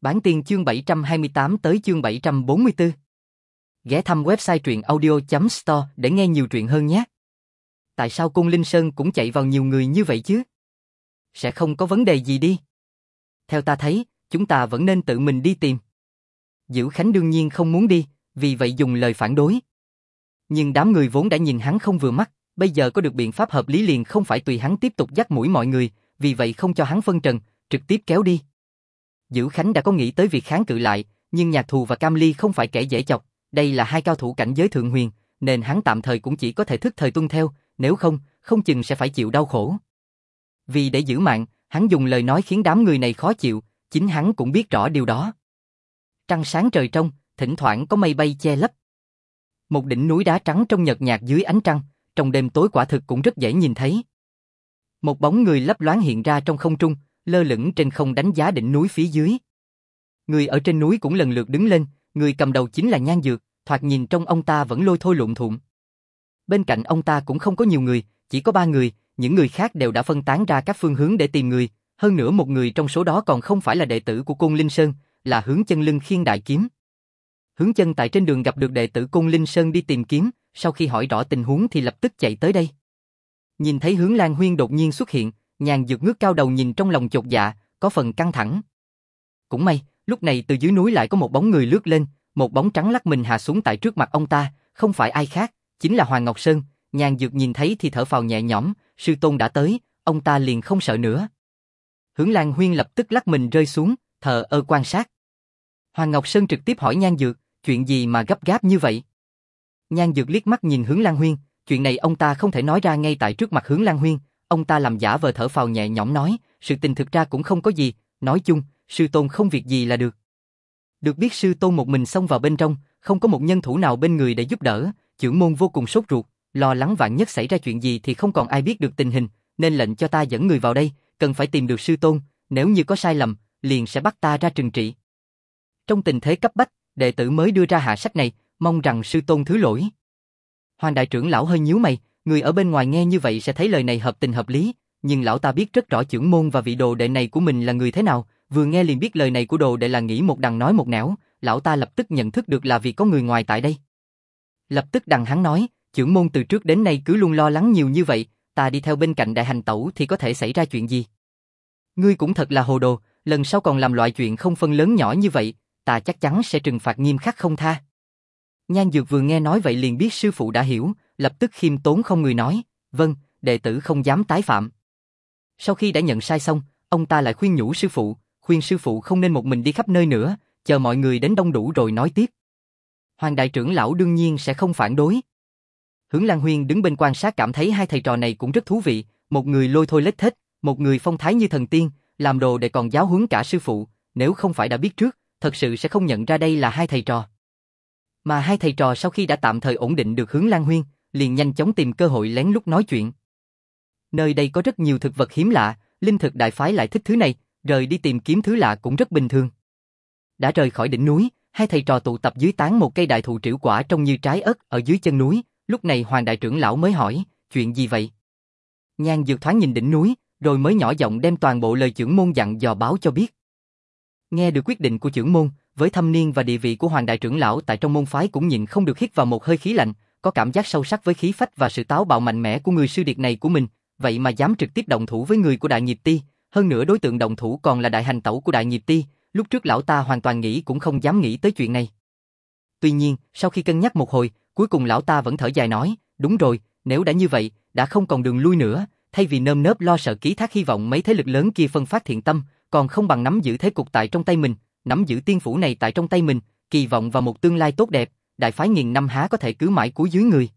Bản tiên chương 728 tới chương 744. Ghé thăm website truyện audio.store để nghe nhiều truyện hơn nhé. Tại sao Côn Linh Sơn cũng chạy vào nhiều người như vậy chứ? Sẽ không có vấn đề gì đi. Theo ta thấy, chúng ta vẫn nên tự mình đi tìm. Dữ Khánh đương nhiên không muốn đi, vì vậy dùng lời phản đối. Nhưng đám người vốn đã nhìn hắn không vừa mắt, bây giờ có được biện pháp hợp lý liền không phải tùy hắn tiếp tục dắt mũi mọi người, vì vậy không cho hắn phân trần, trực tiếp kéo đi. Dữ Khánh đã có nghĩ tới việc kháng cự lại, nhưng Nhạc Thù và Cam Ly không phải kẻ dễ chọc, đây là hai cao thủ cảnh giới thượng huyền, nên hắn tạm thời cũng chỉ có thể thức thời tuân theo, nếu không, không chừng sẽ phải chịu đau khổ. Vì để giữ mạng, hắn dùng lời nói khiến đám người này khó chịu, chính hắn cũng biết rõ điều đó. Trăng sáng trời trong, thỉnh thoảng có mây bay che lấp. Một đỉnh núi đá trắng trong nhợt nhạt dưới ánh trăng, trong đêm tối quả thực cũng rất dễ nhìn thấy. Một bóng người lấp loáng hiện ra trong không trung, lơ lửng trên không đánh giá đỉnh núi phía dưới. Người ở trên núi cũng lần lượt đứng lên, người cầm đầu chính là Nhan Dược, thoạt nhìn trong ông ta vẫn lôi thôi lộn thuộn. Bên cạnh ông ta cũng không có nhiều người, chỉ có 3 người, những người khác đều đã phân tán ra các phương hướng để tìm người, hơn nữa một người trong số đó còn không phải là đệ tử của Côn Linh Sơn, là Hướng Chân lưng khiêng đại kiếm. Hướng Chân tại trên đường gặp được đệ tử Côn Linh Sơn đi tìm kiếm, sau khi hỏi rõ tình huống thì lập tức chạy tới đây. Nhìn thấy Hướng Lan Huyên đột nhiên xuất hiện, Nhan Dược ngước cao đầu nhìn trong lòng chột dạ, có phần căng thẳng. Cũng may, lúc này từ dưới núi lại có một bóng người lướt lên, một bóng trắng lắc mình hạ xuống tại trước mặt ông ta, không phải ai khác, chính là Hoàng Ngọc Sơn. Nhan Dược nhìn thấy thì thở phào nhẹ nhõm, sư tôn đã tới, ông ta liền không sợ nữa. Hướng Lan Huyên lập tức lắc mình rơi xuống, thờ ơ quan sát. Hoàng Ngọc Sơn trực tiếp hỏi Nhan Dược, chuyện gì mà gấp gáp như vậy? Nhan Dược liếc mắt nhìn Hướng Lan Huyên, chuyện này ông ta không thể nói ra ngay tại trước mặt Hướng Lan Huyên, ông ta làm giả vờ thở phào nhẹ nhõm nói, sự tình thực ra cũng không có gì, nói chung, sư tôn không việc gì là được. Được biết sư tôn một mình xông vào bên trong, không có một nhân thủ nào bên người để giúp đỡ, trưởng môn vô cùng sốt ruột, lo lắng vạn nhất xảy ra chuyện gì thì không còn ai biết được tình hình, nên lệnh cho ta dẫn người vào đây, cần phải tìm được sư tôn, nếu như có sai lầm, liền sẽ bắt ta ra trừng trị. Trong tình thế cấp bách, đệ tử mới đưa ra hạ sách này, mong rằng sư tôn thứ lỗi. Hoàng đại trưởng lão hơi nhíu mày, người ở bên ngoài nghe như vậy sẽ thấy lời này hợp tình hợp lý, nhưng lão ta biết rất rõ trưởng môn và vị đồ đệ này của mình là người thế nào, vừa nghe liền biết lời này của đồ đệ là nghĩ một đằng nói một nẻo, lão ta lập tức nhận thức được là vì có người ngoài tại đây. Lập tức đằng hắn nói, trưởng môn từ trước đến nay cứ luôn lo lắng nhiều như vậy, ta đi theo bên cạnh đại hành tẩu thì có thể xảy ra chuyện gì? Ngươi cũng thật là hồ đồ, lần sau còn làm loại chuyện không phân lớn nhỏ như vậy, ta chắc chắn sẽ trừng phạt nghiêm khắc không tha. Nhan Dược vừa nghe nói vậy liền biết sư phụ đã hiểu, lập tức khiêm tốn không người nói, vâng, đệ tử không dám tái phạm. Sau khi đã nhận sai xong, ông ta lại khuyên nhủ sư phụ, khuyên sư phụ không nên một mình đi khắp nơi nữa, chờ mọi người đến đông đủ rồi nói tiếp. Hoàng đại trưởng lão đương nhiên sẽ không phản đối. Hướng Lan Huyên đứng bên quan sát cảm thấy hai thầy trò này cũng rất thú vị, một người lôi thôi lết thết, một người phong thái như thần tiên, làm đồ để còn giáo huấn cả sư phụ, nếu không phải đã biết trước, thật sự sẽ không nhận ra đây là hai thầy trò. Mà hai thầy trò sau khi đã tạm thời ổn định được Hướng Lan Huyên, liền nhanh chóng tìm cơ hội lén lút nói chuyện. Nơi đây có rất nhiều thực vật hiếm lạ, linh thực đại phái lại thích thứ này, rời đi tìm kiếm thứ lạ cũng rất bình thường. Đã rời khỏi đỉnh núi, hai thầy trò tụ tập dưới tán một cây đại thụ trĩu quả trông như trái ớt ở dưới chân núi, lúc này Hoàng đại trưởng lão mới hỏi, chuyện gì vậy? Nhan Dược thoáng nhìn đỉnh núi, rồi mới nhỏ giọng đem toàn bộ lời trưởng môn dặn dò báo cho biết. Nghe được quyết định của trưởng môn, với thâm niên và địa vị của Hoàng đại trưởng lão tại trong môn phái cũng nhịn không được hít vào một hơi khí lạnh, có cảm giác sâu sắc với khí phách và sự táo bạo mạnh mẽ của người sư điệt này của mình, vậy mà dám trực tiếp động thủ với người của Đại Nghiệp Ti, hơn nữa đối tượng động thủ còn là đại hành tẩu của Đại Nghiệp Ti, lúc trước lão ta hoàn toàn nghĩ cũng không dám nghĩ tới chuyện này. Tuy nhiên, sau khi cân nhắc một hồi, cuối cùng lão ta vẫn thở dài nói, đúng rồi, nếu đã như vậy, đã không còn đường lui nữa, thay vì nơm nớp lo sợ ký thác hy vọng mấy thế lực lớn kia phân phát thiện tâm, còn không bằng nắm giữ thế cục tại trong tay mình, nắm giữ tiên phủ này tại trong tay mình, kỳ vọng vào một tương lai tốt đẹp, đại phái nghìn năm há có thể cứ mãi cúi dưới người.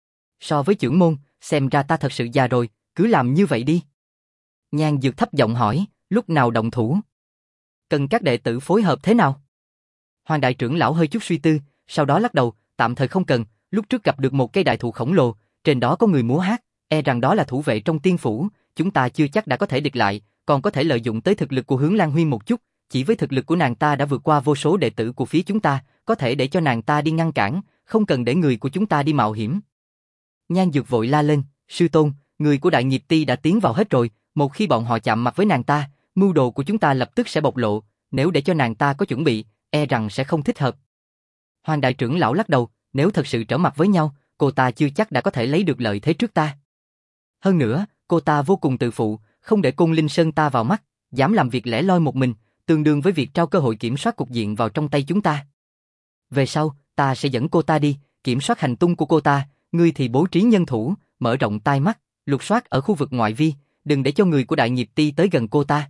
So với trưởng môn, xem ra ta thật sự già rồi, cứ làm như vậy đi. Nhan Dược thấp giọng hỏi, lúc nào động thủ? Cần các đệ tử phối hợp thế nào? Hoàng đại trưởng lão hơi chút suy tư, sau đó lắc đầu, tạm thời không cần, lúc trước gặp được một cây đại thụ khổng lồ, trên đó có người múa hát, e rằng đó là thủ vệ trong tiên phủ, chúng ta chưa chắc đã có thể địch lại, còn có thể lợi dụng tới thực lực của Hướng Lan Huyên một chút, chỉ với thực lực của nàng ta đã vượt qua vô số đệ tử của phía chúng ta, có thể để cho nàng ta đi ngăn cản, không cần để người của chúng ta đi mạo hiểm. Nhan Dược vội la lên, sư tôn, người của Đại Nghiệp Ti đã tiến vào hết rồi, một khi bọn họ chạm mặt với nàng ta, mưu đồ của chúng ta lập tức sẽ bộc lộ, nếu để cho nàng ta có chuẩn bị, e rằng sẽ không thích hợp. Hoàng đại trưởng lão lắc đầu, nếu thật sự trở mặt với nhau, cô ta chưa chắc đã có thể lấy được lợi thế trước ta. Hơn nữa, cô ta vô cùng tự phụ, không để Côn Linh Sơn ta vào mắt, dám làm việc lẻ loi một mình, tương đương với việc trao cơ hội kiểm soát cục diện vào trong tay chúng ta. Về sau, ta sẽ dẫn cô ta đi, kiểm soát hành tung của cô ta, ngươi thì bố trí nhân thủ, mở rộng tai mắt, lục soát ở khu vực ngoại vi, đừng để cho người của Đại Nghiệp Ti tới gần cô ta.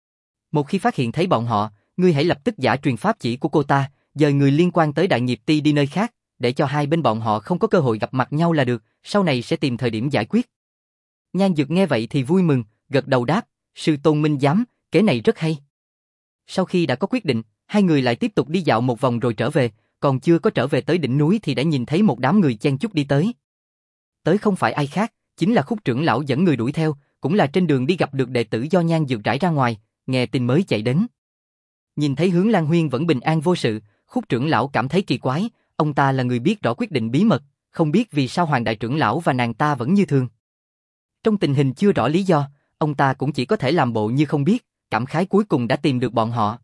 Một khi phát hiện thấy bọn họ, ngươi hãy lập tức giả truyền pháp chỉ của cô ta, dời người liên quan tới Đại Nghiệp Ti đi nơi khác, để cho hai bên bọn họ không có cơ hội gặp mặt nhau là được, sau này sẽ tìm thời điểm giải quyết. Nhan Dược nghe vậy thì vui mừng, gật đầu đáp, sư tôn minh giám, kế này rất hay. Sau khi đã có quyết định, hai người lại tiếp tục đi dạo một vòng rồi trở về, còn chưa có trở về tới đỉnh núi thì đã nhìn thấy một đám người chen chúc đi tới. Tới không phải ai khác, chính là Khúc trưởng lão dẫn người đuổi theo, cũng là trên đường đi gặp được đệ tử do Nhan Dược rải ra ngoài, nghe tin mới chạy đến. Nhìn thấy Hướng Lan Huyên vẫn bình an vô sự, Khúc trưởng lão cảm thấy kỳ quái, ông ta là người biết rõ quyết định bí mật, không biết vì sao Hoàng đại trưởng lão và nàng ta vẫn như thường. Trong tình hình chưa rõ lý do, ông ta cũng chỉ có thể làm bộ như không biết, cảm khái cuối cùng đã tìm được bọn họ.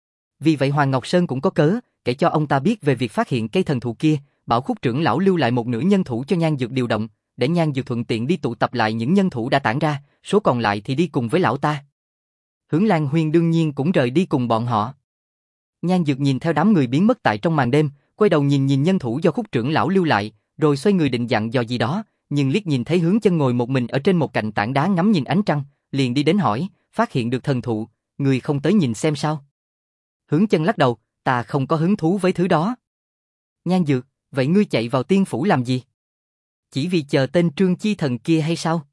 Vì vậy Hoàng Ngọc Sơn cũng có cớ, kể cho ông ta biết về việc phát hiện cây thần thụ kia, bảo Khúc trưởng lão lưu lại một nửa nhân thủ cho Nhan Dược điều động, để Nhan Dược thuận tiện đi tụ tập lại những nhân thủ đã tản ra, số còn lại thì đi cùng với lão ta. Hướng Lan Huyên đương nhiên cũng rời đi cùng bọn họ. Nhan Dược nhìn theo đám người biến mất tại trong màn đêm, quay đầu nhìn nhân thủ do Khúc trưởng lão lưu lại, rồi xoay người định dặn dò gì đó, nhưng liếc nhìn thấy Hướng Chân ngồi một mình ở trên một cạnh tảng đá ngắm nhìn ánh trăng, liền đi đến hỏi, phát hiện được thần thụ, người không tới nhìn xem sao? Hướng Chân lắc đầu, ta không có hứng thú với thứ đó. Nhan Dược, vậy ngươi chạy vào tiên phủ làm gì? Chỉ vì chờ tên Trương Chi Thần kia hay sao?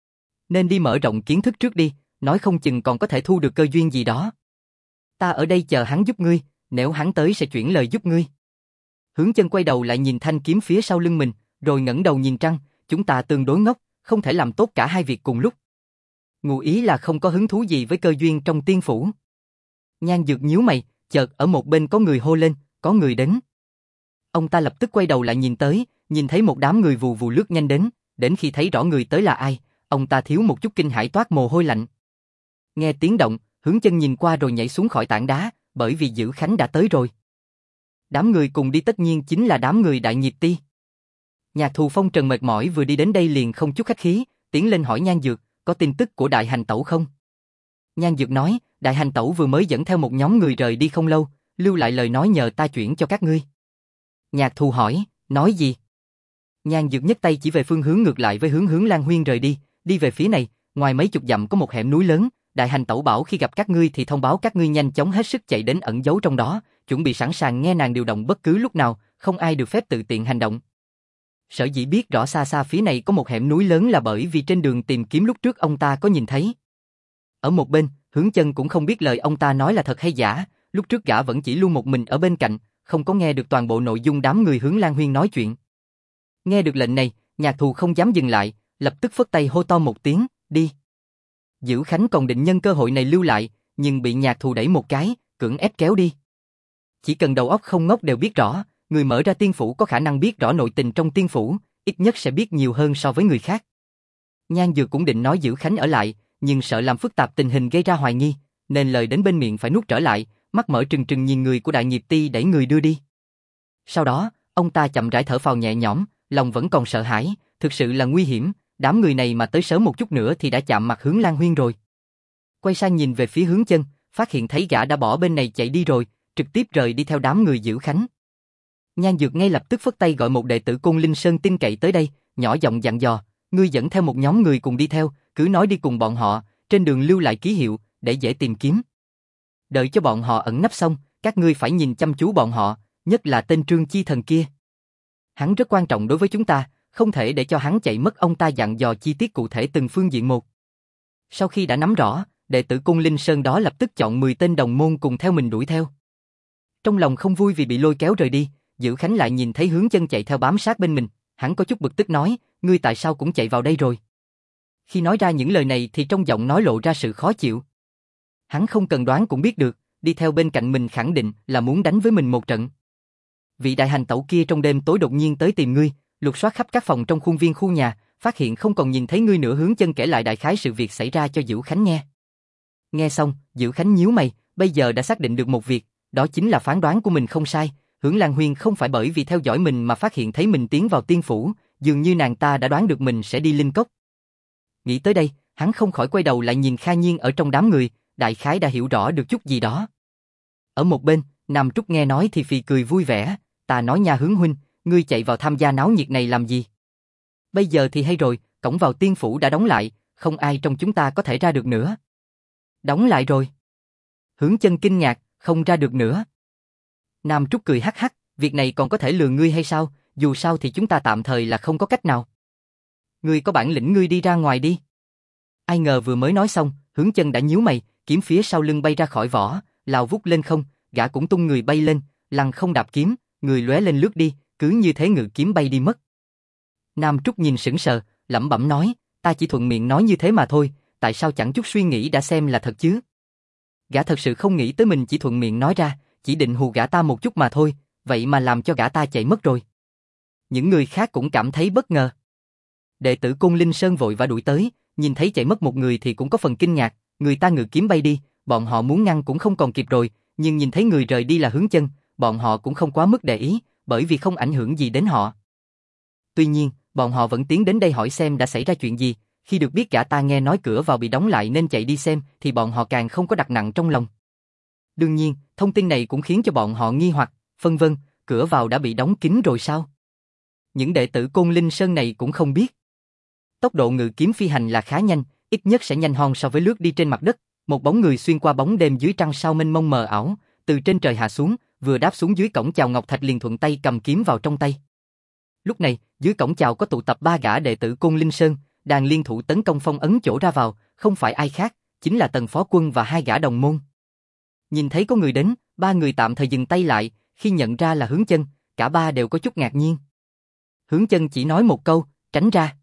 Nên đi mở rộng kiến thức trước đi, nói không chừng còn có thể thu được cơ duyên gì đó. Ta ở đây chờ hắn giúp ngươi, nếu hắn tới sẽ chuyển lời giúp ngươi. Hướng Chân quay đầu lại nhìn thanh kiếm phía sau lưng mình, rồi ngẩng đầu nhìn trăng, chúng ta tương đối ngốc, không thể làm tốt cả hai việc cùng lúc. Ngụ ý là không có hứng thú gì với cơ duyên trong tiên phủ. Nhan Dược nhíu mày, chợt ở một bên có người hô lên, có người đến. Ông ta lập tức quay đầu lại nhìn tới, nhìn thấy một đám người vù vù lướt nhanh đến khi thấy rõ người tới là ai, ông ta thiếu một chút kinh hãi toát mồ hôi lạnh. Nghe tiếng động, Hướng Chân nhìn qua rồi nhảy xuống khỏi tảng đá, bởi vì Dữ Khánh đã tới rồi. Đám người cùng đi tất nhiên chính là đám người Đại Nghiệp Ti. Nhạc Thù Phong Trần mệt mỏi vừa đi đến đây liền không chút khách khí, tiến lên hỏi Nhan Dược, có tin tức của Đại Hành Tẩu không? Nhan Dược nói, Đại Hành Tẩu vừa mới dẫn theo một nhóm người rời đi không lâu, lưu lại lời nói nhờ ta chuyển cho các ngươi. Nhạc Thù hỏi, nói gì? Nhan Dược nhấc tay chỉ về phương hướng ngược lại với Hướng Lan Huyên rời đi về phía này, ngoài mấy chục dặm có một hẻm núi lớn, Đại Hành Tẩu bảo khi gặp các ngươi thì thông báo các ngươi nhanh chóng hết sức chạy đến ẩn giấu trong đó, chuẩn bị sẵn sàng nghe nàng điều động bất cứ lúc nào, không ai được phép tự tiện hành động. Sở dĩ biết rõ xa xa phía này có một hẻm núi lớn là bởi vì trên đường tìm kiếm lúc trước ông ta có nhìn thấy. Ở một bên, Hướng Chân cũng không biết lời ông ta nói là thật hay giả, lúc trước gã vẫn chỉ luôn một mình ở bên cạnh, không có nghe được toàn bộ nội dung đám người Hướng Lan Huyên nói chuyện. Nghe được lệnh này, Nhạc Thù không dám dừng lại, lập tức phất tay hô to một tiếng, đi. Dữ Khánh còn định nhân cơ hội này lưu lại, nhưng bị Nhạc Thù đẩy một cái, cưỡng ép kéo đi. Chỉ cần đầu óc không ngốc đều biết rõ, người mở ra tiên phủ có khả năng biết rõ nội tình trong tiên phủ, ít nhất sẽ biết nhiều hơn so với người khác. Nhan Dược cũng định nói Dữ Khánh ở lại, nhưng sợ làm phức tạp tình hình gây ra hoài nghi, nên lời đến bên miệng phải nuốt trở lại, mắt mở trừng trừng nhìn người của Đại Nghiệp Ti đẩy người đưa đi. Sau đó, ông ta chậm rãi thở phào nhẹ nhõm, lòng vẫn còn sợ hãi, thực sự là nguy hiểm, đám người này mà tới sớm một chút nữa thì đã chạm mặt Hướng Lan Huyên rồi. Quay sang nhìn về phía Hướng Chân, phát hiện thấy gã đã bỏ bên này chạy đi rồi, trực tiếp rời đi theo đám người Dữ Khánh. Nhan Dược ngay lập tức phất tay gọi một đệ tử Côn Linh Sơn tin cậy tới đây, nhỏ giọng dặn dò, ngươi dẫn theo một nhóm người cùng đi theo, cứ nói đi cùng bọn họ, trên đường lưu lại ký hiệu, để dễ tìm kiếm. Đợi cho bọn họ ẩn nấp xong, các ngươi phải nhìn chăm chú bọn họ, nhất là tên Trương Chi Thần kia. Hắn rất quan trọng đối với chúng ta, không thể để cho hắn chạy mất, ông ta dặn dò chi tiết cụ thể từng phương diện một. Sau khi đã nắm rõ, đệ tử Côn Linh Sơn đó lập tức chọn 10 tên đồng môn cùng theo mình đuổi theo. Trong lòng không vui vì bị lôi kéo rời đi, Dữ Khánh lại nhìn thấy Hướng Chân chạy theo bám sát bên mình, hắn có chút bực tức nói, ngươi tại sao cũng chạy vào đây rồi? Khi nói ra những lời này thì trong giọng nói lộ ra sự khó chịu. Hắn không cần đoán cũng biết được, đi theo bên cạnh mình khẳng định là muốn đánh với mình một trận. Vị Đại Hành Tẩu kia trong đêm tối đột nhiên tới tìm ngươi, lục soát khắp các phòng trong khuôn viên khu nhà, phát hiện không còn nhìn thấy ngươi nữa. Hướng Chân kể lại đại khái sự việc xảy ra cho Dữ Khánh nghe. Nghe xong, Dữ Khánh nhíu mày, bây giờ đã xác định được một việc, đó chính là phán đoán của mình không sai, Hưởng Lan Huyên không phải bởi vì theo dõi mình mà phát hiện thấy mình tiến vào tiên phủ, dường như nàng ta đã đoán được mình sẽ đi linh cốc. Nghĩ tới đây, hắn không khỏi quay đầu lại nhìn Kha Nhiên ở trong đám người, đại khái đã hiểu rõ được chút gì đó. Ở một bên, Nam Trúc nghe nói thì phì cười vui vẻ, ta nói nha Hướng huynh, ngươi chạy vào tham gia náo nhiệt này làm gì? Bây giờ thì hay rồi, cổng vào tiên phủ đã đóng lại, không ai trong chúng ta có thể ra được nữa. Đóng lại rồi. Hướng Chân kinh ngạc, không ra được nữa. Nam Trúc cười hắc hắc, việc này còn có thể lừa ngươi hay sao, dù sao thì chúng ta tạm thời là không có cách nào. Ngươi có bản lĩnh ngươi đi ra ngoài đi. Ai ngờ vừa mới nói xong, Hướng Chân đã nhíu mày, kiếm phía sau lưng bay ra khỏi vỏ, lao vút lên không, gã cũng tung người bay lên, lăng không đạp kiếm, người lóe lên lướt đi, cứ như thế ngự kiếm bay đi mất. Nam Trúc nhìn sững sờ, lẩm bẩm nói, ta chỉ thuận miệng nói như thế mà thôi, tại sao chẳng chút suy nghĩ đã xem là thật chứ? Gã thật sự không nghĩ tới mình chỉ thuận miệng nói ra, chỉ định hù gã ta một chút mà thôi, vậy mà làm cho gã ta chạy mất rồi. Những người khác cũng cảm thấy bất ngờ. Đệ tử Côn Linh Sơn vội vã đuổi tới, nhìn thấy chạy mất một người thì cũng có phần kinh ngạc, người ta ngự kiếm bay đi, bọn họ muốn ngăn cũng không còn kịp rồi, nhưng nhìn thấy người rời đi là Hướng Chân, bọn họ cũng không quá mức để ý, bởi vì không ảnh hưởng gì đến họ. Tuy nhiên, bọn họ vẫn tiến đến đây hỏi xem đã xảy ra chuyện gì, khi được biết gã ta nghe nói cửa vào bị đóng lại nên chạy đi xem, thì bọn họ càng không có đặt nặng trong lòng. Đương nhiên, thông tin này cũng khiến cho bọn họ nghi hoặc, phân vân, cửa vào đã bị đóng kín rồi sao? Những đệ tử Côn Linh Sơn này cũng không biết. Tốc độ ngự kiếm phi hành là khá nhanh, ít nhất sẽ nhanh hơn so với lướt đi trên mặt đất, một bóng người xuyên qua bóng đêm dưới trăng sao mênh mông mờ ảo, từ trên trời hạ xuống, vừa đáp xuống dưới cổng chào Ngọc Thạch liền thuận tay cầm kiếm vào trong tay. Lúc này, dưới cổng chào có tụ tập 3 gã đệ tử Côn Linh Sơn, đang liên thủ tấn công phong ấn chỗ ra vào, không phải ai khác, chính là Tần Phó Quân và 2 gã đồng môn. Nhìn thấy có người đến, 3 người tạm thời dừng tay lại, khi nhận ra là Hướng Chân, cả 3 đều có chút ngạc nhiên. Hướng Chân chỉ nói một câu, tránh ra.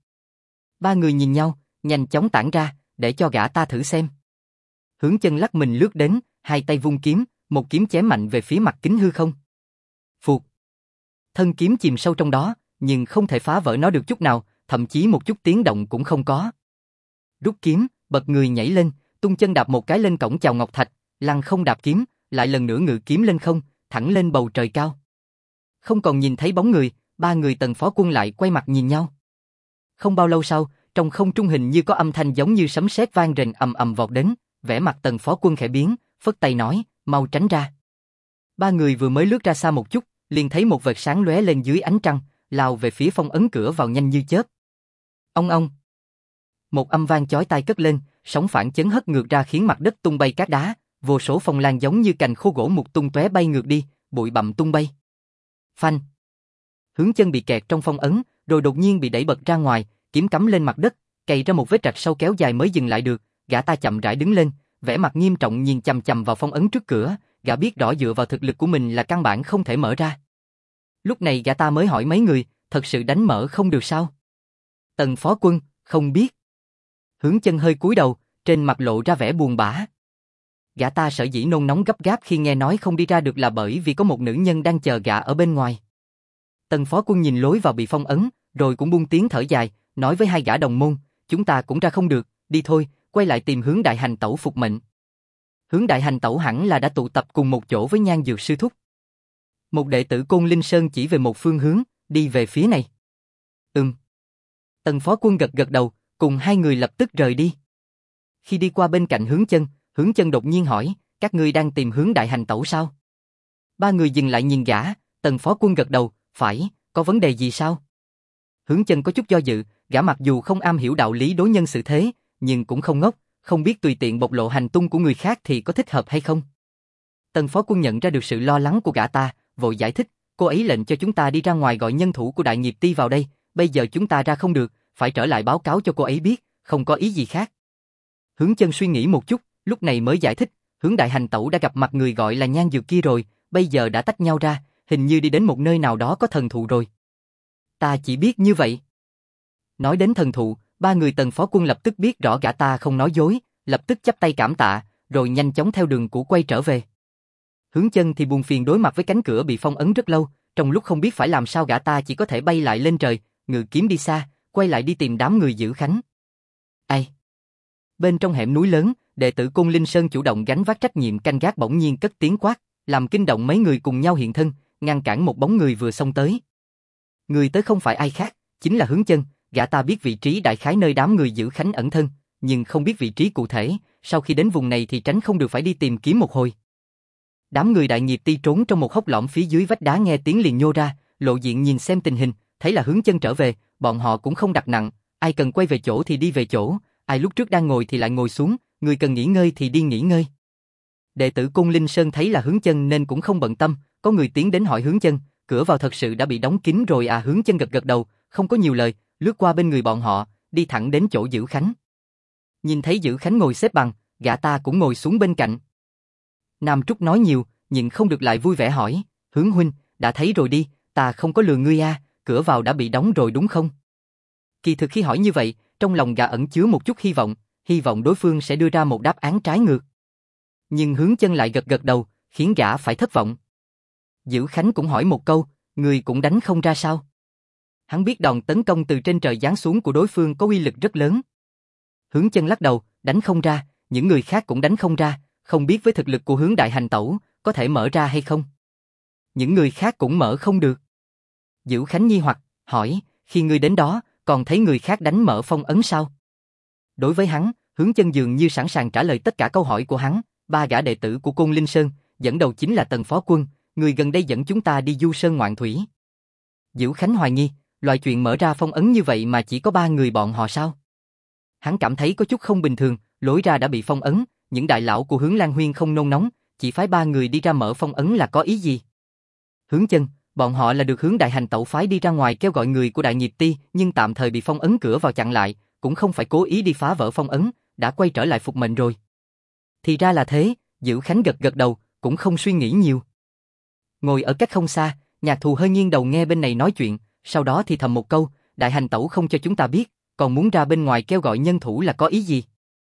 3 người nhìn nhau, nhanh chóng tản ra, để cho gã ta thử xem. Hướng Chân lắc mình lướt đến, 2 tay vung kiếm, một kiếm chém mạnh về phía mặt kính hư không. Phụt. Thân kiếm chìm sâu trong đó, nhưng không thể phá vỡ nó được chút nào, thậm chí một chút tiếng động cũng không có. Rút kiếm, bật người nhảy lên, tung chân đạp một cái lên cổng chào Ngọc Thạch, lăng không đạp kiếm, lại lần nữa ngự kiếm lên không, thẳng lên bầu trời cao. Không còn nhìn thấy bóng người, 3 người Tần Phó Quân lại quay mặt nhìn nhau. Không bao lâu sau, trong không trung hình như có âm thanh giống như sấm sét vang rền ầm ầm vọt đến, vẻ mặt Tần Phó Quân khẽ biến, phất tay nói, mau tránh ra. 3 người vừa mới lướt ra xa một chút, liền thấy một vệt sáng lóe lên dưới ánh trăng, lao về phía phong ấn cửa vào nhanh như chớp. Ong ong. Một âm vang chói tai cất lên, sóng phản chấn hất ngược ra khiến mặt đất tung bay cát đá, vô số phong lan giống như cành khô gỗ mục tung tóe bay ngược đi, bụi bặm tung bay. Phanh. Hướng Chân bị kẹt trong phong ấn, rồi đột nhiên bị đẩy bật ra ngoài, kiếm cắm lên mặt đất, cày ra một vết rạch sâu kéo dài mới dừng lại được. Gã ta chậm rãi đứng lên, vẻ mặt nghiêm trọng nhìn chằm chằm vào phong ấn trước cửa. Gã biết rõ dựa vào thực lực của mình là căn bản không thể mở ra. Lúc này gã ta mới hỏi mấy người, thật sự đánh mở không được sao? Tần Phó Quân, không biết. Hướng Chân hơi cúi đầu, trên mặt lộ ra vẻ buồn bã. Gã ta sở dĩ nôn nóng gấp gáp khi nghe nói không đi ra được là bởi vì có một nữ nhân đang chờ gã ở bên ngoài. Tần Phó Quân nhìn lối vào bị phong ấn, rồi cũng buông tiếng thở dài, nói với 2 gã đồng môn, chúng ta cũng ra không được, đi thôi, quay lại tìm Hướng Đại Hành Tẩu phục mệnh. Hướng Đại Hành Tẩu hẳn là đã tụ tập cùng một chỗ với Nhan Dược sư thúc. Một đệ tử Côn Linh Sơn chỉ về một phương hướng, đi về phía này. Tần Phó Quân gật gật đầu, cùng 2 người lập tức rời đi. Khi đi qua bên cạnh Hướng Chân đột nhiên hỏi, các ngươi đang tìm Hướng Đại Hành Tẩu sao? 3 người dừng lại nhìn gã, Tần Phó Quân gật đầu, phải, có vấn đề gì sao? Hướng Chân có chút do dự, gã mặc dù không am hiểu đạo lý đối nhân xử thế, nhưng cũng không ngốc, không biết tùy tiện bộc lộ hành tung của người khác thì có thích hợp hay không. Tần Phó Quân nhận ra được sự lo lắng của gã ta, vội giải thích, cô ấy lệnh cho chúng ta đi ra ngoài gọi nhân thủ của Đại Nghiệp Ti vào đây, bây giờ chúng ta ra không được, phải trở lại báo cáo cho cô ấy biết, không có ý gì khác. Hướng Chân suy nghĩ một chút, lúc này mới giải thích, Hướng Đại Hành Tẩu đã gặp mặt người gọi là Nhan Dược kia rồi, bây giờ đã tách nhau ra, hình như đi đến một nơi nào đó có thần thụ rồi. Ta chỉ biết như vậy. Nói đến thần thụ, 3 người Tần Phó Quân lập tức biết rõ gã ta không nói dối, lập tức chắp tay cảm tạ, rồi nhanh chóng theo đường cũ quay trở về. Hướng Chân thì buồn phiền đối mặt với cánh cửa bị phong ấn rất lâu, trong lúc không biết phải làm sao gã ta chỉ có thể bay lại lên trời, ngự kiếm đi xa, quay lại đi tìm đám người Dữ Khánh. Ai? Bên trong hẻm núi lớn, đệ tử Côn Linh Sơn chủ động gánh vác trách nhiệm canh gác bỗng nhiên cất tiếng quát, làm kinh động mấy người cùng nhau hiện thân, ngăn cản một bóng người vừa xông tới. Người tới không phải ai khác, chính là Hướng Chân, gã ta biết vị trí đại khái nơi đám người giữ Khánh ẩn thân, nhưng không biết vị trí cụ thể, sau khi đến vùng này thì tránh không được phải đi tìm kiếm một hồi. Đám người Đại Nghiệp Ti trốn trong một hốc lõm phía dưới vách đá nghe tiếng liền nhô ra, lộ diện nhìn xem tình hình, thấy là Hướng Chân trở về, bọn họ cũng không đặt nặng, ai cần quay về chỗ thì đi về chỗ, ai lúc trước đang ngồi thì lại ngồi xuống, người cần nghỉ ngơi thì đi nghỉ ngơi. Đệ tử Côn Linh Sơn thấy là Hướng Chân nên cũng không bận tâm, có người tiến đến hỏi Hướng Chân, cửa vào thật sự đã bị đóng kín rồi à? Hướng Chân gật gật đầu, không có nhiều lời, lướt qua bên người bọn họ, đi thẳng đến chỗ Dữ Khánh. Nhìn thấy Dữ Khánh ngồi xếp bằng, gã ta cũng ngồi xuống bên cạnh. Nam Trúc nói nhiều, nhưng không được lại vui vẻ hỏi, Hướng huynh, đã thấy rồi đi, ta không có lừa ngươi à, cửa vào đã bị đóng rồi đúng không? Kỳ thực khi hỏi như vậy, trong lòng gã ẩn chứa một chút hy vọng đối phương sẽ đưa ra một đáp án trái ngược. Nhưng Hướng Chân lại gật gật đầu, khiến gã phải thất vọng. Dữ Khánh cũng hỏi một câu, người cũng đánh không ra sao? Hắn biết đòn tấn công từ trên trời giáng xuống của đối phương có uy lực rất lớn. Hướng Chân lắc đầu, đánh không ra, những người khác cũng đánh không ra, không biết với thực lực của Hướng đại hành tẩu, có thể mở ra hay không? Những người khác cũng mở không được. Dữ Khánh nghi hoặc, hỏi, khi ngươi đến đó, còn thấy người khác đánh mở phong ấn sao? Đối với hắn, Hướng Chân dường như sẵn sàng trả lời tất cả câu hỏi của hắn, ba gã đệ tử của Côn Linh Sơn, dẫn đầu chính là Tần Phó Quân, người gần đây dẫn chúng ta đi du sơn ngoạn thủy. Dữ Khánh hoài nghi, loại chuyện mở ra phong ấn như vậy mà chỉ có ba người bọn họ sao? Hắn cảm thấy có chút không bình thường, lối ra đã bị phong ấn, những đại lão của Hướng Lan Huyên không nôn nóng, chỉ phái ba người đi ra mở phong ấn là có ý gì? Hướng Chân, bọn họ là được Hướng đại hành tẩu phái đi ra ngoài kêu gọi người của Đại Nghiệp Ti, nhưng tạm thời bị phong ấn cửa vào chặn lại, cũng không phải cố ý đi phá vỡ phong ấn, đã quay trở lại phục mệnh rồi. Thì ra là thế, Dữ Khánh gật gật đầu, cũng không suy nghĩ nhiều. Ngồi ở cách không xa, Nhạc Thù hơi nghiêng đầu nghe bên này nói chuyện, sau đó thì thầm một câu, Đại hành tẩu không cho chúng ta biết, còn muốn ra bên ngoài kêu gọi nhân thủ là có ý gì?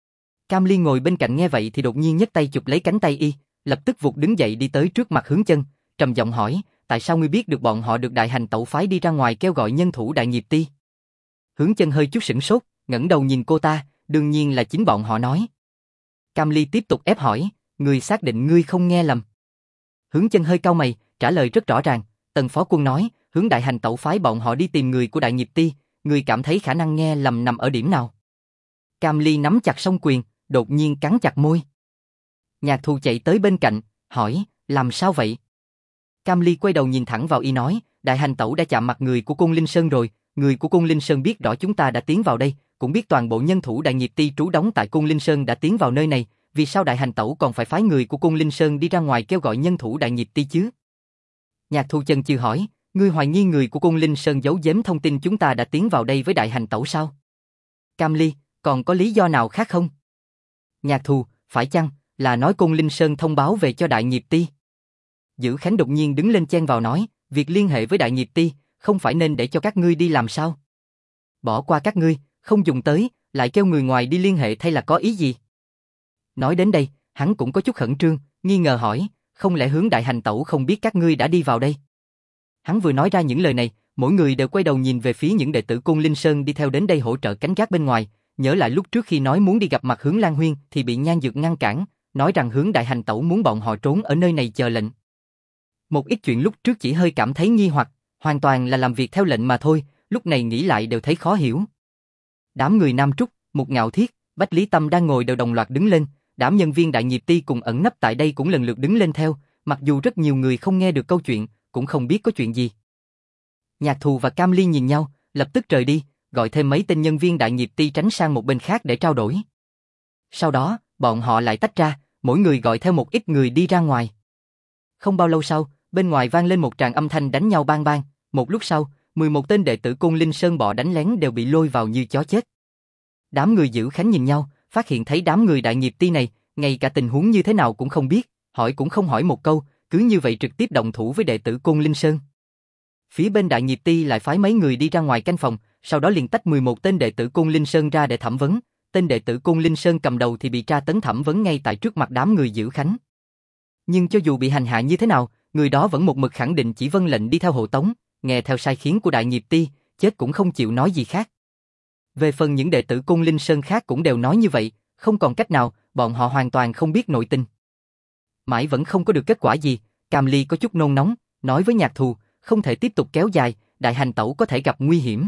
Cam Ly ngồi bên cạnh nghe vậy thì đột nhiên nhấc tay chụp lấy cánh tay y, lập tức vụt đứng dậy đi tới trước mặt Hướng Chân, trầm giọng hỏi, tại sao ngươi biết được bọn họ được Đại hành tẩu phái đi ra ngoài kêu gọi nhân thủ Đại Nghiệp Ti? Hướng Chân hơi chút sửng sốt, ngẩng đầu nhìn cô ta, đương nhiên là chính bọn họ nói. Cam Ly tiếp tục ép hỏi, ngươi xác định ngươi không nghe lầm? Hướng Chân hơi cau mày, trả lời rất rõ ràng, Tần Phó Quân nói, Hướng đại hành tẩu phái bọn họ đi tìm người của Đại Nghiệp Ti, ngươi cảm thấy khả năng nghe lầm nằm ở điểm nào? Cam Ly nắm chặt song quyền, đột nhiên cắn chặt môi. Nhạc Thù chạy tới bên cạnh, hỏi, làm sao vậy? Cam Ly quay đầu nhìn thẳng vào y nói, Đại hành tẩu đã chạm mặt người của Côn Linh Sơn rồi, người của Côn Linh Sơn biết rõ chúng ta đã tiến vào đây, cũng biết toàn bộ nhân thủ Đại Nghiệp Ti trú đóng tại Côn Linh Sơn đã tiến vào nơi này, vì sao Đại hành tẩu còn phải phái người của Côn Linh Sơn đi ra ngoài kêu gọi nhân thủ Đại Nghiệp Ti chứ? Nhạc Thù chần chừ hỏi, ngươi hoài nghi người của Côn Linh Sơn giấu giếm thông tin chúng ta đã tiến vào đây với Đại hành tẩu sao? Cam Ly, còn có lý do nào khác không? Nhạc Thù, phải chăng là nói Côn Linh Sơn thông báo về cho Đại Nghiệp Ti? Dữ Khánh đột nhiên đứng lên chen vào nói, việc liên hệ với Đại Nghiệp Ti, không phải nên để cho các ngươi đi làm sao? Bỏ qua các ngươi, không dùng tới, lại kêu người ngoài đi liên hệ thay là có ý gì? Nói đến đây, hắn cũng có chút khẩn trương, nghi ngờ hỏi, không lẽ Hướng đại hành tẩu không biết các ngươi đã đi vào đây? Hắn vừa nói ra những lời này, mỗi người đều quay đầu nhìn về phía những đệ tử Côn Linh Sơn đi theo đến đây hỗ trợ cánh gác bên ngoài, nhớ lại lúc trước khi nói muốn đi gặp mặt Hướng Lan Huyên thì bị Nhan Dược ngăn cản, nói rằng Hướng đại hành tẩu muốn bọn họ trốn ở nơi này chờ lệnh. Một ít chuyện lúc trước chỉ hơi cảm thấy nghi hoặc, hoàn toàn là làm việc theo lệnh mà thôi, lúc này nghĩ lại đều thấy khó hiểu. Đám người Nam Trúc, Mục Ngạo Thiết, Bách Lý Tâm đang ngồi đều đồng loạt đứng lên, đám nhân viên Đại Nghiệp Ti cùng ẩn nấp tại đây cũng lần lượt đứng lên theo, mặc dù rất nhiều người không nghe được câu chuyện, cũng không biết có chuyện gì. Nhạc Thù và Cam Ly nhìn nhau, lập tức rời đi, gọi thêm mấy tên nhân viên Đại Nghiệp Ti tránh sang một bên khác để trao đổi. Sau đó, bọn họ lại tách ra, mỗi người gọi theo một ít người đi ra ngoài. Không bao lâu sau, bên ngoài vang lên một tràng âm thanh đánh nhau bang bang, một lúc sau, 11 tên đệ tử Côn Linh Sơn bọ đánh lén đều bị lôi vào như chó chết. Đám người Dữ Khánh nhìn nhau, phát hiện thấy đám người Đại Nghiệp Ti này, ngay cả tình huống như thế nào cũng không biết, hỏi cũng không hỏi một câu, cứ như vậy trực tiếp động thủ với đệ tử Côn Linh Sơn. Phía bên Đại Nghiệp Ti lại phái mấy người đi ra ngoài canh phòng, sau đó liền tách 11 tên đệ tử Côn Linh Sơn ra để thẩm vấn, tên đệ tử Côn Linh Sơn cầm đầu thì bị tra tấn thẩm vấn ngay tại trước mặt đám người Dữ Khánh. Nhưng cho dù bị hành hạ như thế nào, người đó vẫn một mực khẳng định chỉ vâng lệnh đi theo hộ tống, nghe theo sai khiến của Đại Nghiệp Ti, chết cũng không chịu nói gì khác. Về phần những đệ tử Côn Linh Sơn khác cũng đều nói như vậy, Không còn cách nào, bọn họ hoàn toàn không biết nội tình. Mãi vẫn không có được kết quả gì, Cam Ly có chút nôn nóng, nói với Nhạc Thù, không thể tiếp tục kéo dài, đại hành tẩu có thể gặp nguy hiểm.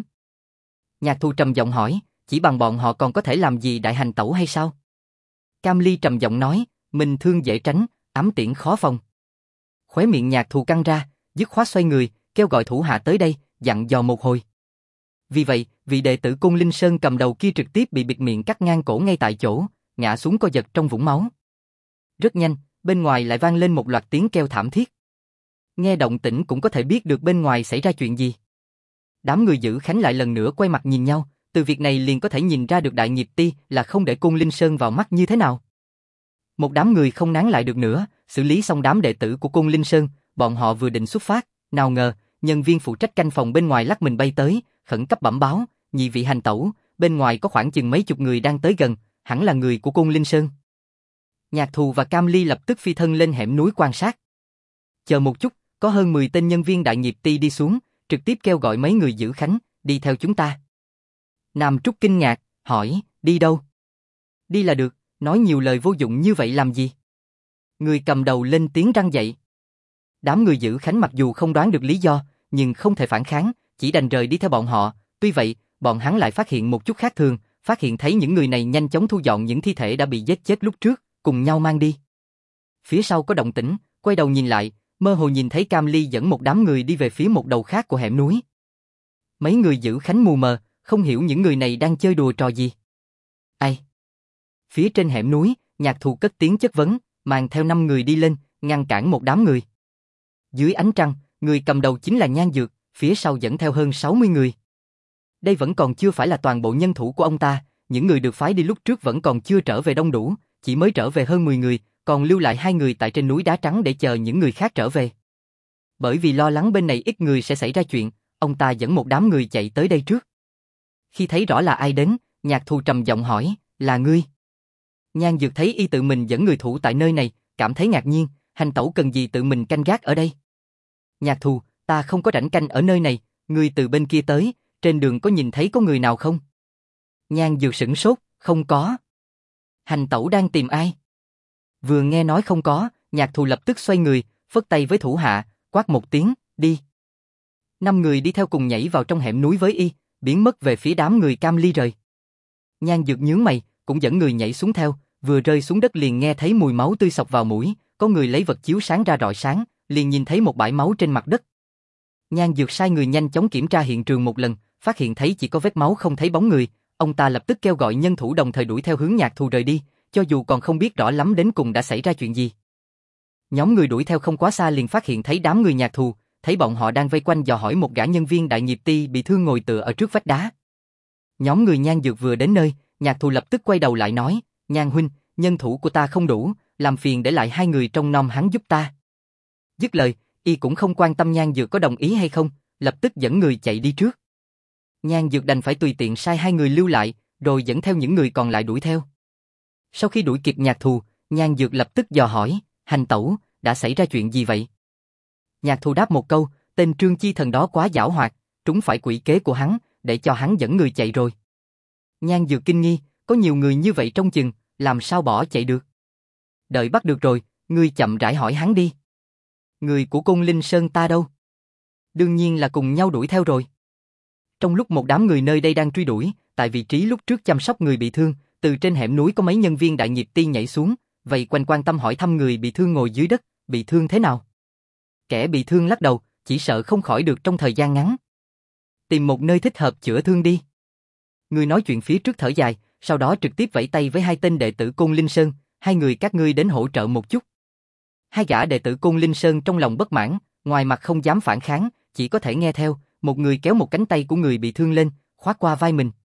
Nhạc Thù trầm giọng hỏi, chỉ bằng bọn họ còn có thể làm gì đại hành tẩu hay sao? Cam Ly trầm giọng nói, mình thương dễ tránh, ám tiễn khó phòng. Khóe miệng Nhạc Thù căng ra, dứt khoát xoay người, kêu gọi thủ hạ tới đây, dặn dò một hồi. Vì vậy, vị đệ tử Côn Linh Sơn cầm đầu kia trực tiếp bị bịt miệng cắt ngang cổ ngay tại chỗ, ngã xuống co giật trong vũng máu. Rất nhanh, bên ngoài lại vang lên một loạt tiếng kêu thảm thiết. Nghe động tĩnh cũng có thể biết được bên ngoài xảy ra chuyện gì. Đám người giữ Khánh lại lần nữa quay mặt nhìn nhau, từ việc này liền có thể nhìn ra được Đại Nghiệp Ti là không để Côn Linh Sơn vào mắt như thế nào. Một đám người không nán lại được nữa, xử lý xong đám đệ tử của Côn Linh Sơn, bọn họ vừa định xuất phát, nào ngờ, nhân viên phụ trách canh phòng bên ngoài lắc mình bay tới, khẩn cấp bẩm báo, nhị vị hành tẩu, bên ngoài có khoảng chừng mấy chục người đang tới gần, hẳn là người của Côn Linh Sơn. Nhạc Thù và Cam Ly lập tức phi thân lên hẻm núi quan sát. Chờ một chút, có hơn 10 tên nhân viên Đại Nghiệp Ti đi xuống, trực tiếp kêu gọi mấy người giữ Khánh, đi theo chúng ta. Nam Trúc kinh ngạc, hỏi, đi đâu? Đi là được, nói nhiều lời vô dụng như vậy làm gì? Người cầm đầu lên tiếng răn dậy. Đám người giữ Khánh mặc dù không đoán được lý do, nhưng không thể phản kháng, chỉ đành rời đi theo bọn họ. Tuy vậy, bọn hắn lại phát hiện một chút khác thường, phát hiện thấy những người này nhanh chóng thu dọn những thi thể đã bị giết chết lúc trước, cùng nhau mang đi. Phía sau có động tĩnh, quay đầu nhìn lại, mơ hồ nhìn thấy Cam Ly dẫn một đám người đi về phía một đầu khác của hẻm núi. Mấy người giữ Khánh mù mờ, không hiểu những người này đang chơi đùa trò gì. Ai? Phía trên hẻm núi, Nhạc Thù cất tiếng chất vấn, mang theo 5 người đi lên, ngăn cản một đám người. Dưới ánh trăng, người cầm đầu chính là Nhan Dược, phía sau dẫn theo hơn 60 người. Đây vẫn còn chưa phải là toàn bộ nhân thủ của ông ta, những người được phái đi lúc trước vẫn còn chưa trở về đông đủ, chỉ mới trở về hơn 10 người, còn lưu lại 2 người tại trên núi đá trắng để chờ những người khác trở về. Bởi vì lo lắng bên này ít người sẽ xảy ra chuyện, ông ta dẫn một đám người chạy tới đây trước. Khi thấy rõ là ai đến, Nhạc Thù trầm giọng hỏi, là ngươi? Nhan Dược thấy y tự mình dẫn người thủ tại nơi này, cảm thấy ngạc nhiên, hành tẩu cần gì tự mình canh gác ở đây? Nhạc Thù, ta không có rảnh canh ở nơi này, ngươi từ bên kia tới, trên đường có nhìn thấy có người nào không? Nhan Dược sửng sốt, không có. Hành tẩu đang tìm ai? Vừa nghe nói không có, Nhạc Thù lập tức xoay người, phất tay với thủ hạ, quát một tiếng, đi. 5 người đi theo cùng nhảy vào trong hẻm núi với y, biến mất về phía đám người Cam Ly rời. Nhan Dược nhướng mày, cũng dẫn người nhảy xuống theo, vừa rơi xuống đất liền nghe thấy mùi máu tươi xộc vào mũi, có người lấy vật chiếu sáng ra rọi sáng, liền nhìn thấy một bãi máu trên mặt đất. Nhan Dược sai người nhanh chóng kiểm tra hiện trường một lần, phát hiện thấy chỉ có vết máu không thấy bóng người, ông ta lập tức kêu gọi nhân thủ đồng thời đuổi theo hướng Nhạc Thù rời đi, cho dù còn không biết rõ lắm đến cùng đã xảy ra chuyện gì. Nhóm người đuổi theo không quá xa liền phát hiện thấy đám người Nhạc Thù, thấy bọn họ đang vây quanh dò hỏi một gã nhân viên Đại Nghiệp Ti bị thương ngồi tựa ở trước vách đá. Nhóm người Nhan Dược vừa đến nơi, Nhạc Thù lập tức quay đầu lại nói, Nhan huynh, nhân thủ của ta không đủ, làm phiền để lại 2 người trong nom hắn giúp ta. Dứt lời, y cũng không quan tâm Nhan Dược có đồng ý hay không, lập tức dẫn người chạy đi trước. Nhan Dược đành phải tùy tiện sai 2 người lưu lại, rồi dẫn theo những người còn lại đuổi theo. Sau khi đuổi kịp Nhạc Thù, Nhan Dược lập tức dò hỏi, hành tẩu, đã xảy ra chuyện gì vậy? Nhạc Thù đáp một câu, tên Trương Chi Thần đó quá giảo hoạt, trúng phải quỷ kế của hắn, để cho hắn dẫn người chạy rồi. Nhan Dược kinh nghi, có nhiều người như vậy trong chừng, làm sao bỏ chạy được? Đợi bắt được rồi, ngươi chậm rãi hỏi hắn đi. Người của Côn Linh Sơn ta đâu? Đương nhiên là cùng nhau đuổi theo rồi. Trong lúc một đám người nơi đây đang truy đuổi, tại vị trí lúc trước chăm sóc người bị thương, từ trên hẻm núi có mấy nhân viên Đại Nghiệp Ti nhảy xuống, vậy quanh quan tâm hỏi thăm người bị thương ngồi dưới đất, bị thương thế nào? Kẻ bị thương lắc đầu, chỉ sợ không khỏi được trong thời gian ngắn. Tìm một nơi thích hợp chữa thương đi. Người nói chuyện phía trước thở dài, sau đó trực tiếp vẫy tay với 2 tên đệ tử Côn Linh Sơn, 2 người các ngươi đến hỗ trợ một chút. 2 gã đệ tử Côn Linh Sơn trong lòng bất mãn, ngoài mặt không dám phản kháng, chỉ có thể nghe theo, một người kéo một cánh tay của người bị thương lên, khoác qua vai mình.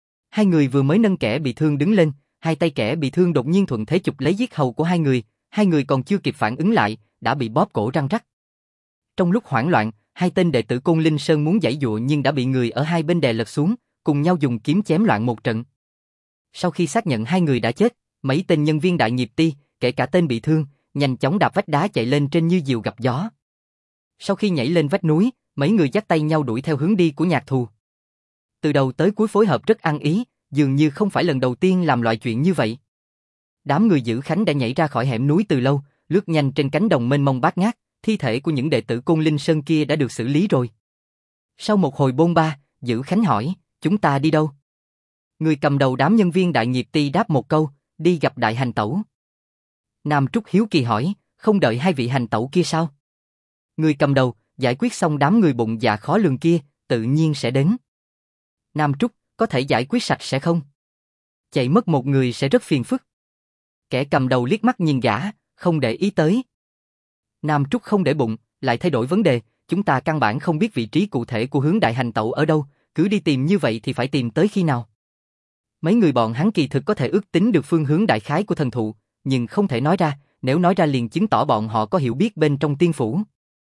2 người vừa mới nâng kẻ bị thương đứng lên, 2 tay kẻ bị thương đột nhiên thuận thế chụp lấy yết hầu của 2 người, 2 người còn chưa kịp phản ứng lại, đã bị bóp cổ răng rắc. Trong lúc hoảng loạn, 2 tên đệ tử Côn Linh Sơn muốn giãy giụa nhưng đã bị người ở hai bên đè lật xuống, cùng nhau dùng kiếm chém loạn một trận. Sau khi xác nhận 2 người đã chết, mấy tên nhân viên Đại Nghiệp Ti, kể cả tên bị thương, nhanh chóng đạp vách đá chạy lên trên như diều gặp gió. Sau khi nhảy lên vách núi, mấy người dắt tay nhau đuổi theo hướng đi của Nhạc Thù. Từ đầu tới cuối phối hợp rất ăn ý, dường như không phải lần đầu tiên làm loại chuyện như vậy. Đám người giữ Khánh đã nhảy ra khỏi hẻm núi từ lâu, lướt nhanh trên cánh đồng mênh mông bát ngát, thi thể của những đệ tử Côn Linh Sơn kia đã được xử lý rồi. Sau một hồi bôn ba, Giữ Khánh hỏi, chúng ta đi đâu? Người cầm đầu đám nhân viên Đại Nghiệp Ti đáp một câu, đi gặp Đại Hành Tẩu. Nam Trúc hiếu kỳ hỏi, không đợi hai vị hành tẩu kia sao? Người cầm đầu, giải quyết xong đám người bụng dạ khó lường kia, tự nhiên sẽ đến. Nam Trúc, có thể giải quyết sạch sẽ không? Chạy mất một người sẽ rất phiền phức. Kẻ cầm đầu liếc mắt nhìn gã, không để ý tới. Nam Trúc không để bụng, lại thay đổi vấn đề, chúng ta căn bản không biết vị trí cụ thể của Hướng Đại Hành Tẩu ở đâu, cứ đi tìm như vậy thì phải tìm tới khi nào? Mấy người bọn hắn kỳ thực có thể ước tính được phương hướng đại khái của thần thụ, nhưng không thể nói ra, nếu nói ra liền chứng tỏ bọn họ có hiểu biết bên trong tiên phủ.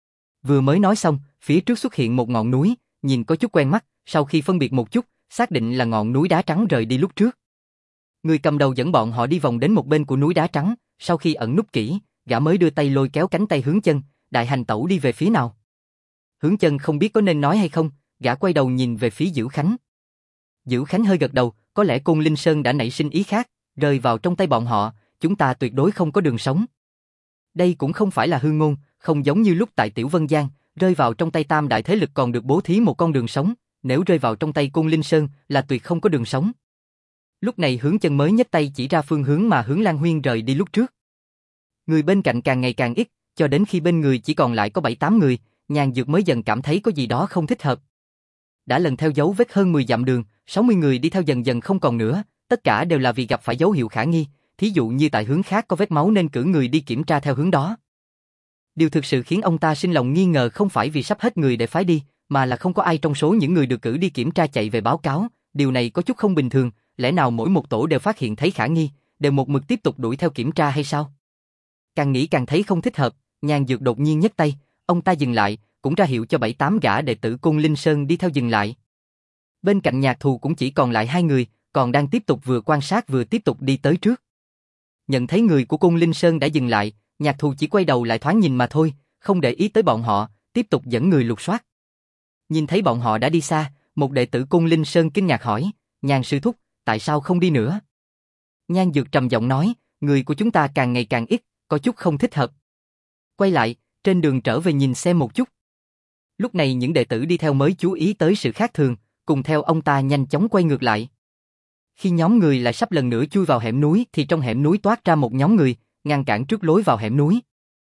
Vừa mới nói xong, phía trước xuất hiện một ngọn núi, nhìn có chút quen mắt, sau khi phân biệt một chút, xác định là ngọn núi đá trắng rời đi lúc trước. Người cầm đầu dẫn bọn họ đi vòng đến một bên của núi đá trắng, sau khi ẩn núp kỹ, gã mới đưa tay lôi kéo cánh tay Hướng Chân, Đại Hành Tẩu đi về phía nào. Hướng Chân không biết có nên nói hay không, gã quay đầu nhìn về phía Dữ Khánh. Dữ Khánh hơi gật đầu, có lẽ Côn Linh Sơn đã nảy sinh ý khác, rơi vào trong tay bọn họ, chúng ta tuyệt đối không có đường sống. Đây cũng không phải là hư ngôn, không giống như lúc tại Tiểu Vân Giang, rơi vào trong tay tam đại thế lực còn được bố thí một con đường sống, nếu rơi vào trong tay Côn Linh Sơn là tuyệt không có đường sống. Lúc này Hướng Chân mới nhấc tay chỉ ra phương hướng mà Hướng Lan Huyên rời đi lúc trước. Người bên cạnh càng ngày càng ít, cho đến khi bên người chỉ còn lại có 7-8 người, Nhàn Dược mới dần cảm thấy có gì đó không thích hợp. Đã lần theo dấu vết hơn 10 dặm đường, 60 người đi theo dần dần không còn nữa, tất cả đều là vì gặp phải dấu hiệu khả nghi, thí dụ như tại hướng khác có vết máu nên cử người đi kiểm tra theo hướng đó. Điều thực sự khiến ông ta sinh lòng nghi ngờ không phải vì sắp hết người để phái đi, mà là không có ai trong số những người được cử đi kiểm tra chạy về báo cáo, điều này có chút không bình thường, lẽ nào mỗi một tổ đều phát hiện thấy khả nghi, đều một mực tiếp tục đuổi theo kiểm tra hay sao? Càng nghĩ càng thấy không thích hợp, Nhàn Dược đột nhiên nhấc tay, ông ta dừng lại, cũng ra hiệu cho 7-8 gã đệ tử Côn Linh Sơn đi theo dừng lại. Bên cạnh Nhạc Thù cũng chỉ còn lại 2 người, còn đang tiếp tục vừa quan sát vừa tiếp tục đi tới trước. Nhận thấy người của Côn Linh Sơn đã dừng lại, Nhạc Thù chỉ quay đầu lại thoáng nhìn mà thôi, không để ý tới bọn họ, tiếp tục dẫn người lục soát. Nhìn thấy bọn họ đã đi xa, một đệ tử Côn Linh Sơn kinh ngạc hỏi, Nhàn sư thúc, tại sao không đi nữa? Nhan Dược trầm giọng nói, người của chúng ta càng ngày càng ít, có chút không thích hợp. Quay lại, trên đường trở về nhìn xem một chút. Lúc này những đệ tử đi theo mới chú ý tới sự khác thường, cùng theo ông ta nhanh chóng quay ngược lại. Khi nhóm người lại sắp lần nữa chui vào hẻm núi thì trong hẻm núi toát ra một nhóm người, ngăn cản trước lối vào hẻm núi.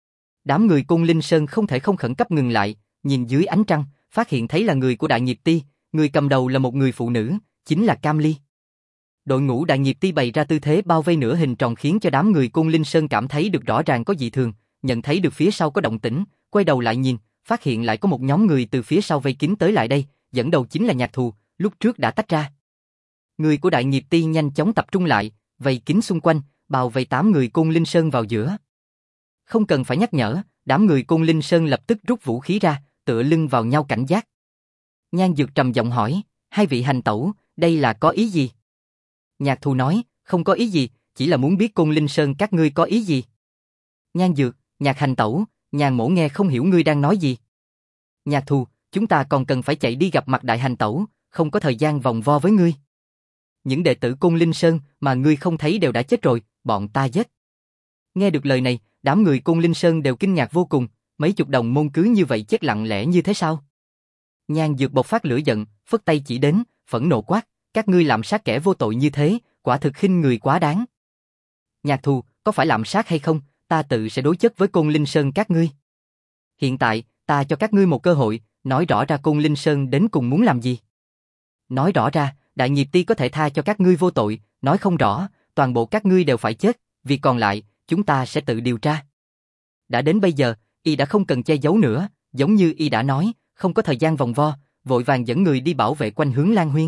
Đám người Côn Linh Sơn không thể không khẩn cấp ngừng lại, nhìn dưới ánh trăng, phát hiện thấy là người của Đại Nghiệp Ti, người cầm đầu là một người phụ nữ, chính là Cam Ly. Đội ngũ Đại Nghiệp Ti bày ra tư thế bao vây nửa hình tròn khiến cho đám người Côn Linh Sơn cảm thấy được rõ ràng có dị thường, nhận thấy được phía sau có động tĩnh, quay đầu lại nhìn, phát hiện lại có một nhóm người từ phía sau vây kín tới lại đây, dẫn đầu chính là Nhạc Thù, lúc trước đã tách ra. Người của Đại Nghiệp Ti nhanh chóng tập trung lại, vây kín xung quanh, bao vây 8 người Côn Linh Sơn vào giữa. Không cần phải nhắc nhở, đám người Côn Linh Sơn lập tức rút vũ khí ra, tựa lưng vào nhau cảnh giác. Nhan Dược trầm giọng hỏi, hai vị hành tẩu, đây là có ý gì? Nhạc Thù nói, không có ý gì, chỉ là muốn biết Côn Linh Sơn các ngươi có ý gì. Nhan Dược, Nhạc hành tẩu, Nhàn mỗ nghe không hiểu ngươi đang nói gì. Nhạc Thù, chúng ta còn cần phải chạy đi gặp mặt Đại Hành Tẩu, không có thời gian vòng vo với ngươi. Những đệ tử Côn Linh Sơn mà ngươi không thấy đều đã chết rồi, bọn ta giết. Nghe được lời này, đám người Côn Linh Sơn đều kinh ngạc vô cùng, mấy chục đồng môn cứ như vậy chết lặng lẽ như thế sao? Nhan Dược bộc phát lửa giận, phất tay chỉ đến, phẫn nộ quát, các ngươi lạm sát kẻ vô tội như thế, quả thực khinh người quá đáng. Nhạc Thù, có phải lạm sát hay không, ta tự sẽ đối chất với Côn Linh Sơn các ngươi. Hiện tại, ta cho các ngươi một cơ hội, nói rõ ra Côn Linh Sơn đến cùng muốn làm gì. Nói rõ ra, Đại Nghiệp Ti có thể tha cho các ngươi vô tội, nói không rõ, toàn bộ các ngươi đều phải chết, vì còn lại, chúng ta sẽ tự điều tra. Đã đến bây giờ, y đã không cần che giấu nữa, giống như y đã nói, không có thời gian vòng vo, vội vàng dẫn người đi bảo vệ quanh Hướng Lan Huyên.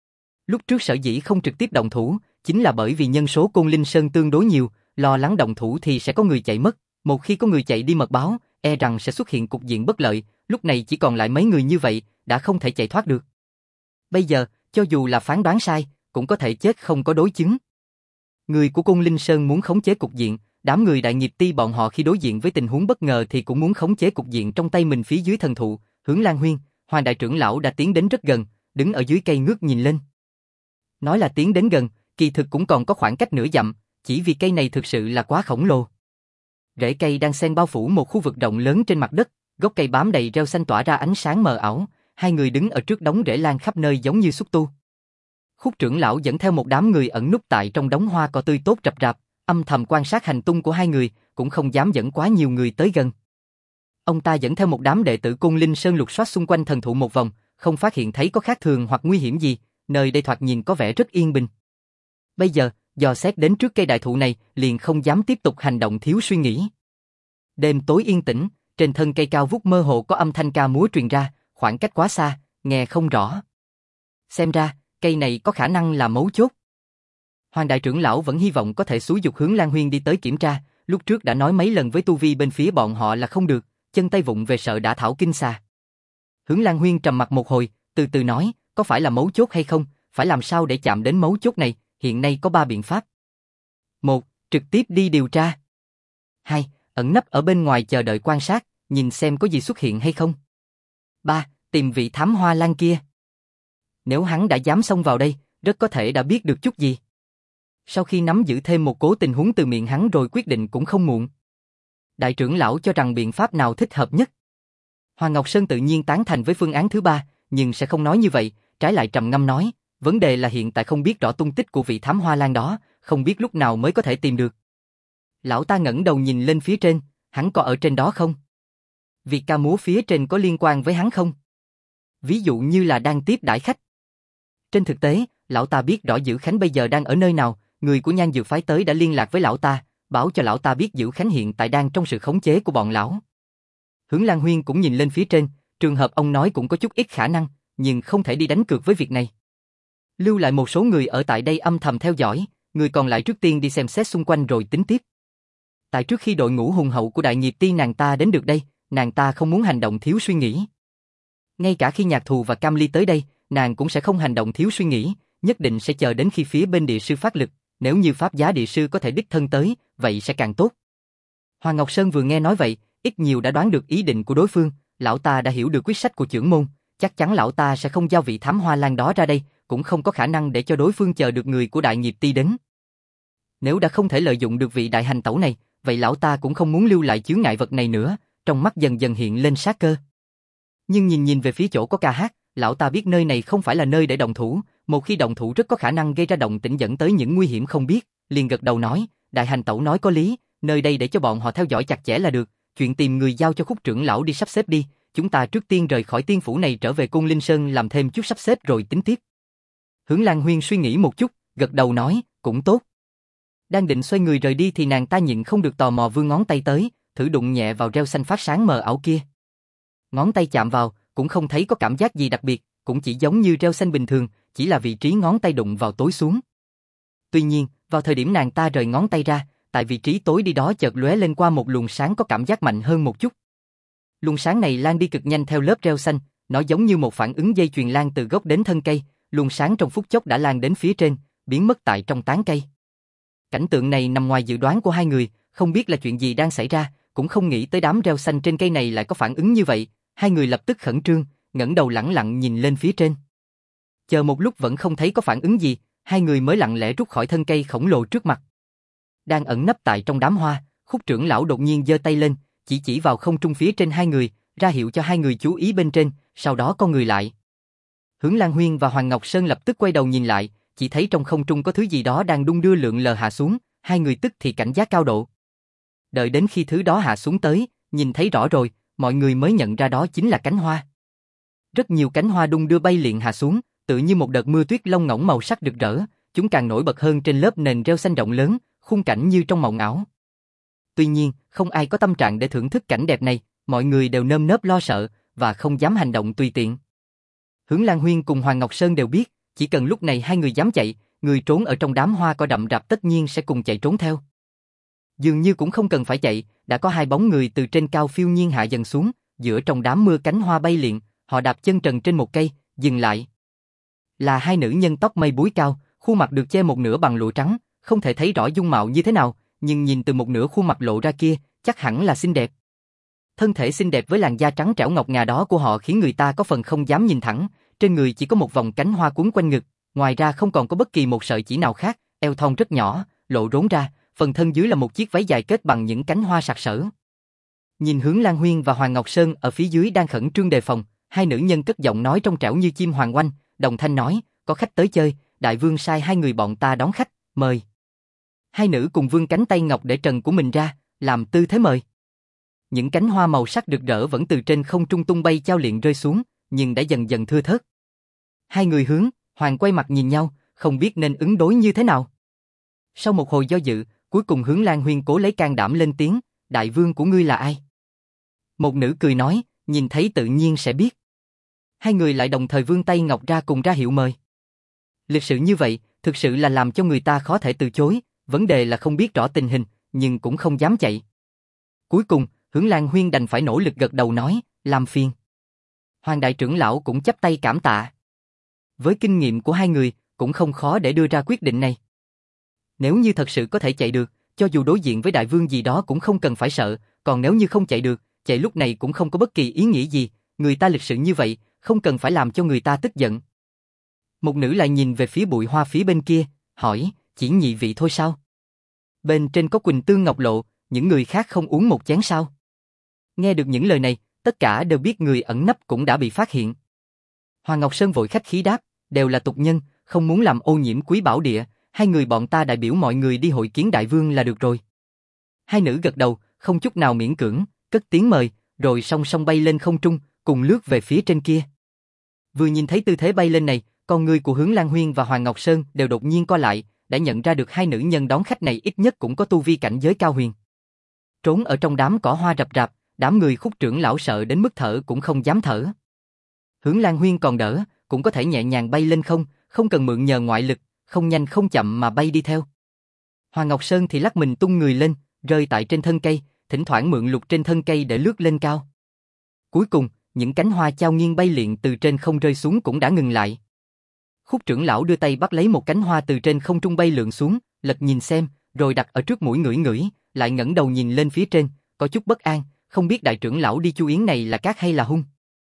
Lúc trước sở dĩ không trực tiếp động thủ, chính là bởi vì nhân số Côn Linh Sơn tương đối nhiều, lo lắng động thủ thì sẽ có người chạy mất, một khi có người chạy đi mật báo, e rằng sẽ xuất hiện cục diện bất lợi, lúc này chỉ còn lại mấy người như vậy, đã không thể chạy thoát được. Bây giờ, cho dù là phán đoán sai, cũng có thể chết không có đối chứng. Người của Côn Linh Sơn muốn khống chế cục diện, đám người Đại Nghiệp Ti bọn họ khi đối diện với tình huống bất ngờ thì cũng muốn khống chế cục diện trong tay mình phía dưới thần thụ. Hướng Lan Huyên, Hoàng đại trưởng lão đã tiến đến rất gần, đứng ở dưới cây ngước nhìn lên. Nói là tiến đến gần, kỳ thực cũng còn có khoảng cách nửa dặm, chỉ vì cây này thực sự là quá khổng lồ. Rễ cây đang xen bao phủ một khu vực rộng lớn trên mặt đất, gốc cây bám đầy rêu xanh tỏa ra ánh sáng mờ ảo, hai người đứng ở trước đống rễ lan khắp nơi giống như xúc tu. Khúc trưởng lão dẫn theo một đám người ẩn núp tại trong đống hoa cỏ tươi tốt rậm rạp, âm thầm quan sát hành tung của hai người, cũng không dám dẫn quá nhiều người tới gần. Ông ta dẫn theo một đám đệ tử Côn Linh Sơn lục soát xung quanh thần thụ một vòng, không phát hiện thấy có khác thường hoặc nguy hiểm gì, nơi đây thoạt nhìn có vẻ rất yên bình. Bây giờ, dò xét đến trước cây đại thụ này, liền không dám tiếp tục hành động thiếu suy nghĩ. Đêm tối yên tĩnh, trên thân cây cao vút mơ hồ có âm thanh ca múa truyền ra, khoảng cách quá xa, nghe không rõ. Xem ra, cây này có khả năng là mấu chốt. Hoàng đại trưởng lão vẫn hy vọng có thể xúi giục Hướng Lan Huyên đi tới kiểm tra, lúc trước đã nói mấy lần với tu vi bên phía bọn họ là không được, chân tay vụng về sợ đã thảo kinh xà. Hướng Lan Huyên trầm mặt một hồi, từ từ nói, có phải là mấu chốt hay không, phải làm sao để chạm đến mấu chốt này, hiện nay có 3 biện pháp. 1. Trực tiếp đi điều tra. 2. Ẩn nấp ở bên ngoài chờ đợi quan sát, nhìn xem có gì xuất hiện hay không. 3. Tìm vị thám hoa lan kia. Nếu hắn đã dám xông vào đây, rất có thể đã biết được chút gì. Sau khi nắm giữ thêm một cố tình huống từ miệng hắn rồi quyết định cũng không muộn. Đại trưởng lão cho rằng biện pháp nào thích hợp nhất. Hoàng Ngọc Sơn tự nhiên tán thành với phương án thứ 3, nhưng sẽ không nói như vậy, trái lại trầm ngâm nói, vấn đề là hiện tại không biết rõ tung tích của vị thám hoa lan đó, không biết lúc nào mới có thể tìm được. Lão ta ngẩng đầu nhìn lên phía trên, hắn có ở trên đó không? Việc ca múa phía trên có liên quan với hắn không? Ví dụ như là đang tiếp đãi khách. Trên thực tế, lão ta biết rõ Dữ Khánh bây giờ đang ở nơi nào, người của Nhan Dược phái tới đã liên lạc với lão ta, bảo cho lão ta biết Dữ Khánh hiện tại đang trong sự khống chế của bọn lão. Hướng Lan Huyên cũng nhìn lên phía trên, trường hợp ông nói cũng có chút ít khả năng, nhưng không thể đi đánh cược với việc này. Lưu lại một số người ở tại đây âm thầm theo dõi, người còn lại trước tiên đi xem xét xung quanh rồi tính tiếp. Tại trước khi đội ngũ hùng hậu của đại nghiệp ti nàng ta đến được đây, nàng ta không muốn hành động thiếu suy nghĩ. Ngay cả khi Nhạc Thù và Cam Ly tới đây, nàng cũng sẽ không hành động thiếu suy nghĩ, nhất định sẽ chờ đến khi phía bên địa sư phát lực, nếu như pháp giá địa sư có thể đích thân tới, vậy sẽ càng tốt. Hoàng Ngọc Sơn vừa nghe nói vậy, ít nhiều đã đoán được ý định của đối phương, lão ta đã hiểu được quyết sách của trưởng môn, chắc chắn lão ta sẽ không giao vị thám hoa lan đó ra đây, cũng không có khả năng để cho đối phương chờ được người của đại nghiệp ti đến. Nếu đã không thể lợi dụng được vị đại hành tẩu này, vậy lão ta cũng không muốn lưu lại chướng ngại vật này nữa, trong mắt dần dần hiện lên sát cơ. Nhưng nhìn về phía chỗ có ca hát, lão ta biết nơi này không phải là nơi để động thủ, một khi động thủ rất có khả năng gây ra động tĩnh dẫn tới những nguy hiểm không biết, liền gật đầu nói, đại hành tẩu nói có lý, nơi đây để cho bọn họ theo dõi chặt chẽ là được, chuyện tìm người giao cho Khúc trưởng lão đi sắp xếp đi, chúng ta trước tiên rời khỏi tiên phủ này trở về Côn Linh Sơn làm thêm chút sắp xếp rồi tính tiếp. Hướng Lan Huyên suy nghĩ một chút, gật đầu nói, cũng tốt. Đang định xoay người rời đi thì nàng ta nhịn không được tò mò vươn ngón tay tới, thử đụng nhẹ vào rêu xanh phát sáng mờ ảo kia. Ngón tay chạm vào, cũng không thấy có cảm giác gì đặc biệt, cũng chỉ giống như rêu xanh bình thường, chỉ là vị trí ngón tay đụng vào tối xuống. Tuy nhiên, vào thời điểm nàng ta rời ngón tay ra, tại vị trí tối đi đó chợt lóe lên qua một luồng sáng có cảm giác mạnh hơn một chút. Luồng sáng này lan đi cực nhanh theo lớp rêu xanh, nó giống như một phản ứng dây chuyền lan từ gốc đến thân cây, luồng sáng trong phút chốc đã lan đến phía trên, biến mất tại trong tán cây. Cảnh tượng này nằm ngoài dự đoán của hai người, không biết là chuyện gì đang xảy ra, cũng không nghĩ tới đám rêu xanh trên cây này lại có phản ứng như vậy, hai người lập tức khẩn trương, ngẩng đầu lẳng lặng nhìn lên phía trên. Chờ một lúc vẫn không thấy có phản ứng gì, hai người mới lặng lẽ rút khỏi thân cây khổng lồ trước mặt. Đang ẩn nấp tại trong đám hoa, Khúc trưởng lão đột nhiên giơ tay lên, chỉ vào không trung phía trên hai người, ra hiệu cho hai người chú ý bên trên, sau đó con người lại. Hướng Lan Huyên và Hoàng Ngọc Sơn lập tức quay đầu nhìn lại, chỉ thấy trong không trung có thứ gì đó đang đung đưa lượn lờ hạ xuống, hai người tức thì cảnh giác cao độ. Đợi đến khi thứ đó hạ xuống tới, nhìn thấy rõ rồi, mọi người mới nhận ra đó chính là cánh hoa. Rất nhiều cánh hoa đung đưa bay liệng hạ xuống, tự như một đợt mưa tuyết lông ngỗng màu sắc rực rỡ, chúng càng nổi bật hơn trên lớp nền rêu xanh rộng lớn, khung cảnh như trong mộng ảo. Tuy nhiên, không ai có tâm trạng để thưởng thức cảnh đẹp này, mọi người đều nơm nớp lo sợ và không dám hành động tùy tiện. Hướng Lan Huyên cùng Hoàng Ngọc Sơn đều biết, chỉ cần lúc này hai người dám chạy, người trốn ở trong đám hoa cỏ đậm rạp tất nhiên sẽ cùng chạy trốn theo. Dường như cũng không cần phải chạy, đã có hai bóng người từ trên cao phiêu nhiên hạ dần xuống, giữa trong đám mưa cánh hoa bay liệng, họ đạp chân trần trên một cây, dừng lại. Là hai nữ nhân tóc mây búi cao, khuôn mặt được che một nửa bằng lụa trắng, không thể thấy rõ dung mạo như thế nào, nhưng nhìn từ một nửa khuôn mặt lộ ra kia, chắc hẳn là xinh đẹp. Thân thể xinh đẹp với làn da trắng trẻo ngọc ngà đó của họ khiến người ta có phần không dám nhìn thẳng, trên người chỉ có một vòng cánh hoa quấn quanh ngực, ngoài ra không còn có bất kỳ một sợi chỉ nào khác, eo thon rất nhỏ, lộ rốn ra, phần thân dưới là một chiếc váy dài kết bằng những cánh hoa sặc sỡ. Nhìn hướng Lan Huyên và Hoàng Ngọc Sơn ở phía dưới đang khẩn trương đề phòng, hai nữ nhân cất giọng nói trong trẻo như chim hoàng oanh, đồng thanh nói, có khách tới chơi, đại vương sai hai người bọn ta đón khách, mời. Hai nữ cùng vươn cánh tay ngọc để trần của mình ra, làm tư thế mời. Những cánh hoa màu sắc rực rỡ vẫn từ trên không trung tung bay chao liệng rơi xuống, nhưng đã dần dần thưa thớt. Hai người hướng, Hoàng quay mặt nhìn nhau, không biết nên ứng đối như thế nào. Sau một hồi do dự, cuối cùng hướng Lan Huyên cố lấy can đảm lên tiếng, đại vương của ngươi là ai? Một nữ cười nói, nhìn thấy tự nhiên sẽ biết. Hai người lại đồng thời vươn tay ngọc ra cùng ra hiệu mời. Lịch sự như vậy, thực sự là làm cho người ta khó thể từ chối, vấn đề là không biết rõ tình hình, nhưng cũng không dám chạy. Cuối cùng, hướng Lan Huyên đành phải nỗ lực gật đầu nói, làm phiền. Hoàng đại trưởng lão cũng chắp tay cảm tạ. Với kinh nghiệm của hai người, cũng không khó để đưa ra quyết định này. Nếu như thật sự có thể chạy được, cho dù đối diện với đại vương gì đó cũng không cần phải sợ, còn nếu như không chạy được, chạy lúc này cũng không có bất kỳ ý nghĩa gì, người ta lịch sự như vậy, không cần phải làm cho người ta tức giận. Một nữ lại nhìn về phía bụi hoa phía bên kia, hỏi, chỉ nhị vị thôi sao? Bên trên có Quỳnh Tương Ngọc Lộ, những người khác không uống một chén sao? Nghe được những lời này, tất cả đều biết người ẩn nấp cũng đã bị phát hiện. Hoàng Ngọc Sơn vội khách khí đáp, đều là tục nhân, không muốn làm ô nhiễm quý bảo địa, hai người bọn ta đại biểu mọi người đi hội kiến đại vương là được rồi. Hai nữ gật đầu, không chút nào miễn cưỡng, cất tiếng mời, rồi song song bay lên không trung, cùng lướt về phía trên kia. Vừa nhìn thấy tư thế bay lên này, con người của hướng Lan Huyên và Hoàng Ngọc Sơn đều đột nhiên co lại, đã nhận ra được hai nữ nhân đón khách này ít nhất cũng có tu vi cảnh giới cao huyền. Trốn ở trong đám cỏ hoa rập rạp, đám người Khúc trưởng lão sợ đến mức thở cũng không dám thở. Hướng Lan Huyên còn đỡ, cũng có thể nhẹ nhàng bay lên không, không cần mượn nhờ ngoại lực, không nhanh không chậm mà bay đi theo. Hoàng Ngọc Sơn thì lắc mình tung người lên, rơi tại trên thân cây, thỉnh thoảng mượn lục trên thân cây để lướt lên cao. Cuối cùng, những cánh hoa chao nghiêng bay liệng từ trên không rơi xuống cũng đã ngừng lại. Khúc trưởng lão đưa tay bắt lấy một cánh hoa từ trên không trung bay lượn xuống, lật nhìn xem, rồi đặt ở trước mũi ngửi ngửi, lại ngẩng đầu nhìn lên phía trên, có chút bất an, không biết đại trưởng lão đi Chu Yến này là cát hay là hung.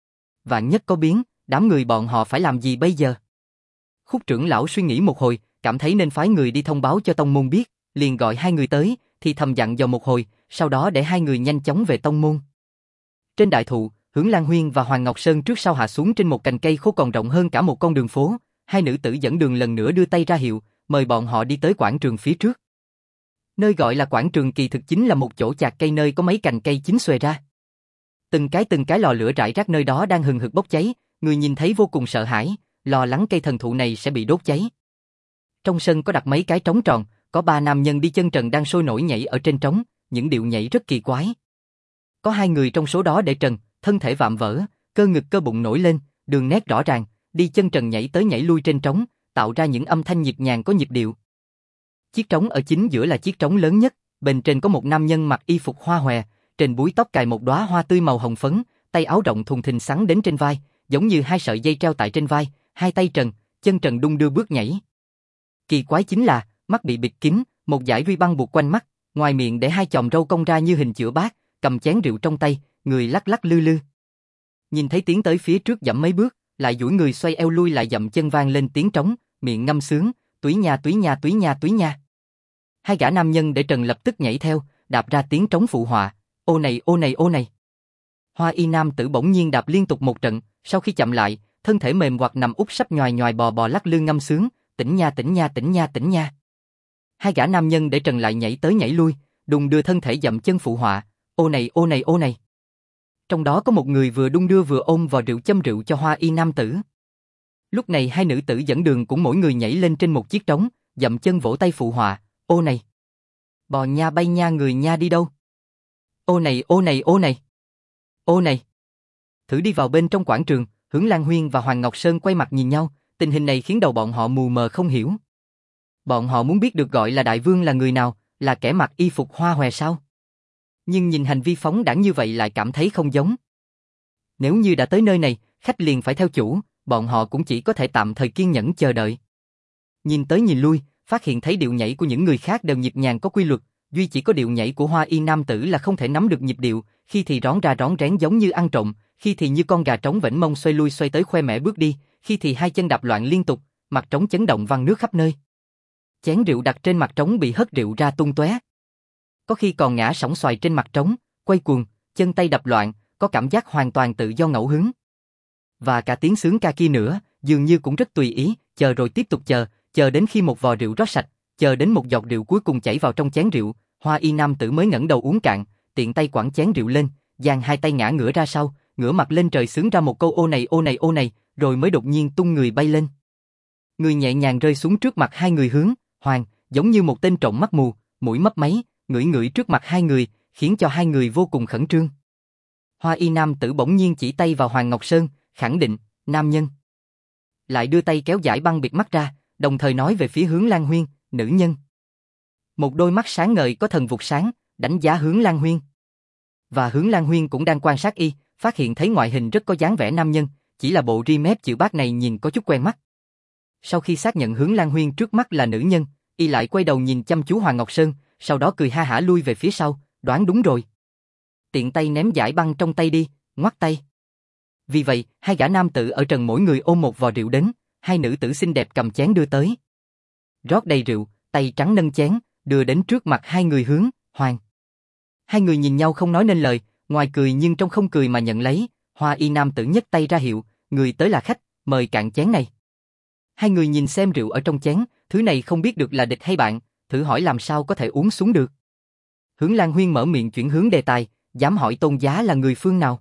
Vạn nhất có biến, đám người bọn họ phải làm gì bây giờ? Khúc trưởng lão suy nghĩ một hồi, cảm thấy nên phái người đi thông báo cho tông môn biết, liền gọi hai người tới, thì thầm dặn dò một hồi, sau đó để hai người nhanh chóng về tông môn. Trên đại thụ, hướng Lan Huyên và Hoàng Ngọc Sơn trước sau hạ xuống trên một cành cây khô còn rộng hơn cả một con đường phố, hai nữ tử dẫn đường lần nữa đưa tay ra hiệu, mời bọn họ đi tới quảng trường phía trước. Nơi gọi là quảng trường kỳ thực chính là một chỗ chạc cây nơi có mấy cành cây chín xuề ra. Từng cái lò lửa rải rác nơi đó đang hừng hực bốc cháy, người nhìn thấy vô cùng sợ hãi, lo lắng cây thần thụ này sẽ bị đốt cháy. Trong sân có đặt mấy cái trống tròn, có ba nam nhân đi chân trần đang sôi nổi nhảy ở trên trống, những điệu nhảy rất kỳ quái. Có hai người trong số đó để trần, thân thể vạm vỡ, cơ ngực cơ bụng nổi lên, đường nét rõ ràng, đi chân trần nhảy tới nhảy lui trên trống, tạo ra những âm thanh nhịp nhàng có nhịp điệu. Chiếc trống ở chính giữa là chiếc trống lớn nhất, bên trên có một nam nhân mặc y phục hoa hòe, trên búi tóc cài một đóa hoa tươi màu hồng phấn, tay áo rộng thùng thình xắn đến trên vai, giống như hai sợi dây treo tại trên vai, hai tay trần, chân trần đung đưa bước nhảy. Kỳ quái chính là, mắt bị bịt kín, một dải ruy băng buộc quanh mắt, ngoài miệng để hai chòm râu cong ra như hình chữa bát, cầm chén rượu trong tay, người lắc lắc lư lư. Nhìn thấy tiến tới phía trước dẫm mấy bước, lại duỗi người xoay eo lui lại dậm chân vang lên tiếng trống, miệng ngâm sướng, túy nha túy nha túy nha túy nha. Hai gã nam nhân để trần lập tức nhảy theo, đạp ra tiếng trống phụ họa, ô này ô này ô này. Hoa y nam tử bỗng nhiên đạp liên tục một trận, sau khi chậm lại, thân thể mềm hoặc nằm úp sấp nhoài nhoài bò bò lắc lư ngâm sướng, tỉnh nha tỉnh nha tỉnh nha tỉnh nha. Hai gã nam nhân để trần lại nhảy tới nhảy lui, đùng đưa thân thể dậm chân phụ họa, ô này ô này ô này. Trong đó có một người vừa đung đưa vừa ôm vào rượu châm rượu cho hoa y nam tử. Lúc này hai nữ tử dẫn đường cũng mỗi người nhảy lên trên một chiếc trống, dậm chân vỗ tay phụ họa, ô này. Bò nha bay nha người nha đi đâu? Ô này ô này ô này. Ô này. Thử đi vào bên trong quảng trường, hướng Lan Huyên và Hoàng Ngọc Sơn quay mặt nhìn nhau, tình hình này khiến đầu bọn họ mù mờ không hiểu. Bọn họ muốn biết được gọi là đại vương là người nào, là kẻ mặc y phục hoa hòe sao? Nhưng nhìn hành vi phóng đãng như vậy lại cảm thấy không giống. Nếu như đã tới nơi này, khách liền phải theo chủ, bọn họ cũng chỉ có thể tạm thời kiên nhẫn chờ đợi. Nhìn tới nhìn lui, phát hiện thấy điệu nhảy của những người khác đều nhịp nhàng có quy luật, duy chỉ có điệu nhảy của hoa y nam tử là không thể nắm được nhịp điệu, khi thì rón ra rón rén giống như ăn trộm, khi thì như con gà trống vểnh mông xoay lui xoay tới khoe mẽ bước đi, khi thì hai chân đạp loạn liên tục, mặt trống chấn động văng nước khắp nơi. Chén rượu đặt trên mặt trống bị hất rượu ra tung tóe. Có khi còn ngã sóng xoài trên mặt trống, quay cuồng, chân tay đập loạn, có cảm giác hoàn toàn tự do ngẫu hứng. Và cả tiếng sướng ca kia nữa, dường như cũng rất tùy ý, chờ rồi tiếp tục chờ đến khi một vò rượu rót sạch, chờ đến một giọt rượu cuối cùng chảy vào trong chén rượu, Hoa Y nam tử mới ngẩng đầu uống cạn, tiện tay quẳng chén rượu lên, dang hai tay ngã ngửa ra sau, ngửa mặt lên trời sướng ra một câu ô này, rồi mới đột nhiên tung người bay lên. Người nhẹ nhàng rơi xuống trước mặt hai người Hướng, Hoàng, giống như một tên trộm mắt mù, mũi mấp máy, ngửi trước mặt hai người, khiến cho hai người vô cùng khẩn trương. Hoa Y nam tử bỗng nhiên chỉ tay vào Hoàng Ngọc Sơn, khẳng định, nam nhân. Lại đưa tay kéo dải băng bịt mắt ra, đồng thời nói về phía Hướng Lan Huyên, nữ nhân. Một đôi mắt sáng ngời có thần vụt sáng, đánh giá Hướng Lan Huyên. Và Hướng Lan Huyên cũng đang quan sát y, phát hiện thấy ngoại hình rất có dáng vẻ nam nhân, chỉ là bộ ri mép chữ bát này nhìn có chút quen mắt. Sau khi xác nhận Hướng Lan Huyên trước mắt là nữ nhân, y lại quay đầu nhìn chăm chú Hoàng Ngọc Sơn, sau đó cười ha hả lui về phía sau, đoán đúng rồi. Tiện tay ném dải băng trong tay đi, ngoắt tay. Vì vậy, hai gã nam tử ở trần mỗi người ôm một vò rượu đến, hai nữ tử xinh đẹp cầm chén đưa tới. Rót đầy rượu, tay trắng nâng chén, đưa đến trước mặt hai người Hướng, Hoàng. Hai người nhìn nhau không nói nên lời, ngoài cười nhưng trong không cười mà nhận lấy, Hoa Y nam tử nhấc tay ra hiệu, người tới là khách, mời cạn chén này. Hai người nhìn xem rượu ở trong chén, thứ này không biết được là địch hay bạn, thử hỏi làm sao có thể uống xuống được. Hướng Lan Huyên mở miệng chuyển hướng đề tài, dám hỏi tôn giá là người phương nào.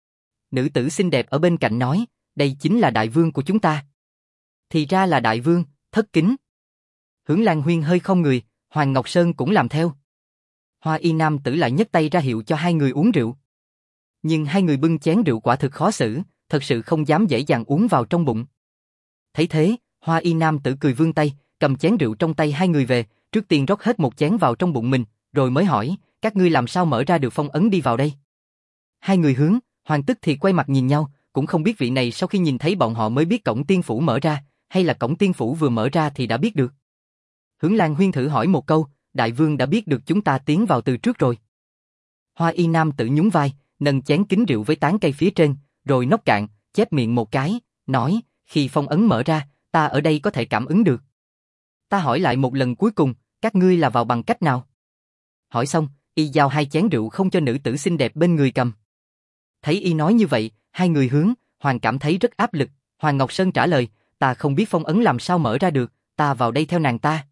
Nữ tử xinh đẹp ở bên cạnh nói, đây chính là đại vương của chúng ta. Thì ra là đại vương, thất kính. Hướng Lan Huyên hơi không người, Hoàng Ngọc Sơn cũng làm theo. Hoa Y nam tử lại nhấc tay ra hiệu cho hai người uống rượu. Nhưng hai người bưng chén rượu quả thực khó xử, thật sự không dám dễ dàng uống vào trong bụng. Thấy thế, Hoa Y nam tử cười vươn tay, cầm chén rượu trong tay hai người về, trước tiên rót hết một chén vào trong bụng mình, rồi mới hỏi, các ngươi làm sao mở ra được phong ấn đi vào đây? Hai người Hướng, Hoàng tức thì quay mặt nhìn nhau, cũng không biết vị này sau khi nhìn thấy bọn họ mới biết cổng tiên phủ mở ra, hay là cổng tiên phủ vừa mở ra thì đã biết được. Hướng Lan Huyên thử hỏi một câu, đại vương đã biết được chúng ta tiến vào từ trước rồi. Hoa Y nam tử nhún vai, nâng chén kính rượu với tán cây phía trên, rồi nốc cạn, chép miệng một cái, nói, khi phong ấn mở ra, ta ở đây có thể cảm ứng được. Ta hỏi lại một lần cuối cùng, các ngươi là vào bằng cách nào? Hỏi xong, y giao hai chén rượu không cho nữ tử xinh đẹp bên người cầm. Thấy y nói như vậy, hai người Hướng, Hoàng cảm thấy rất áp lực. Hoàng Ngọc Sơn trả lời, ta không biết phong ấn làm sao mở ra được, ta vào đây theo nàng ta.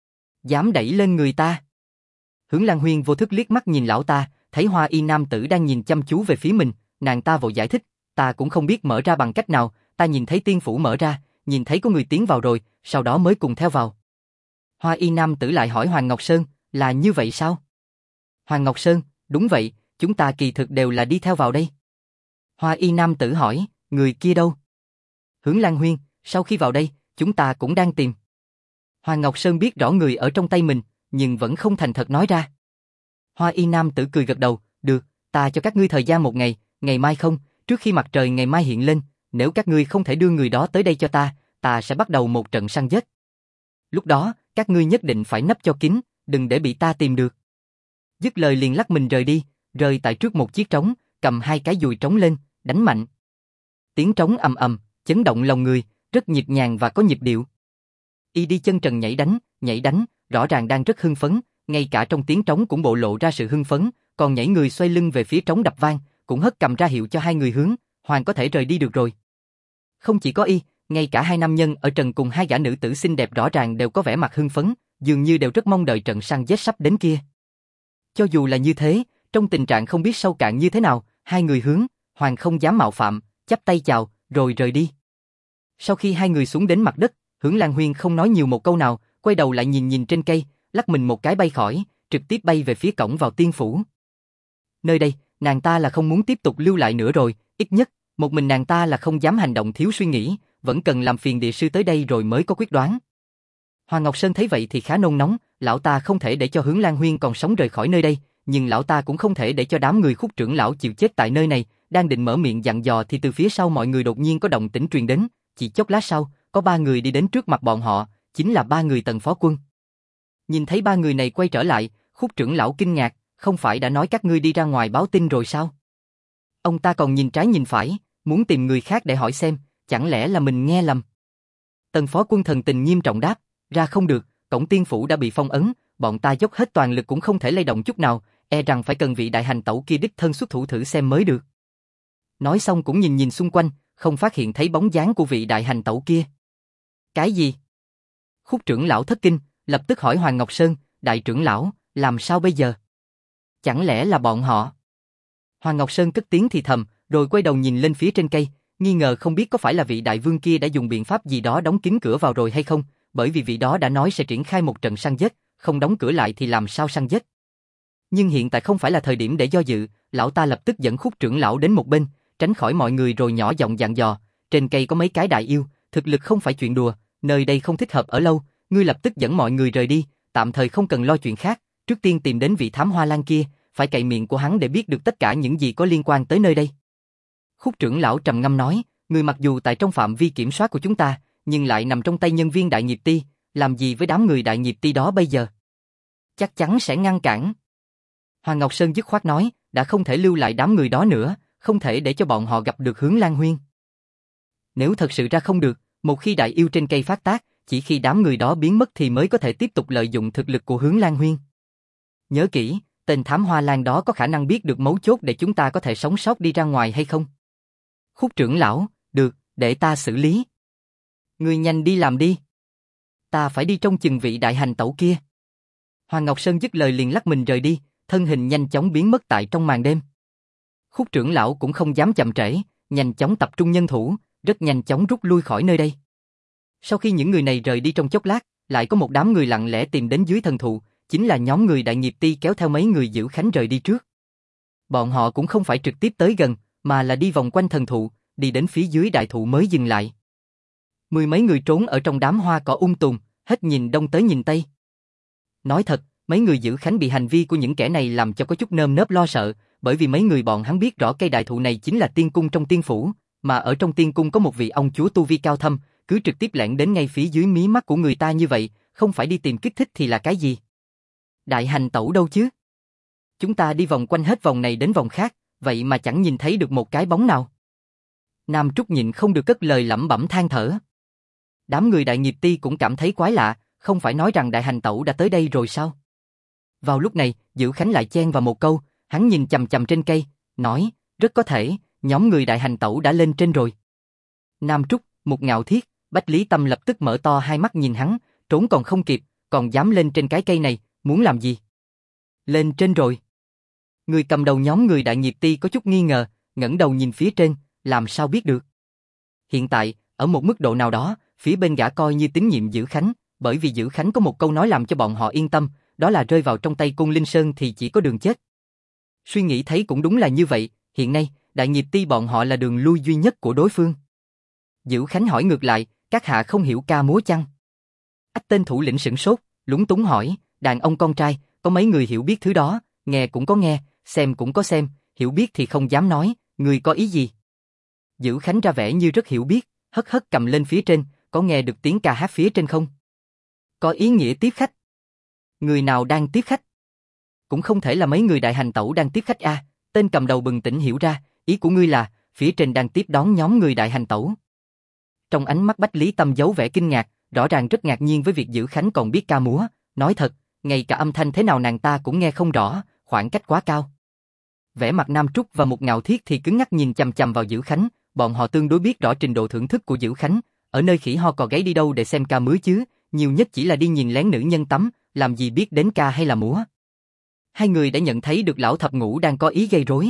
Dám đẩy lên người ta. Hướng Lan Huyên vô thức liếc mắt nhìn lão ta, thấy Hoa Y nam tử đang nhìn chăm chú về phía mình, nàng ta vội giải thích, ta cũng không biết mở ra bằng cách nào, ta nhìn thấy tiên phủ mở ra, nhìn thấy có người tiến vào rồi, sau đó mới cùng theo vào. Hoa Y nam tử lại hỏi Hoàng Ngọc Sơn, là như vậy sao? Hoàng Ngọc Sơn, đúng vậy, chúng ta kỳ thực đều là đi theo vào đây. Hoa Y nam tử hỏi, người kia đâu? Hướng Lan Huyên, sau khi vào đây, chúng ta cũng đang tìm. Hoàng Ngọc Sơn biết rõ người ở trong tay mình, nhưng vẫn không thành thật nói ra. Hoa Y nam tử cười gật đầu, được, ta cho các ngươi thời gian một ngày, ngày mai không, trước khi mặt trời ngày mai hiện lên, nếu các ngươi không thể đưa người đó tới đây cho ta sẽ bắt đầu một trận săn giết. Lúc đó, các ngươi nhất định phải nấp cho kín, đừng để bị ta tìm được. Dứt lời liền lắc mình rời đi, rơi tại trước một chiếc trống, cầm hai cái dùi trống lên, đánh mạnh. Tiếng trống ầm ầm, chấn động lòng người, rất nhịp nhàng và có nhịp điệu. Y đi chân trần nhảy đánh, rõ ràng đang rất hưng phấn, ngay cả trong tiếng trống cũng bộ lộ ra sự hưng phấn, còn nhảy người xoay lưng về phía trống đập vang, cũng hất cầm ra hiệu cho hai người Hướng, Hoàng có thể rời đi được rồi. Không chỉ có y, ngay cả hai nam nhân ở trần cùng hai gã nữ tử xinh đẹp rõ ràng đều có vẻ mặt hưng phấn, dường như đều rất mong đợi trận săn giết sắp đến kia. Cho dù là như thế, trong tình trạng không biết sâu cạn như thế nào, hai người Hướng, Hoàng không dám mạo phạm, chắp tay chào, rồi rời đi. Sau khi hai người xuống đến mặt đất, Hướng Lan Huyên không nói nhiều một câu nào, quay đầu lại nhìn trên cây, lắc mình một cái bay khỏi, trực tiếp bay về phía cổng vào tiên phủ. Nơi đây, nàng ta là không muốn tiếp tục lưu lại nữa rồi, ít nhất, một mình nàng ta là không dám hành động thiếu suy nghĩ, vẫn cần làm phiền địa sư tới đây rồi mới có quyết đoán. Hoàng Ngọc Sơn thấy vậy thì khá nôn nóng, lão ta không thể để cho Hướng Lan Huyên còn sống rời khỏi nơi đây, nhưng lão ta cũng không thể để cho đám người Khúc trưởng lão chịu chết tại nơi này, đang định mở miệng dặn dò thì từ phía sau mọi người đột nhiên có động tĩnh truyền đến, chỉ chốc lát sau, có ba người đi đến trước mặt bọn họ, chính là ba người Tần phó quân. Nhìn thấy ba người này quay trở lại, Khúc trưởng lão kinh ngạc, không phải đã nói các ngươi đi ra ngoài báo tin rồi sao? Ông ta còn nhìn trái nhìn phải, muốn tìm người khác để hỏi xem, chẳng lẽ là mình nghe lầm? Tần phó quân thần tình nghiêm trọng đáp, ra không được, cổng tiên phủ đã bị phong ấn, bọn ta dốc hết toàn lực cũng không thể lay động chút nào, e rằng phải cần vị đại hành tẩu kia đích thân xuất thủ thử xem mới được. Nói xong cũng nhìn nhìn xung quanh, không phát hiện thấy bóng dáng của vị đại hành tẩu kia. Cái gì? Khúc trưởng lão thất kinh, lập tức hỏi Hoàng Ngọc Sơn, đại trưởng lão, làm sao bây giờ? Chẳng lẽ là bọn họ? Hoàng Ngọc Sơn cất tiếng thì thầm, rồi quay đầu nhìn lên phía trên cây, nghi ngờ không biết có phải là vị đại vương kia đã dùng biện pháp gì đó đóng kín cửa vào rồi hay không, bởi vì vị đó đã nói sẽ triển khai một trận săn giết, không đóng cửa lại thì làm sao săn giết. Nhưng hiện tại không phải là thời điểm để do dự, lão ta lập tức dẫn Khúc trưởng lão đến một bên, tránh khỏi mọi người rồi nhỏ giọng dặn dò, trên cây có mấy cái đại yêu, thực lực không phải chuyện đùa, nơi đây không thích hợp ở lâu, ngươi lập tức dẫn mọi người rời đi, tạm thời không cần lo chuyện khác, trước tiên tìm đến vị thám hoa lan kia, phải cậy miệng của hắn để biết được tất cả những gì có liên quan tới nơi đây. Khúc trưởng lão trầm ngâm nói, người mặc dù tại trong phạm vi kiểm soát của chúng ta, nhưng lại nằm trong tay nhân viên đại nghiệp ti, làm gì với đám người đại nghiệp ti đó bây giờ? Chắc chắn sẽ ngăn cản. Hoàng Ngọc Sơn dứt khoát nói, đã không thể lưu lại đám người đó nữa, không thể để cho bọn họ gặp được Hướng Lan Huyên. Nếu thật sự ra không được, một khi đại yêu trên cây phát tác, chỉ khi đám người đó biến mất thì mới có thể tiếp tục lợi dụng thực lực của Hướng Lan Huyên. Nhớ kỹ, tên thám hoa lan đó có khả năng biết được mấu chốt để chúng ta có thể sống sót đi ra ngoài hay không? Khúc trưởng lão, được, để ta xử lý. Ngươi nhanh đi làm đi. Ta phải đi trông chừng vị đại hành tẩu kia. Hoàng Ngọc Sơn dứt lời liền lắc mình rời đi, thân hình nhanh chóng biến mất tại trong màn đêm. Khúc trưởng lão cũng không dám chậm trễ, nhanh chóng tập trung nhân thủ, rất nhanh chóng rút lui khỏi nơi đây. Sau khi những người này rời đi trong chốc lát, lại có một đám người lặng lẽ tìm đến dưới thần thụ, chính là nhóm người đại nghiệp ti kéo theo mấy người giữ khánh rời đi trước. Bọn họ cũng không phải trực tiếp tới gần, mà là đi vòng quanh thần thụ, đi đến phía dưới đại thụ mới dừng lại. Mười mấy người trốn ở trong đám hoa cỏ tùm, hết nhìn đông tới nhìn tây. Nói thật, mấy người giữ khánh bị hành vi của những kẻ này làm cho có chút nơm nớp lo sợ, bởi vì mấy người bọn hắn biết rõ cây đại thụ này chính là tiên cung trong tiên phủ, mà ở trong tiên cung có một vị ông chúa tu vi cao thâm, cứ trực tiếp lẻn đến ngay phía dưới mí mắt của người ta như vậy, không phải đi tìm kích thích thì là cái gì? Đại hành tẩu đâu chứ? Chúng ta đi vòng quanh hết vòng này đến vòng khác, vậy mà chẳng nhìn thấy được một cái bóng nào. Nam Trúc nhịn không được cất lời lẩm bẩm than thở. Đám người đại nghiệp ti cũng cảm thấy quái lạ, không phải nói rằng đại hành tẩu đã tới đây rồi sao? Vào lúc này, Dữ Khánh lại chen vào một câu, hắn nhìn chằm chằm trên cây, nói, rất có thể, nhóm người đại hành tẩu đã lên trên rồi. Nam Trúc, Một Ngạo Thiết, Bách Lý Tâm lập tức mở to hai mắt nhìn hắn, trốn còn không kịp, còn dám lên trên cái cây này, muốn làm gì? Lên trên rồi. Người cầm đầu nhóm người đại nghiệp ti có chút nghi ngờ, ngẩng đầu nhìn phía trên, làm sao biết được? Hiện tại, ở một mức độ nào đó, phía bên gã coi như tín nhiệm Dữ Khánh, bởi vì Dữ Khánh có một câu nói làm cho bọn họ yên tâm, đó là rơi vào trong tay Côn Linh Sơn thì chỉ có đường chết. Suy nghĩ thấy cũng đúng là như vậy, hiện nay, đại nghiệp ti bọn họ là đường lui duy nhất của đối phương. Dữ Khánh hỏi ngược lại, các hạ không hiểu ca múa chăng? Ách tên thủ lĩnh sửng sốt, lúng túng hỏi, đàn ông con trai, có mấy người hiểu biết thứ đó, nghe cũng có nghe, xem cũng có xem, hiểu biết thì không dám nói, người có ý gì? Dữ Khánh ra vẻ như rất hiểu biết, hất hất cầm lên phía trên, có nghe được tiếng ca hát phía trên không? Có ý nghĩa tiếp khách. Người nào đang tiếp khách? Cũng không thể là mấy người đại hành tẩu đang tiếp khách a. Tên cầm đầu bừng tỉnh hiểu ra, ý của ngươi là, phía trên đang tiếp đón nhóm người đại hành tẩu. Trong ánh mắt Bách Lý Tâm giấu vẻ kinh ngạc, rõ ràng rất ngạc nhiên với việc Dữ Khánh còn biết ca múa, nói thật, ngay cả âm thanh thế nào nàng ta cũng nghe không rõ, khoảng cách quá cao. Vẻ mặt Nam Trúc và Một Ngạo Thiết thì cứng ngắc nhìn chằm chằm vào Dữ Khánh, bọn họ tương đối biết rõ trình độ thưởng thức của Dữ Khánh, ở nơi khỉ ho cò gáy đi đâu để xem ca múa chứ, nhiều nhất chỉ là đi nhìn lén nữ nhân tắm, làm gì biết đến ca hay là múa. Hai người đã nhận thấy được lão thập ngũ đang có ý gây rối.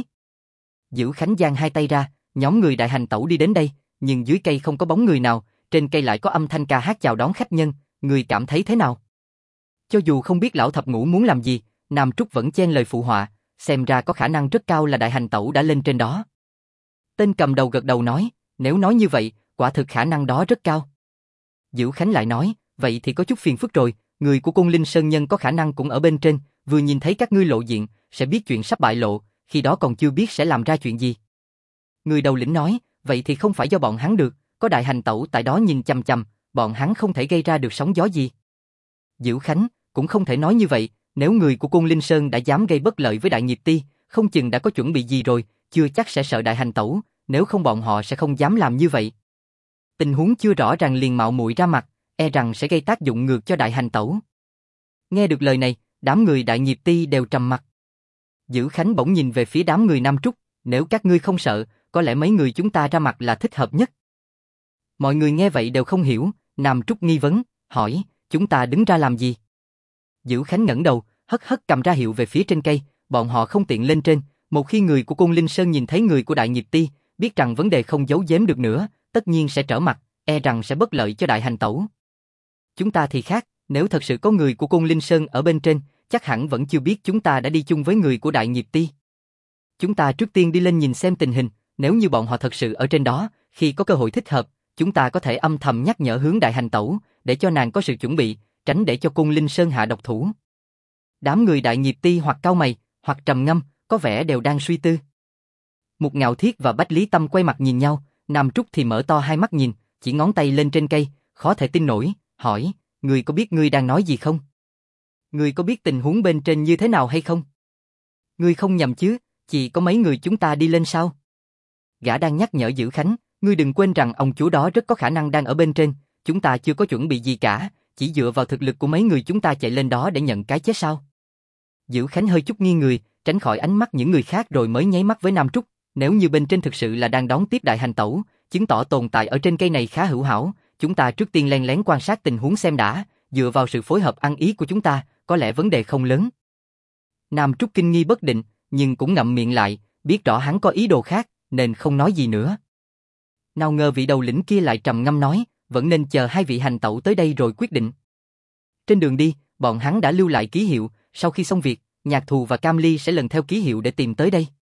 Dữ Khánh giang hai tay ra, nhóm người đại hành tẩu đi đến đây, nhưng dưới cây không có bóng người nào, trên cây lại có âm thanh ca hát chào đón khách nhân, người cảm thấy thế nào? Cho dù không biết lão thập ngũ muốn làm gì, Nam Trúc vẫn chen lời phụ họa, xem ra có khả năng rất cao là đại hành tẩu đã lên trên đó. Tên cầm đầu gật đầu nói, nếu nói như vậy, quả thực khả năng đó rất cao. Dữ Khánh lại nói, vậy thì có chút phiền phức rồi, người của Côn Linh Sơn Nhân có khả năng cũng ở bên trên, vừa nhìn thấy các ngươi lộ diện, sẽ biết chuyện sắp bại lộ, khi đó còn chưa biết sẽ làm ra chuyện gì. Người đầu lĩnh nói, vậy thì không phải do bọn hắn được, có đại hành tẩu tại đó nhìn chằm chằm, bọn hắn không thể gây ra được sóng gió gì. Dữ Khánh, cũng không thể nói như vậy, nếu người của Côn Linh Sơn đã dám gây bất lợi với đại nghiệp ti, không chừng đã có chuẩn bị gì rồi, chưa chắc sẽ sợ đại hành tẩu, nếu không bọn họ sẽ không dám làm như vậy. Tình huống chưa rõ ràng liền mạo muội ra mặt, e rằng sẽ gây tác dụng ngược cho đại hành tẩu. Nghe được lời này, đám người Đại Nghiệp Ti đều trầm mặc. Dữ Khánh bỗng nhìn về phía đám người Nam Trúc, nếu các ngươi không sợ, có lẽ mấy người chúng ta ra mặt là thích hợp nhất. Mọi người nghe vậy đều không hiểu, Nam Trúc nghi vấn, hỏi, chúng ta đứng ra làm gì? Dữ Khánh ngẩng đầu, hất hất cầm ra hiệu về phía trên cây, bọn họ không tiện lên trên, một khi người của Côn Linh Sơn nhìn thấy người của Đại Nghiệp Ti, biết rằng vấn đề không giấu giếm được nữa, tất nhiên sẽ trở mặt, e rằng sẽ bất lợi cho Đại Hành Tẩu. Chúng ta thì khác, nếu thật sự có người của Côn Linh Sơn ở bên trên, chắc hẳn vẫn chưa biết chúng ta đã đi chung với người của Đại Nghiệp Ti. Chúng ta trước tiên đi lên nhìn xem tình hình, nếu như bọn họ thật sự ở trên đó, khi có cơ hội thích hợp, chúng ta có thể âm thầm nhắc nhở Hướng Đại Hành Tẩu, để cho nàng có sự chuẩn bị, tránh để cho Côn Linh Sơn hạ độc thủ. Đám người Đại Nghiệp Ti hoặc cau mày, hoặc trầm ngâm, có vẻ đều đang suy tư. Mục Ngạo Thiết và Bách Lý Tâm quay mặt nhìn nhau, Nam Trúc thì mở to hai mắt nhìn, chỉ ngón tay lên trên cây, khó thể tin nổi, hỏi, ngươi có biết ngươi đang nói gì không? Ngươi có biết tình huống bên trên như thế nào hay không? Ngươi không nhầm chứ, chỉ có mấy người chúng ta đi lên sao? Gã đang nhắc nhở Dữ Khánh, ngươi đừng quên rằng ông chủ đó rất có khả năng đang ở bên trên, chúng ta chưa có chuẩn bị gì cả, chỉ dựa vào thực lực của mấy người chúng ta chạy lên đó để nhận cái chết sao? Dữ Khánh hơi chút nghiêng người, tránh khỏi ánh mắt những người khác rồi mới nháy mắt với Nam Trúc, nếu như bên trên thực sự là đang đón tiếp Đại Hành Tẩu, chứng tỏ tồn tại ở trên cây này khá hữu hảo, chúng ta trước tiên len lén quan sát tình huống xem đã, dựa vào sự phối hợp ăn ý của chúng ta, có lẽ vấn đề không lớn. Nam Trúc kinh nghi bất định, nhưng cũng ngậm miệng lại, biết rõ hắn có ý đồ khác, nên không nói gì nữa. Nào ngờ vị đầu lĩnh kia lại trầm ngâm nói, vẫn nên chờ hai vị hành tẩu tới đây rồi quyết định. Trên đường đi, bọn hắn đã lưu lại ký hiệu, sau khi xong việc, Nhạc Thù và Cam Ly sẽ lần theo ký hiệu để tìm tới đây.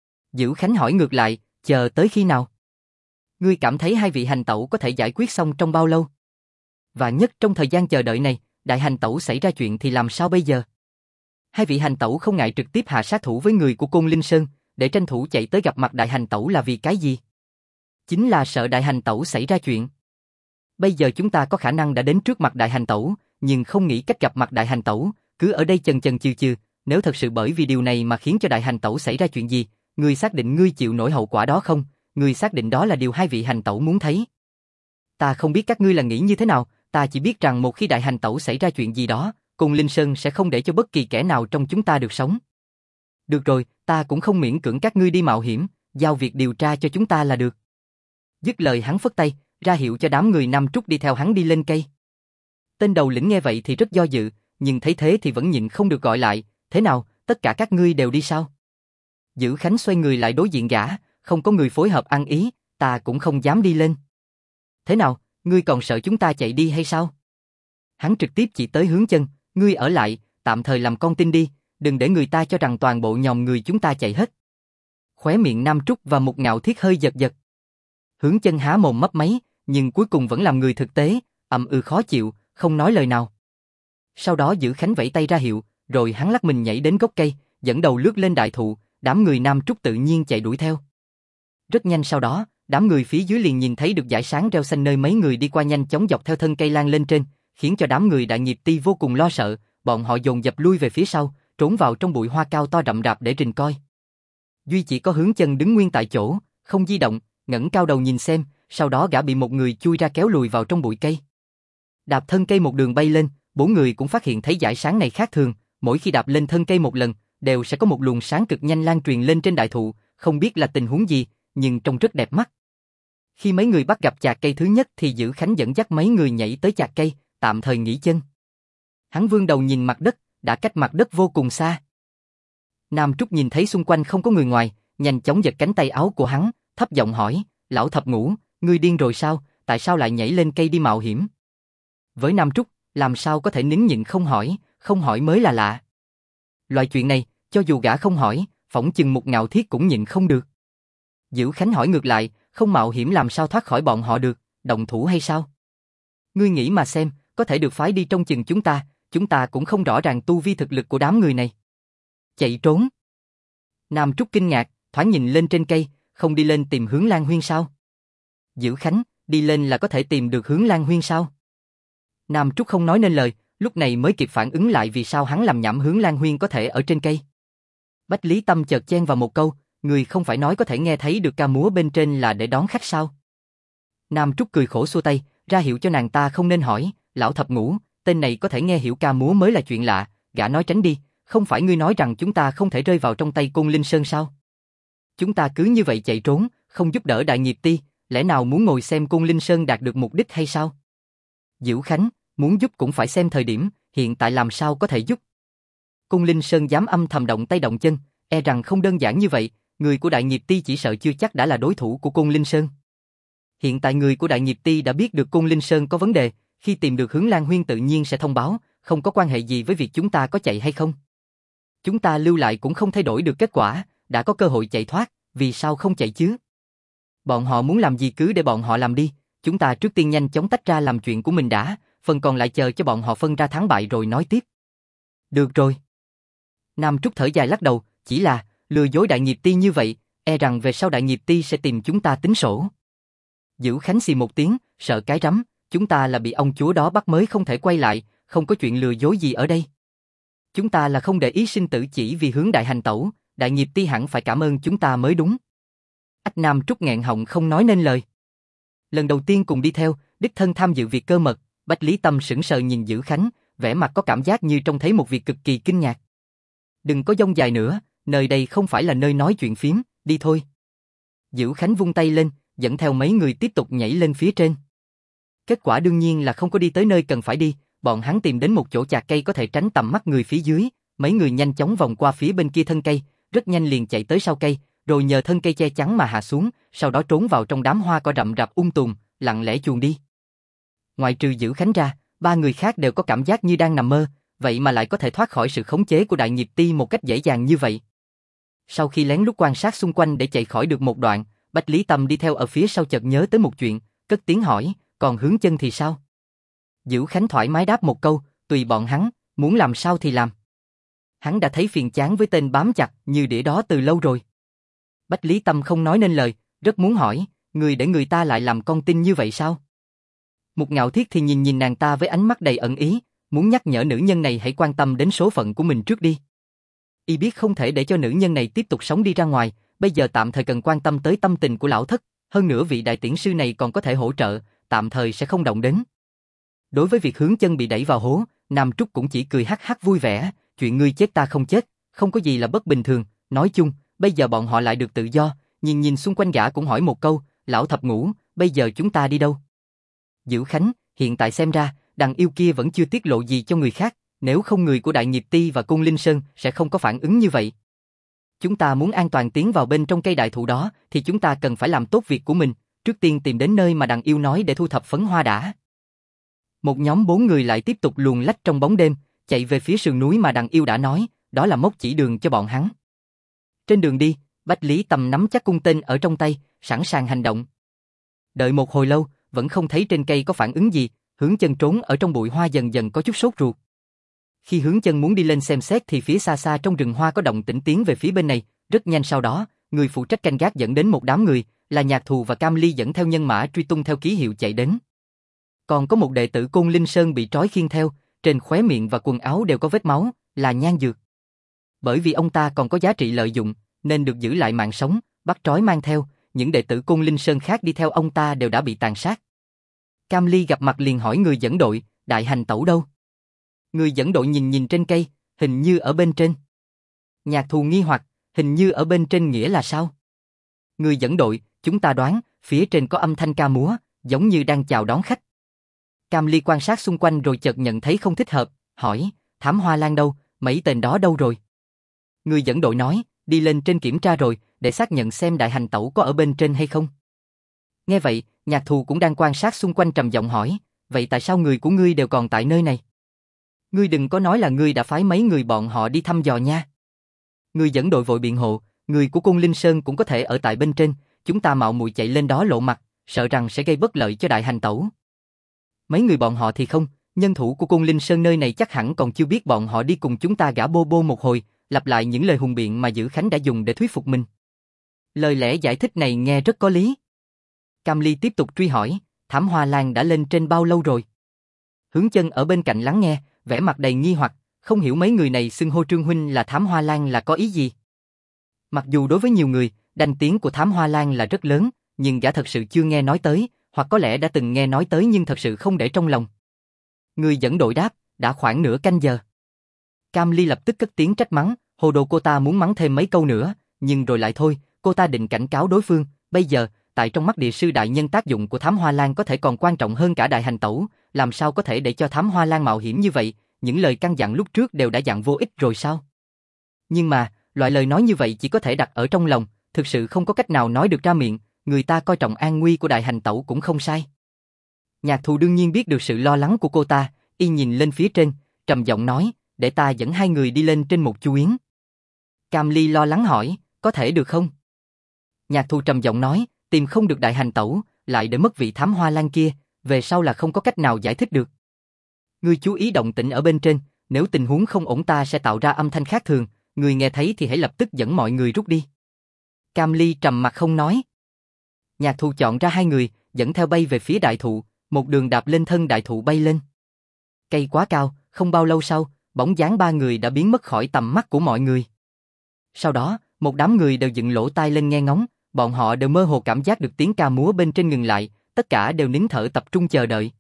Dữ Khánh hỏi ngược lại, chờ tới khi nào? Ngươi cảm thấy hai vị hành tẩu có thể giải quyết xong trong bao lâu? Và nhất trong thời gian chờ đợi này, Đại Hành Tẩu xảy ra chuyện thì làm sao bây giờ? Hai vị hành tẩu không ngại trực tiếp hạ sát thủ với người của Côn Linh Sơn, để tranh thủ chạy tới gặp mặt Đại Hành Tẩu là vì cái gì? Chính là sợ Đại Hành Tẩu xảy ra chuyện. Bây giờ chúng ta có khả năng đã đến trước mặt Đại Hành Tẩu, nhưng không nghĩ cách gặp mặt Đại Hành Tẩu, cứ ở đây chần chừ chừ, nếu thật sự bởi vì điều này mà khiến cho Đại Hành Tẩu xảy ra chuyện gì, ngươi xác định ngươi chịu nổi hậu quả đó không? Ngươi xác định đó là điều hai vị hành tẩu muốn thấy. Ta không biết các ngươi là nghĩ như thế nào, ta chỉ biết rằng một khi Đại Hành Tẩu xảy ra chuyện gì đó, Côn Linh Sơn sẽ không để cho bất kỳ kẻ nào trong chúng ta được sống. Được rồi, ta cũng không miễn cưỡng các ngươi đi mạo hiểm, giao việc điều tra cho chúng ta là được. Dứt lời hắn phất tay, ra hiệu cho đám người Nam Trúc đi theo hắn đi lên cây. Tên đầu lĩnh nghe vậy thì rất do dự, nhưng thấy thế thì vẫn nhịn không được gọi lại, thế nào, tất cả các ngươi đều đi sao? Dữ Khánh xoay người lại đối diện gã, không có người phối hợp ăn ý, ta cũng không dám đi lên. Thế nào, ngươi còn sợ chúng ta chạy đi hay sao? Hắn trực tiếp chỉ tới Hướng Chân, ngươi ở lại, tạm thời làm con tin đi, đừng để người ta cho rằng toàn bộ nhòm người chúng ta chạy hết. Khóe miệng Nam Trúc và Mục Ngạo Thiết hơi giật giật. Hướng Chân há mồm mấp máy, nhưng cuối cùng vẫn làm người thực tế, khó chịu, không nói lời nào. Sau đó Dữ Khánh vẫy tay ra hiệu, rồi hắn lắc mình nhảy đến gốc cây, dẫn đầu lướt lên đại thụ, đám người Nam Trúc tự nhiên chạy đuổi theo. Rất nhanh sau đó, đám người phía dưới liền nhìn thấy được dải sáng reo xanh nơi mấy người đi qua nhanh chóng dọc theo thân cây lan lên trên, khiến cho đám người Đại Nghiệp Ti vô cùng lo sợ, bọn họ dồn dập lui về phía sau, trốn vào trong bụi hoa cao to rậm rạp để rình coi. Duy chỉ có Hướng Chân đứng nguyên tại chỗ, không di động, ngẩng cao đầu nhìn xem, sau đó gã bị một người chui ra kéo lùi vào trong bụi cây. Đạp thân cây một đường bay lên, bốn người cũng phát hiện thấy dải sáng này khác thường, mỗi khi đạp lên thân cây một lần, đều sẽ có một luồng sáng cực nhanh lan truyền lên trên đại thụ, không biết là tình huống gì, nhưng trông rất đẹp mắt. Khi mấy người bắt gặp chạc cây thứ nhất thì Dữ Khánh dẫn dắt mấy người nhảy tới chạc cây, tạm thời nghỉ chân. Hắn vươn đầu nhìn mặt đất, đã cách mặt đất vô cùng xa. Nam Trúc nhìn thấy xung quanh không có người ngoài, nhanh chóng giật cánh tay áo của hắn, thấp giọng hỏi, lão thập ngũ, ngươi điên rồi sao, tại sao lại nhảy lên cây đi mạo hiểm? Với Nam Trúc, làm sao có thể nín nhịn không hỏi mới là lạ. Loại chuyện này, cho dù gã không hỏi, phỏng chừng Mục Ngạo Thiết cũng nhịn không được. Dữ Khánh hỏi ngược lại, không mạo hiểm làm sao thoát khỏi bọn họ được, động thủ hay sao? Ngươi nghĩ mà xem, có thể được phái đi trong chừng chúng ta cũng không rõ ràng tu vi thực lực của đám người này. Chạy trốn. Nam Trúc kinh ngạc, thoáng nhìn lên trên cây, không đi lên tìm Hướng Lan Huyên sao? Dữ Khánh, đi lên là có thể tìm được Hướng Lan Huyên sao? Nam Trúc không nói nên lời, lúc này mới kịp phản ứng lại vì sao hắn làm nhảm Hướng Lan Huyên có thể ở trên cây. Bách Lý Tâm chợt chen vào một câu, người không phải nói có thể nghe thấy được ca múa bên trên là để đón khách sao? Nam Trúc cười khổ xua tay, ra hiệu cho nàng ta không nên hỏi, lão thập ngũ, tên này có thể nghe hiểu ca múa mới là chuyện lạ, gã nói tránh đi, không phải ngươi nói rằng chúng ta không thể rơi vào trong tay Côn Linh Sơn sao? Chúng ta cứ như vậy chạy trốn, không giúp đỡ Đại Nghiệp Ti, lẽ nào muốn ngồi xem Côn Linh Sơn đạt được mục đích hay sao? Diệu Khánh, muốn giúp cũng phải xem thời điểm, hiện tại làm sao có thể giúp? Côn Linh Sơn dám âm thầm động tay động chân, e rằng không đơn giản như vậy, người của Đại Nghiệp Ti chỉ sợ chưa chắc đã là đối thủ của Côn Linh Sơn. Hiện tại người của Đại Nghiệp Ti đã biết được Côn Linh Sơn có vấn đề, khi tìm được Hướng Lan Huyên tự nhiên sẽ thông báo, không có quan hệ gì với việc chúng ta có chạy hay không. Chúng ta lưu lại cũng không thay đổi được kết quả, đã có cơ hội chạy thoát, vì sao không chạy chứ? Bọn họ muốn làm gì cứ để bọn họ làm đi, chúng ta trước tiên nhanh chóng tách ra làm chuyện của mình đã, phần còn lại chờ cho bọn họ phân ra thắng bại rồi nói tiếp. Được rồi. Nam Trúc thở dài lắc đầu, chỉ là lừa dối Đại Nghiệp Ti như vậy, e rằng về sau Đại Nghiệp Ti sẽ tìm chúng ta tính sổ. Dữ Khánh xì một tiếng, sợ cái rắm, chúng ta là bị ông chúa đó bắt mới không thể quay lại, không có chuyện lừa dối gì ở đây. Chúng ta là không để ý sinh tử chỉ vì hướng đại hành tẩu, Đại Nghiệp Ti hẳn phải cảm ơn chúng ta mới đúng. Ách Nam Trúc nghẹn họng không nói nên lời. Lần đầu tiên cùng đi theo, đích thân tham dự việc cơ mật, Bách Lý Tâm sững sờ nhìn Dữ Khánh, vẻ mặt có cảm giác như trông thấy một việc cực kỳ kinh ngạc. Đừng có dông dài nữa, nơi đây không phải là nơi nói chuyện phím, đi thôi. Dữ Khánh vung tay lên, dẫn theo mấy người tiếp tục nhảy lên phía trên. Kết quả đương nhiên là không có đi tới nơi cần phải đi, bọn hắn tìm đến một chỗ chạc cây có thể tránh tầm mắt người phía dưới, mấy người nhanh chóng vòng qua phía bên kia thân cây, rất nhanh liền chạy tới sau cây, rồi nhờ thân cây che chắn mà hạ xuống, sau đó trốn vào trong đám hoa cỏ rậm rạp tùm, lặng lẽ chuồn đi. Ngoại trừ Dữ Khánh ra, ba người khác đều có cảm giác như đang nằm mơ, vậy mà lại có thể thoát khỏi sự khống chế của Đại Nghiệp Ti một cách dễ dàng như vậy. Sau khi lén lút quan sát xung quanh để chạy khỏi được một đoạn, Bách Lý Tâm đi theo ở phía sau chợt nhớ tới một chuyện, cất tiếng hỏi, còn Hướng Chân thì sao? Dữ Khánh thoải mái đáp một câu, tùy bọn hắn, muốn làm sao thì làm. Hắn đã thấy phiền chán với tên bám chặt như đĩa đó từ lâu rồi. Bách Lý Tâm không nói nên lời, rất muốn hỏi, người để người ta lại làm con tin như vậy sao? Mục Ngạo Thiết thì nhìn nàng ta với ánh mắt đầy ẩn ý, muốn nhắc nhở nữ nhân này hãy quan tâm đến số phận của mình trước đi. Y biết không thể để cho nữ nhân này tiếp tục sống đi ra ngoài, bây giờ tạm thời cần quan tâm tới tâm tình của lão thất, hơn nữa vị đại tiễn sư này còn có thể hỗ trợ, tạm thời sẽ không động đến. Đối với việc Hướng Chân bị đẩy vào hố, Nam Trúc cũng chỉ cười hắc hắc vui vẻ, chuyện ngươi chết ta không chết, không có gì là bất bình thường, nói chung, bây giờ bọn họ lại được tự do, nhìn xung quanh gã cũng hỏi một câu, lão thập ngũ, bây giờ chúng ta đi đâu? Dữ Khánh, hiện tại xem ra, đằng yêu kia vẫn chưa tiết lộ gì cho người khác, nếu không người của Đại Nghiệp Ti và Côn Linh Sơn sẽ không có phản ứng như vậy. Chúng ta muốn an toàn tiến vào bên trong cây đại thụ đó, thì chúng ta cần phải làm tốt việc của mình, trước tiên tìm đến nơi mà đằng yêu nói để thu thập phấn hoa đã. Một nhóm 4 người lại tiếp tục luồn lách trong bóng đêm, chạy về phía sườn núi mà đằng yêu đã nói, đó là mốc chỉ đường cho bọn hắn. Trên đường đi, Bách Lý Tâm nắm chắc cung tên ở trong tay, sẵn sàng hành động. Đợi một hồi lâu, vẫn không thấy trên cây có phản ứng gì, Hướng Chân trốn ở trong bụi hoa dần dần có chút sốt ruột. Khi Hướng Chân muốn đi lên xem xét thì phía xa xa trong rừng hoa có động tĩnh tiến về phía bên này, rất nhanh sau đó, người phụ trách canh gác dẫn đến một đám người, là Nhạc Thù và Cam Ly dẫn theo nhân mã truy tung theo ký hiệu chạy đến. Còn có một đệ tử Côn Linh Sơn bị trói khiêng theo, trên khóe miệng và quần áo đều có vết máu, là Nhan Dược. Bởi vì ông ta còn có giá trị lợi dụng, nên được giữ lại mạng sống, bắt trói mang theo, những đệ tử Côn Linh Sơn khác đi theo ông ta đều đã bị tàn sát. Cam Ly gặp mặt liền hỏi người dẫn đội, Đại Hành Tẩu đâu? Người dẫn đội nhìn trên cây, hình như ở bên trên. Nhạc Thù nghi hoặc, hình như ở bên trên nghĩa là sao? Người dẫn đội, chúng ta đoán, phía trên có âm thanh ca múa, giống như đang chào đón khách. Cam Ly quan sát xung quanh rồi chợt nhận thấy không thích hợp, hỏi, Thám Hoa Lan đâu, mấy tên đó đâu rồi? Người dẫn đội nói, đi lên trên kiểm tra rồi, để xác nhận xem Đại Hành Tẩu có ở bên trên hay không. Nghe vậy, Nhạc Thù cũng đang quan sát xung quanh trầm giọng hỏi, vậy tại sao người của ngươi đều còn tại nơi này? Ngươi đừng có nói là ngươi đã phái mấy người bọn họ đi thăm dò nha. Người dẫn đội vội biện hộ, người của Côn Linh Sơn cũng có thể ở tại bên trên, chúng ta mạo muội chạy lên đó lộ mặt, sợ rằng sẽ gây bất lợi cho Đại Hành Tẩu. Mấy người bọn họ thì không, nhân thủ của Côn Linh Sơn nơi này chắc hẳn còn chưa biết bọn họ đi cùng chúng ta gã bô bô một hồi, lặp lại những lời hùng biện mà Dữ Khánh đã dùng để thuyết phục mình. Lời lẽ giải thích này nghe rất có lý. Cam Ly tiếp tục truy hỏi, Thám Hoa Lan đã lên trên bao lâu rồi? Hướng Chân ở bên cạnh lắng nghe, vẻ mặt đầy nghi hoặc, không hiểu mấy người này xưng hô Trương huynh là Thám Hoa Lan là có ý gì. Mặc dù đối với nhiều người, danh tiếng của Thám Hoa Lan là rất lớn, nhưng gã thật sự chưa nghe nói tới, hoặc có lẽ đã từng nghe nói tới nhưng thật sự không để trong lòng. Người dẫn đội đáp, đã khoảng nửa canh giờ. Cam Ly lập tức cất tiếng trách mắng, hồ đồ. Cô ta muốn mắng thêm mấy câu nữa, nhưng rồi lại thôi, cô ta định cảnh cáo đối phương, bây giờ, tại trong mắt địa sư đại nhân tác dụng của thám hoa lan có thể còn quan trọng hơn cả đại hành tẩu, làm sao có thể để cho thám hoa lan mạo hiểm như vậy, những lời căn dặn lúc trước đều đã dặn vô ích rồi sao? Nhưng mà, loại lời nói như vậy chỉ có thể đặt ở trong lòng, thực sự không có cách nào nói được ra miệng, người ta coi trọng an nguy của đại hành tẩu cũng không sai. Nhạc Thù đương nhiên biết được sự lo lắng của cô ta, y nhìn lên phía trên, trầm giọng nói, để ta dẫn hai người đi lên trên một chu yến. Cam Ly lo lắng hỏi, có thể được không? Nhạc Thù trầm giọng nói, tìm không được đại hành tẩu, lại để mất vị thám hoa lan kia, về sau là không có cách nào giải thích được. Ngươi chú ý động tĩnh ở bên trên, nếu tình huống không ổn ta sẽ tạo ra âm thanh khác thường, người nghe thấy thì hãy lập tức dẫn mọi người rút đi. Cam Ly trầm mặt không nói. Nhạc Thù chọn ra hai người, dẫn theo bay về phía đại thụ, một đường đạp lên thân đại thụ bay lên. Cây quá cao, không bao lâu sau, bóng dáng ba người đã biến mất khỏi tầm mắt của mọi người. Sau đó, một đám người đều dựng lỗ tai lên nghe ngóng, bọn họ đều mơ hồ cảm giác được tiếng ca múa bên trên ngừng lại, tất cả đều nín thở tập trung chờ đợi.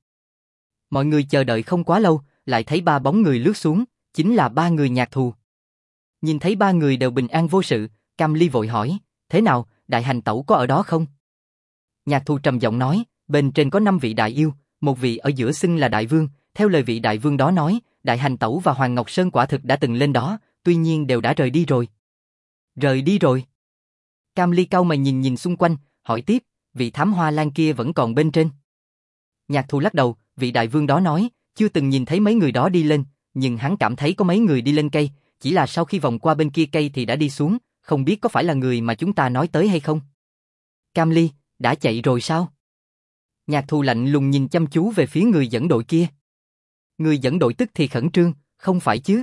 Mọi người chờ đợi không quá lâu, lại thấy ba bóng người lướt xuống, chính là ba người Nhạc Thù. Nhìn thấy ba người đều bình an vô sự, Cam Ly vội hỏi, thế nào, đại hành tẩu có ở đó không? Nhạc Thù trầm giọng nói, bên trên có 5 vị đại yêu, một vị ở giữa xưng là đại vương, theo lời vị đại vương đó nói, đại hành tẩu và Hoàng Ngọc Sơn quả thực đã từng lên đó, tuy nhiên đều đã rời đi rồi. Rời đi rồi? Cam Ly cau mày nhìn nhìn xung quanh, hỏi tiếp, vị thám hoa lan kia vẫn còn bên trên. Nhạc Thù lắc đầu, vị đại vương đó nói, chưa từng nhìn thấy mấy người đó đi lên, nhưng hắn cảm thấy có mấy người đi lên cây, chỉ là sau khi vòng qua bên kia cây thì đã đi xuống, không biết có phải là người mà chúng ta nói tới hay không. Cam Ly, đã chạy rồi sao? Nhạc Thù lạnh lùng nhìn chăm chú về phía người dẫn đội kia. Người dẫn đội tức thì khẩn trương, không phải chứ?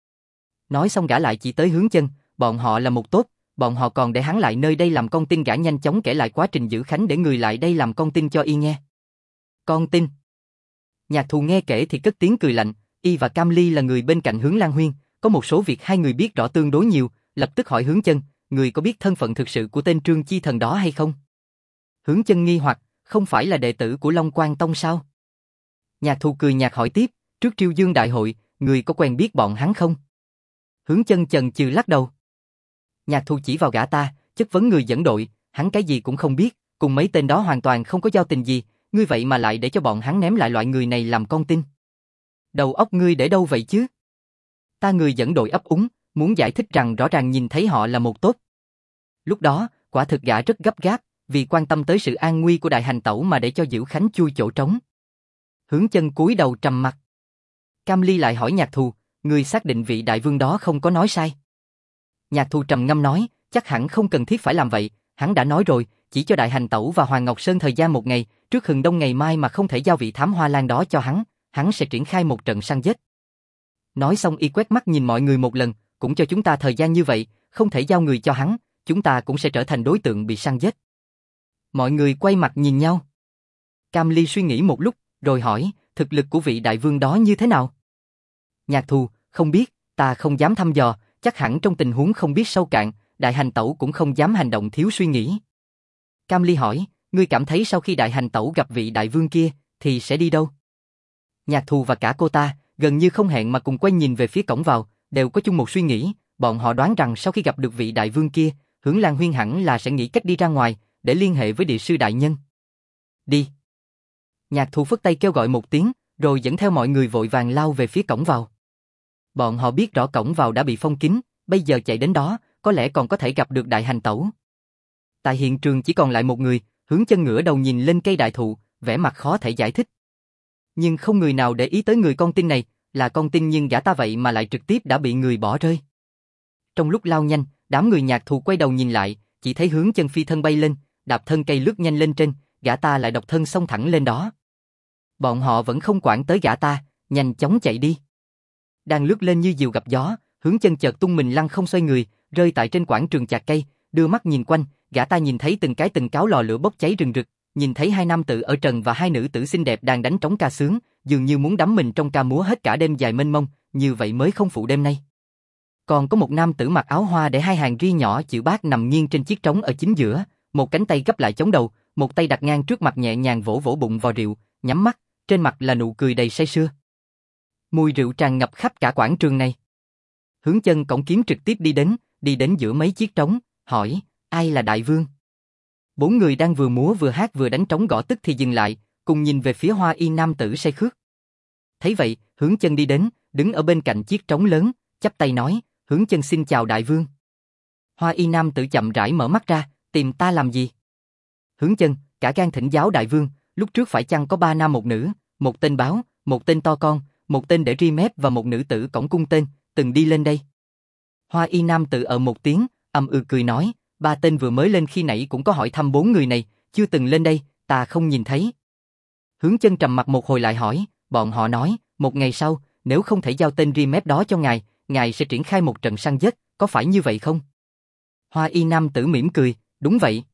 Nói xong gã lại chỉ tới Hướng Chân, bọn họ là một tốt, bọn họ còn để hắn lại nơi đây làm con tin. Gã nhanh chóng kể lại quá trình giữ Khánh để người lại đây làm con tin cho y nghe. Con tin? Nhạc Thù nghe kể thì cất tiếng cười lạnh, y và Cam Ly là người bên cạnh Hướng Lan Huyên, có một số việc hai người biết rõ tương đối nhiều, lập tức hỏi Hướng Chân, người có biết thân phận thực sự của tên Trương Chi Thần đó hay không? Hướng Chân nghi hoặc, không phải là đệ tử của Long Quang Tông sao? Nhạc Thù cười nhạt hỏi tiếp, trước Triêu Dương đại hội, người có quen biết bọn hắn không? Hướng Chân chần chừ lắc đầu. Nhạc Thù chỉ vào gã ta, chất vấn người dẫn đội, hắn cái gì cũng không biết, cùng mấy tên đó hoàn toàn không có giao tình gì, ngươi vậy mà lại để cho bọn hắn ném lại loại người này làm con tin. Đầu óc ngươi để đâu vậy chứ? Ta người dẫn đội ấp úng, muốn giải thích rằng rõ ràng nhìn thấy họ là một tốt. Lúc đó, quả thực gã rất gấp gáp, vì quan tâm tới sự an nguy của đại hành tẩu mà để cho Diễu Khánh chui chỗ trống. Hướng Chân cúi đầu trầm mặt. Cam Ly lại hỏi Nhạc Thù, ngươi xác định vị đại vương đó không có nói sai? Nhạc Thù trầm ngâm nói, chắc hẳn không cần thiết phải làm vậy, hắn đã nói rồi, chỉ cho đại hành tẩu và Hoàng Ngọc Sơn thời gian một ngày, trước hừng đông ngày mai mà không thể giao vị thám hoa lan đó cho hắn sẽ triển khai một trận săn giết. Nói xong y quét mắt nhìn mọi người một lần, cũng cho chúng ta thời gian như vậy, không thể giao người cho hắn, chúng ta cũng sẽ trở thành đối tượng bị săn giết. Mọi người quay mặt nhìn nhau. Cam Ly suy nghĩ một lúc, rồi hỏi, thực lực của vị đại vương đó như thế nào? Nhạc Thù, không biết, ta không dám thăm dò, chắc hẳn trong tình huống không biết sâu cạn, đại hành tẩu cũng không dám hành động thiếu suy nghĩ. Cam Ly hỏi, ngươi cảm thấy sau khi đại hành tẩu gặp vị đại vương kia, thì sẽ đi đâu? Nhạc Thù và cả cô ta, gần như không hẹn mà cùng quay nhìn về phía cổng vào, đều có chung một suy nghĩ, bọn họ đoán rằng sau khi gặp được vị đại vương kia, Hướng Lan Huyên hẳn là sẽ nghĩ cách đi ra ngoài, để liên hệ với địa sư đại nhân. Đi. Nhạc Thù phất tay kêu gọi một tiếng, rồi dẫn theo mọi người vội vàng lao về phía cổng vào. Bọn họ biết rõ cổng vào đã bị phong kín, bây giờ chạy đến đó, có lẽ còn có thể gặp được đại hành tẩu. Tại hiện trường chỉ còn lại một người, Hướng Chân ngửa đầu nhìn lên cây đại thụ, vẻ mặt khó thể giải thích. Nhưng không người nào để ý tới người con tin này, là con tin nhưng gã ta vậy mà lại trực tiếp đã bị người bỏ rơi. Trong lúc lao nhanh, đám người Nhạc Thù quay đầu nhìn lại, chỉ thấy Hướng Chân phi thân bay lên, đạp thân cây lướt nhanh lên trên, gã ta lại độc thân xông thẳng lên đó. Bọn họ vẫn không quản tới gã ta, nhanh chóng chạy đi. Đang lướt lên như diều gặp gió, Hướng Chân chợt tung mình lăn không xoay người, rơi tại trên quảng trường chạc cây, đưa mắt nhìn quanh, gã ta nhìn thấy từng cái từng cáo lò lửa bốc cháy rừng rực, nhìn thấy hai nam tử ở trần và hai nữ tử xinh đẹp đang đánh trống ca sướng, dường như muốn đắm mình trong ca múa hết cả đêm dài mênh mông, như vậy mới không phụ đêm nay. Còn có một nam tử mặc áo hoa để hai hàng ri nhỏ chữ bát nằm nghiêng trên chiếc trống ở chính giữa, một cánh tay gấp lại chống đầu, một tay đặt ngang trước mặt nhẹ nhàng vỗ vỗ bụng vào rượu, nhắm mắt, trên mặt là nụ cười đầy say sưa. Mùi rượu tràn ngập khắp cả quảng trường này. Hướng Chân cõng kiếm trực tiếp đi đến giữa mấy chiếc trống, hỏi, ai là đại vương? 4 người đang vừa múa vừa hát vừa đánh trống gõ tức thì dừng lại, cùng nhìn về phía Hoa Y nam tử say khướt. Thấy vậy, Hướng Chân đi đến, đứng ở bên cạnh chiếc trống lớn, chắp tay nói, Hướng Chân xin chào đại vương. Hoa Y nam tử chậm rãi mở mắt ra, tìm ta làm gì? Hướng Chân, cả gan thỉnh giáo đại vương, lúc trước phải chăng có 3 nam một nữ, một tên báo, một tên to con, một tên để ri mép và một nữ tử cõng cung tên, từng đi lên đây. Hoa Y nam tử một tiếng, cười nói, 3 tên vừa mới lên khi nãy cũng có hỏi thăm 4 người này, chưa từng lên đây, ta không nhìn thấy. Hướng Chân trầm mặt một hồi lại hỏi, bọn họ nói, một ngày sau, nếu không thể giao tên ri mép đó cho ngài sẽ triển khai một trận săn giết, có phải như vậy không? Hoa Y nam tử mỉm cười, đúng vậy.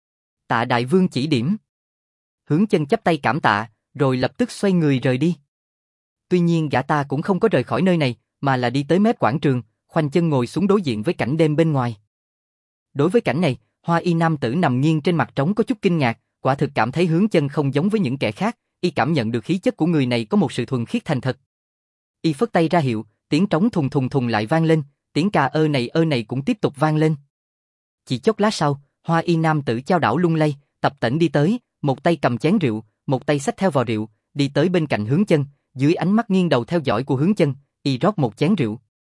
Tạ đại vương chỉ điểm. Hướng Chân chắp tay cảm tạ, rồi lập tức xoay người rời đi. Tuy nhiên gã ta cũng không có rời khỏi nơi này, mà là đi tới mép quảng trường, khoanh chân ngồi xuống đối diện với cảnh đêm bên ngoài. Đối với cảnh này, Hoa Y nam tử nằm nghiêng trên mặt trống có chút kinh ngạc, quả thực cảm thấy Hướng Chân không giống với những kẻ khác, y cảm nhận được khí chất của người này có một sự thuần khiết thành thật. Y phất tay ra hiệu, tiếng trống thùng thùng thùng lại vang lên, tiếng ca ơ này cũng tiếp tục vang lên. Chỉ chốc lát sau, Hoa Y nam tử chao đảo lung lay, tập tễnh đi tới, một tay cầm chén rượu, một tay xách theo vò rượu, đi tới bên cạnh Hướng Chân, dưới ánh mắt nghiêng đầu theo dõi của Hướng Chân, y rót một chén rượu.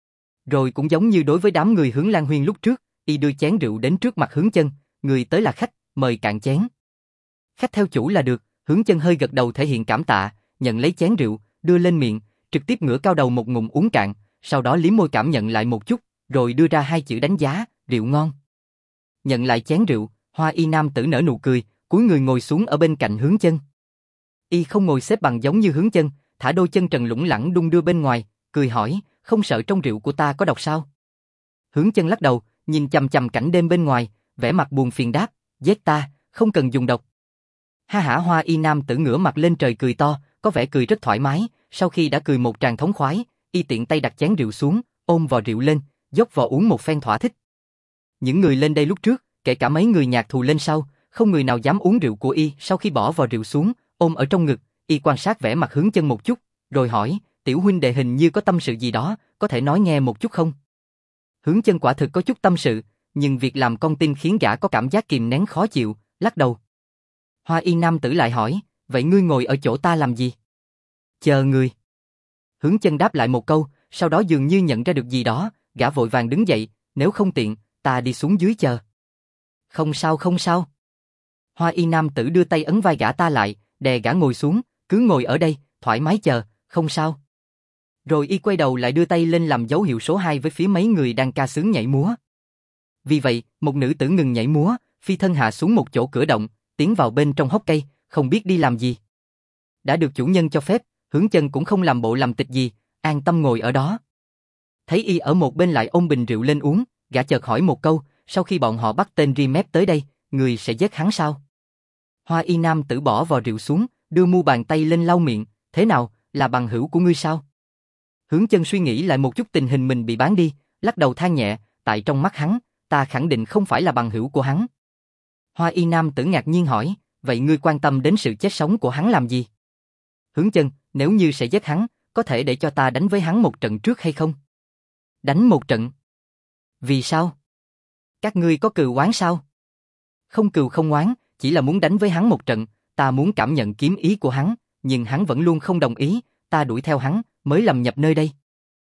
Rồi cũng giống như đối với đám người Hướng Lan Huyên lúc trước, y đưa chén rượu đến trước mặt Hướng Chân, người tới là khách, mời cạn chén. Khách theo chủ là được, Hướng Chân hơi gật đầu thể hiện cảm tạ, nhận lấy chén rượu, đưa lên miệng, trực tiếp ngửa cao đầu một ngụm uống cạn, sau đó liếm môi cảm nhận lại một chút, rồi đưa ra 2 chữ đánh giá, rượu ngon. Nhận lại chén rượu, Hoa Y nam tử nở nụ cười, cúi người ngồi xuống ở bên cạnh Hướng Chân. Y không ngồi xếp bằng giống như Hướng Chân, thả đôi chân trần lủng lẳng đung đưa bên ngoài, cười hỏi, không sợ trong rượu của ta có độc sao? Hướng Chân lắc đầu, nhìn chằm chằm cảnh đêm bên ngoài, vẻ mặt buồn phiền đáp, giết ta, không cần dùng độc. Ha hả. Hoa Y nam tử ngửa mặt lên trời cười to, có vẻ cười rất thoải mái, sau khi đã cười một tràng thống khoái, y tiện tay đặt chén rượu xuống, ôm vò rượu lên, dốc vò uống một phen thỏa thích. Những người lên đây lúc trước, kể cả mấy người nhạc thù lên sau, không người nào dám uống rượu của y. Sau khi bỏ vò rượu xuống, ôm ở trong ngực, y quan sát vẻ mặt Hướng Chân một chút, rồi hỏi, tiểu huynh đệ hình như có tâm sự gì đó, có thể nói nghe một chút không? Hướng Chân quả thực có chút tâm sự, nhưng việc làm con tin khiến gã có cảm giác kìm nén khó chịu, lắc đầu. Hoa Y nam tử lại hỏi, vậy ngươi ngồi ở chỗ ta làm gì? Chờ người. Hướng Chân đáp lại một câu, sau đó dường như nhận ra được gì đó, gã vội vàng đứng dậy, nếu không tiện, ta đi xuống dưới chờ. Không sao không sao. Hoa Y nam tử đưa tay ấn vai gã ta lại, đè gã ngồi xuống, cứ ngồi ở đây, thoải mái chờ, không sao. Rồi y quay đầu lại đưa tay lên làm dấu hiệu số 2 với phía mấy người đang ca sướng nhảy múa. Vì vậy, một nữ tử ngừng nhảy múa, phi thân hạ xuống một chỗ cửa động, tiến vào bên trong hốc cây, không biết đi làm gì. Đã được chủ nhân cho phép, Hướng Chân cũng không làm bộ làm tịch gì, an tâm ngồi ở đó. Thấy y ở một bên lại ôm bình rượu lên uống, gã chợt hỏi một câu, sau khi bọn họ bắt tên ri mép tới đây, người sẽ giết hắn sao? Hoa Y nam tử bỏ vò rượu xuống, đưa mu bàn tay lên lau miệng, thế nào, là bằng hữu của ngươi sao? Hướng Chân suy nghĩ lại một chút tình hình mình bị bán đi, lắc đầu than nhẹ, tại trong mắt hắn, ta khẳng định không phải là bằng hữu của hắn. Hoa Y nam tử ngạc nhiên hỏi, vậy ngươi quan tâm đến sự chết sống của hắn làm gì? Hướng Chân, nếu như sẽ giết hắn, có thể để cho ta đánh với hắn một trận trước hay không? Đánh một trận? Vì sao? Các ngươi có cừu oán sao? Không cừu không oán, chỉ là muốn đánh với hắn một trận, ta muốn cảm nhận kiếm ý của hắn, nhưng hắn vẫn luôn không đồng ý, ta đuổi theo hắn, mới lầm nhập nơi đây.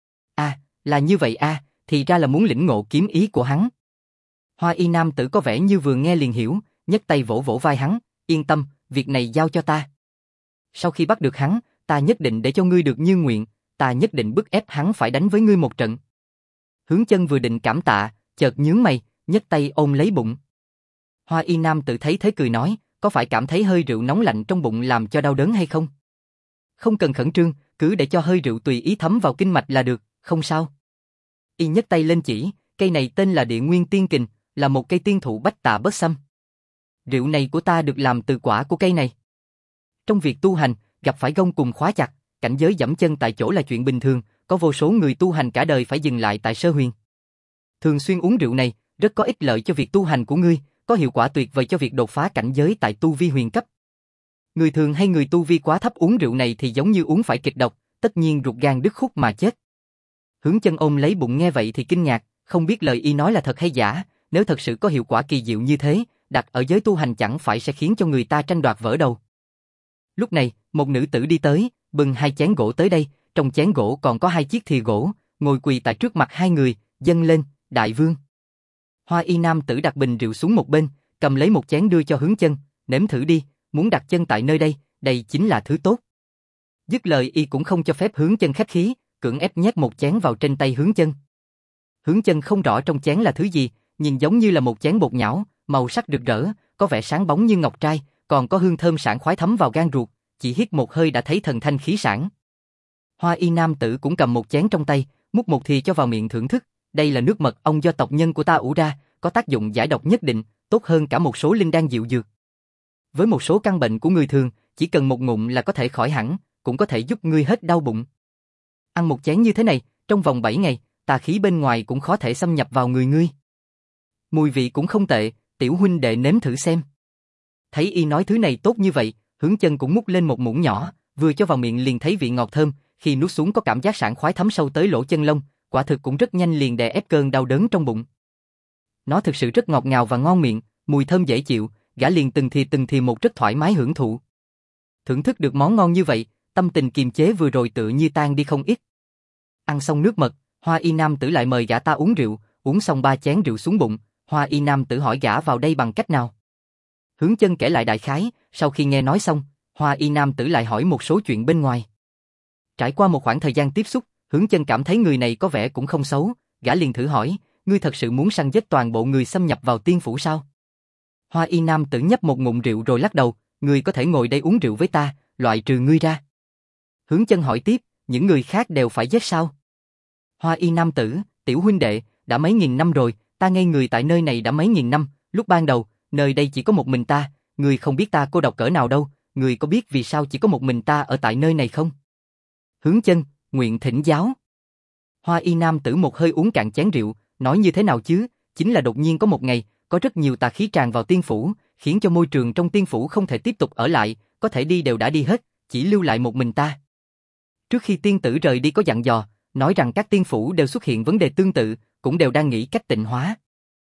À, là như vậy à, thì ra là muốn lĩnh ngộ kiếm ý của hắn. Hoa Y nam tử có vẻ như vừa nghe liền hiểu, nhấc tay vỗ vỗ vai hắn, yên tâm, việc này giao cho ta. Sau khi bắt được hắn, ta nhất định để cho ngươi được như nguyện, ta nhất định bức ép hắn phải đánh với ngươi một trận. Hướng Chân vừa định cảm tạ, chợt nhướng mày, nhấc tay ôm lấy bụng. Hoa Y nam tử thấy thế cười nói, có phải cảm thấy hơi rượu nóng lạnh trong bụng làm cho đau đớn hay không? Không cần khẩn trương, cứ để cho hơi rượu tùy ý thấm vào kinh mạch là được, không sao. Y nhấc tay lên chỉ, cây này tên là Địa Nguyên Tiên Kình, là một cây tiên thụ bách tạ bất xâm. Rượu này của ta được làm từ quả của cây này. Trong việc tu hành, gặp phải gông cùng khóa chặt, cảnh giới dẫm chân tại chỗ là chuyện bình thường, có vô số người tu hành cả đời phải dừng lại tại sơ huyền. Thường xuyên uống rượu này, rất có ích lợi cho việc tu hành của ngươi, có hiệu quả tuyệt vời cho việc đột phá cảnh giới tại tu vi huyền cấp. Người thường hay người tu vi quá thấp uống rượu này thì giống như uống phải kịch độc, tất nhiên ruột gan đứt khúc mà chết. Hướng Chân ôm lấy bụng nghe vậy thì kinh ngạc, không biết lời y nói là thật hay giả, nếu thật sự có hiệu quả kỳ diệu như thế, đặt ở giới tu hành chẳng phải sẽ khiến cho người ta tranh đoạt vỡ đầu. Lúc này, một nữ tử đi tới, bưng 2 chén gỗ tới đây, trong chén gỗ còn có 2 chiếc thìa gỗ, ngồi quỳ tại trước mặt 2 người, dâng lên, đại vương. Hoa y nam tử đặt bình rượu xuống một bên, cầm lấy một chén đưa cho Hướng Chân, nếm thử đi, muốn đặt chân tại nơi đây, đây chính là thứ tốt. Dứt lời y cũng không cho phép Hướng Chân khách khí, cưỡng ép nhét một chén vào trên tay Hướng Chân. Hướng Chân không rõ trong chén là thứ gì, nhìn giống như là một chén bột nhão, màu sắc rực rỡ, có vẻ sáng bóng như ngọc trai, còn có hương thơm sảng khoái thấm vào gan ruột, chỉ hít một hơi đã thấy thần thanh khí sảng. Hoa y nam tử cũng cầm một chén trong tay, múc một thìa cho vào miệng thưởng thức, đây là nước mật ong do tộc nhân của ta ủ ra, có tác dụng giải độc nhất định, tốt hơn cả một số linh đan diệu dược. Với một số căn bệnh của người thường, chỉ cần một ngụm là có thể khỏi hẳn, cũng có thể giúp ngươi hết đau bụng. Ăn một chén như thế này, trong vòng 7 ngày, tà khí bên ngoài cũng khó thể xâm nhập vào người ngươi. Mùi vị cũng không tệ, tiểu huynh đệ nếm thử xem. Thấy y nói thứ này tốt như vậy, Hướng Chân cũng múc lên một muỗng nhỏ, vừa cho vào miệng liền thấy vị ngọt thơm, khi nuốt xuống có cảm giác sảng khoái thấm sâu tới lỗ chân lông, quả thực cũng rất nhanh liền đè ép cơn đau đớn trong bụng. Nó thực sự rất ngọt ngào và ngon miệng, mùi thơm dễ chịu, gã liền từng thì một rất thoải mái hưởng thụ. Thưởng thức được món ngon như vậy, tâm tình kiềm chế vừa rồi tự như tan đi không ít. Ăn xong nước mật, Hoa y nam tử lại mời gã ta uống rượu, uống xong 3 chén rượu xuống bụng, Hoa y nam tử hỏi gã vào đây bằng cách nào. Hướng Chân kể lại đại khái, sau khi nghe nói xong, Hoa y nam tử lại hỏi một số chuyện bên ngoài. Trải qua một khoảng thời gian tiếp xúc, Hướng Chân cảm thấy người này có vẻ cũng không xấu, gã liền thử hỏi, ngươi thật sự muốn săn giết toàn bộ người xâm nhập vào tiên phủ sao? Hoa y nam tử nhấp một ngụm rượu rồi lắc đầu, ngươi có thể ngồi đây uống rượu với ta, loại trừ ngươi ra. Hướng Chân hỏi tiếp, những người khác đều phải giết sao? Hoa y nam tử, tiểu huynh đệ, đã mấy nghìn năm rồi, ta ngây người tại nơi này đã mấy nghìn năm, lúc ban đầu, nơi đây chỉ có một mình ta, ngươi không biết ta cô độc cỡ nào đâu, ngươi có biết vì sao chỉ có một mình ta ở tại nơi này không? Hướng Chân, nguyện thỉnh giáo. Hoa y nam tử một hơi uống cạn chén rượu, nói như thế nào chứ, chính là đột nhiên có một ngày, có rất nhiều tà khí tràn vào tiên phủ, khiến cho môi trường trong tiên phủ không thể tiếp tục ở lại, có thể đi đều đã đi hết, chỉ lưu lại một mình ta. Trước khi tiên tử rời đi có dặn dò, nói rằng các tiên phủ đều xuất hiện vấn đề tương tự, cũng đều đang nghĩ cách tịnh hóa.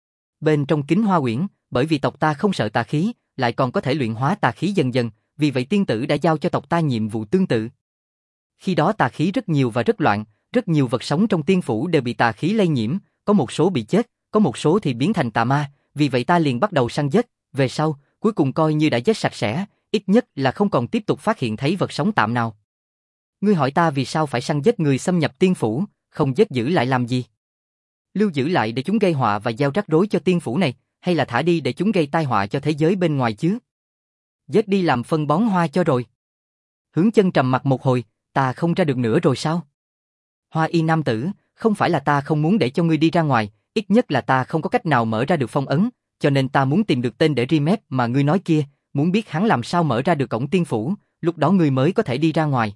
Bên trong Kính Hoa Uyển, bởi vì tộc ta không sợ tà khí, lại còn có thể luyện hóa tà khí dần dần, vì vậy tiên tử đã giao cho tộc ta nhiệm vụ tương tự. Khi đó tà khí rất nhiều và rất loạn, rất nhiều vật sống trong tiên phủ đều bị tà khí lây nhiễm, có một số bị chết, có một số thì biến thành tà ma, vì vậy ta liền bắt đầu săn giết, về sau, cuối cùng coi như đã giết sạch sẽ, ít nhất là không còn tiếp tục phát hiện thấy vật sống tạm nào. Ngươi hỏi ta vì sao phải săn giết người xâm nhập tiên phủ, không giết giữ lại làm gì? Lưu giữ lại để chúng gây họa và gieo rắc rối cho tiên phủ này, hay là thả đi để chúng gây tai họa cho thế giới bên ngoài chứ? Giết đi làm phân bón hoa cho rồi. Hướng Chân trầm mặt một hồi, ta không ra được nữa rồi sao? Hoa y nam tử, không phải là ta không muốn để cho ngươi đi ra ngoài, ít nhất là ta không có cách nào mở ra được phong ấn, cho nên ta muốn tìm được tên để Rimet mà ngươi nói kia, muốn biết hắn làm sao mở ra được cổng tiên phủ, lúc đó ngươi mới có thể đi ra ngoài.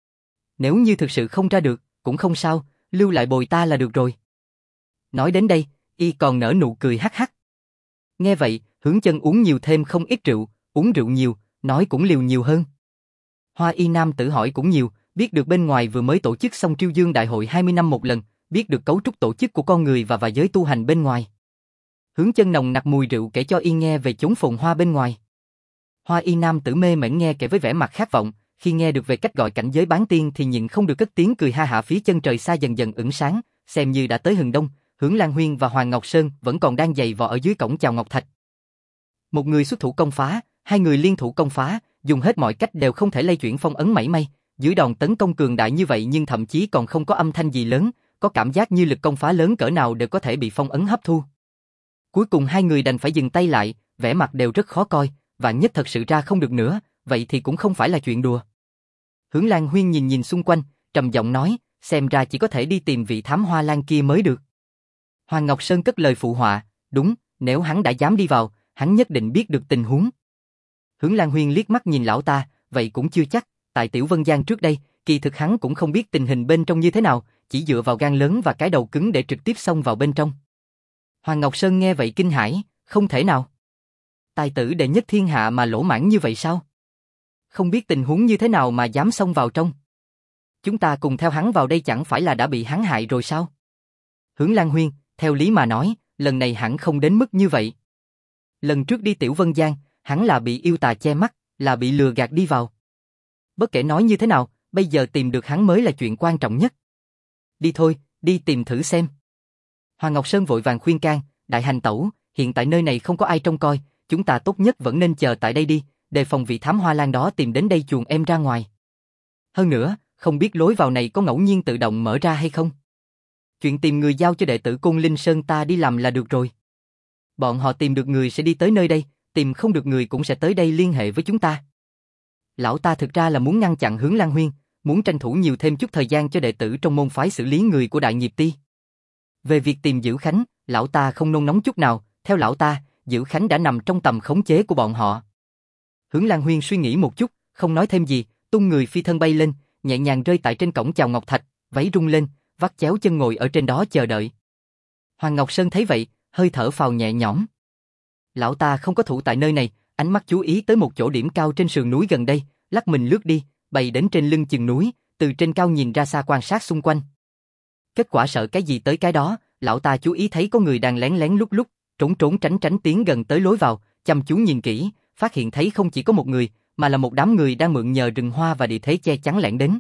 Nếu như thực sự không ra được, cũng không sao, lưu lại bồi ta là được rồi. Nói đến đây, y còn nở nụ cười hắc hắc. Nghe vậy, Hướng Chân uống nhiều thêm không ít rượu, uống rượu nhiều, nói cũng liều nhiều hơn. Hoa y nam tử hỏi cũng nhiều, biết được bên ngoài vừa mới tổ chức xong Triêu Dương Đại hội 20 năm một lần, biết được cấu trúc tổ chức của con người và giới tu hành bên ngoài. Hướng Chân nồng nặc mùi rượu kể cho y nghe về chốn phồn hoa bên ngoài. Hoa y nam tử mê mẩn nghe kể với vẻ mặt khát vọng, khi nghe được về cách gọi cảnh giới bán tiên thì nhịn không được cất tiếng cười ha hả. Phía chân trời xa dần dần ửng sáng, xem như đã tới hừng đông, Hướng Lan Huyên và Hoàng Ngọc Sơn vẫn còn đang giày vò ở dưới cổng chào Ngọc Thạch. Một người xuất thủ công phá, hai người liên thủ công phá, dùng hết mọi cách đều không thể lay chuyển phong ấn mảy may. Dưới đòn tấn công cường đại như vậy nhưng thậm chí còn không có âm thanh gì lớn, có cảm giác như lực công phá lớn cỡ nào đều có thể bị phong ấn hấp thu. Cuối cùng hai người đành phải dừng tay lại, vẻ mặt đều rất khó coi, vạn nhất thật sự ra không được nữa, vậy thì cũng không phải là chuyện đùa. Hướng Lan Huyên nhìn nhìn xung quanh, trầm giọng nói, xem ra chỉ có thể đi tìm vị thám hoa lan kia mới được. Hoàng Ngọc Sơn cất lời phụ họa, đúng, nếu hắn đã dám đi vào, hắn nhất định biết được tình huống. Hướng Lan Huyên liếc mắt nhìn lão ta, vậy cũng chưa chắc, tại Tiểu Vân Giang trước đây, kỳ thực hắn cũng không biết tình hình bên trong như thế nào, chỉ dựa vào gan lớn và cái đầu cứng để trực tiếp xông vào bên trong. Hoàng Ngọc Sơn nghe vậy kinh hãi, không thể nào. Tài tử đệ nhất thiên hạ mà lỗ mãng như vậy sao? Không biết tình huống như thế nào mà dám xông vào trong. Chúng ta cùng theo hắn vào đây chẳng phải là đã bị hắn hại rồi sao? Hướng Lan Huyên, theo lý mà nói, lần này hẳn không đến mức như vậy. Lần trước đi Tiểu Vân Giang, hắn là bị yêu tà che mắt, là bị lừa gạt đi vào. Bất kể nói như thế nào, bây giờ tìm được hắn mới là chuyện quan trọng nhất. Đi thôi, đi tìm thử xem. Hoàng Ngọc Sơn vội vàng khuyên can, đại hành tẩu, hiện tại nơi này không có ai trông coi, chúng ta tốt nhất vẫn nên chờ tại đây đi, đề phòng vị thám hoa lan đó tìm đến đây chuồn em ra ngoài. Hơn nữa, không biết lối vào này có ngẫu nhiên tự động mở ra hay không. Chuyện tìm người giao cho đệ tử Côn Linh Sơn ta đi làm là được rồi. Bọn họ tìm được người sẽ đi tới nơi đây, tìm không được người cũng sẽ tới đây liên hệ với chúng ta. Lão ta thực ra là muốn ngăn chặn Hướng Lan Huyên, muốn tranh thủ nhiều thêm chút thời gian cho đệ tử trong môn phái xử lý người của Đại Nghiệp Ti. Về việc tìm Dữ Khánh, lão ta không nôn nóng chút nào, theo lão ta, Dữ Khánh đã nằm trong tầm khống chế của bọn họ. Hướng Lan Huyên suy nghĩ một chút, không nói thêm gì, tung người phi thân bay lên, nhẹ nhàng rơi tại trên cổng chào Ngọc Thạch, váy rung lên, vắt chéo chân ngồi ở trên đó chờ đợi. Hoàng Ngọc Sơn thấy vậy, hơi thở phào nhẹ nhõm. Lão ta không có thủ tại nơi này, ánh mắt chú ý tới một chỗ điểm cao trên sườn núi gần đây, lắc mình lướt đi, bay đến trên lưng chừng núi, từ trên cao nhìn ra xa quan sát xung quanh. Kết quả sợ cái gì tới cái đó, lão ta chú ý thấy có người đang lén lén lút lút, trốn trốn tránh tránh tiến gần tới lối vào, chăm chú nhìn kỹ, phát hiện thấy không chỉ có một người, mà là một đám người đang mượn nhờ rừng hoa và địa thế che chắn lẻn đến.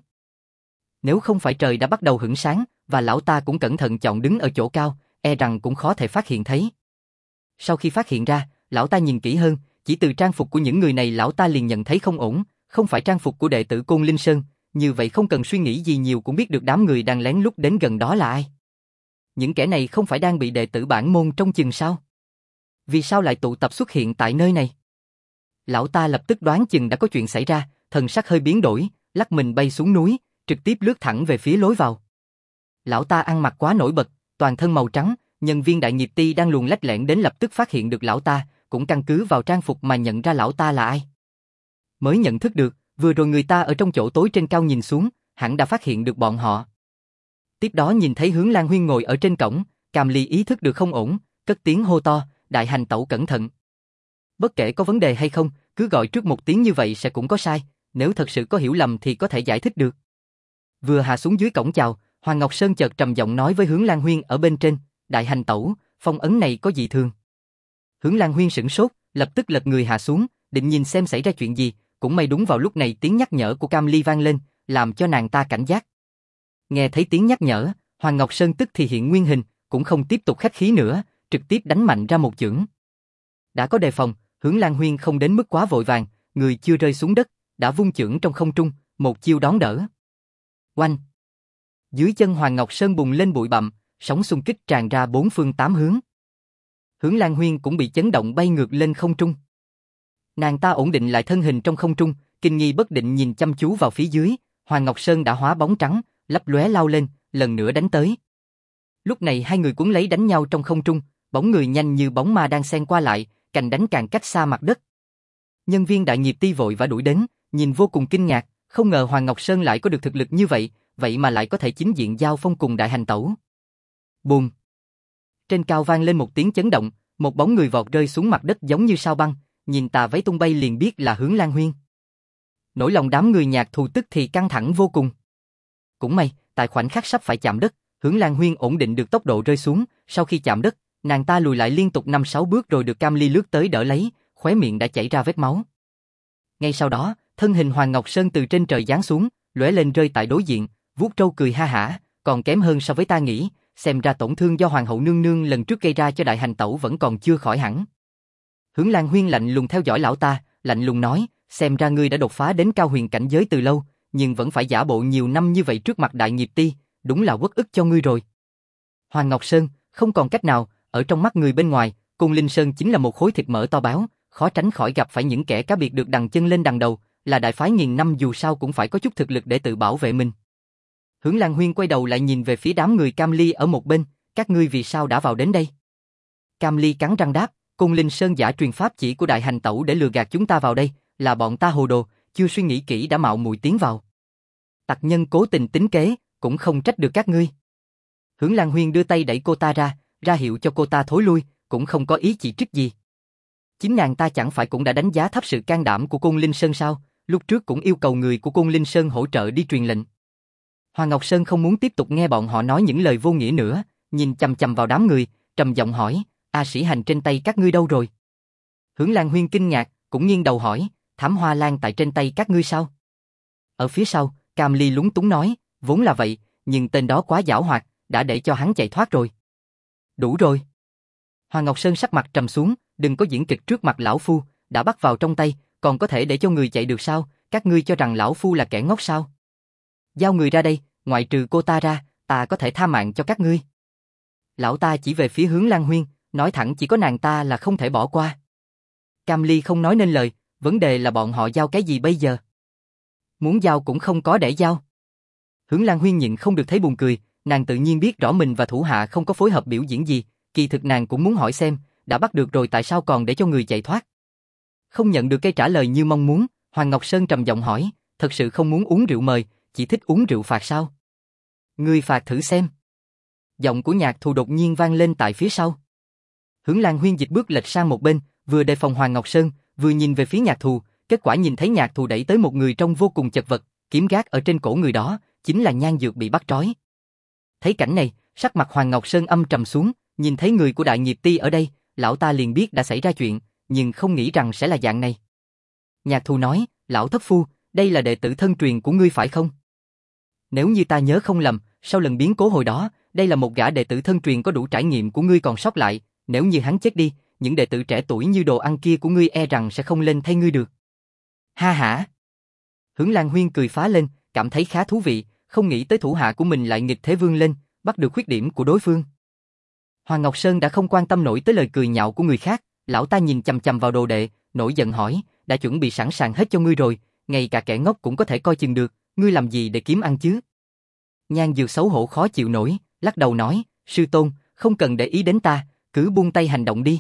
Nếu không phải trời đã bắt đầu hửng sáng, và lão ta cũng cẩn thận chọn đứng ở chỗ cao, e rằng cũng khó thể phát hiện thấy. Sau khi phát hiện ra, lão ta nhìn kỹ hơn, chỉ từ trang phục của những người này lão ta liền nhận thấy không ổn, không phải trang phục của đệ tử Côn Linh Sơn, như vậy không cần suy nghĩ gì nhiều cũng biết được đám người đang lén lút đến gần đó là ai. Những kẻ này không phải đang bị đệ tử bản môn trông chừng sao? Vì sao lại tụ tập xuất hiện tại nơi này? Lão ta lập tức đoán chừng đã có chuyện xảy ra, thần sắc hơi biến đổi, lắc mình bay xuống núi, trực tiếp lướt thẳng về phía lối vào. Lão ta ăn mặc quá nổi bật, toàn thân màu trắng, nhân viên Đại Nghiệp Ti đang luồn lách lẻn đến lập tức phát hiện được lão ta, cũng căn cứ vào trang phục mà nhận ra lão ta là ai. Mới nhận thức được, vừa rồi người ta ở trong chỗ tối trên cao nhìn xuống, hẳn đã phát hiện được bọn họ. Tiếp đó nhìn thấy Hướng Lan Huyên ngồi ở trên cổng, Cam Ly ý thức được không ổn, cất tiếng hô to, đại hành tẩu cẩn thận. Bất kể có vấn đề hay không, cứ gọi trước một tiếng như vậy sẽ cũng có sai, nếu thật sự có hiểu lầm thì có thể giải thích được. Vừa hạ xuống dưới cổng chào, Hoàng Ngọc Sơn chợt trầm giọng nói với Hướng Lan Huyên ở bên trên, đại hành tẩu, phong ấn này có gì thường. Hướng Lan Huyên sửng sốt, lập tức lật người hạ xuống, định nhìn xem xảy ra chuyện gì, cũng may đúng vào lúc này tiếng nhắc nhở của Cam Ly vang lên, làm cho nàng ta cảnh giác. Nghe thấy tiếng nhắc nhở, Hoàng Ngọc Sơn tức thì hiện nguyên hình, cũng không tiếp tục khách khí nữa, trực tiếp đánh mạnh ra một chưởng. Đã có đề phòng, Hướng Lan Huyên không đến mức quá vội vàng, người chưa rơi xuống đất, đã vung chưởng trong không trung, một chiêu đón đỡ. Oanh! Dưới chân Hoàng Ngọc Sơn bùng lên bụi bặm, sóng xung kích tràn ra bốn phương tám hướng. Hướng Lan Huyên cũng bị chấn động bay ngược lên không trung. Nàng ta ổn định lại thân hình trong không trung, kinh nghi bất định nhìn chăm chú vào phía dưới, Hoàng Ngọc Sơn đã hóa bóng trắng, lấp lóe lao lên, lần nữa đánh tới. Lúc này hai người cuốn lấy đánh nhau trong không trung, bóng người nhanh như bóng ma đang xen qua lại, càng đánh càng cách xa mặt đất. Nhân viên Đại Nghiệp Ti vội vã đuổi đến, nhìn vô cùng kinh ngạc, không ngờ Hoàng Ngọc Sơn lại có được thực lực như vậy, vậy mà lại có thể chính diện giao phong cùng đại hành tẩu. Bùm! Trên cao vang lên một tiếng chấn động, một bóng người vọt rơi xuống mặt đất giống như sao băng, nhìn tà váy tung bay liền biết là Hướng Lan Huyên. Nỗi lòng đám người nhạc thù tức thì căng thẳng vô cùng. Cũng may, tại khoảnh khắc sắp phải chạm đất, Hướng Lan Huyên ổn định được tốc độ rơi xuống, sau khi chạm đất, nàng ta lùi lại liên tục 5-6 bước rồi được Cam Ly lướt tới đỡ lấy, khóe miệng đã chảy ra vết máu. Ngay sau đó, thân hình Hoàng Ngọc Sơn từ trên trời giáng xuống, lóe lên rơi tại đối diện, vuốt râu cười ha hả, còn kém hơn so với ta nghĩ, xem ra tổn thương do Hoàng hậu nương nương lần trước gây ra cho đại hành tẩu vẫn còn chưa khỏi hẳn. Hướng Lan Huyên lạnh lùng theo dõi lão ta, lạnh lùng nói, xem ra ngươi đã đột phá đến cao huyền cảnh giới từ lâu, nhưng vẫn phải giả bộ nhiều năm như vậy trước mặt Đại Nghiệp Ti, đúng là uất ức cho ngươi rồi. Hoàng Ngọc Sơn, không còn cách nào, ở trong mắt người bên ngoài, Côn Linh Sơn chính là một khối thịt mỡ to báo, khó tránh khỏi gặp phải những kẻ cá biệt được đằng chân lên đằng đầu, là đại phái nghìn năm dù sao cũng phải có chút thực lực để tự bảo vệ mình. Hướng Lan Huyên quay đầu lại nhìn về phía đám người Cam Ly ở một bên, các ngươi vì sao đã vào đến đây? Cam Ly cắn răng đáp, Côn Linh Sơn giả truyền pháp chỉ của đại hành tẩu để lừa gạt chúng ta vào đây, là bọn ta hồ đồ, chưa suy nghĩ kỹ đã mạo muội tiến vào. Tặc nhân cố tình tính kế, cũng không trách được các ngươi. Hướng Lan Huyên đưa tay đẩy cô ta ra hiệu cho cô ta thối lui, cũng không có ý chỉ trích gì. Chính nàng ta chẳng phải cũng đã đánh giá thấp sự can đảm của Côn Linh Sơn sao, lúc trước cũng yêu cầu người của Côn Linh Sơn hỗ trợ đi truyền lệnh. Hoàng Ngọc Sơn không muốn tiếp tục nghe bọn họ nói những lời vô nghĩa nữa, nhìn chằm chằm vào đám người, trầm giọng hỏi, A Sĩ Hành trên tay các ngươi đâu rồi? Hướng Lan Huyên kinh ngạc, cũng nghiêng đầu hỏi, Thảm Hoa Lan tại trên tay các ngươi sao? Ở phía sau, Cam Ly lúng túng nói, vốn là vậy, nhưng tên đó quá giảo hoạt, đã để cho hắn chạy thoát rồi. Đủ rồi. Hoàng Ngọc Sơn sắc mặt trầm xuống, đừng có diễn kịch trước mặt lão phu, đã bắt vào trong tay, còn có thể để cho người chạy được sao? Các ngươi cho rằng lão phu là kẻ ngốc sao? Giao người ra đây, ngoại trừ cô ta ra, ta có thể tha mạng cho các ngươi. Lão ta chỉ về phía Hướng Lan Huyên, nói thẳng chỉ có nàng ta là không thể bỏ qua. Cam Ly không nói nên lời, vấn đề là bọn họ giao cái gì bây giờ? Muốn giao cũng không có để giao. Hướng Lan Huyên nhịn không được thấy buồn cười, nàng tự nhiên biết rõ mình và thủ hạ không có phối hợp biểu diễn gì, kỳ thực nàng cũng muốn hỏi xem, đã bắt được rồi tại sao còn để cho người chạy thoát. Không nhận được cái trả lời như mong muốn, Hoàng Ngọc Sơn trầm giọng hỏi, thật sự không muốn uống rượu mời, chỉ thích uống rượu phạt sao? Ngươi phạt thử xem. Giọng của Nhạc Thù đột nhiên vang lên tại phía sau. Hướng Lan Huyên dịch bước lệch sang một bên, vừa đề phòng Hoàng Ngọc Sơn, vừa nhìn về phía Nhạc Thù, kết quả nhìn thấy Nhạc Thù đẩy tới một người trông vô cùng chật vật, kiếm gác ở trên cổ người đó, chính là Nhan Dược bị bắt trói. Thấy cảnh này, sắc mặt Hoàng Ngọc Sơn âm trầm xuống, nhìn thấy người của Đại Nghiệp Ti ở đây, lão ta liền biết đã xảy ra chuyện, nhưng không nghĩ rằng sẽ là dạng này. Nhạc Thù nói, lão thất phu, đây là đệ tử thân truyền của ngươi phải không? Nếu như ta nhớ không lầm, sau lần biến cố hồi đó, đây là một gã đệ tử thân truyền có đủ trải nghiệm của ngươi còn sót lại, nếu như hắn chết đi, những đệ tử trẻ tuổi như đồ ăn kia của ngươi e rằng sẽ không lên thay ngươi được. Ha hả. Hướng Lan Huyên cười phá lên, cảm thấy khá thú vị, không nghĩ tới thủ hạ của mình lại nghịch thế vươn lên, bắt được khuyết điểm của đối phương. Hoàng Ngọc Sơn đã không quan tâm nổi tới lời cười nhạo của người khác, lão ta nhìn chằm chằm vào đồ đệ, nổi giận hỏi, đã chuẩn bị sẵn sàng hết cho ngươi rồi, ngay cả kẻ ngốc cũng có thể coi chừng được, ngươi làm gì để kiếm ăn chứ? Nhan Dược xấu hổ khó chịu nổi, lắc đầu nói, sư tôn, không cần để ý đến ta, cứ buông tay hành động đi.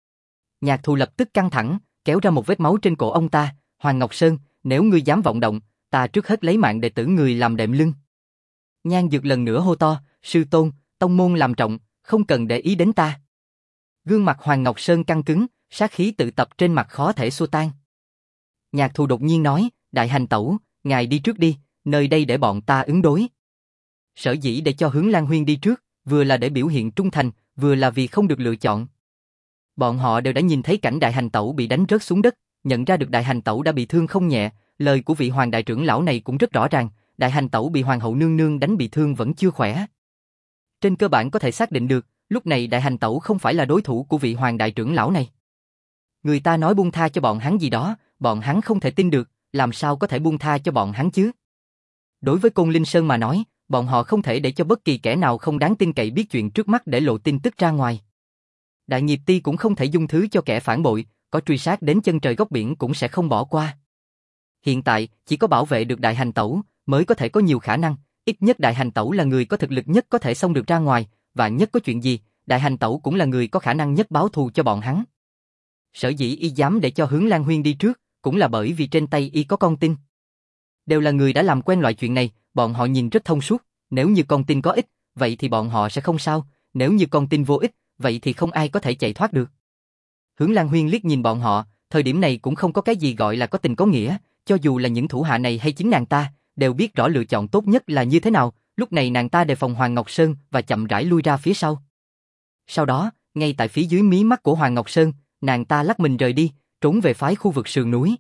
Nhạc Thù lập tức căng thẳng, kéo ra một vết máu trên cổ ông ta, Hoàng Ngọc Sơn, nếu ngươi dám vọng động, ta trước hết lấy mạng đệ tử người làm đệm lưng. Nhan Dược lần nữa hô to, sư tôn, tông môn làm trọng, không cần để ý đến ta. Gương mặt Hoàng Ngọc Sơn căng cứng, sát khí tự tập trên mặt khó thể xua tan. Nhạc Thù đột nhiên nói, Đại Hành Tẩu, ngài đi trước đi, nơi đây để bọn ta ứng đối. Sở dĩ để cho Hướng Lan Huyên đi trước, vừa là để biểu hiện trung thành, vừa là vì không được lựa chọn. Bọn họ đều đã nhìn thấy cảnh Đại Hành Tẩu bị đánh rớt xuống đất, nhận ra được Đại Hành Tẩu đã bị thương không nhẹ, lời của vị Hoàng đại trưởng lão này cũng rất rõ ràng, Đại Hành Tẩu bị Hoàng hậu nương nương đánh bị thương vẫn chưa khỏe. Trên cơ bản có thể xác định được, lúc này Đại Hành Tẩu không phải là đối thủ của vị Hoàng đại trưởng lão này. Người ta nói buông tha cho bọn hắn gì đó, bọn hắn không thể tin được, làm sao có thể buông tha cho bọn hắn chứ? Đối với Côn Linh Sơn mà nói, bọn họ không thể để cho bất kỳ kẻ nào không đáng tin cậy biết chuyện trước mắt để lộ tin tức ra ngoài. Đại Nghiệp Ti cũng không thể dung thứ cho kẻ phản bội, có truy sát đến chân trời góc biển cũng sẽ không bỏ qua. Hiện tại, chỉ có bảo vệ được Đại Hành Tẩu mới có thể có nhiều khả năng, ít nhất Đại Hành Tẩu là người có thực lực nhất có thể xông được ra ngoài, và nhất có chuyện gì, Đại Hành Tẩu cũng là người có khả năng nhất báo thù cho bọn hắn. Sở dĩ y dám để cho Hướng Lan Huyên đi trước, cũng là bởi vì trên tay y có con tin. Đều là người đã làm quen loại chuyện này, bọn họ nhìn rất thông suốt, nếu như con tin có ích, vậy thì bọn họ sẽ không sao, nếu như con tin vô ích, vậy thì không ai có thể chạy thoát được. Hướng Lan Huyên liếc nhìn bọn họ, thời điểm này cũng không có cái gì gọi là có tình có nghĩa, cho dù là những thủ hạ này hay chính nàng ta, đều biết rõ lựa chọn tốt nhất là như thế nào, lúc này nàng ta đề phòng Hoàng Ngọc Sơn và chậm rãi lui ra phía sau. Sau đó, ngay tại phía dưới mí mắt của Hoàng Ngọc Sơn, nàng ta lắc mình rời đi, trốn về phái khu vực sườn núi.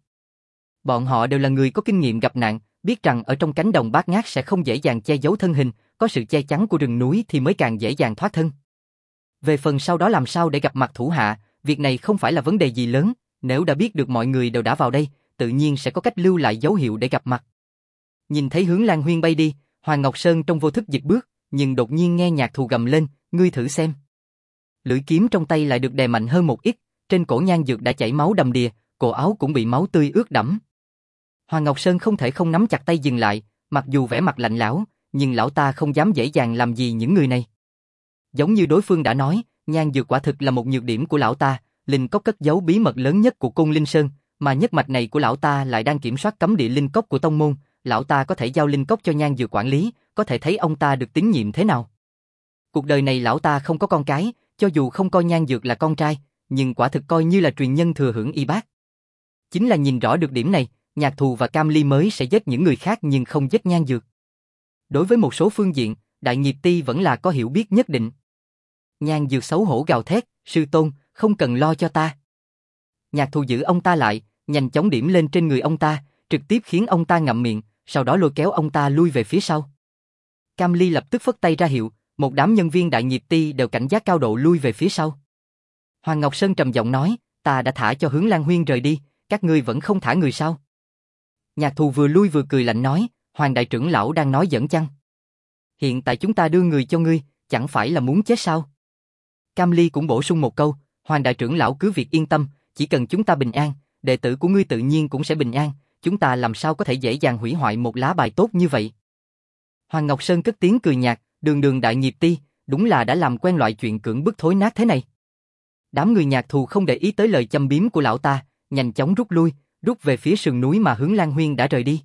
Bọn họ đều là người có kinh nghiệm gặp nạn, biết rằng ở trong cánh đồng bát ngát sẽ không dễ dàng che giấu thân hình, có sự che chắn của rừng núi thì mới càng dễ dàng thoát thân. Về phần sau đó làm sao để gặp mặt thủ hạ, việc này không phải là vấn đề gì lớn, nếu đã biết được mọi người đều đã vào đây, tự nhiên sẽ có cách lưu lại dấu hiệu để gặp mặt. Nhìn thấy Hướng Lan Huyên bay đi, Hoàng Ngọc Sơn trong vô thức dịch bước, nhưng đột nhiên nghe Nhạc Thù gầm lên, ngươi thử xem. Lưỡi kiếm trong tay lại được đè mạnh hơn một ít, trên cổ Nhan Dược đã chảy máu đầm đìa, cổ áo cũng bị máu tươi ướt đẫm. Hoàng Ngọc Sơn không thể không nắm chặt tay dừng lại, mặc dù vẻ mặt lạnh lẽo, nhưng lão ta không dám dễ dàng làm gì những người này. Giống như đối phương đã nói, Nhan Dược quả thực là một nhược điểm của lão ta, linh cốc cất giấu bí mật lớn nhất của Côn Linh Sơn, mà nhất mạch này của lão ta lại đang kiểm soát cấm địa linh cốc của tông môn, lão ta có thể giao linh cốc cho Nhan Dược quản lý, có thể thấy ông ta được tín nhiệm thế nào. Cuộc đời này lão ta không có con cái, cho dù không coi Nhan Dược là con trai, nhưng quả thực coi như là truyền nhân thừa hưởng y bác. Chính là nhìn rõ được điểm này, Nhạc Thù và Cam Ly mới sẽ giết những người khác nhưng không giết Nhan Dược. Đối với một số phương diện, Đại Nghiệp Ti vẫn là có hiểu biết nhất định. Nhan Dược xấu hổ gào thét, sư tôn, không cần lo cho ta. Nhạc Thù giữ ông ta lại, nhanh chóng điểm lên trên người ông ta, trực tiếp khiến ông ta ngậm miệng, sau đó lôi kéo ông ta lui về phía sau. Cam Ly lập tức phất tay ra hiệu, một đám nhân viên Đại Nghiệp Ti đều cảnh giác cao độ lui về phía sau. Hoàng Ngọc Sơn trầm giọng nói, ta đã thả cho Hướng Lan Huyên rời đi, các ngươi vẫn không thả người sao? Nhạc Thù vừa lui vừa cười lạnh nói, Hoàng đại trưởng lão đang nói giỡn chăng? Hiện tại chúng ta đưa người cho ngươi, chẳng phải là muốn chết sao? Cam Ly cũng bổ sung một câu, Hoàng đại trưởng lão cứ việc yên tâm, chỉ cần chúng ta bình an, đệ tử của ngươi tự nhiên cũng sẽ bình an, chúng ta làm sao có thể dễ dàng hủy hoại một lá bài tốt như vậy? Hoàng Ngọc Sơn cất tiếng cười nhạt, đường Đại Nghiệp Ti, đúng là đã làm quen loại chuyện cưỡng bức thối nát thế này. Đám người Nhạc Thù không để ý tới lời châm biếm của lão ta, nhanh chóng rút lui, rút về phía sườn núi mà Hướng Lan Huyên đã rời đi.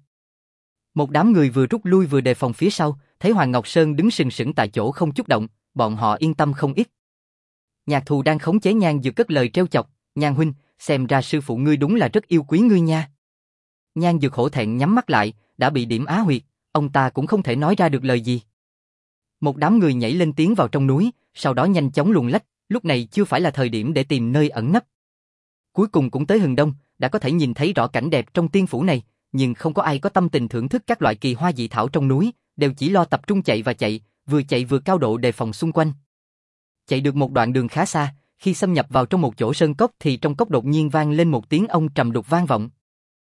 Một đám người vừa rút lui vừa đề phòng phía sau, thấy Hoàng Ngọc Sơn đứng sừng sững tại chỗ không chút động, bọn họ yên tâm không ít. Nhạc Thù đang khống chế Nhan Dược cất lời trêu chọc, Nhan huynh, xem ra sư phụ ngươi đúng là rất yêu quý ngươi nha. Nhan Dược hổ thẹn nhắm mắt lại, đã bị điểm á huyệt, ông ta cũng không thể nói ra được lời gì. Một đám người nhảy lên tiến vào trong núi, sau đó nhanh chóng luồn lách, lúc này chưa phải là thời điểm để tìm nơi ẩn nấp. Cuối cùng cũng tới hừng đông, đã có thể nhìn thấy rõ cảnh đẹp trong tiên phủ này, nhưng không có ai có tâm tình thưởng thức các loại kỳ hoa dị thảo trong núi, đều chỉ lo tập trung chạy vừa cao độ đề phòng xung quanh. Chạy được một đoạn đường khá xa, khi xâm nhập vào trong một chỗ sơn cốc thì trong cốc đột nhiên vang lên một tiếng ông trầm đục vang vọng.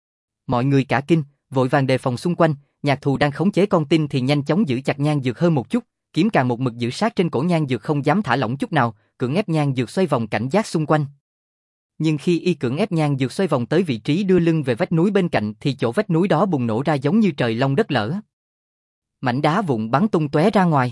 Mọi người cả kinh, vội vàng đề phòng xung quanh, Nhạc Thù đang khống chế con tin thì nhanh chóng giữ chặt Nhan Dược hơn một chút, kiếm càng một mực giữ sát trên cổ Nhan Dược không dám thả lỏng chút nào, cưỡng ép Nhan Dược xoay vòng cảnh giác xung quanh. Nhưng khi y cưỡng ép Nhan Dược xoay vòng tới vị trí đưa lưng về vách núi bên cạnh thì chỗ vách núi đó bùng nổ ra giống như trời long đất lở. Mảnh đá vụn bắn tung tóe ra ngoài.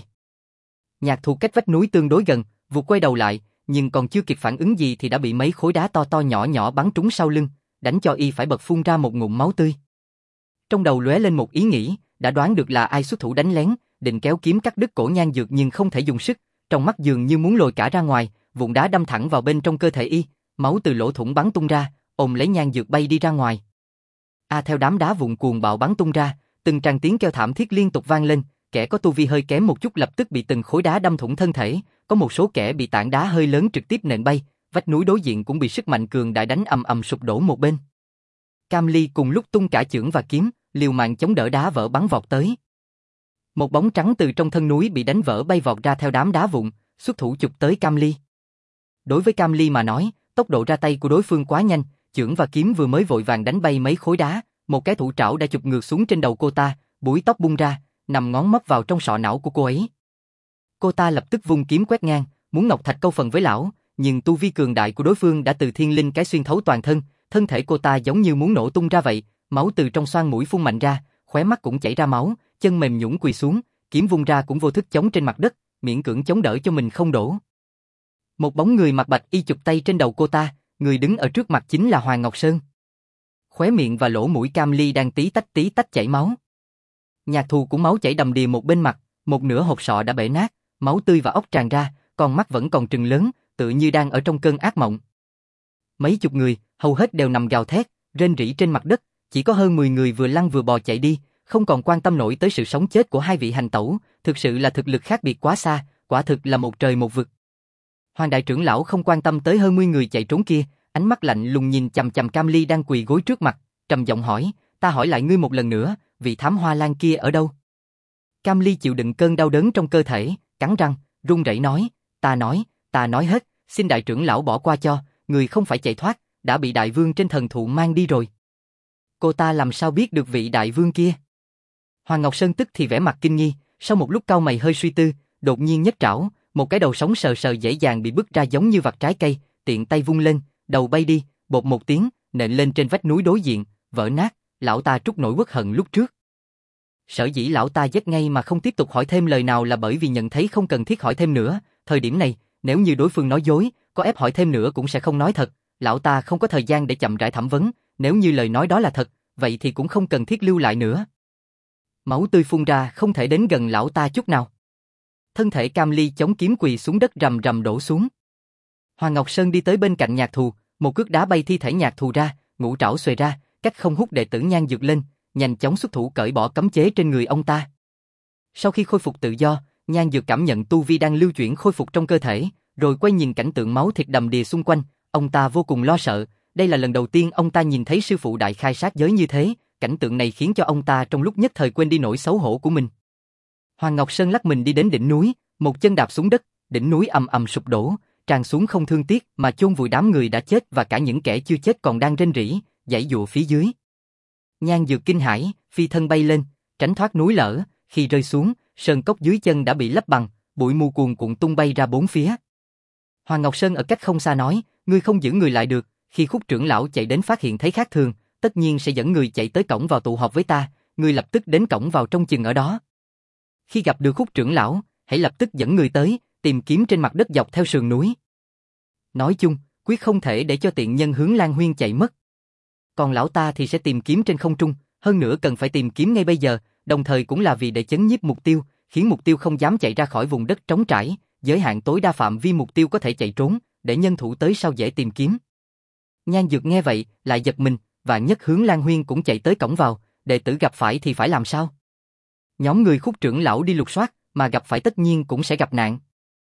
Nhạc Thù cách vách núi tương đối gần, vụt quay đầu lại, nhưng còn chưa kịp phản ứng gì thì đã bị mấy khối đá to to nhỏ nhỏ bắn trúng sau lưng, đánh cho y phải bật phun ra một ngụm máu tươi. Trong đầu lóe lên một ý nghĩ, đã đoán được là ai xuất thủ đánh lén, định kéo kiếm cắt đứt cổ Nhan Dược nhưng không thể dùng sức, trong mắt dường như muốn lồi cả ra ngoài, vụn đá đâm thẳng vào bên trong cơ thể y, máu từ lỗ thủng bắn tung ra, ôm lấy Nhan Dược bay đi ra ngoài. Theo đám đá vụn cuồng bạo bắn tung ra, từng tràng tiếng kêu thảm thiết liên tục vang lên, kẻ có tu vi hơi kém một chút lập tức bị từng khối đá đâm thủng thân thể, có một số kẻ bị tảng đá hơi lớn trực tiếp nện bay, vách núi đối diện cũng bị sức mạnh cường đại đánh ầm ầm sụp đổ một bên. Cam Ly cùng lúc tung cả chưởng và kiếm, liều mạng chống đỡ đá vỡ bắn vọt tới. Một bóng trắng từ trong thân núi bị đánh vỡ bay vọt ra theo đám đá vụn, xuất thủ chụp tới Cam Ly. Đối với Cam Ly mà nói, tốc độ ra tay của đối phương quá nhanh, chưởng và kiếm vừa mới vội vàng đánh bay mấy khối đá, một cái thủ trảo đã chụp ngược xuống trên đầu cô ta, búi tóc bung ra, nằm ngón móc vào trong sọ não của cô ấy. Cô ta lập tức vung kiếm quét ngang, muốn ngọc thạch câu phần với lão, nhưng tu vi cường đại của đối phương đã từ thiên linh cái xuyên thấu toàn thân, thân thể cô ta giống như muốn nổ tung ra vậy, máu từ trong xoang mũi phun mạnh ra, khóe mắt cũng chảy ra máu, chân mềm nhũn quỳ xuống, kiếm vung ra cũng vô thức chống trên mặt đất, miễn cưỡng chống đỡ cho mình không đổ. Một bóng người mặc bạch y chụp tay trên đầu cô ta, người đứng ở trước mặt chính là Hoàng Ngọc Sơn. Khóe miệng và lỗ mũi Cam Ly đang tí tách chảy máu. Nhạc Thù cũng máu chảy đầm đìa một bên mặt, một nửa hộp sọ đã bể nát, máu tươi và óc tràn ra, con mắt vẫn còn trừng lớn, tựa như đang ở trong cơn ác mộng. Mấy chục người, hầu hết đều nằm gào thét, rên rỉ trên mặt đất, chỉ có hơn 10 người vừa lăn vừa bò chạy đi, không còn quan tâm nổi tới sự sống chết của hai vị hành tẩu, thực sự là thực lực khác biệt quá xa, quả thực là một trời một vực. Hoàng đại trưởng lão không quan tâm tới hơn 10 người chạy trốn kia, ánh mắt lạnh lùng nhìn chằm chằm Cam Ly đang quỳ gối trước mặt, trầm giọng hỏi, ta hỏi lại ngươi một lần nữa, vị thám hoa lan kia ở đâu? Cam Ly chịu đựng cơn đau đớn trong cơ thể, cắn răng, run rẩy nói, ta nói hết, xin đại trưởng lão bỏ qua cho, người không phải chạy thoát, đã bị đại vương trên thần thụ mang đi rồi. Cô ta làm sao biết được vị đại vương kia? Hoàng Ngọc Sơn tức thì vẻ mặt kinh nghi, sau một lúc cau mày hơi suy tư, đột nhiên nhấc trảo, một cái đầu sống sờ sờ dễ dàng bị bứt ra giống như vặt trái cây, tiện tay vung lên, đầu bay đi, bột một tiếng, nện lên trên vách núi đối diện, vỡ nát, lão ta trút nỗi uất hận lúc trước. Sở dĩ lão ta giết ngay mà không tiếp tục hỏi thêm lời nào là bởi vì nhận thấy không cần thiết hỏi thêm nữa, thời điểm này, nếu như đối phương nói dối, có ép hỏi thêm nữa cũng sẽ không nói thật, lão ta không có thời gian để chậm rãi thẩm vấn, nếu như lời nói đó là thật, vậy thì cũng không cần thiết lưu lại nữa. Máu tươi phun ra không thể đến gần lão ta chút nào. Thân thể Cam Ly chống kiếm quỳ xuống đất rầm rầm đổ xuống. Hoàng Ngọc Sơn đi tới bên cạnh Nhạc Thù, một cước đá bay thi thể Nhạc Thù ra, ngũ trảo xuề ra, cách không hút đệ tử Nhan Dược lên, nhanh chóng xuất thủ cởi bỏ cấm chế trên người ông ta. Sau khi khôi phục tự do, Nhan Dược cảm nhận tu vi đang lưu chuyển khôi phục trong cơ thể, rồi quay nhìn cảnh tượng máu thịt đầm đìa xung quanh, ông ta vô cùng lo sợ, đây là lần đầu tiên ông ta nhìn thấy sư phụ đại khai sát giới như thế, cảnh tượng này khiến cho ông ta trong lúc nhất thời quên đi nỗi xấu hổ của mình. Hoàng Ngọc Sơn lắc mình đi đến đỉnh núi, một chân đạp xuống đất, đỉnh núi ầm ầm sụp đổ, tràn xuống không thương tiếc mà chôn vùi đám người đã chết và cả những kẻ chưa chết còn đang rên rỉ, giãy giụa phía dưới. Nhan Dược kinh hãi, phi thân bay lên, tránh thoát núi lở, khi rơi xuống, sơn cốc dưới chân đã bị lấp bằng, bụi mù cuồn cuộn tung bay ra bốn phía. Hoàng Ngọc Sơn ở cách không xa nói, ngươi không giữ người lại được, khi Khúc trưởng lão chạy đến phát hiện thấy khác thường, tất nhiên sẽ dẫn người chạy tới cổng vào tụ họp với ta, ngươi lập tức đến cổng vào trong chừng ở đó. Khi gặp được Khúc trưởng lão, hãy lập tức dẫn người tới, tìm kiếm trên mặt đất dọc theo sườn núi. Nói chung, quyết không thể để cho tiện nhân Hướng Lan Huyên chạy mất. Còn lão ta thì sẽ tìm kiếm trên không trung, hơn nữa cần phải tìm kiếm ngay bây giờ, đồng thời cũng là vì để chấn nhiếp mục tiêu, khiến mục tiêu không dám chạy ra khỏi vùng đất trống trải, giới hạn tối đa phạm vi mục tiêu có thể chạy trốn, để nhân thủ tới sau dễ tìm kiếm. Nhan Dược nghe vậy, lại giật mình, và nhất Hướng Lan Huyên cũng chạy tới cổng vào, đệ tử gặp phải thì phải làm sao? Nhóm người Khúc trưởng lão đi lục soát, mà gặp phải tất nhiên cũng sẽ gặp nạn.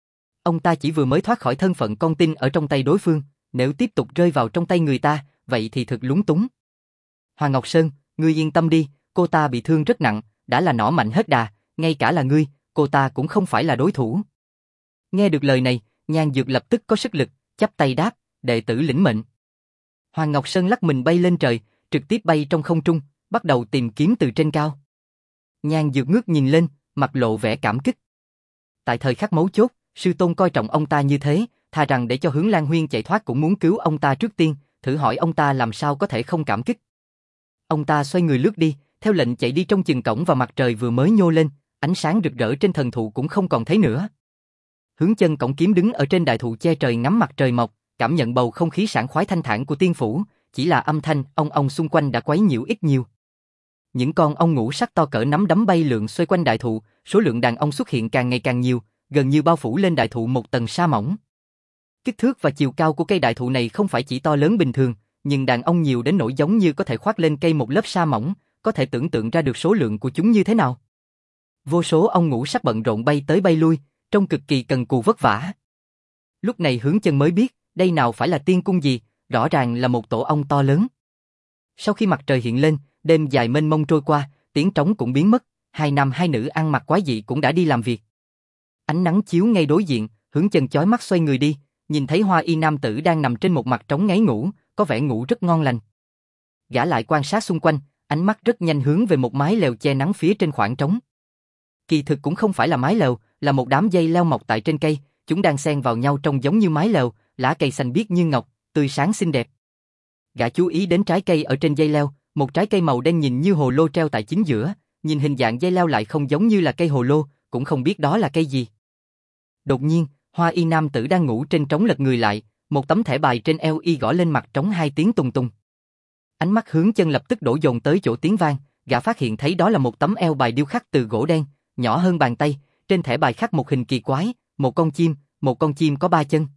Ông ta chỉ vừa mới thoát khỏi thân phận con tin ở trong tay đối phương, nếu tiếp tục rơi vào trong tay người ta, vậy thì thực lúng túng. Hoàng Ngọc Sơn, ngươi yên tâm đi, cô ta bị thương rất nặng, đã là nỏ mạnh hết đà, ngay cả là ngươi, cô ta cũng không phải là đối thủ. Nghe được lời này, Nhan Dược lập tức có sức lực, chắp tay đáp, đệ tử lĩnh mệnh. Hoàng Ngọc Sơn lắc mình bay lên trời, trực tiếp bay trong không trung, bắt đầu tìm kiếm từ trên cao. Nhan Dược ngước nhìn lên, mặt lộ vẻ cảm kích. Tại thời khắc mấu chốt, sư tôn coi trọng ông ta như thế, thà rằng để cho Hướng Lan Huyên chạy thoát cũng muốn cứu ông ta trước tiên, thử hỏi ông ta làm sao có thể không cảm kích. Ông ta xoay người lướt đi, theo lệnh chạy đi trong chừng cổng và mặt trời vừa mới nhô lên, ánh sáng rực rỡ trên thần thụ cũng không còn thấy nữa. Hướng Chân cổng kiếm đứng ở trên đại thụ che trời ngắm mặt trời mọc, cảm nhận bầu không khí sảng khoái thanh thản của tiên phủ, chỉ là âm thanh ong ong xung quanh đã quấy nhiễu ít nhiều. Những con ong ngũ sắc to cỡ nắm đấm bay lượn xoay quanh đại thụ, số lượng đàn ong xuất hiện càng ngày càng nhiều, gần như bao phủ lên đại thụ một tầng sa mỏng. Kích thước và chiều cao của cây đại thụ này không phải chỉ to lớn bình thường, nhưng đàn ong nhiều đến nỗi giống như có thể khoác lên cây một lớp sa mỏng, có thể tưởng tượng ra được số lượng của chúng như thế nào. Vô số ong ngũ sắc bận rộn bay tới bay lui, trông cực kỳ cần cù vất vả. Lúc này Hướng Chân mới biết, đây nào phải là tiên cung gì, rõ ràng là một tổ ong to lớn. Sau khi mặt trời hiện lên, đêm dài mênh mông trôi qua, tiếng trống cũng biến mất, hai nam hai nữ ăn mặc quái dị cũng đã đi làm việc. Ánh nắng chiếu ngay đối diện, Hướng Chân chói mắt xoay người đi, nhìn thấy Hoa Y nam tử đang nằm trên một mặt trống ngáy ngủ, có vẻ ngủ rất ngon lành. Gã lại quan sát xung quanh, ánh mắt rất nhanh hướng về một mái lều che nắng phía trên khoảng trống. Kỳ thực cũng không phải là mái lều, là một đám dây leo mọc tại trên cây, chúng đang xen vào nhau trông giống như mái lều, lá cây xanh biếc như ngọc, tươi sáng xinh đẹp. Gã chú ý đến trái cây ở trên dây leo, một trái cây màu đen nhìn như hồ lô treo tại chính giữa, nhìn hình dạng dây leo lại không giống như là cây hồ lô, cũng không biết đó là cây gì. Đột nhiên, Hoa Y nam tử đang ngủ trên trống lật người lại, một tấm thẻ bài trên eo y gõ lên mặt trống hai tiếng tùng tùng. Ánh mắt Hướng Chân lập tức đổ dồn tới chỗ tiếng vang, gã phát hiện thấy đó là một tấm eo bài điêu khắc từ gỗ đen, nhỏ hơn bàn tay, trên thẻ bài khắc một hình kỳ quái, một con chim có ba chân.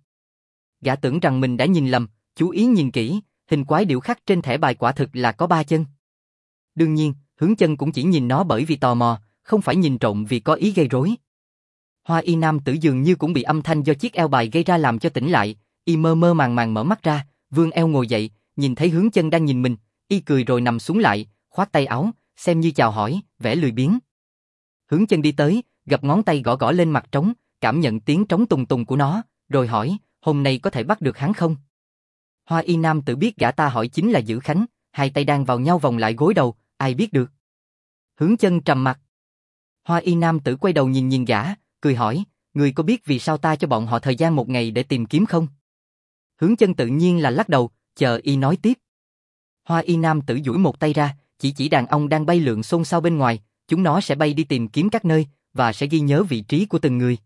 Gã tưởng rằng mình đã nhìn lầm, chú ý nhìn kỹ, hình quái điêu khắc trên thẻ bài quả thực là có ba chân. Đương nhiên, Hướng Chân cũng chỉ nhìn nó bởi vì tò mò, không phải nhìn trộm vì có ý gây rối. Hoa Y nam tử dường như cũng bị âm thanh do chiếc eo bài gây ra làm cho tỉnh lại, y mơ mơ màng màng mở mắt ra, vươn eo ngồi dậy, nhìn thấy Hướng Chân đang nhìn mình, y cười rồi nằm xuống lại, khoác tay áo, xem như chào hỏi, vẻ lười biếng. Hướng Chân đi tới, gập ngón tay gõ gõ lên mặt trống, cảm nhận tiếng trống tùng tùng của nó, rồi hỏi, hôm nay có thể bắt được hắn không? Hoa Y nam tử biết gã ta hỏi chính là Dữ Khánh, hai tay đang vào nhau vòng lại gối đầu, ai biết được. Hướng Chân trầm mặt. Hoa Y nam tử quay đầu nhìn nhìn gã, cười hỏi, người có biết vì sao ta cho bọn họ thời gian một ngày để tìm kiếm không? Hướng Chân tự nhiên là lắc đầu, chờ y nói tiếp. Hoa Y nam tử duỗi một tay ra, chỉ đàn ong đang bay lượn xôn xao bên ngoài, chúng nó sẽ bay đi tìm kiếm các nơi, và sẽ ghi nhớ vị trí của từng người.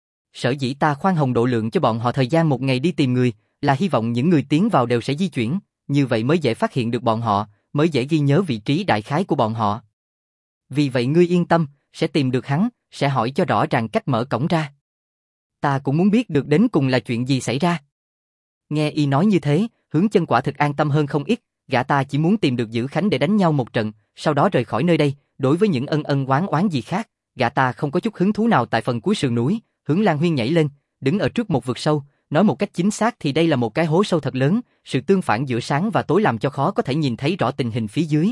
Sở dĩ ta khoan hồng độ lượng cho bọn họ thời gian một ngày đi tìm người, là hy vọng những người tiến vào đều sẽ di chuyển, như vậy mới dễ phát hiện được bọn họ, mới dễ ghi nhớ vị trí đại khái của bọn họ. Vì vậy ngươi yên tâm, sẽ tìm được hắn, sẽ hỏi cho rõ ràng cách mở cổng ra. Ta cũng muốn biết được đến cùng là chuyện gì xảy ra. Nghe y nói như thế, Hướng Chân quả thực an tâm hơn không ít, gã ta chỉ muốn tìm được Dữ Khánh để đánh nhau một trận, sau đó rời khỏi nơi đây, đối với những ân ân oán oán gì khác, gã ta không có chút hứng thú nào tại phần cuối sườn núi. Hướng Lan Huyên nhảy lên, đứng ở trước một vực sâu, nói một cách chính xác thì đây là một cái hố sâu thật lớn, sự tương phản giữa sáng và tối làm cho khó có thể nhìn thấy rõ tình hình phía dưới.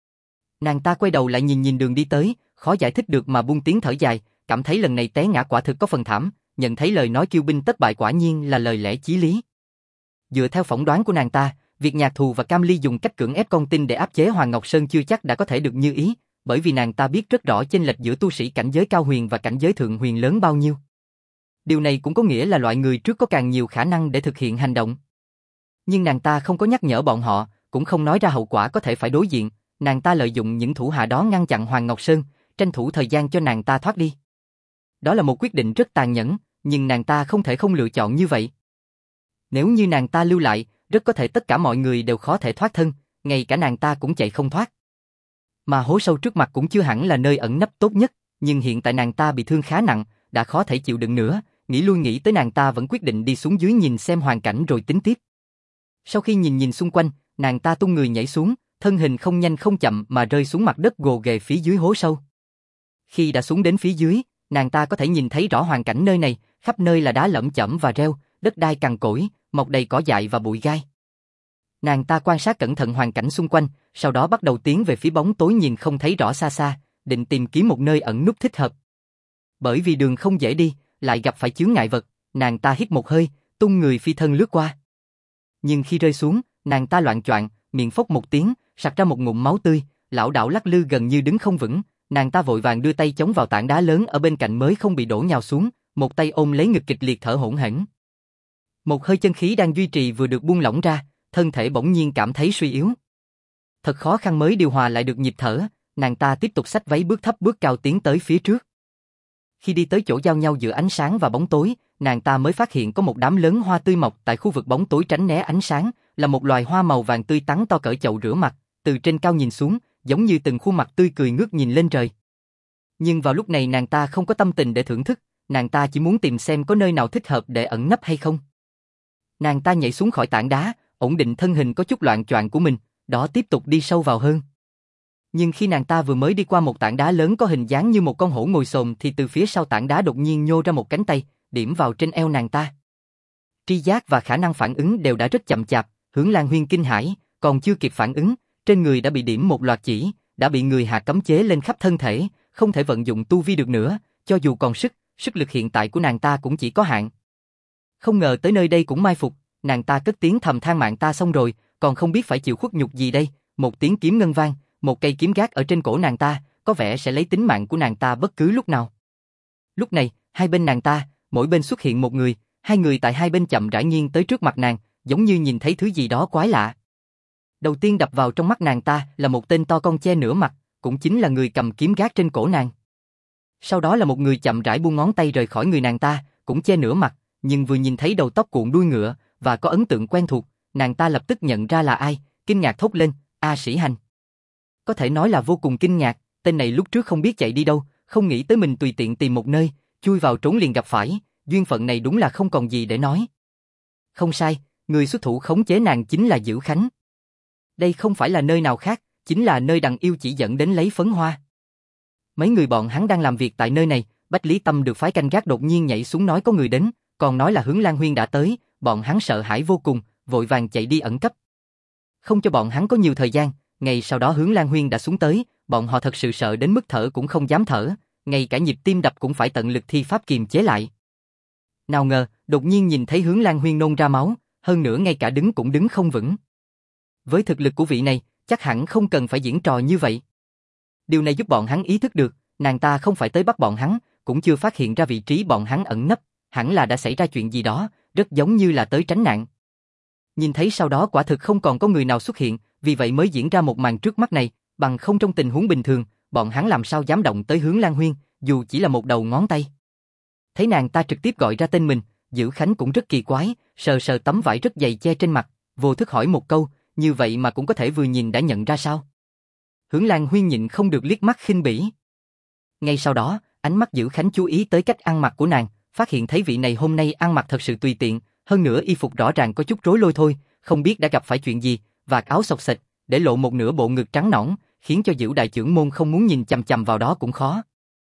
Nàng ta quay đầu lại nhìn đường đi tới, khó giải thích được mà buông tiếng thở dài, cảm thấy lần này té ngã quả thực có phần thảm, nhận thấy lời nói kiêu binh tất bại quả nhiên là lời lẽ chí lý. Dựa theo phỏng đoán của nàng ta, việc Nhạc Thù và Cam Ly dùng cách cưỡng ép con tin để áp chế Hoàng Ngọc Sơn chưa chắc đã có thể được như ý, bởi vì nàng ta biết rất rõ chênh lệch giữa tu sĩ cảnh giới cao huyền và cảnh giới thượng huyền lớn bao nhiêu. Điều này cũng có nghĩa là loại người trước có càng nhiều khả năng để thực hiện hành động. Nhưng nàng ta không có nhắc nhở bọn họ, cũng không nói ra hậu quả có thể phải đối diện, nàng ta lợi dụng những thủ hạ đó ngăn chặn Hoàng Ngọc Sơn, tranh thủ thời gian cho nàng ta thoát đi. Đó là một quyết định rất tàn nhẫn, nhưng nàng ta không thể không lựa chọn như vậy. Nếu như nàng ta lưu lại, rất có thể tất cả mọi người đều khó thể thoát thân, ngay cả nàng ta cũng chạy không thoát. Mà hố sâu trước mặt cũng chưa hẳn là nơi ẩn nấp tốt nhất, nhưng hiện tại nàng ta bị thương khá nặng, đã khó thể chịu đựng nữa, nghĩ lui nghĩ tới nàng ta vẫn quyết định đi xuống dưới nhìn xem hoàn cảnh rồi tính tiếp. Sau khi nhìn xung quanh, nàng ta tung người nhảy xuống, thân hình không nhanh không chậm mà rơi xuống mặt đất gồ ghề phía dưới hố sâu. Khi đã xuống đến phía dưới, nàng ta có thể nhìn thấy rõ hoàn cảnh nơi này, khắp nơi là đá lởm chởm và rêu, đất đai cằn cỗi, mọc đầy cỏ dại và bụi gai. Nàng ta quan sát cẩn thận hoàn cảnh xung quanh, sau đó bắt đầu tiến về phía bóng tối nhìn không thấy rõ xa xa, định tìm kiếm một nơi ẩn núp thích hợp. Bởi vì đường không dễ đi, lại gặp phải chướng ngại vật, nàng ta hít một hơi, tung người phi thân lướt qua. Nhưng khi rơi xuống, nàng ta loạng choạng, miệng phốc một tiếng, sặc ra một ngụm máu tươi, lảo đảo lắc lư gần như đứng không vững, nàng ta vội vàng đưa tay chống vào tảng đá lớn ở bên cạnh mới không bị đổ nhào xuống, một tay ôm lấy ngực kịch liệt thở hổn hển. Một hơi chân khí đang duy trì vừa được buông lỏng ra, thân thể bỗng nhiên cảm thấy suy yếu. Thật khó khăn mới điều hòa lại được nhịp thở, nàng ta tiếp tục xách váy bước thấp bước cao tiến tới phía trước. Khi đi tới chỗ giao nhau giữa ánh sáng và bóng tối, nàng ta mới phát hiện có một đám lớn hoa tươi mọc tại khu vực bóng tối tránh né ánh sáng, là một loài hoa màu vàng tươi tắn to cỡ chậu rửa mặt, từ trên cao nhìn xuống, giống như từng khuôn mặt tươi cười ngước nhìn lên trời. Nhưng vào lúc này nàng ta không có tâm tình để thưởng thức, nàng ta chỉ muốn tìm xem có nơi nào thích hợp để ẩn nấp hay không. Nàng ta nhảy xuống khỏi tảng đá, ổn định thân hình có chút loạng choạng của mình, đó tiếp tục đi sâu vào hơn. Nhưng khi nàng ta vừa mới đi qua một tảng đá lớn có hình dáng như một con hổ ngồi xổm thì từ phía sau tảng đá đột nhiên nhô ra một cánh tay, điểm vào trên eo nàng ta. Tri giác và khả năng phản ứng đều đã rất chậm chạp, Hướng Lan Huyên kinh hãi, còn chưa kịp phản ứng, trên người đã bị điểm một loạt chỉ, đã bị người hạ cấm chế lên khắp thân thể, không thể vận dụng tu vi được nữa, cho dù còn sức lực hiện tại của nàng ta cũng chỉ có hạn. Không ngờ tới nơi đây cũng mai phục, nàng ta cất tiếng thầm than mạng ta xong rồi, còn không biết phải chịu khuất nhục gì đây, một tiếng kiếm ngân vang, một cây kiếm gác ở trên cổ nàng ta, có vẻ sẽ lấy tính mạng của nàng ta bất cứ lúc nào. Lúc này, hai bên nàng ta, mỗi bên xuất hiện một người, hai người tại hai bên chậm rãi nghiêng tới trước mặt nàng, giống như nhìn thấy thứ gì đó quái lạ. Đầu tiên đập vào trong mắt nàng ta là một tên to con che nửa mặt, cũng chính là người cầm kiếm gác trên cổ nàng. Sau đó là một người chậm rãi buông ngón tay rời khỏi người nàng ta, cũng che nửa mặt, nhưng vừa nhìn thấy đầu tóc cuộn đuôi ngựa và có ấn tượng quen thuộc, nàng ta lập tức nhận ra là ai, kinh ngạc thốt lên, A Sĩ Hành. Có thể nói là vô cùng kinh ngạc, tên này lúc trước không biết chạy đi đâu, không nghĩ tới mình tùy tiện tìm một nơi, chui vào trốn liền gặp phải, duyên phận này đúng là không còn gì để nói. Không sai, người xuất thủ khống chế nàng chính là Dữ Khánh. Đây không phải là nơi nào khác, chính là nơi đằng yêu chỉ dẫn đến lấy phấn hoa. Mấy người bọn hắn đang làm việc tại nơi này, Bách Lý Tâm được phái canh gác đột nhiên nhảy xuống nói có người đến, còn nói là Hướng Lan Huyên đã tới, bọn hắn sợ hãi vô cùng, vội vàng chạy đi ẩn cấp. Không cho bọn hắn có nhiều thời gian, ngày sau đó Hướng Lan Huyên đã xuống tới, bọn họ thật sự sợ đến mức thở cũng không dám thở, ngay cả nhịp tim đập cũng phải tận lực thi pháp kiềm chế lại. Nào ngờ, đột nhiên nhìn thấy Hướng Lan Huyên nôn ra máu, hơn nữa ngay cả đứng cũng đứng không vững. Với thực lực của vị này, chắc hẳn không cần phải diễn trò như vậy. Điều này giúp bọn hắn ý thức được, nàng ta không phải tới bắt bọn hắn, cũng chưa phát hiện ra vị trí bọn hắn ẩn nấp, hẳn là đã xảy ra chuyện gì đó, rất giống như là tới tránh nạn. Nhìn thấy sau đó quả thực không còn có người nào xuất hiện, vì vậy mới diễn ra một màn trước mắt này, bằng không trong tình huống bình thường, bọn hắn làm sao dám động tới Hướng Lan Huyên, dù chỉ là một đầu ngón tay. Thấy nàng ta trực tiếp gọi ra tên mình, Dữ Khánh cũng rất kỳ quái, sờ sờ tấm vải rất dày che trên mặt, vô thức hỏi một câu, như vậy mà cũng có thể vừa nhìn đã nhận ra sao? Hướng Lan Huyên nhịn không được liếc mắt khinh bỉ. Ngay sau đó, ánh mắt Dữ Khánh chú ý tới cách ăn mặc của nàng, phát hiện thấy vị này hôm nay ăn mặc thật sự tùy tiện, hơn nữa y phục rõ ràng có chút rối lôi thôi, không biết đã gặp phải chuyện gì, vạt áo xộc xệch, để lộ một nửa bộ ngực trắng nõn, khiến cho Dữ đại trưởng môn không muốn nhìn chằm chằm vào đó cũng khó.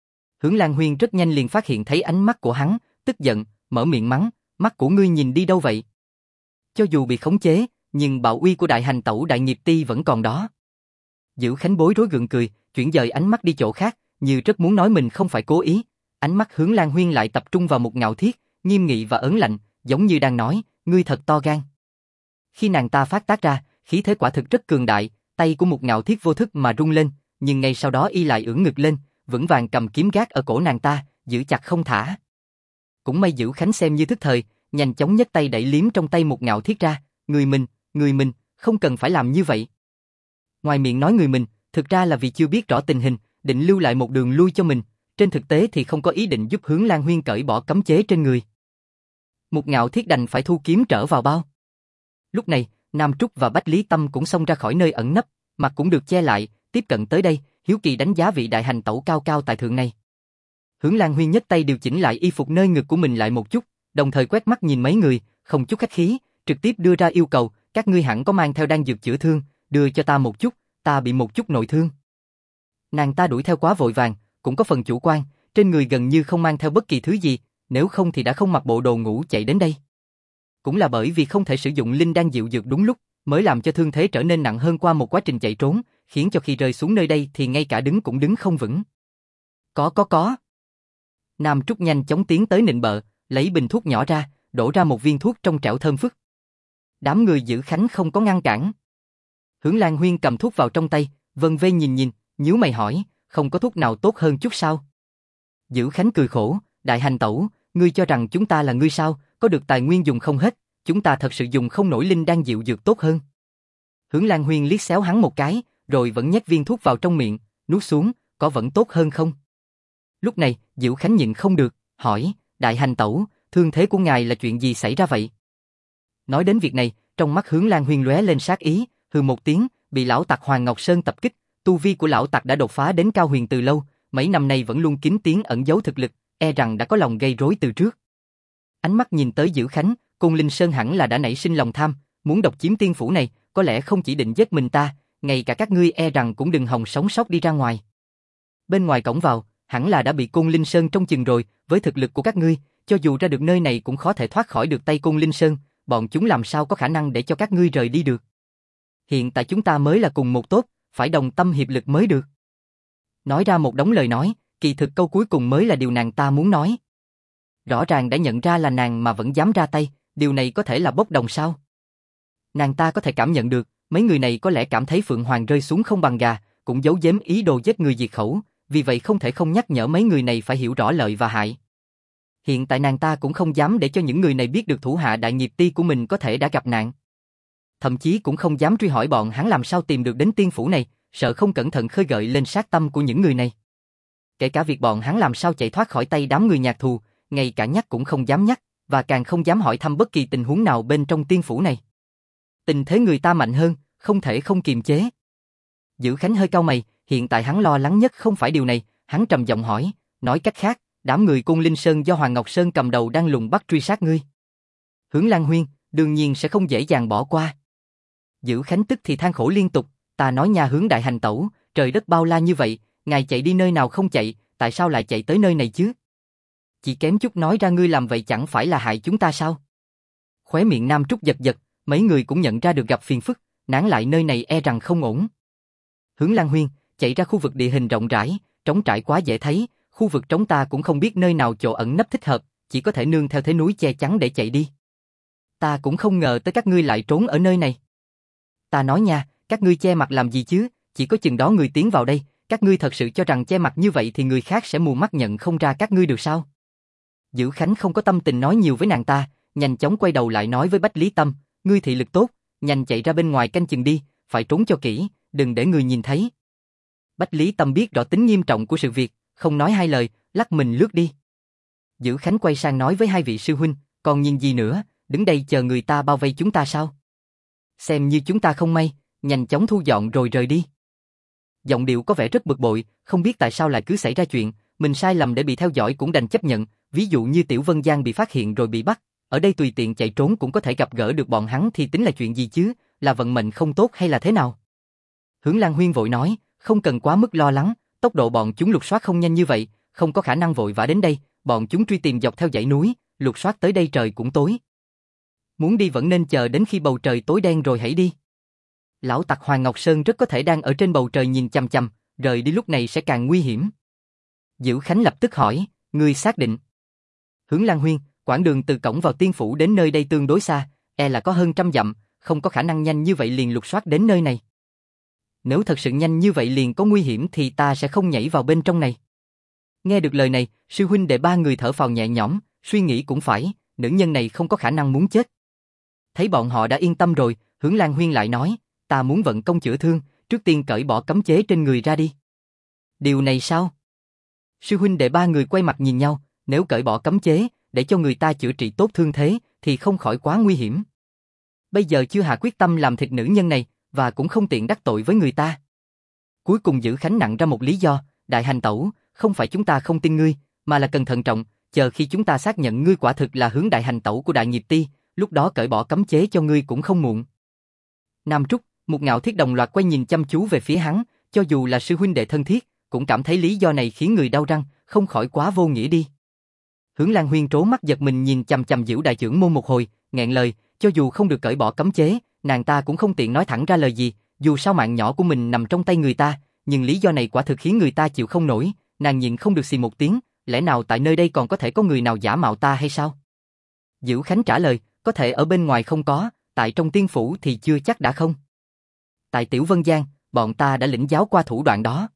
Hướng Lan Huyên rất nhanh liền phát hiện thấy ánh mắt của hắn, tức giận, mở miệng mắng, mắt của ngươi nhìn đi đâu vậy? Cho dù bị khống chế, nhưng bạo uy của đại hành tẩu đại nghiệp ti vẫn còn đó. Dữ Khánh bối rối gượng cười, chuyển dời ánh mắt đi chỗ khác, như rất muốn nói mình không phải cố ý. Ánh mắt Hướng Lan Huyên lại tập trung vào một Ngạo Thiết, nghiêm nghị và ớn lạnh, giống như đang nói, ngươi thật to gan. Khi nàng ta phát tác ra, khí thế quả thực rất cường đại, tay của một Ngạo Thiết vô thức mà rung lên, nhưng ngay sau đó y lại ưỡn ngực lên, vững vàng cầm kiếm gác ở cổ nàng ta, giữ chặt không thả. Cũng may Dữ Khánh xem như thức thời, nhanh chóng nhấc tay đẩy liếm trong tay một Ngạo Thiết ra, người mình, không cần phải làm như vậy. Ngoài miệng nói người mình, thực ra là vì chưa biết rõ tình hình, định lưu lại một đường lui cho mình, trên thực tế thì không có ý định giúp Hướng Lan Huyên cởi bỏ cấm chế trên người. Một Ngạo Thiết đành phải thu kiếm trở vào bao. Lúc này, Nam Trúc và Bách Lý Tâm cũng xông ra khỏi nơi ẩn nấp, mặt cũng được che lại, tiếp cận tới đây, hiếu kỳ đánh giá vị đại hành tẩu cao cao tại thượng này. Hướng Lan Huyên nhấc tay điều chỉnh lại y phục nơi ngực của mình lại một chút, đồng thời quét mắt nhìn mấy người, không chút khách khí, trực tiếp đưa ra yêu cầu, các ngươi hẳn có mang theo đan dược chữa thương, đưa cho ta một chút, ta bị một chút nội thương. Nàng ta đuổi theo quá vội vàng, cũng có phần chủ quan, trên người gần như không mang theo bất kỳ thứ gì, nếu không thì đã không mặc bộ đồ ngủ chạy đến đây. Cũng là bởi vì không thể sử dụng linh đan dịu dược đúng lúc, mới làm cho thương thế trở nên nặng hơn qua một quá trình chạy trốn, khiến cho khi rơi xuống nơi đây thì ngay cả đứng cũng đứng không vững. Có. Nam Trúc nhanh chóng tiến tới nịnh bợ, lấy bình thuốc nhỏ ra, đổ ra một viên thuốc trong trẻo thơm phức. Đám người Dữ Khánh không có ngăn cản. Hướng Lan Huyên cầm thuốc vào trong tay, vân vê nhìn, nhíu mày hỏi, không có thuốc nào tốt hơn chút sao? Dữ Khánh cười khổ, đại hành tẩu, ngươi cho rằng chúng ta là ngươi sao, có được tài nguyên dùng không hết, chúng ta thật sự dùng không nổi linh đan dịu dược tốt hơn. Hướng Lan Huyên liếc xéo hắn một cái, rồi vẫn nhét viên thuốc vào trong miệng, nuốt xuống, có vẫn tốt hơn không? Lúc này, Dữ Khánh nhịn không được, hỏi, đại hành tẩu, thương thế của ngài là chuyện gì xảy ra vậy? Nói đến việc này, trong mắt Hướng Lan Huyên lóe lên sát ý, hừ một tiếng, bị lão tặc Hoàng Ngọc Sơn tập kích, tu vi của lão tặc đã đột phá đến cao huyền từ lâu, mấy năm nay vẫn luôn kín tiếng ẩn giấu thực lực, e rằng đã có lòng gây rối từ trước. Ánh mắt nhìn tới Dữ Khánh, Côn Linh Sơn hẳn là đã nảy sinh lòng tham, muốn độc chiếm tiên phủ này, có lẽ không chỉ định giết mình ta, ngay cả các ngươi e rằng cũng đừng hòng sống sót đi ra ngoài. Bên ngoài cổng vào, hẳn là đã bị Côn Linh Sơn trông chừng rồi, với thực lực của các ngươi, cho dù ra được nơi này cũng khó thể thoát khỏi được tay Côn Linh Sơn, bọn chúng làm sao có khả năng để cho các ngươi rời đi được. Hiện tại chúng ta mới là cùng một tốt, phải đồng tâm hiệp lực mới được. Nói ra một đống lời nói, kỳ thực câu cuối cùng mới là điều nàng ta muốn nói. Rõ ràng đã nhận ra là nàng mà vẫn dám ra tay, điều này có thể là bốc đồng sao? Nàng ta có thể cảm nhận được, mấy người này có lẽ cảm thấy Phượng Hoàng rơi xuống không bằng gà, cũng giấu giếm ý đồ giết người diệt khẩu, vì vậy không thể không nhắc nhở mấy người này phải hiểu rõ lợi và hại. Hiện tại nàng ta cũng không dám để cho những người này biết được thủ hạ đại nghiệp ti của mình có thể đã gặp nạn. Thậm chí cũng không dám truy hỏi bọn hắn làm sao tìm được đến tiên phủ này, sợ không cẩn thận khơi gợi lên sát tâm của những người này. Kể cả việc bọn hắn làm sao chạy thoát khỏi tay đám người nhạc thù, ngay cả nhắc cũng không dám nhắc, và càng không dám hỏi thăm bất kỳ tình huống nào bên trong tiên phủ này. Tình thế người ta mạnh hơn, không thể không kiềm chế. Dữ Khánh hơi cau mày, hiện tại hắn lo lắng nhất không phải điều này, hắn trầm giọng hỏi, nói cách khác, đám người Côn Linh Sơn do Hoàng Ngọc Sơn cầm đầu đang lùng bắt truy sát ngươi. Hướng Lan Huyên, đương nhiên sẽ không dễ dàng bỏ qua. Dữ Khánh tức thì than khổ liên tục, ta nói nhà Hướng đại hành tẩu, trời đất bao la như vậy, ngài chạy đi nơi nào không chạy, tại sao lại chạy tới nơi này chứ? Chỉ kém chút nói ra ngươi làm vậy chẳng phải là hại chúng ta sao? Khóe miệng Nam Trúc giật giật, mấy người cũng nhận ra được gặp phiền phức, nán lại nơi này e rằng không ổn. Hướng Lan Huyên, chạy ra khu vực địa hình rộng rãi, trống trải quá dễ thấy, khu vực trống ta cũng không biết nơi nào chỗ ẩn nấp thích hợp, chỉ có thể nương theo thế núi che chắn để chạy đi. Ta cũng không ngờ tới các ngươi lại trốn ở nơi này. Ta nói nha, các ngươi che mặt làm gì chứ, chỉ có chừng đó người tiến vào đây, các ngươi thật sự cho rằng che mặt như vậy thì người khác sẽ mù mắt nhận không ra các ngươi được sao? Dữ Khánh không có tâm tình nói nhiều với nàng ta, nhanh chóng quay đầu lại nói với Bách Lý Tâm, ngươi thị lực tốt, nhanh chạy ra bên ngoài canh chừng đi, phải trốn cho kỹ, đừng để người nhìn thấy. Bách Lý Tâm biết rõ tính nghiêm trọng của sự việc, không nói hai lời, lắc mình lướt đi. Dữ Khánh quay sang nói với hai vị sư huynh, còn nhìn gì nữa, đứng đây chờ người ta bao vây chúng ta sao? Xem như chúng ta không may, nhanh chóng thu dọn rồi rời đi. Giọng điệu có vẻ rất bực bội, không biết tại sao lại cứ xảy ra chuyện, mình sai lầm để bị theo dõi cũng đành chấp nhận, ví dụ như Tiểu Vân Giang bị phát hiện rồi bị bắt, ở đây tùy tiện chạy trốn cũng có thể gặp gỡ được bọn hắn thì tính là chuyện gì chứ, là vận mệnh không tốt hay là thế nào? Hướng Lan Huyên vội nói, không cần quá mức lo lắng, tốc độ bọn chúng lục soát không nhanh như vậy, không có khả năng vội vã đến đây, bọn chúng truy tìm dọc theo dãy núi, lục soát tới đây trời cũng tối. Muốn đi vẫn nên chờ đến khi bầu trời tối đen rồi hãy đi. Lão tặc Hoàng Ngọc Sơn rất có thể đang ở trên bầu trời nhìn chằm chằm, rời đi lúc này sẽ càng nguy hiểm. Dữ Khánh lập tức hỏi, ngươi xác định? Hướng Lan Huyên, quãng đường từ cổng vào tiên phủ đến nơi đây tương đối xa, là có hơn 100 dặm, không có khả năng nhanh như vậy liền lục soát đến nơi này. Nếu thật sự nhanh như vậy liền có nguy hiểm thì ta sẽ không nhảy vào bên trong này. Nghe được lời này, sư huynh đệ ba người thở phào nhẹ nhõm, suy nghĩ cũng phải, nữ nhân này không có khả năng muốn chết. Thấy bọn họ đã yên tâm rồi, Hướng Lan Huyên lại nói, ta muốn vận công chữa thương, trước tiên cởi bỏ cấm chế trên người ra đi. Điều này sao? Sư huynh đệ ba người quay mặt nhìn nhau, nếu cởi bỏ cấm chế, để cho người ta chữa trị tốt thương thế, thì không khỏi quá nguy hiểm. Bây giờ chưa hạ quyết tâm làm thịt nữ nhân này, và cũng không tiện đắc tội với người ta. Cuối cùng Dữ Khánh nặng ra một lý do, đại hành tẩu, không phải chúng ta không tin ngươi, mà là cần thận trọng, chờ khi chúng ta xác nhận ngươi quả thực là Hướng đại hành tẩu của Đại Nghiệp Ti, lúc đó cởi bỏ cấm chế cho ngươi cũng không muộn. Nam Trúc, một Ngạo Thiết đồng loạt quay nhìn chăm chú về phía hắn, cho dù là sư huynh đệ thân thiết, cũng cảm thấy lý do này khiến người đau răng, không khỏi quá vô nghĩa đi. Hướng Lan Huyên trố mắt giật mình nhìn chằm chằm Dữ đại trưởng môn một hồi, nghẹn lời, cho dù không được cởi bỏ cấm chế, nàng ta cũng không tiện nói thẳng ra lời gì, dù sao mạng nhỏ của mình nằm trong tay người ta, nhưng lý do này quả thực khiến người ta chịu không nổi, nàng nhịn không được xì một tiếng, lẽ nào tại nơi đây còn có thể có người nào giả mạo ta hay sao? Dữ Khánh trả lời, có thể ở bên ngoài không có, tại trong tiên phủ thì chưa chắc đã không. Tại Tiểu Vân Giang, bọn ta đã lĩnh giáo qua thủ đoạn đó.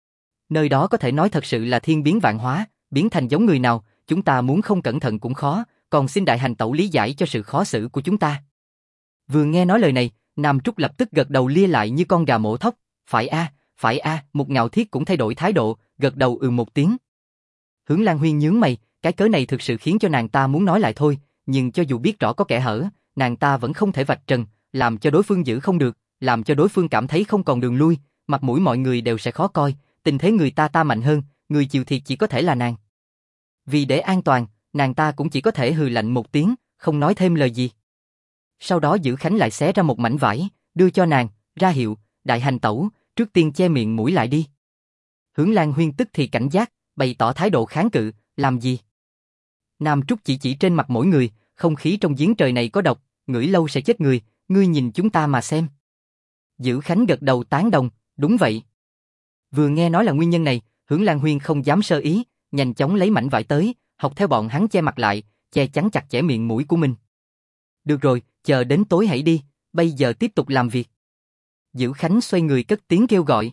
Nơi đó có thể nói thật sự là thiên biến vạn hóa, biến thành giống người nào, chúng ta muốn không cẩn thận cũng khó, còn xin đại hành tẩu lý giải cho sự khó xử của chúng ta. Vừa nghe nói lời này, Nam Trúc lập tức gật đầu lia lại như con gà mổ thóc, phải a, một Ngạo Thiết cũng thay đổi thái độ, gật đầu một tiếng. Hướng Lan Huyên nhướng mày, cái cớ này thực sự khiến cho nàng ta muốn nói lại thôi, nhưng cho dù biết rõ có kẻ hở, nàng ta vẫn không thể vạch trần, làm cho đối phương giữ không được, làm cho đối phương cảm thấy không còn đường lui, mặt mũi mọi người đều sẽ khó coi, tình thế người ta mạnh hơn, người chịu thiệt chỉ có thể là nàng. Vì để an toàn, nàng ta cũng chỉ có thể hừ lạnh một tiếng, không nói thêm lời gì. Sau đó Dữ Khánh lại xé ra một mảnh vải, đưa cho nàng, ra hiệu, đại hành tẩu, trước tiên che miệng mũi lại đi. Hướng Lan Huyên tức thì cảnh giác, bày tỏ thái độ kháng cự, làm gì? Nam Trúc chỉ trên mặt mỗi người, không khí trong giếng trời này có độc, ngửi lâu sẽ chết người, ngươi nhìn chúng ta mà xem. Dữ Khánh gật đầu tán đồng, đúng vậy. Vừa nghe nói là nguyên nhân này, Hướng Lan Huyên không dám sơ ý, nhanh chóng lấy mảnh vải tới, học theo bọn hắn che mặt lại, che chắn chặt chẽ miệng mũi của mình. Được rồi, chờ đến tối hãy đi, bây giờ tiếp tục làm việc. Dữ Khánh xoay người cất tiếng kêu gọi.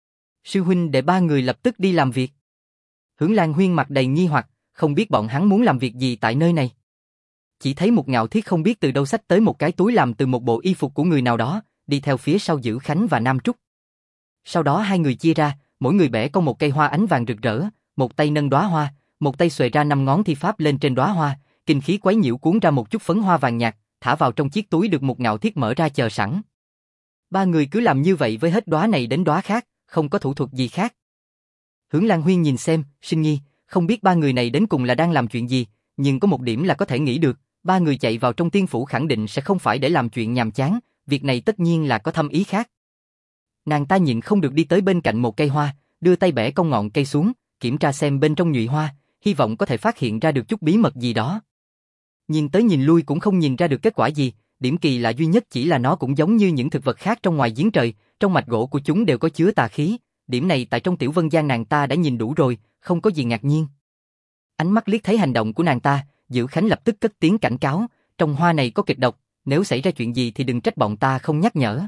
Sư huynh đệ ba người lập tức đi làm việc. Hướng Lan Huyên mặt đầy nghi hoặc, không biết bọn hắn muốn làm việc gì tại nơi này. Chỉ thấy một Ngạo Thiết không biết từ đâu xách tới một cái túi làm từ một bộ y phục của người nào đó, đi theo phía sau Dữ Khánh và Nam Trúc. Sau đó hai người chia ra, mỗi người bẻ con một cây hoa ánh vàng rực rỡ, một tay nâng đóa hoa, một tay xuề ra 5 ngón thi pháp lên trên đóa hoa, kinh khí quấy nhiễu cuốn ra một chút phấn hoa vàng nhạt, thả vào trong chiếc túi được một Ngạo Thiết mở ra chờ sẵn. Ba người cứ làm như vậy với hết đóa này đến đóa khác, không có thủ thuật gì khác. Hướng Lan Huyên nhìn xem, sinh nghi, không biết ba người này đến cùng là đang làm chuyện gì, nhưng có một điểm là có thể nghĩ được, ba người chạy vào trong tiên phủ khẳng định sẽ không phải để làm chuyện nhàm chán, việc này tất nhiên là có thâm ý khác. Nàng ta nhịn không được đi tới bên cạnh một cây hoa, đưa tay bẻ cong ngọn cây xuống, kiểm tra xem bên trong nhụy hoa, hy vọng có thể phát hiện ra được chút bí mật gì đó. Nhìn tới nhìn lui cũng không nhìn ra được kết quả gì, điểm kỳ lạ duy nhất chỉ là nó cũng giống như những thực vật khác trong ngoài giếng trời, trong mạch gỗ của chúng đều có chứa tà khí, điểm này tại trong Tiểu Vân Giang nàng ta đã nhìn đủ rồi, không có gì ngạc nhiên. Ánh mắt liếc thấy hành động của nàng ta, Dữ Khánh lập tức cất tiếng cảnh cáo, trong hoa này có kịch độc, nếu xảy ra chuyện gì thì đừng trách bọn ta không nhắc nhở.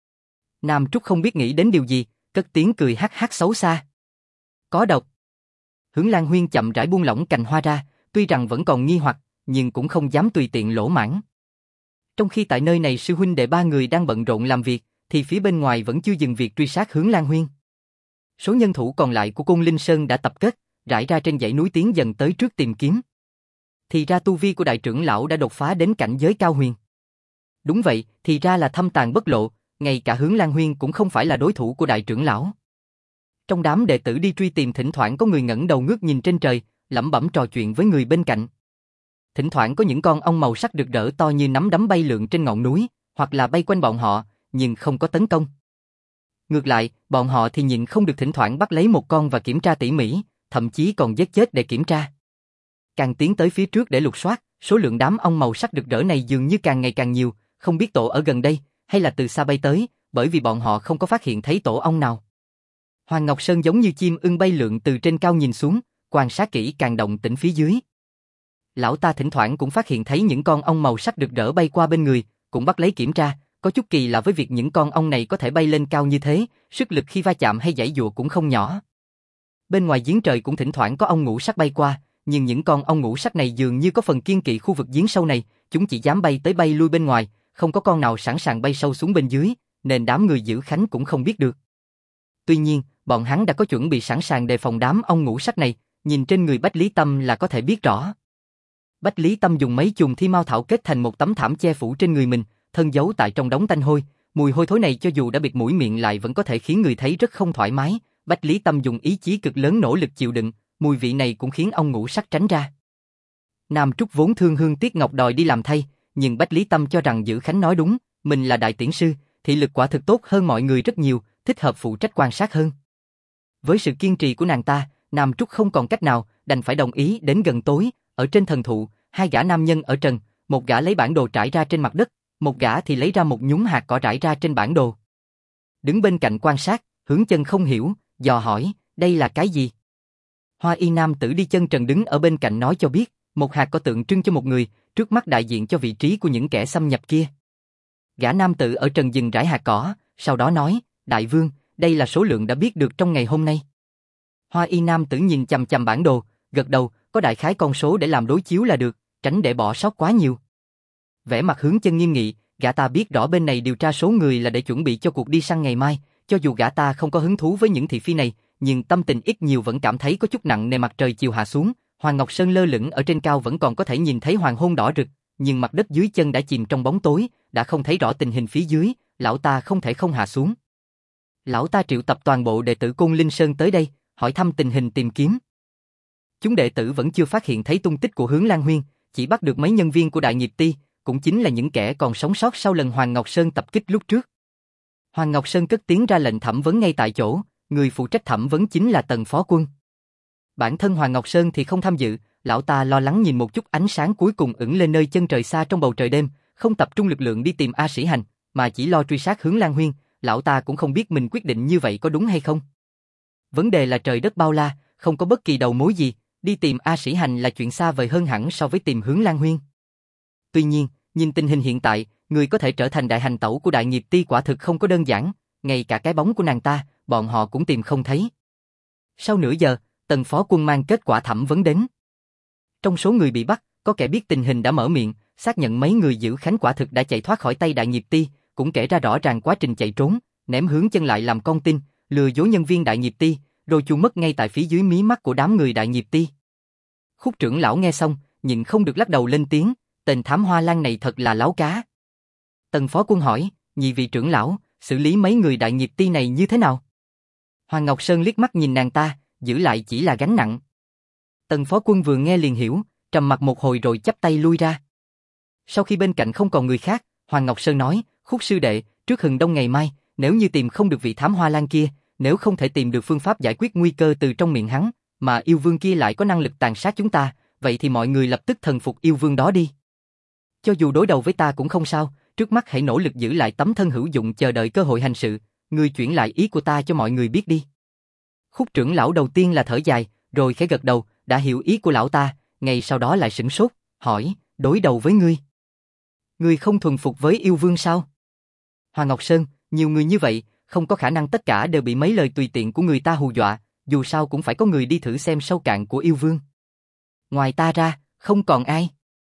Nam Trúc không biết nghĩ đến điều gì, cất tiếng cười hắc hắc xấu xa. Có độc. Hướng Lan Huyên chậm rãi buông lỏng cành hoa ra, tuy rằng vẫn còn nghi hoặc, nhưng cũng không dám tùy tiện lỗ mãng. Trong khi tại nơi này sư huynh đệ ba người đang bận rộn làm việc, thì phía bên ngoài vẫn chưa dừng việc truy sát Hướng Lan Huyên. Số nhân thủ còn lại của Côn Linh Sơn đã tập kết, rải ra trên dãy núi tiến dần tới trước tìm kiếm. Thì ra tu vi của đại trưởng lão đã đột phá đến cảnh giới cao huyền. Đúng vậy, thì ra là thâm tàng bất lộ, ngay cả Hướng Lan Huyên cũng không phải là đối thủ của đại trưởng lão. Trong đám đệ tử đi truy tìm thỉnh thoảng có người ngẩng đầu ngước nhìn trên trời, lẩm bẩm trò chuyện với người bên cạnh. Thỉnh thoảng có những con ong màu sắc rực rỡ to như nắm đấm bay lượn trên ngọn núi, hoặc là bay quanh bọn họ, nhưng không có tấn công. Ngược lại, bọn họ thì nhịn không được thỉnh thoảng bắt lấy một con và kiểm tra tỉ mỉ, thậm chí còn giết chết để kiểm tra. Càng tiến tới phía trước để lục soát, số lượng đám ong màu sắc rực rỡ này dường như càng ngày càng nhiều, không biết tổ ở gần đây, hay là từ xa bay tới, bởi vì bọn họ không có phát hiện thấy tổ ong nào. Hoàng Ngọc Sơn giống như chim ưng bay lượn từ trên cao nhìn xuống, quan sát kỹ càng động tĩnh phía dưới. Lão ta thỉnh thoảng cũng phát hiện thấy những con ong màu sắc rực rỡ bay qua bên người, cũng bắt lấy kiểm tra, có chút kỳ lạ với việc những con ong này có thể bay lên cao như thế, sức lực khi va chạm hay giãy giụa cũng không nhỏ. Bên ngoài giếng trời cũng thỉnh thoảng có ong ngũ sắc bay qua, nhưng những con ong ngũ sắc này dường như có phần kiêng kỵ khu vực giếng sâu này, chúng chỉ dám bay tới bay lui bên ngoài, không có con nào sẵn sàng bay sâu xuống bên dưới, nên đám người giữ khánh cũng không biết được. Tuy nhiên, bọn hắn đã có chuẩn bị sẵn sàng đề phòng đám ong ngũ sắc này, nhìn trên người Bách Lý Tâm là có thể biết rõ. Bách Lý Tâm dùng mấy chùm thi mao thảo kết thành một tấm thảm che phủ trên người mình, thân giấu tại trong đống tanh hôi, mùi hôi thối này cho dù đã bịt mũi miệng lại vẫn có thể khiến người thấy rất không thoải mái. Bách Lý Tâm dùng ý chí cực lớn nỗ lực chịu đựng, mùi vị này cũng khiến ong ngũ sắc tránh ra. Nam Trúc vốn thương hương tiếc ngọc đòi đi làm thay, nhưng Bách Lý Tâm cho rằng Dữ Khánh nói đúng, mình là đại tiễn sư, thị lực quả thực tốt hơn mọi người rất nhiều, thích hợp phụ trách quan sát hơn. Với sự kiên trì của nàng ta, Nam Trúc không còn cách nào, đành phải đồng ý. Đến gần tối, ở trên thần thụ, hai gã nam nhân ở trần, một gã lấy bản đồ trải ra trên mặt đất, một gã thì lấy ra một nhúm hạt cỏ rải ra trên bản đồ. Đứng bên cạnh quan sát, Hướng Chân không hiểu, dò hỏi, đây là cái gì? Hoa y nam tử đi chân trần đứng ở bên cạnh nói cho biết, một hạt cỏ tượng trưng cho một người, trước mắt đại diện cho vị trí của những kẻ xâm nhập kia. Gã nam tử ở trần dừng rải hạt cỏ, sau đó nói, đại vương, đây là số lượng đã biết được trong ngày hôm nay. Hoa y nam tử nhìn chằm chằm bản đồ, gật đầu, có đại khái con số để làm đối chiếu là được, tránh để bỏ sót quá nhiều. Vẻ mặt Hướng Chân nghiêm nghị, gã ta biết rõ bên này điều tra số người là để chuẩn bị cho cuộc đi săn ngày mai, cho dù gã ta không có hứng thú với những thị phi này, nhưng tâm tình ít nhiều vẫn cảm thấy có chút nặng nề. Mặt trời chiều hạ xuống, Hoàng Ngọc Sơn lơ lửng ở trên cao vẫn còn có thể nhìn thấy hoàng hôn đỏ rực, nhưng mặt đất dưới chân đã chìm trong bóng tối, đã không thấy rõ tình hình phía dưới, lão ta không thể không hạ xuống. Lão ta triệu tập toàn bộ đệ tử Côn Linh Sơn tới đây, hỏi thăm tình hình tìm kiếm. Chúng đệ tử vẫn chưa phát hiện thấy tung tích của Hướng Lan Huyên, chỉ bắt được mấy nhân viên của Đại Nghiệp Ti, cũng chính là những kẻ còn sống sót sau lần Hoàng Ngọc Sơn tập kích lúc trước. Hoàng Ngọc Sơn cất tiếng ra lệnh thẩm vấn ngay tại chỗ, người phụ trách thẩm vấn chính là Tần Phó Quân. Bản thân Hoàng Ngọc Sơn thì không tham dự, lão ta lo lắng nhìn một chút ánh sáng cuối cùng ửng lên nơi chân trời xa trong bầu trời đêm, không tập trung lực lượng đi tìm A Sĩ Hành, mà chỉ lo truy sát Hướng Lan Huyên. Lão ta cũng không biết mình quyết định như vậy có đúng hay không. Vấn đề là trời đất bao la, không có bất kỳ đầu mối gì, đi tìm A Sĩ Hành là chuyện xa vời hơn hẳn so với tìm Hướng Lan Huyên. Tuy nhiên, nhìn tình hình hiện tại, người có thể trở thành đại hành tẩu của Đại Nghiệp Ti quả thực không có đơn giản, ngay cả cái bóng của nàng ta, bọn họ cũng tìm không thấy. Sau nửa giờ, Tần Phó Quân mang kết quả thẩm vấn đến. Trong số người bị bắt, có kẻ biết tình hình đã mở miệng, xác nhận mấy người giữ Khánh quả thực đã chạy thoát khỏi tay Đại Nghiệp Ti, cũng kể ra rõ ràng quá trình chạy trốn, ném Hướng Chân lại làm con tin, lừa dối nhân viên Đại Nghiệp Ti, rồi chu mất ngay tại phía dưới mí mắt của đám người Đại Nghiệp Ti. Khúc trưởng lão nghe xong, nhịn không được lắc đầu lên tiếng, tên thám hoa lan này thật là láo cá. Tần Phó Quân hỏi, nhị vị trưởng lão, xử lý mấy người Đại Nghiệp Ti này như thế nào? Hoàng Ngọc Sơn liếc mắt nhìn nàng ta, giữ lại chỉ là gánh nặng. Tần Phó Quân vừa nghe liền hiểu, trầm mặt một hồi rồi chắp tay lui ra. Sau khi bên cạnh không còn người khác, Hoàng Ngọc Sơn nói, Khúc sư đệ, trước hừng đông ngày mai, nếu như tìm không được vị thám hoa lan kia, nếu không thể tìm được phương pháp giải quyết nguy cơ từ trong miệng hắn, mà yêu vương kia lại có năng lực tàn sát chúng ta, vậy thì mọi người lập tức thần phục yêu vương đó đi. Cho dù đối đầu với ta cũng không sao, trước mắt hãy nỗ lực giữ lại tấm thân hữu dụng chờ đợi cơ hội hành sự, ngươi chuyển lại ý của ta cho mọi người biết đi. Khúc trưởng lão đầu tiên là thở dài, rồi khẽ gật đầu, đã hiểu ý của lão ta, ngay sau đó lại sửng sốt, hỏi, đối đầu với ngươi? Ngươi không thuần phục với yêu vương sao? Hoàng Ngọc Sơn, nhiều người như vậy, không có khả năng tất cả đều bị mấy lời tùy tiện của người ta hù dọa, dù sao cũng phải có người đi thử xem sâu cạn của yêu vương. Ngoài ta ra, không còn ai.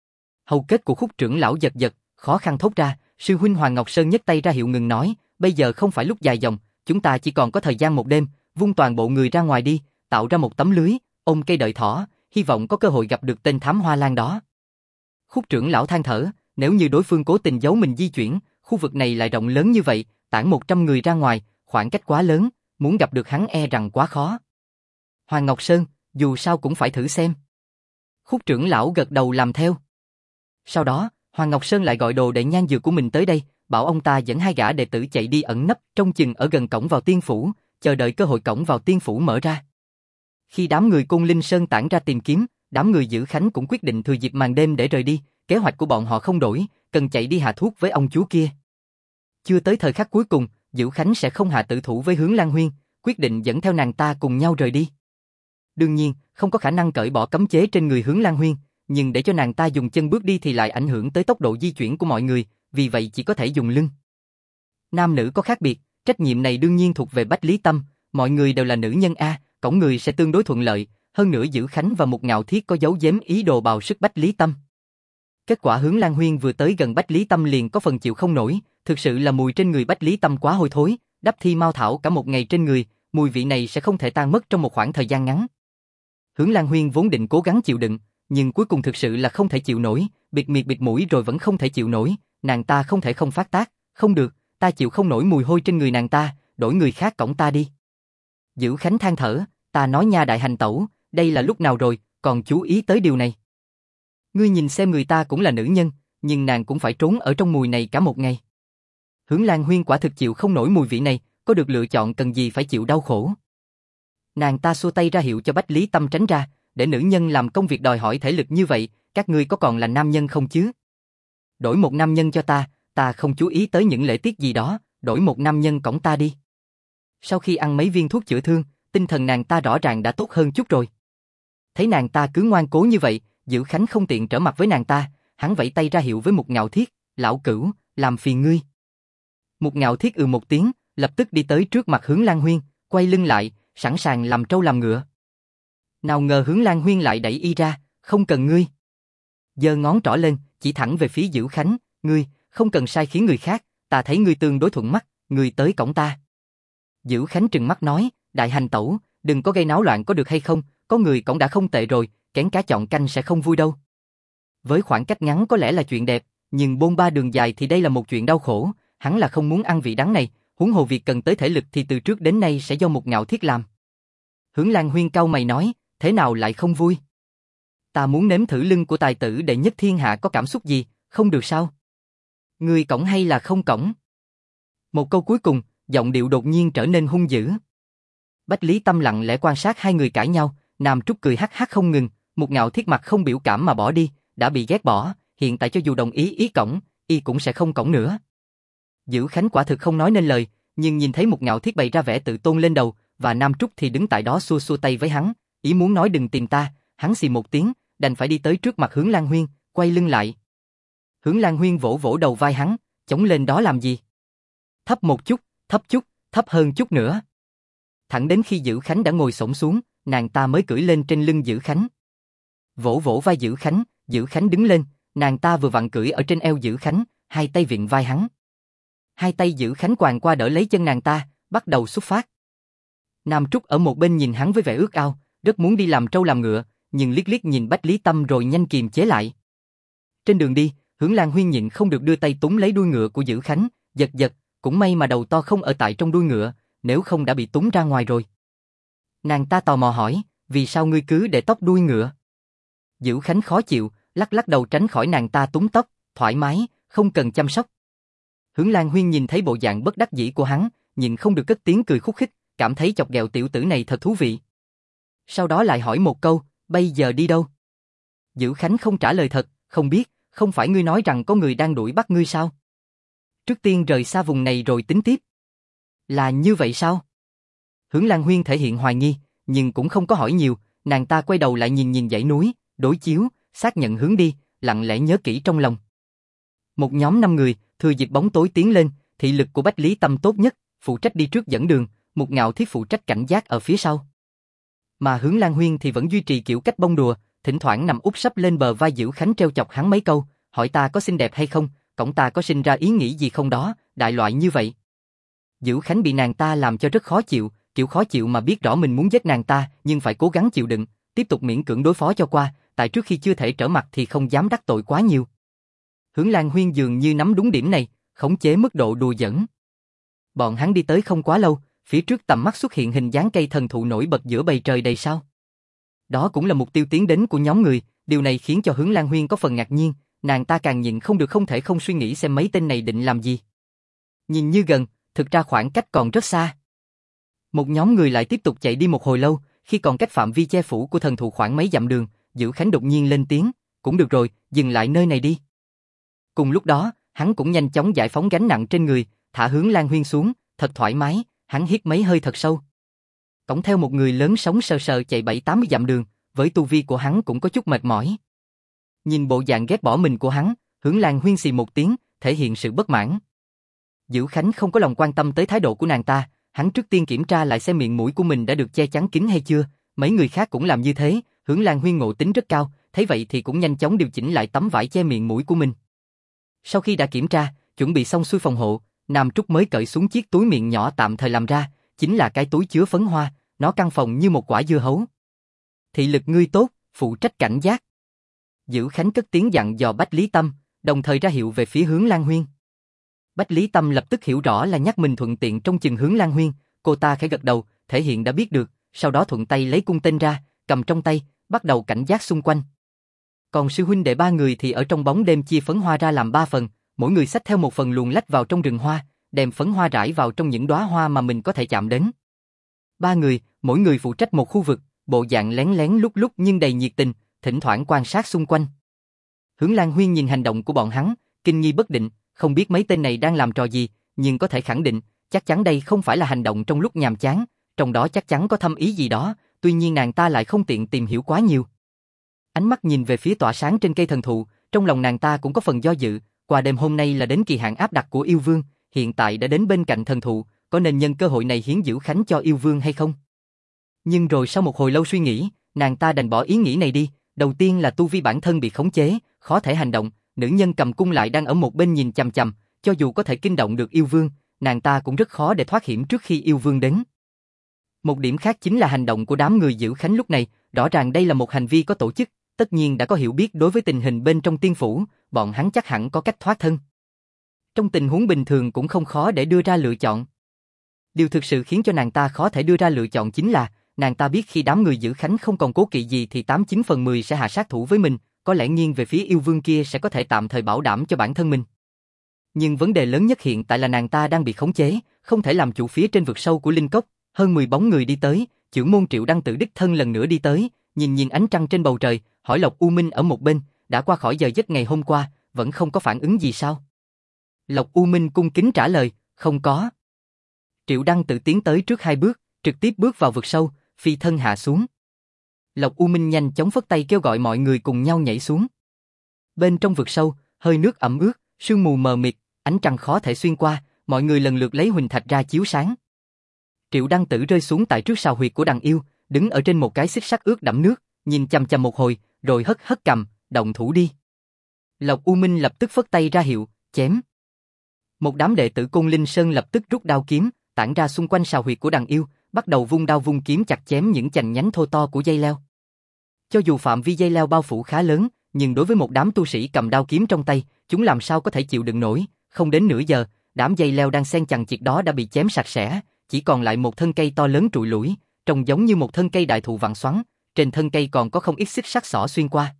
Hầu kết của Khúc trưởng lão giật giật, khó khăn thốt ra, sư huynh Hoàng Ngọc Sơn nhấc tay ra hiệu ngừng nói, bây giờ không phải lúc dài dòng, chúng ta chỉ còn có thời gian một đêm, vung toàn bộ người ra ngoài đi, tạo ra một tấm lưới, ôm cây đợi thỏ, hy vọng có cơ hội gặp được tên thám hoa lan đó. Khúc trưởng lão than thở, nếu như đối phương cố tình giấu mình di chuyển, khu vực này lại rộng lớn như vậy, tản 100 người ra ngoài, khoảng cách quá lớn, muốn gặp được hắn e rằng quá khó. Hoàng Ngọc Sơn, dù sao cũng phải thử xem. Khúc trưởng lão gật đầu làm theo. Sau đó, Hoàng Ngọc Sơn lại gọi đồ đệ Nhan Dược của mình tới đây, bảo ông ta dẫn hai gã đệ tử chạy đi ẩn nấp trong chừng ở gần cổng vào tiên phủ, chờ đợi cơ hội cổng vào tiên phủ mở ra. Khi đám người Côn Linh Sơn tản ra tìm kiếm, đám người Dữ Khánh cũng quyết định thừa dịp màn đêm để rời đi, kế hoạch của bọn họ không đổi, cần chạy đi hạ thuốc với ông chú kia. Chưa tới thời khắc cuối cùng, Dữ Khánh sẽ không hạ tử thủ với Hướng Lan Huyên, quyết định dẫn theo nàng ta cùng nhau rời đi. Đương nhiên, không có khả năng cởi bỏ cấm chế trên người Hướng Lan Huyên, nhưng để cho nàng ta dùng chân bước đi thì lại ảnh hưởng tới tốc độ di chuyển của mọi người, vì vậy chỉ có thể dùng lưng. Nam nữ có khác biệt, trách nhiệm này đương nhiên thuộc về Bách Lý Tâm, mọi người đều là nữ nhân a, cổng người sẽ tương đối thuận lợi, hơn nữa Dữ Khánh và Mục Ngạo Thiết có giấu giếm ý đồ bào sức Bách Lý Tâm. Kết quả Hướng Lan Huyên vừa tới gần Bách Lý Tâm liền có phần chịu không nổi, thực sự là mùi trên người Bách Lý Tâm quá hôi thối, đắp thi mao thảo cả một ngày trên người, mùi vị này sẽ không thể tan mất trong một khoảng thời gian ngắn. Hướng Lan Huyên vốn định cố gắng chịu đựng, nhưng cuối cùng thực sự là không thể chịu nổi, bịt miệng bịt mũi rồi vẫn không thể chịu nổi, nàng ta không thể không phát tác, không được, ta chịu không nổi mùi hôi trên người nàng ta, đổi người khác cõng ta đi. Dữ Khánh than thở, ta nói nha đại hành tẩu, đây là lúc nào rồi, còn chú ý tới điều này. Ngươi nhìn xem người ta cũng là nữ nhân, nhưng nàng cũng phải trốn ở trong mùi này cả một ngày. Hướng Lan Huyên quả thực chịu không nổi mùi vị này, có được lựa chọn cần gì phải chịu đau khổ. Nàng ta xua tay ra hiệu cho Bách Lý Tâm tránh ra, để nữ nhân làm công việc đòi hỏi thể lực như vậy, các ngươi có còn là nam nhân không chứ? Đổi một nam nhân cho ta không chú ý tới những lễ tiết gì đó, đổi một nam nhân cõng ta đi. Sau khi ăn mấy viên thuốc chữa thương, tinh thần nàng ta rõ ràng đã tốt hơn chút rồi. Thấy nàng ta cứ ngoan cố như vậy, Dữ Khánh không tiện trở mặt với nàng ta, hắn vẫy tay ra hiệu với Mục Ngạo Thiết, lão cửu, làm phiền ngươi. Mục Ngạo Thiết một tiếng, lập tức đi tới trước mặt Hướng Lan Huyên, quay lưng lại, sẵn sàng làm trâu làm ngựa. Nào ngờ Hướng Lan Huyên lại đẩy y ra, không cần ngươi. Giơ ngón trỏ lên, chỉ thẳng về phía Dữ Khánh, ngươi, không cần sai khiến người khác, ta thấy ngươi tương đối thuận mắt, ngươi tới cổng ta. Dữ Khánh trừng mắt nói, đại hành tẩu, đừng có gây náo loạn có được hay không, có người cổng đã không tệ rồi, kén cá chọn canh sẽ không vui đâu. Với khoảng cách ngắn có lẽ là chuyện đẹp, nhưng bôn ba đường dài thì đây là một chuyện đau khổ, hắn là không muốn ăn vị đắng này, huống hồ việc cần tới thể lực thì từ trước đến nay sẽ do Mục Ngạo Thiết làm. Hướng Lan Huyên cau mày nói, thế nào lại không vui? Ta muốn nếm thử lưng của tài tử đệ nhất thiên hạ có cảm xúc gì, không được sao? Ngươi cõng hay là không cõng? Một câu cuối cùng, giọng điệu đột nhiên trở nên hung dữ. Bách Lý Tâm lặng lẽ quan sát hai người cãi nhau, Nam Trúc cười hắc hắc không ngừng, Mục Ngạo Thiết mặt không biểu cảm mà bỏ đi, đã bị ghét bỏ, hiện tại cho dù đồng ý cõng, y cũng sẽ không cõng nữa. Dữ Khánh quả thực không nói nên lời, nhưng nhìn thấy Mục Ngạo Thiết bày ra vẻ tự tôn lên đầu, và Nam Trúc thì đứng tại đó xua xua tay với hắn, ý muốn nói đừng tìm ta, hắn xì một tiếng, đành phải đi tới trước mặt Hướng Lan Huyên, quay lưng lại. Hướng Lan Huyên vỗ vỗ đầu vai hắn, chống lên đó làm gì? Thấp một chút, thấp hơn chút nữa. Thẳng đến khi Dữ Khánh đã ngồi xổm xuống, nàng ta mới cưỡi lên trên lưng Dữ Khánh. Vỗ vỗ vai Dữ Khánh đứng lên, nàng ta vừa vặn cưỡi ở trên eo Dữ Khánh, hai tay vịn vai hắn. Hai tay Dữ Khánh quàng qua đỡ lấy chân nàng ta, bắt đầu xuất phát. Nam Trúc ở một bên nhìn hắn với vẻ ước ao, rất muốn đi làm trâu làm ngựa, nhưng liếc liếc nhìn Bách Lý Tâm rồi nhanh kiềm chế lại. Trên đường đi, Hướng Lan Huyên nhịn không được đưa tay túm lấy đuôi ngựa của Dữ Khánh, giật, cũng may mà đầu to không ở tại trong đuôi ngựa, nếu không đã bị túm ra ngoài rồi. Nàng ta tò mò hỏi, vì sao ngươi cứ để tóc đuôi ngựa? Dữ Khánh khó chịu, lắc đầu tránh khỏi nàng ta túm tóc, thoải mái, không cần chăm sóc. Hướng Lan Huyên nhìn thấy bộ dạng bất đắc dĩ của hắn, nhịn không được cất tiếng cười khúc khích, cảm thấy chọc ghẹo tiểu tử này thật thú vị. Sau đó lại hỏi một câu, bây giờ đi đâu? Dữ Khánh không trả lời thật, không biết, không phải ngươi nói rằng có người đang đuổi bắt ngươi sao? Trước tiên rời xa vùng này rồi tính tiếp. Là như vậy sao? Hướng Lan Huyên thể hiện hoài nghi, nhưng cũng không có hỏi nhiều, nàng ta quay đầu lại nhìn dãy núi, đối chiếu, xác nhận hướng đi, lặng lẽ nhớ kỹ trong lòng. Một nhóm 5 người, thừa dịp bóng tối tiến lên, thị lực của Bách Lý Tâm tốt nhất, phụ trách đi trước dẫn đường, Mục Ngạo Thiết phụ trách cảnh giác ở phía sau. Mà Hướng Lan Huyên thì vẫn duy trì kiểu cách bông đùa, thỉnh thoảng nằm úp sấp lên bờ vai Dữ Khánh treo chọc hắn mấy câu, hỏi ta có xinh đẹp hay không, cổng ta có sinh ra ý nghĩ gì không đó, đại loại như vậy. Dữ Khánh bị nàng ta làm cho rất khó chịu, kiểu khó chịu mà biết rõ mình muốn giết nàng ta, nhưng phải cố gắng chịu đựng, tiếp tục miễn cưỡng đối phó cho qua, tại trước khi chưa thể trở mặt thì không dám đắc tội quá nhiều. Hướng Lan Huyên dường như nắm đúng điểm này, khống chế mức độ đùa giỡn. Bọn hắn đi tới không quá lâu, phía trước tầm mắt xuất hiện hình dáng cây thần thụ nổi bật giữa bầu trời đầy sao. Đó cũng là mục tiêu tiến đến của nhóm người, điều này khiến cho Hướng Lan Huyên có phần ngạc nhiên, nàng ta càng nhịn không được không thể không suy nghĩ xem mấy tên này định làm gì. Nhìn như gần, thực ra khoảng cách còn rất xa. Một nhóm người lại tiếp tục chạy đi một hồi lâu, Khi còn cách phạm vi che phủ của thần thụ khoảng mấy dặm đường, Dữ Khánh đột nhiên lên tiếng, cũng được rồi, dừng lại nơi này đi. Cùng lúc đó, hắn cũng nhanh chóng giải phóng gánh nặng trên người, thả Hướng Lan Huyên xuống, thật thoải mái, hắn hít mấy hơi thật sâu. Cõng theo một người lớn sống sờ sờ chạy 7-80 dặm đường, với tu vi của hắn cũng có chút mệt mỏi. Nhìn bộ dạng ghét bỏ mình của hắn, Hướng Lan Huyên xì một tiếng, thể hiện sự bất mãn. Dữ Khánh không có lòng quan tâm tới thái độ của nàng ta, hắn trước tiên kiểm tra lại xem miệng mũi của mình đã được che chắn kín hay chưa, mấy người khác cũng làm như thế, Hướng Lan Huyên ngộ tính rất cao, thấy vậy thì cũng nhanh chóng điều chỉnh lại tấm vải che miệng mũi của mình. Sau khi đã kiểm tra, chuẩn bị xong xuôi phòng hộ, Nam Trúc mới cởi xuống chiếc túi miệng nhỏ tạm thời làm ra, chính là cái túi chứa phấn hoa, nó căng phòng như một quả dưa hấu. Thị lực ngươi tốt, phụ trách cảnh giác. Dữ Khánh cất tiếng dặn dò Bách Lý Tâm, đồng thời ra hiệu về phía Hướng Lan Huyên. Bách Lý Tâm lập tức hiểu rõ là nhắc mình thuận tiện trong chừng Hướng Lan Huyên, cô ta khẽ gật đầu, thể hiện đã biết được, sau đó thuận tay lấy cung tên ra, cầm trong tay, bắt đầu cảnh giác xung quanh. Còn sư huynh đệ ba người thì ở trong bóng đêm chia phấn hoa ra làm 3 phần, mỗi người xách theo một phần luồn lách vào trong rừng hoa, đem phấn hoa rải vào trong những đóa hoa mà mình có thể chạm đến. 3 người, mỗi người phụ trách một khu vực, bộ dạng lén lén lút lút nhưng đầy nhiệt tình, thỉnh thoảng quan sát xung quanh. Hướng Lan Huyên nhìn hành động của bọn hắn, kinh nghi bất định, không biết mấy tên này đang làm trò gì, nhưng có thể khẳng định, chắc chắn đây không phải là hành động trong lúc nhàm chán, trong đó chắc chắn có thâm ý gì đó, tuy nhiên nàng ta lại không tiện tìm hiểu quá nhiều. Ánh mắt nhìn về phía tỏa sáng trên cây thần thụ, trong lòng nàng ta cũng có phần do dự, qua đêm hôm nay là đến kỳ hạn áp đặt của yêu vương, hiện tại đã đến bên cạnh thần thụ, có nên nhân cơ hội này hiến Dữ Khánh cho yêu vương hay không? Nhưng rồi sau một hồi lâu suy nghĩ, nàng ta đành bỏ ý nghĩ này đi, đầu tiên là tu vi bản thân bị khống chế, khó thể hành động, nữ nhân cầm cung lại đang ở một bên nhìn chằm chằm, cho dù có thể kinh động được yêu vương, nàng ta cũng rất khó để thoát hiểm trước khi yêu vương đến. Một điểm khác chính là hành động của đám người Dữ Khánh lúc này, rõ ràng đây là một hành vi có tổ chức, tất nhiên đã có hiểu biết đối với tình hình bên trong tiên phủ, bọn hắn chắc hẳn có cách thoát thân. Trong tình huống bình thường cũng không khó để đưa ra lựa chọn. Điều thực sự khiến cho nàng ta khó thể đưa ra lựa chọn chính là, nàng ta biết khi đám người Dữ Khánh không còn cố kỵ gì thì 89 phần 10 sẽ hạ sát thủ với mình, có lẽ nghiêng về phía yêu vương kia sẽ có thể tạm thời bảo đảm cho bản thân mình. Nhưng vấn đề lớn nhất hiện tại là nàng ta đang bị khống chế, không thể làm chủ phía trên vực sâu của linh cốc, hơn 10 bóng người đi tới, chưởng môn Triệu Đăng Tự đích thân lần nữa đi tới, nhìn ánh trăng trên bầu trời, hỏi Lộc U Minh ở một bên, đã qua khỏi giờ giấc ngày hôm qua, vẫn không có phản ứng gì sao? Lộc U Minh cung kính trả lời, không có. Triệu Đăng Tự tiến tới trước 2 bước, trực tiếp bước vào vực sâu, phi thân hạ xuống. Lộc U Minh nhanh chóng phất tay kêu gọi mọi người cùng nhau nhảy xuống. Bên trong vực sâu, hơi nước ẩm ướt, sương mù mờ mịt, ánh trăng khó thể xuyên qua, mọi người lần lượt lấy huỳnh thạch ra chiếu sáng. Triệu Đăng Tử rơi xuống tại trước sào huyệt của đằng yêu, đứng ở trên một cái xích sắt ướt đẫm nước, nhìn chằm chằm một hồi, rồi hất hất cầm, động thủ đi. Lộc U Minh lập tức phất tay ra hiệu, chém. Một đám đệ tử Côn Linh Sơn lập tức rút đao kiếm, tản ra xung quanh sào huyệt của đằng yêu, bắt đầu vung đao vung kiếm chặt chém những chành nhánh thô to của dây leo. Cho dù phạm vi dây leo bao phủ khá lớn, nhưng đối với một đám tu sĩ cầm đao kiếm trong tay, chúng làm sao có thể chịu đựng nổi, không đến nửa giờ, đám dây leo đang xen chằng chịt đó đã bị chém sạch sẽ, chỉ còn lại một thân cây to lớn trụi lủi, trông giống như một thân cây đại thụ vặn xoắn, trên thân cây còn có không ít xích sắt xỏ xuyên qua.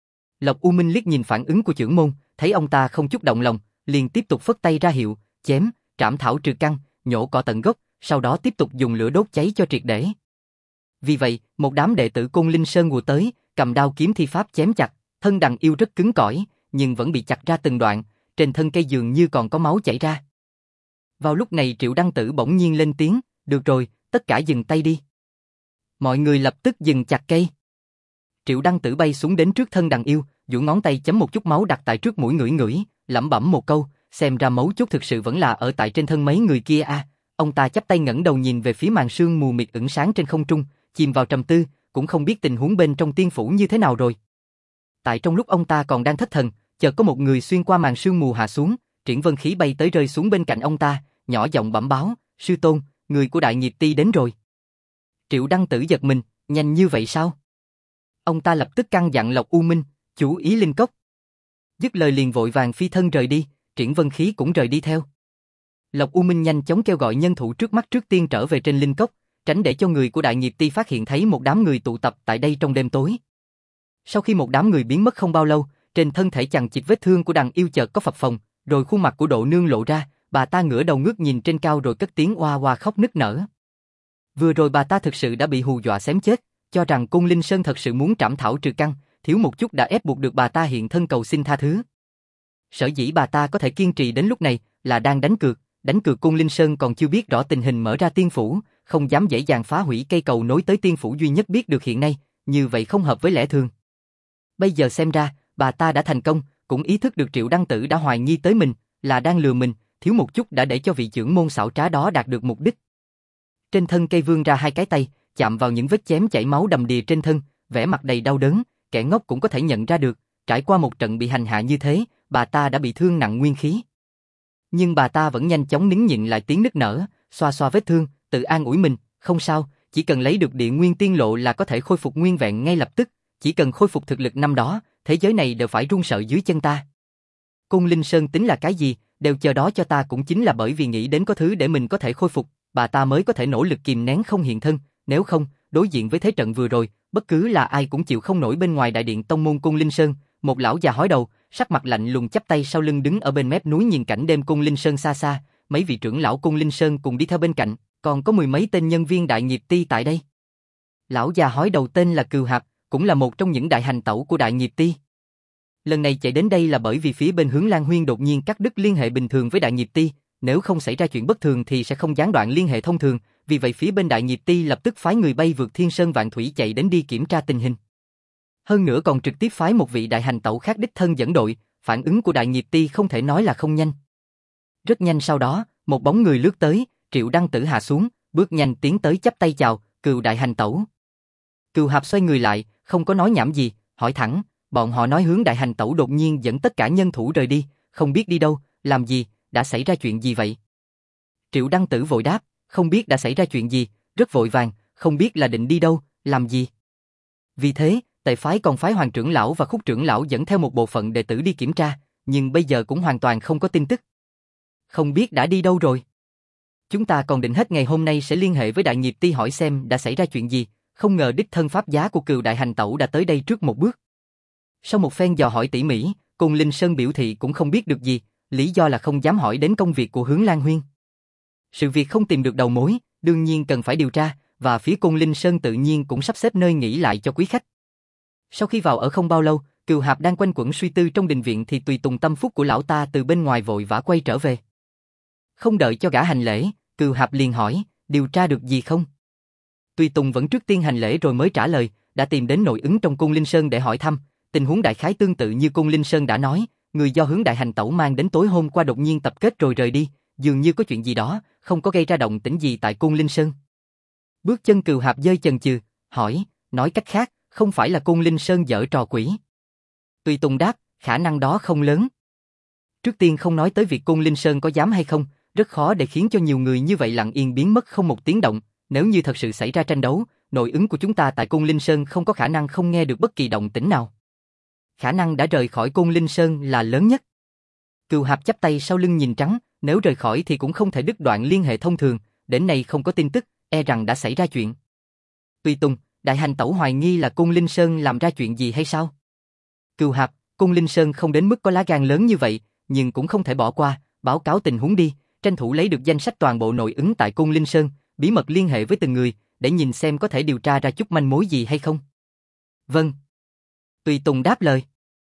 Lộc U Minh liếc nhìn phản ứng của chưởng môn, thấy ông ta không chút động lòng, liền tiếp tục phất tay ra hiệu, chém, trảm thảo trừ căn, nhổ cỏ tận gốc, sau đó tiếp tục dùng lửa đốt cháy cho triệt để. Vì vậy, một đám đệ tử Côn Linh Sơn ùa tới, cầm đao kiếm thi pháp chém chặt, thân đằng yêu rất cứng cỏi, nhưng vẫn bị chặt ra từng đoạn, trên thân cây dường như còn có máu chảy ra. Vào lúc này Triệu Đăng Tử bỗng nhiên lên tiếng, được rồi, tất cả dừng tay đi. Mọi người lập tức dừng chặt cây. Triệu Đăng Tử bay xuống đến trước thân đằng yêu, duỗi ngón tay chấm một chút máu đặt tại trước mũi ngửi ngửi, lẩm bẩm một câu, xem ra mấu chốt thực sự vẫn là ở tại trên thân mấy người kia a. Ông ta chắp tay ngẩng đầu nhìn về phía màn sương mù mịt ửng sáng trên không trung, chìm vào trầm tư, cũng không biết tình huống bên trong tiên phủ như thế nào rồi. Tại trong lúc ông ta còn đang thất thần, chợt có một người xuyên qua màn sương mù hạ xuống, triển vân khí bay tới rơi xuống bên cạnh ông ta, nhỏ giọng bẩm báo, sư tôn, người của Đại Nghiệp Ti đến rồi. Triệu Đăng Tử giật mình, nhanh như vậy sao? Ông ta lập tức căn dặn Lộc U Minh, chú ý linh cốc. Dứt lời liền vội vàng phi thân rời đi, triển vân khí cũng rời đi theo. Lộc U Minh nhanh chóng kêu gọi nhân thủ trước mắt trước tiên trở về trên linh cốc, tránh để cho người của Đại Nghiệp Ti phát hiện thấy một đám người tụ tập tại đây trong đêm tối. Sau khi một đám người biến mất không bao lâu, trên thân thể chằng chịt vết thương của đằng yêu chợt có phập phồng, rồi khuôn mặt của Độ Nương lộ ra, bà ta ngửa đầu ngước nhìn trên cao rồi cất tiếng oa oa khóc nức nở. Vừa rồi bà ta thực sự đã bị hù dọa xém chết, cho rằng Côn Linh Sơn thật sự muốn trảm thảo trừ căn, thiếu một chút đã ép buộc được bà ta hiện thân cầu xin tha thứ. Sở dĩ bà ta có thể kiên trì đến lúc này là đang đánh cược Côn Linh Sơn còn chưa biết rõ tình hình mở ra tiên phủ, không dám dễ dàng phá hủy cây cầu nối tới tiên phủ duy nhất biết được hiện nay, như vậy không hợp với lẽ thường. Bây giờ xem ra, bà ta đã thành công, cũng ý thức được Triệu Đăng Tử đã hoài nghi tới mình, là đang lừa mình, thiếu một chút đã để cho vị trưởng môn xảo trá đó đạt được mục đích. Trên thân cây vươn ra hai cái tay, chạm vào những vết chém chảy máu đầm đìa trên thân, vẻ mặt đầy đau đớn, kẻ ngốc cũng có thể nhận ra được, trải qua một trận bị hành hạ như thế, bà ta đã bị thương nặng nguyên khí. Nhưng bà ta vẫn nhanh chóng nín nhịn lại tiếng nức nở, xoa xoa vết thương, tự an ủi mình, không sao, chỉ cần lấy được địa nguyên tiên lộ là có thể khôi phục nguyên vẹn ngay lập tức, chỉ cần khôi phục thực lực năm đó, thế giới này đều phải run sợ dưới chân ta. Côn Linh Sơn tính là cái gì, đều chờ đó cho ta cũng chính là bởi vì nghĩ đến có thứ để mình có thể khôi phục, bà ta mới có thể nỗ lực kìm nén không hiện thân, nếu không, đối diện với thế trận vừa rồi, bất cứ là ai cũng chịu không nổi. Bên ngoài đại điện tông môn Côn Linh Sơn, một lão già hói đầu, sắc mặt lạnh lùng chắp tay sau lưng đứng ở bên mép núi nhìn cảnh đêm Côn Linh Sơn xa xa, mấy vị trưởng lão Côn Linh Sơn cùng đi theo bên cạnh, còn có mười mấy tên nhân viên đại nghiệp ti tại đây. Lão già hói đầu tên là Cừu Hạp, cũng là một trong những đại hành tẩu của đại nghiệp ti. Lần này chạy đến đây là bởi vì phía bên Hướng Lan Huyên đột nhiên cắt đứt liên hệ bình thường với đại nghiệp ti, nếu không xảy ra chuyện bất thường thì sẽ không gián đoạn liên hệ thông thường, vì vậy phía bên đại nghiệp ti lập tức phái người bay vượt thiên sơn vạn thủy chạy đến đi kiểm tra tình hình. Hơn nữa còn trực tiếp phái một vị đại hành tẩu khác đích thân dẫn đội, phản ứng của đại nghiệp ti không thể nói là không nhanh. Rất nhanh sau đó, một bóng người lướt tới, Triệu Đăng Tử hạ xuống, bước nhanh tiến tới chắp tay chào, Cừu đại hành tẩu. Cừu Hạp xoay người lại, không có nói nhảm gì, hỏi thẳng, bọn họ nói Hướng đại hành tẩu đột nhiên dẫn tất cả nhân thủ rời đi, không biết đi đâu, làm gì, đã xảy ra chuyện gì vậy? Triệu Đăng Tử vội đáp, không biết đã xảy ra chuyện gì, rất vội vàng, không biết là định đi đâu, làm gì. Vì thế, Tề phái còn phái Hoàng trưởng lão và Khúc trưởng lão dẫn theo một bộ phận đệ tử đi kiểm tra, nhưng bây giờ cũng hoàn toàn không có tin tức. Không biết đã đi đâu rồi. Chúng ta còn định hết ngày hôm nay sẽ liên hệ với đại nghiệp ti hỏi xem đã xảy ra chuyện gì, không ngờ đích thân pháp giá của Cừu đại hành tẩu đã tới đây trước một bước. Sau một phen dò hỏi tỉ mỉ, Côn Linh Sơn biểu thị cũng không biết được gì, lý do là không dám hỏi đến công việc của Hướng Lan Huyên. Sự việc không tìm được đầu mối, đương nhiên cần phải điều tra, và phía Côn Linh Sơn tự nhiên cũng sắp xếp nơi nghỉ lại cho quý khách. Sau khi vào ở không bao lâu, Cừu Hạp đang quanh quẩn suy tư trong đình viện thì tùy tùng tâm phúc của lão ta từ bên ngoài vội vã quay trở về. Không đợi cho gã hành lễ, Cừu Hạp liền hỏi, điều tra được gì không? Tùy tùng vẫn trước tiên hành lễ rồi mới trả lời, đã tìm đến nội ứng trong Côn Linh Sơn để hỏi thăm, tình huống đại khái tương tự như Côn Linh Sơn đã nói, người do Hướng đại hành tẩu mang đến tối hôm qua đột nhiên tập kết rồi rời đi, dường như có chuyện gì đó, không có gây ra động tĩnh gì tại Côn Linh Sơn. Bước chân Cừu Hạp dơi chần chừ, hỏi, nói cách khác, không phải là Côn Linh Sơn giở trò quỷ. Tùy tùng đáp, khả năng đó không lớn. Trước tiên không nói tới việc Côn Linh Sơn có dám hay không, rất khó để khiến cho nhiều người như vậy lặng yên biến mất không một tiếng động, nếu như thật sự xảy ra tranh đấu, nội ứng của chúng ta tại Côn Linh Sơn không có khả năng không nghe được bất kỳ động tĩnh nào. Khả năng đã rời khỏi Côn Linh Sơn là lớn nhất. Cừu Hạp chắp tay sau lưng nhìn trắng, nếu rời khỏi thì cũng không thể đứt đoạn liên hệ thông thường, đến nay không có tin tức, e rằng đã xảy ra chuyện. Tùy tùng, đại hành tẩu hoài nghi là Côn Linh Sơn làm ra chuyện gì hay sao? Cừu Hạp, Côn Linh Sơn không đến mức có lá gan lớn như vậy, nhưng cũng không thể bỏ qua, báo cáo tình huống đi, tranh thủ lấy được danh sách toàn bộ nội ứng tại Côn Linh Sơn, bí mật liên hệ với từng người, để nhìn xem có thể điều tra ra chút manh mối gì hay không. Vâng. Tùy tùng đáp lời.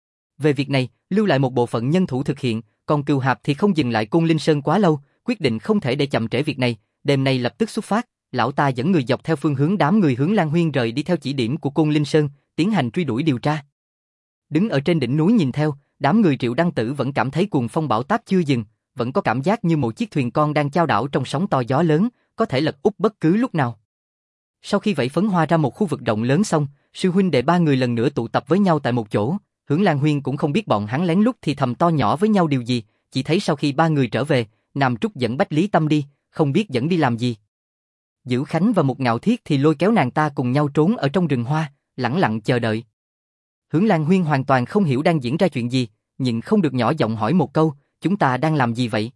Về việc này, lưu lại một bộ phận nhân thủ thực hiện, còn Cừu Hạp thì không dừng lại Côn Linh Sơn quá lâu, quyết định không thể để chậm trễ việc này, đêm nay lập tức xuất phát, lão ta dẫn người dọc theo phương hướng đám người Hướng Lan Huyên rời đi theo chỉ điểm của Côn Linh Sơn, tiến hành truy đuổi điều tra. Đứng ở trên đỉnh núi nhìn theo, đám người Triệu Đăng Tử vẫn cảm thấy cuồng phong bão táp chưa dừng, vẫn có cảm giác như một chiếc thuyền con đang chao đảo trong sóng to gió lớn, có thể lật úp bất cứ lúc nào. Sau khi vẫy phấn hoa ra một khu vực rộng lớn xong, sư huynh đệ ba người lần nữa tụ tập với nhau tại một chỗ. Hướng Lan Huyên cũng không biết bọn hắn lén lút thì thầm to nhỏ với nhau điều gì, chỉ thấy sau khi ba người trở về, Nam Trúc dẫn Bách Lý Tâm đi, không biết dẫn đi làm gì. Dữ Khánh và Mục Ngạo Thiết thì lôi kéo nàng ta cùng nhau trốn ở trong rừng hoa, lẳng lặng chờ đợi. Hướng Lan Huyên hoàn toàn không hiểu đang diễn ra chuyện gì, nhưng không được nhỏ giọng hỏi một câu, chúng ta đang làm gì vậy?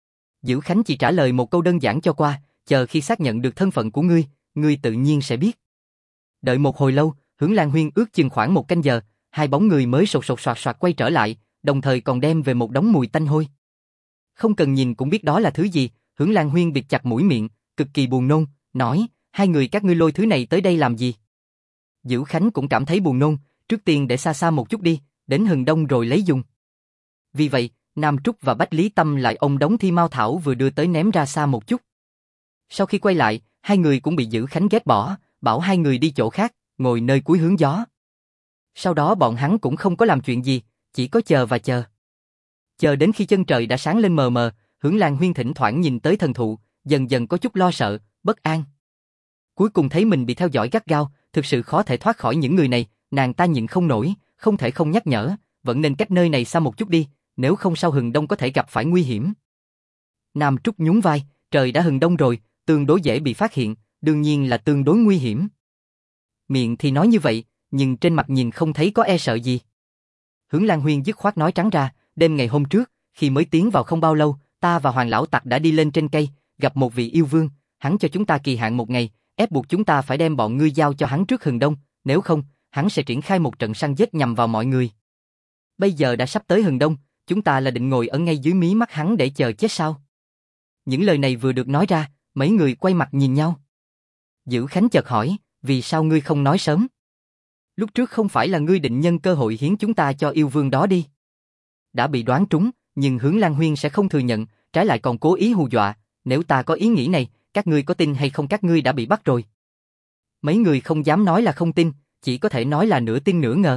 Dữ Khánh chỉ trả lời một câu đơn giản cho qua, chờ khi xác nhận được thân phận của ngươi tự nhiên sẽ biết. Đợi một hồi lâu, Hướng Lan Huyên ước chừng khoảng một canh giờ, hai bóng người mới sột sột soạt soạt quay trở lại, đồng thời còn đem về một đống mùi tanh hôi. Không cần nhìn cũng biết đó là thứ gì, Hướng Lan Huyên bịt chặt mũi miệng, cực kỳ buồn nôn, nói, hai người các ngươi lôi thứ này tới đây làm gì? Dữ Khánh cũng cảm thấy buồn nôn, trước tiên để xa xa một chút đi, đến hừng đông rồi lấy dùng. Vì vậy, Nam Trúc và Bách Lý Tâm lại ôm đống thi mao thảo vừa đưa tới ném ra xa một chút. Sau khi quay lại, hai người cũng bị Dữ Khánh ghét bỏ, bảo hai người đi chỗ khác, ngồi nơi cuối hướng gió. Sau đó bọn hắn cũng không có làm chuyện gì, chỉ có chờ và chờ. Chờ đến khi chân trời đã sáng lên mờ mờ, Hướng Lan Huyên thỉnh thoảng nhìn tới thần thụ, dần dần có chút lo sợ, bất an. Cuối cùng thấy mình bị theo dõi gắt gao, thực sự khó thể thoát khỏi những người này, nàng ta nhịn không nổi, không thể không nhắc nhở, vẫn nên cách nơi này xa một chút đi, nếu không sau hừng đông có thể gặp phải nguy hiểm. Nam Trúc nhún vai, trời đã hừng đông rồi, tương đối dễ bị phát hiện, đương nhiên là tương đối nguy hiểm. Miệng thì nói như vậy, nhưng trên mặt nhìn không thấy có e sợ gì. Hướng Lan Huyên dứt khoát nói trắng ra, đêm ngày hôm trước, khi mới tiến vào không bao lâu, ta và Hoàng Lão Tặc đã đi lên trên cây, gặp một vị yêu vương, hắn cho chúng ta kỳ hạn một ngày, ép buộc chúng ta phải đem bọn ngươi giao cho hắn trước hừng đông, nếu không, hắn sẽ triển khai một trận săn giết nhằm vào mọi người. Bây giờ đã sắp tới hừng đông, chúng ta là định ngồi ở ngay dưới mí mắt hắn để chờ chết sao? Những lời này vừa được nói ra, mấy người quay mặt nhìn nhau. Dữ Khánh chợt hỏi, vì sao ngươi không nói sớm? Lúc trước không phải là ngươi định nhân cơ hội hiến chúng ta cho yêu vương đó đi? Đã bị đoán trúng, nhưng Hướng Lan Huyên sẽ không thừa nhận, trái lại còn cố ý hù dọa, nếu ta có ý nghĩ này, các ngươi có tin hay không các ngươi đã bị bắt rồi. Mấy người không dám nói là không tin, chỉ có thể nói là nửa tin nửa ngờ.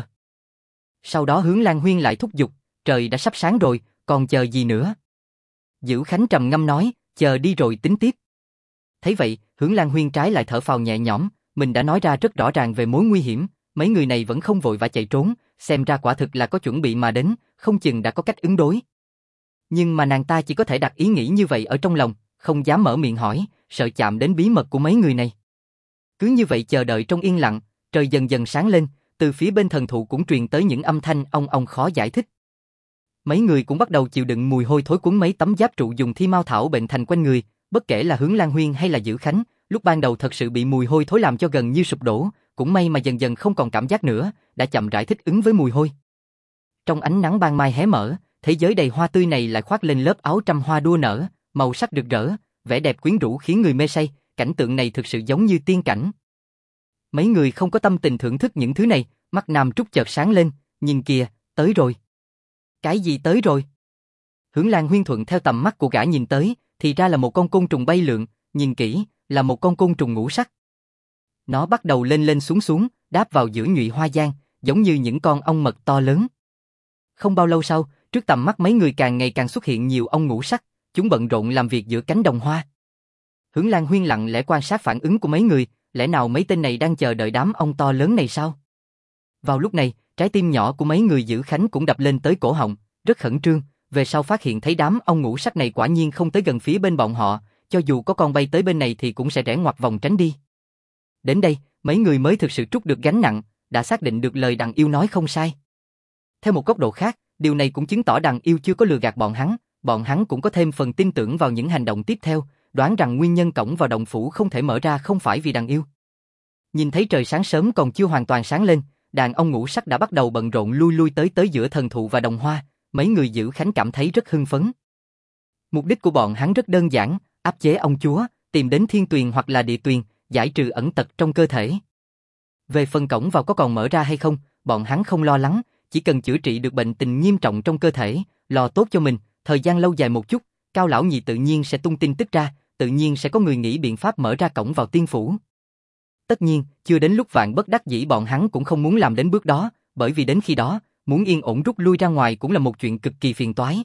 Sau đó Hướng Lan Huyên lại thúc giục, trời đã sắp sáng rồi, còn chờ gì nữa? Dữ Khánh trầm ngâm nói, chờ đi rồi tính tiếp. Thấy vậy, Hướng Lan Huyên trái lại thở phào nhẹ nhõm, mình đã nói ra rất rõ ràng về mối nguy hiểm, mấy người này vẫn không vội vã chạy trốn, xem ra quả thực là có chuẩn bị mà đến, không chừng đã có cách ứng đối. Nhưng mà nàng ta chỉ có thể đặt ý nghĩ như vậy ở trong lòng, không dám mở miệng hỏi, sợ chạm đến bí mật của mấy người này. Cứ như vậy chờ đợi trong yên lặng, trời dần dần sáng lên, từ phía bên thần thụ cũng truyền tới những âm thanh ong ong khó giải thích. Mấy người cũng bắt đầu chịu đựng mùi hôi thối cuốn mấy tấm giáp trụ dùng thi mao thảo bệnh thành quanh người, bất kể là Hướng Lan Huyên hay là Dữ Khánh, lúc ban đầu thật sự bị mùi hôi thối làm cho gần như sụp đổ, cũng may mà dần dần không còn cảm giác nữa, đã chậm rãi thích ứng với mùi hôi. Trong ánh nắng ban mai hé mở, thế giới đầy hoa tươi này lại khoác lên lớp áo trăm hoa đua nở, màu sắc rực rỡ, vẻ đẹp quyến rũ khiến người mê say, cảnh tượng này thực sự giống như tiên cảnh. Mấy người không có tâm tình thưởng thức những thứ này, mắt Nam Trúc chợt sáng lên, nhìn kìa, tới rồi. Cái gì tới rồi? Hướng Lan Huyên thuận theo tầm mắt của gã nhìn tới, thì ra là một con côn trùng bay lượn, nhìn kỹ, là một con côn trùng ngũ sắc. Nó bắt đầu lên lên xuống xuống, đáp vào giữa nhụy hoa giang, giống như những con ong mật to lớn. Không bao lâu sau, trước tầm mắt mấy người càng ngày càng xuất hiện nhiều ong ngũ sắc, chúng bận rộn làm việc giữa cánh đồng hoa. Hướng Lan Huyên lặng lẽ quan sát phản ứng của mấy người, lẽ nào mấy tên này đang chờ đợi đám ong to lớn này sao? Vào lúc này, trái tim nhỏ của mấy người Dữ Khánh cũng đập lên tới cổ họng, rất khẩn trương, về sau phát hiện thấy đám ong ngũ sắc này quả nhiên không tới gần phía bên bọn họ, cho dù có con bay tới bên này thì cũng sẽ rẽ ngoặt vòng tránh đi. Đến đây, mấy người mới thực sự trút được gánh nặng, đã xác định được lời đằng yêu nói không sai. Theo một góc độ khác, điều này cũng chứng tỏ đằng yêu chưa có lừa gạt bọn hắn cũng có thêm phần tin tưởng vào những hành động tiếp theo, đoán rằng nguyên nhân cổng vào động phủ không thể mở ra không phải vì đằng yêu. Nhìn thấy trời sáng sớm còn chưa hoàn toàn sáng lên, đàn ong ngũ sắc đã bắt đầu bận rộn lui lui tới giữa thần thụ và đồng hoa, mấy người Dữ Khánh cảm thấy rất hưng phấn. Mục đích của bọn hắn rất đơn giản, áp chế ong chúa, tìm đến thiên tuyền hoặc là địa tuyền, giải trừ ẩn tật trong cơ thể. Về phần cổng vào có còn mở ra hay không, bọn hắn không lo lắng, chỉ cần chữa trị được bệnh tình nghiêm trọng trong cơ thể, lo tốt cho mình, thời gian lâu dài một chút, Cao lão nhị tự nhiên sẽ tung tin tức ra, tự nhiên sẽ có người nghĩ biện pháp mở ra cổng vào tiên phủ. Tất nhiên, chưa đến lúc vạn bất đắc dĩ bọn hắn cũng không muốn làm đến bước đó, bởi vì đến khi đó, muốn yên ổn rút lui ra ngoài cũng là một chuyện cực kỳ phiền toái.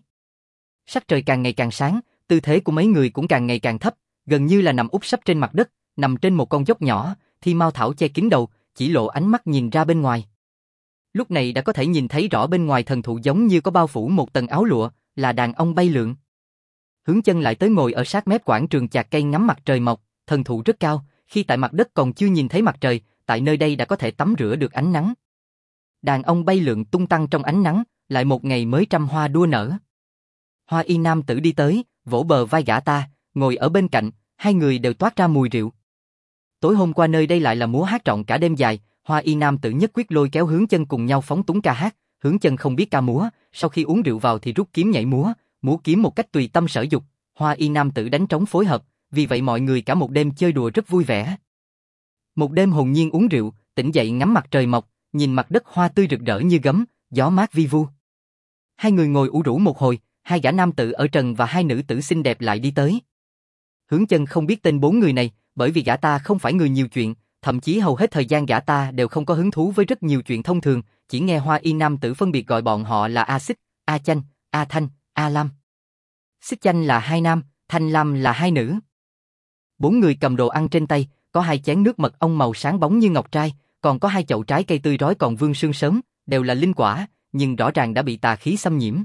Sắc trời càng ngày càng sáng, tư thế của mấy người cũng càng ngày càng thấp, gần như là nằm úp sấp trên mặt đất, nằm trên một con dốc nhỏ, thi mao thảo che kín đầu, chỉ lộ ánh mắt nhìn ra bên ngoài. Lúc này đã có thể nhìn thấy rõ bên ngoài thần thụ giống như có bao phủ một tầng áo lụa, là đàn ong bay lượn. Hướng Chân lại tới ngồi ở sát mép quảng trường chạc cây ngắm mặt trời mọc, thần thụ rất cao, khi tại mặt đất còn chưa nhìn thấy mặt trời, tại nơi đây đã có thể tắm rửa được ánh nắng. Đàn ong bay lượn tung tăng trong ánh nắng, lại một ngày mới trăm hoa đua nở. Hoa y nam tử đi tới, vỗ bờ vai gã ta, ngồi ở bên cạnh, hai người đều toát ra mùi rượu. Tối hôm qua nơi đây lại là múa hát trọn cả đêm dài, Hoa y nam tử nhất quyết lôi kéo Hướng Chân cùng nhau phóng túng ca hát, Hướng Chân không biết ca múa, sau khi uống rượu vào thì rút kiếm nhảy múa, múa kiếm một cách tùy tâm sở dục, Hoa y nam tử đánh trống phối hợp, vì vậy mọi người cả một đêm chơi đùa rất vui vẻ. Một đêm hồn nhiên uống rượu, tỉnh dậy ngắm mặt trời mọc, nhìn mặt đất hoa tươi rực rỡ như gấm, gió mát vi vu. Hai người ngồi ủ rũ một hồi, hai gã nam tử ở trần và hai nữ tử xinh đẹp lại đi tới. Hướng Chân không biết tên bốn người này, bởi vì gã ta không phải người nhiều chuyện, thậm chí hầu hết thời gian gã ta đều không có hứng thú với rất nhiều chuyện thông thường, chỉ nghe Hoa Y nam tử phân biệt gọi bọn họ là A Xích, A Chanh, A Thanh, A Lam. Xích Chanh là hai nam, Thanh Lam là hai nữ. Bốn người cầm đồ ăn trên tay, có hai chén nước mật ong màu sáng bóng như ngọc trai, còn có hai chậu trái cây tươi rói còn vương sương sớm, đều là linh quả, nhưng rõ ràng đã bị tà khí xâm nhiễm.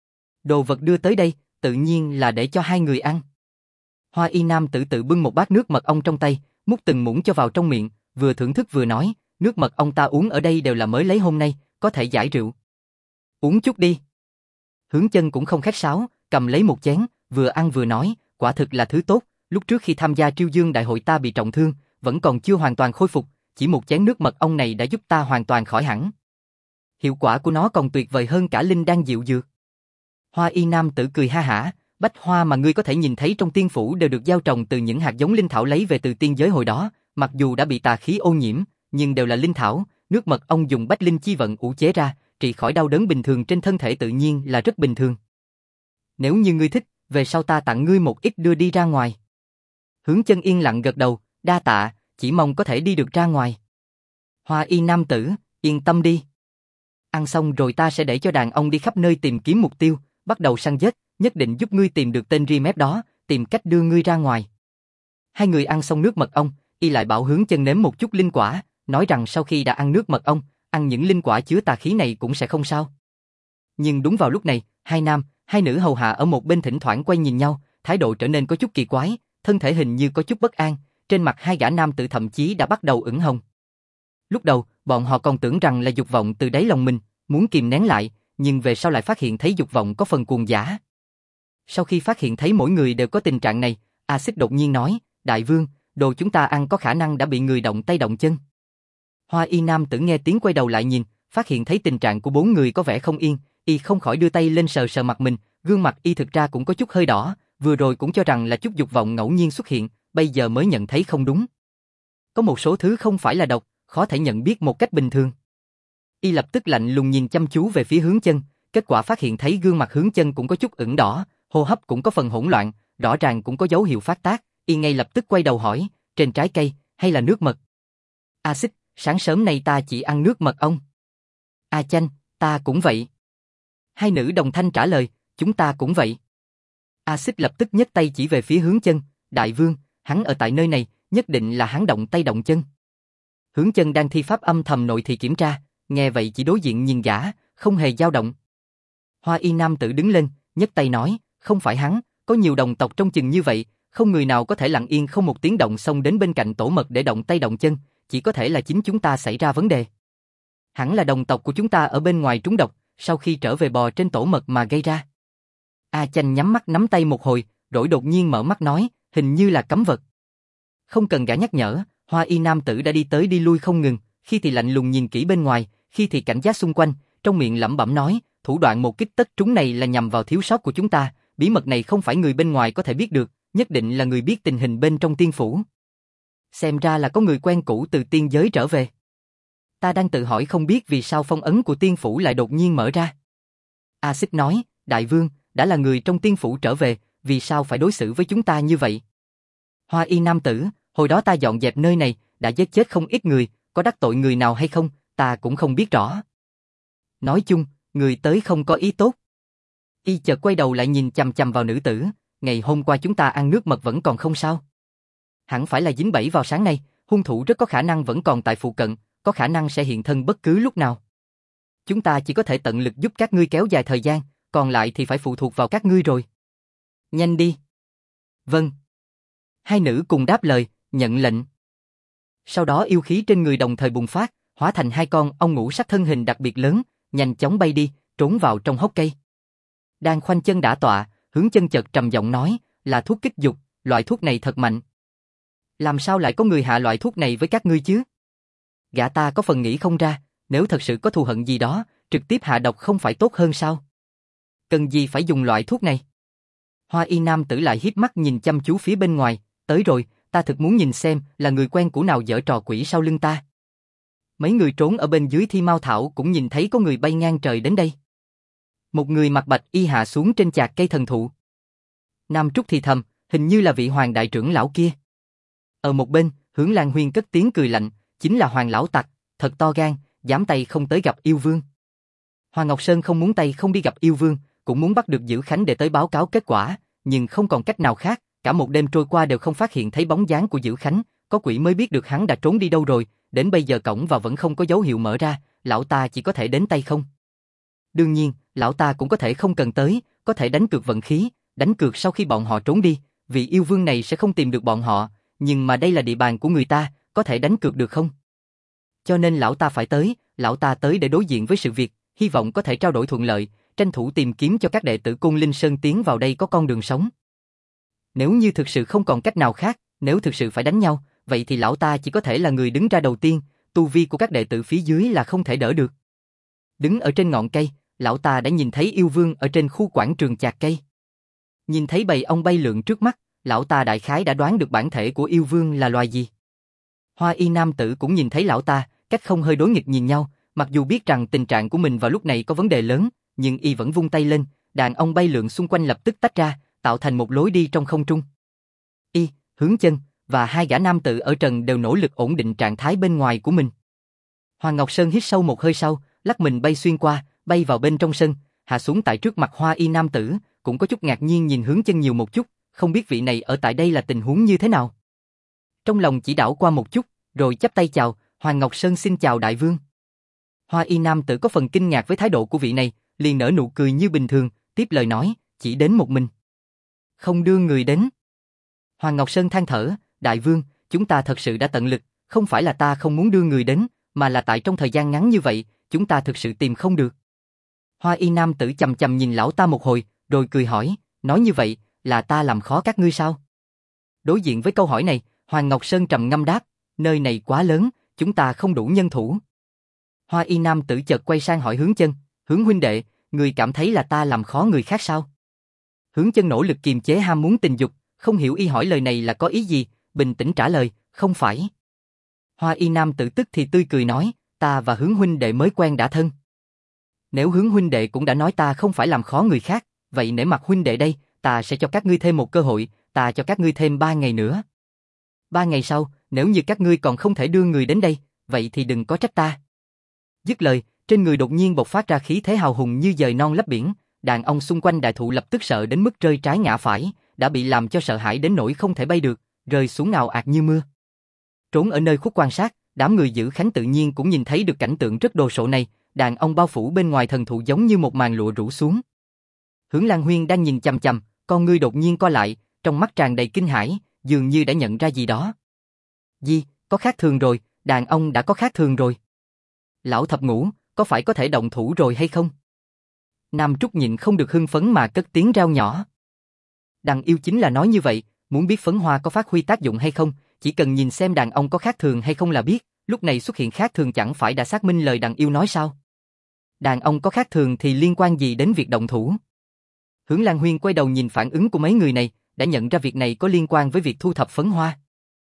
Đồ vật đưa tới đây, tự nhiên là để cho hai người ăn. Hoa Y nam tử tự bưng một bát nước mật ong trong tay, múc từng muỗng cho vào trong miệng, vừa thưởng thức vừa nói, nước mật ong ta uống ở đây đều là mới lấy hôm nay, có thể giải rượu. Uống chút đi. Hướng Chân cũng không khách sáo, cầm lấy một chén, vừa ăn vừa nói, quả thực là thứ tốt, lúc trước khi tham gia Triêu Dương đại hội ta bị trọng thương, vẫn còn chưa hoàn toàn khôi phục, chỉ một chén nước mật ong này đã giúp ta hoàn toàn khỏi hẳn. Hiệu quả của nó còn tuyệt vời hơn cả linh đan diệu dược. Hoa Y nam tử cười ha hả, bách hoa mà ngươi có thể nhìn thấy trong tiên phủ đều được gieo trồng từ những hạt giống linh thảo lấy về từ tiên giới hồi đó, mặc dù đã bị tà khí ô nhiễm, nhưng đều là linh thảo, nước mật ong dùng bách linh chi vận ủ chế ra, trị khỏi đau đớn bình thường trên thân thể tự nhiên là rất bình thường. Nếu như ngươi thích, về sau ta tặng ngươi một ít đưa đi ra ngoài. Hướng Chân yên lặng gật đầu, đa tạ, chỉ mong có thể đi được ra ngoài. Hoa Y nam tử, yên tâm đi. Ăn xong rồi ta sẽ để cho đàn ông đi khắp nơi tìm kiếm mục tiêu, bắt đầu săn giết, nhất định giúp ngươi tìm được tên Ri-mép đó, tìm cách đưa ngươi ra ngoài. Hai người ăn xong nước mật ong, y lại bảo Hướng Chân nếm một chút linh quả, nói rằng sau khi đã ăn nước mật ong, ăn những linh quả chứa tà khí này cũng sẽ không sao. Nhưng đúng vào lúc này, hai nam, hai nữ hầu hạ ở một bên thỉnh thoảng quay nhìn nhau, thái độ trở nên có chút kỳ quái, thân thể hình như có chút bất an, trên mặt hai gã nam tử thậm chí đã bắt đầu ửng hồng. Lúc đầu, bọn họ còn tưởng rằng là dục vọng từ đáy lòng mình, muốn kìm nén lại, nhưng về sau lại phát hiện thấy dục vọng có phần cuồng dã. Sau khi phát hiện thấy mỗi người đều có tình trạng này, A Xích đột nhiên nói, Đại Vương, đồ chúng ta ăn có khả năng đã bị người động tay động chân. Hoa Y nam tử nghe tiếng quay đầu lại nhìn, phát hiện thấy tình trạng của bốn người có vẻ không yên, y không khỏi đưa tay lên sờ sờ mặt mình, gương mặt y thực ra cũng có chút hơi đỏ, vừa rồi cũng cho rằng là chút dục vọng ngẫu nhiên xuất hiện, bây giờ mới nhận thấy không đúng. Có một số thứ không phải là độc, khó thể nhận biết một cách bình thường. Y lập tức lạnh lùng nhìn chăm chú về phía Hướng Chân, kết quả phát hiện thấy gương mặt Hướng Chân cũng có chút ửng đỏ, hô hấp cũng có phần hỗn loạn, rõ ràng cũng có dấu hiệu phát tác, y ngay lập tức quay đầu hỏi, trên trái cây hay là nước mật? A Xích, sáng sớm nay ta chỉ ăn nước mật ong. A Chanh, ta cũng vậy. Hai nữ đồng thanh trả lời, chúng ta cũng vậy. A Xích lập tức nhấc tay chỉ về phía Hướng Chân, Đại Vương, hắn ở tại nơi này, nhất định là hắn động tay động chân. Hướng Chân đang thi pháp âm thầm nội thị kiểm tra, nghe vậy chỉ đối diện nhìn gã, không hề dao động. Hoa Y nam tử đứng lên, nhấc tay nói, không phải hắn, có nhiều đồng tộc trong chừng như vậy, không người nào có thể lặng yên không một tiếng động xông đến bên cạnh tổ mật để động tay động chân, chỉ có thể là chính chúng ta xảy ra vấn đề. Hẳn là đồng tộc của chúng ta ở bên ngoài trúng độc, sau khi trở về bò trên tổ mật mà gây ra. A Chanh nhắm mắt nắm tay một hồi, rồi đột nhiên mở mắt nói, hình như là cấm vật. Không cần gã nhắc nhở, Hoa Y nam tử đã đi tới đi lui không ngừng, khi thì lạnh lùng nhìn kỹ bên ngoài, khi thì cảnh giác xung quanh, trong miệng lẩm bẩm nói, thủ đoạn một kích tất trúng này là nhằm vào thiếu sót của chúng ta, bí mật này không phải người bên ngoài có thể biết được, nhất định là người biết tình hình bên trong tiên phủ. Xem ra là có người quen cũ từ tiên giới trở về. Ta đang tự hỏi không biết vì sao phong ấn của tiên phủ lại đột nhiên mở ra. A Xích nói, Đại Vương, đã là người trong tiên phủ trở về, vì sao phải đối xử với chúng ta như vậy? Hoa Y nam tử, hồi đó ta dọn dẹp nơi này, đã giết chết không ít người, có đắc tội người nào hay không, ta cũng không biết rõ. Nói chung, người tới không có ý tốt. Y chợt quay đầu lại nhìn chằm chằm vào nữ tử, ngày hôm qua chúng ta ăn nước mật vẫn còn không sao? Hẳn phải là dính bẫy vào sáng nay, hung thủ rất có khả năng vẫn còn tại phụ cận, có khả năng sẽ hiện thân bất cứ lúc nào. Chúng ta chỉ có thể tận lực giúp các ngươi kéo dài thời gian, còn lại thì phải phụ thuộc vào các ngươi rồi. Nhanh đi. Vâng. Hai nữ cùng đáp lời, nhận lệnh. Sau đó yêu khí trên người đồng thời bùng phát, hóa thành hai con ong ngũ sắc thân hình đặc biệt lớn, nhanh chóng bay đi, trốn vào trong hốc cây. Đang khoanh chân đả tọa, Hướng Chân chợt trầm giọng nói, là thuốc kích dục, loại thuốc này thật mạnh. Làm sao lại có người hạ loại thuốc này với các ngươi chứ? Gã ta có phần nghĩ không ra, nếu thật sự có thù hận gì đó, trực tiếp hạ độc không phải tốt hơn sao? Cần gì phải dùng loại thuốc này? Hoa Y nam tử lại híp mắt nhìn chăm chú phía bên ngoài, tới rồi, ta thực muốn nhìn xem là người quen cũ nào giở trò quỷ sau lưng ta. Mấy người trốn ở bên dưới Thi Mao Thảo cũng nhìn thấy có người bay ngang trời đến đây. Một người mặc bạch y hạ xuống trên chạc cây thần thụ. Nam Trúc thì thầm, hình như là vị Hoàng đại trưởng lão kia. Ở một bên, Hướng Lan Huyên cất tiếng cười lạnh, chính là Hoàng lão tặc, thật to gan, dám tay không tới gặp yêu vương. Hoàng Ngọc Sơn không muốn tay không đi gặp yêu vương, cũng muốn bắt được Dữ Khánh để tới báo cáo kết quả, nhưng không còn cách nào khác, cả một đêm trôi qua đều không phát hiện thấy bóng dáng của Dữ Khánh, có quỷ mới biết được hắn đã trốn đi đâu rồi, đến bây giờ cổng vào vẫn không có dấu hiệu mở ra, lão ta chỉ có thể đến tay không. Đương nhiên, lão ta cũng có thể không cần tới, có thể đánh cược vận khí, đánh cược sau khi bọn họ trốn đi, vị yêu vương này sẽ không tìm được bọn họ, nhưng mà đây là địa bàn của người ta, có thể đánh cược được không? Cho nên lão ta phải tới, lão ta tới để đối diện với sự việc, hy vọng có thể trao đổi thuận lợi, tranh thủ tìm kiếm cho các đệ tử Côn Linh Sơn tiến vào đây có con đường sống. Nếu như thực sự không còn cách nào khác, nếu thực sự phải đánh nhau, vậy thì lão ta chỉ có thể là người đứng ra đầu tiên, tu vi của các đệ tử phía dưới là không thể đỡ được. Đứng ở trên ngọn cây, lão ta đã nhìn thấy yêu vương ở trên khu quảng trường chạc cây. Nhìn thấy bầy ong bay lượn trước mắt, lão ta đại khái đã đoán được bản thể của yêu vương là loài gì. Hoa y nam tử cũng nhìn thấy lão ta, cách không hơi đối nghịch nhìn nhau, mặc dù biết rằng tình trạng của mình vào lúc này có vấn đề lớn, nhưng y vẫn vung tay lên, đàn ong bay lượn xung quanh lập tức tách ra, tạo thành một lối đi trong không trung. Y, Hướng Chân và hai gã nam tử ở trần đều nỗ lực ổn định trạng thái bên ngoài của mình. Hoàng Ngọc Sơn hít sâu một hơi sau, lắc mình bay xuyên qua, bay vào bên trong sân, hạ xuống tại trước mặt Hoa y nam tử, cũng có chút ngạc nhiên nhìn Hướng Chân nhiều một chút, không biết vị này ở tại đây là tình huống như thế nào. Trong lòng chỉ đảo qua một chút, rồi chắp tay chào, Hoàng Ngọc Sơn xin chào đại vương. Hoa y nam tử có phần kinh ngạc với thái độ của vị này, liền nở nụ cười như bình thường, tiếp lời nói, chỉ đến một mình. Không đưa người đến. Hoàng Ngọc Sơn than thở, đại vương, chúng ta thật sự đã tận lực, không phải là ta không muốn đưa người đến, mà là tại trong thời gian ngắn như vậy, chúng ta thực sự tìm không được. Hoa y nam tử chầm chầm nhìn lão ta một hồi, rồi cười hỏi, nói như vậy, là ta làm khó các ngươi sao? Đối diện với câu hỏi này, Hoàng Ngọc Sơn trầm ngâm đáp, nơi này quá lớn, chúng ta không đủ nhân thủ. Hoa y nam tử chợt quay sang hỏi Hướng Chân, Hướng huynh đệ, người cảm thấy là ta làm khó người khác sao? Hướng Chân nỗ lực kiềm chế ham muốn tình dục, không hiểu y hỏi lời này là có ý gì, bình tĩnh trả lời, không phải. Hoa y nam tử tức thì tươi cười nói, ta và Hướng huynh đệ mới quen đã thân. Nếu Hướng huynh đệ cũng đã nói ta không phải làm khó người khác, vậy nể mặt huynh đệ đây, ta sẽ cho các ngươi thêm một cơ hội, ta cho các ngươi thêm 3 ngày nữa. 3 ngày sau, nếu như các ngươi còn không thể đưa người đến đây, vậy thì đừng có trách ta. Dứt lời, trên người đột nhiên bộc phát ra khí thế hào hùng như dời non lấp biển, đàn ong xung quanh đại thụ lập tức sợ đến mức rơi trái ngã phải, đã bị làm cho sợ hãi đến nỗi không thể bay được, rơi xuống ào ạt như mưa. Trốn ở nơi khuất quan sát, đám người Dữ Khánh tự nhiên cũng nhìn thấy được cảnh tượng rất đồ sộ này, đàn ong bao phủ bên ngoài thần thụ giống như một màn lụa rủ xuống. Hướng Lan Huyên đang nhìn chằm chằm, con ngươi đột nhiên co lại, trong mắt tràn đầy kinh hãi, dường như đã nhận ra gì đó. Gì, có khác thường rồi, đàn ong đã có khác thường rồi. Lão thập ngũ, có phải có thể động thủ rồi hay không? Nam Trúc nhịn không được hưng phấn mà cất tiếng rao nhỏ. Đằng yêu chính là nói như vậy, muốn biết phấn hoa có phát huy tác dụng hay không, chỉ cần nhìn xem đàn ong có khác thường hay không là biết, lúc này xuất hiện khác thường chẳng phải đã xác minh lời đằng yêu nói sao? Đàn ong có khác thường thì liên quan gì đến việc động thủ? Hướng Lan Huyên quay đầu nhìn phản ứng của mấy người này, đã nhận ra việc này có liên quan với việc thu thập phấn hoa.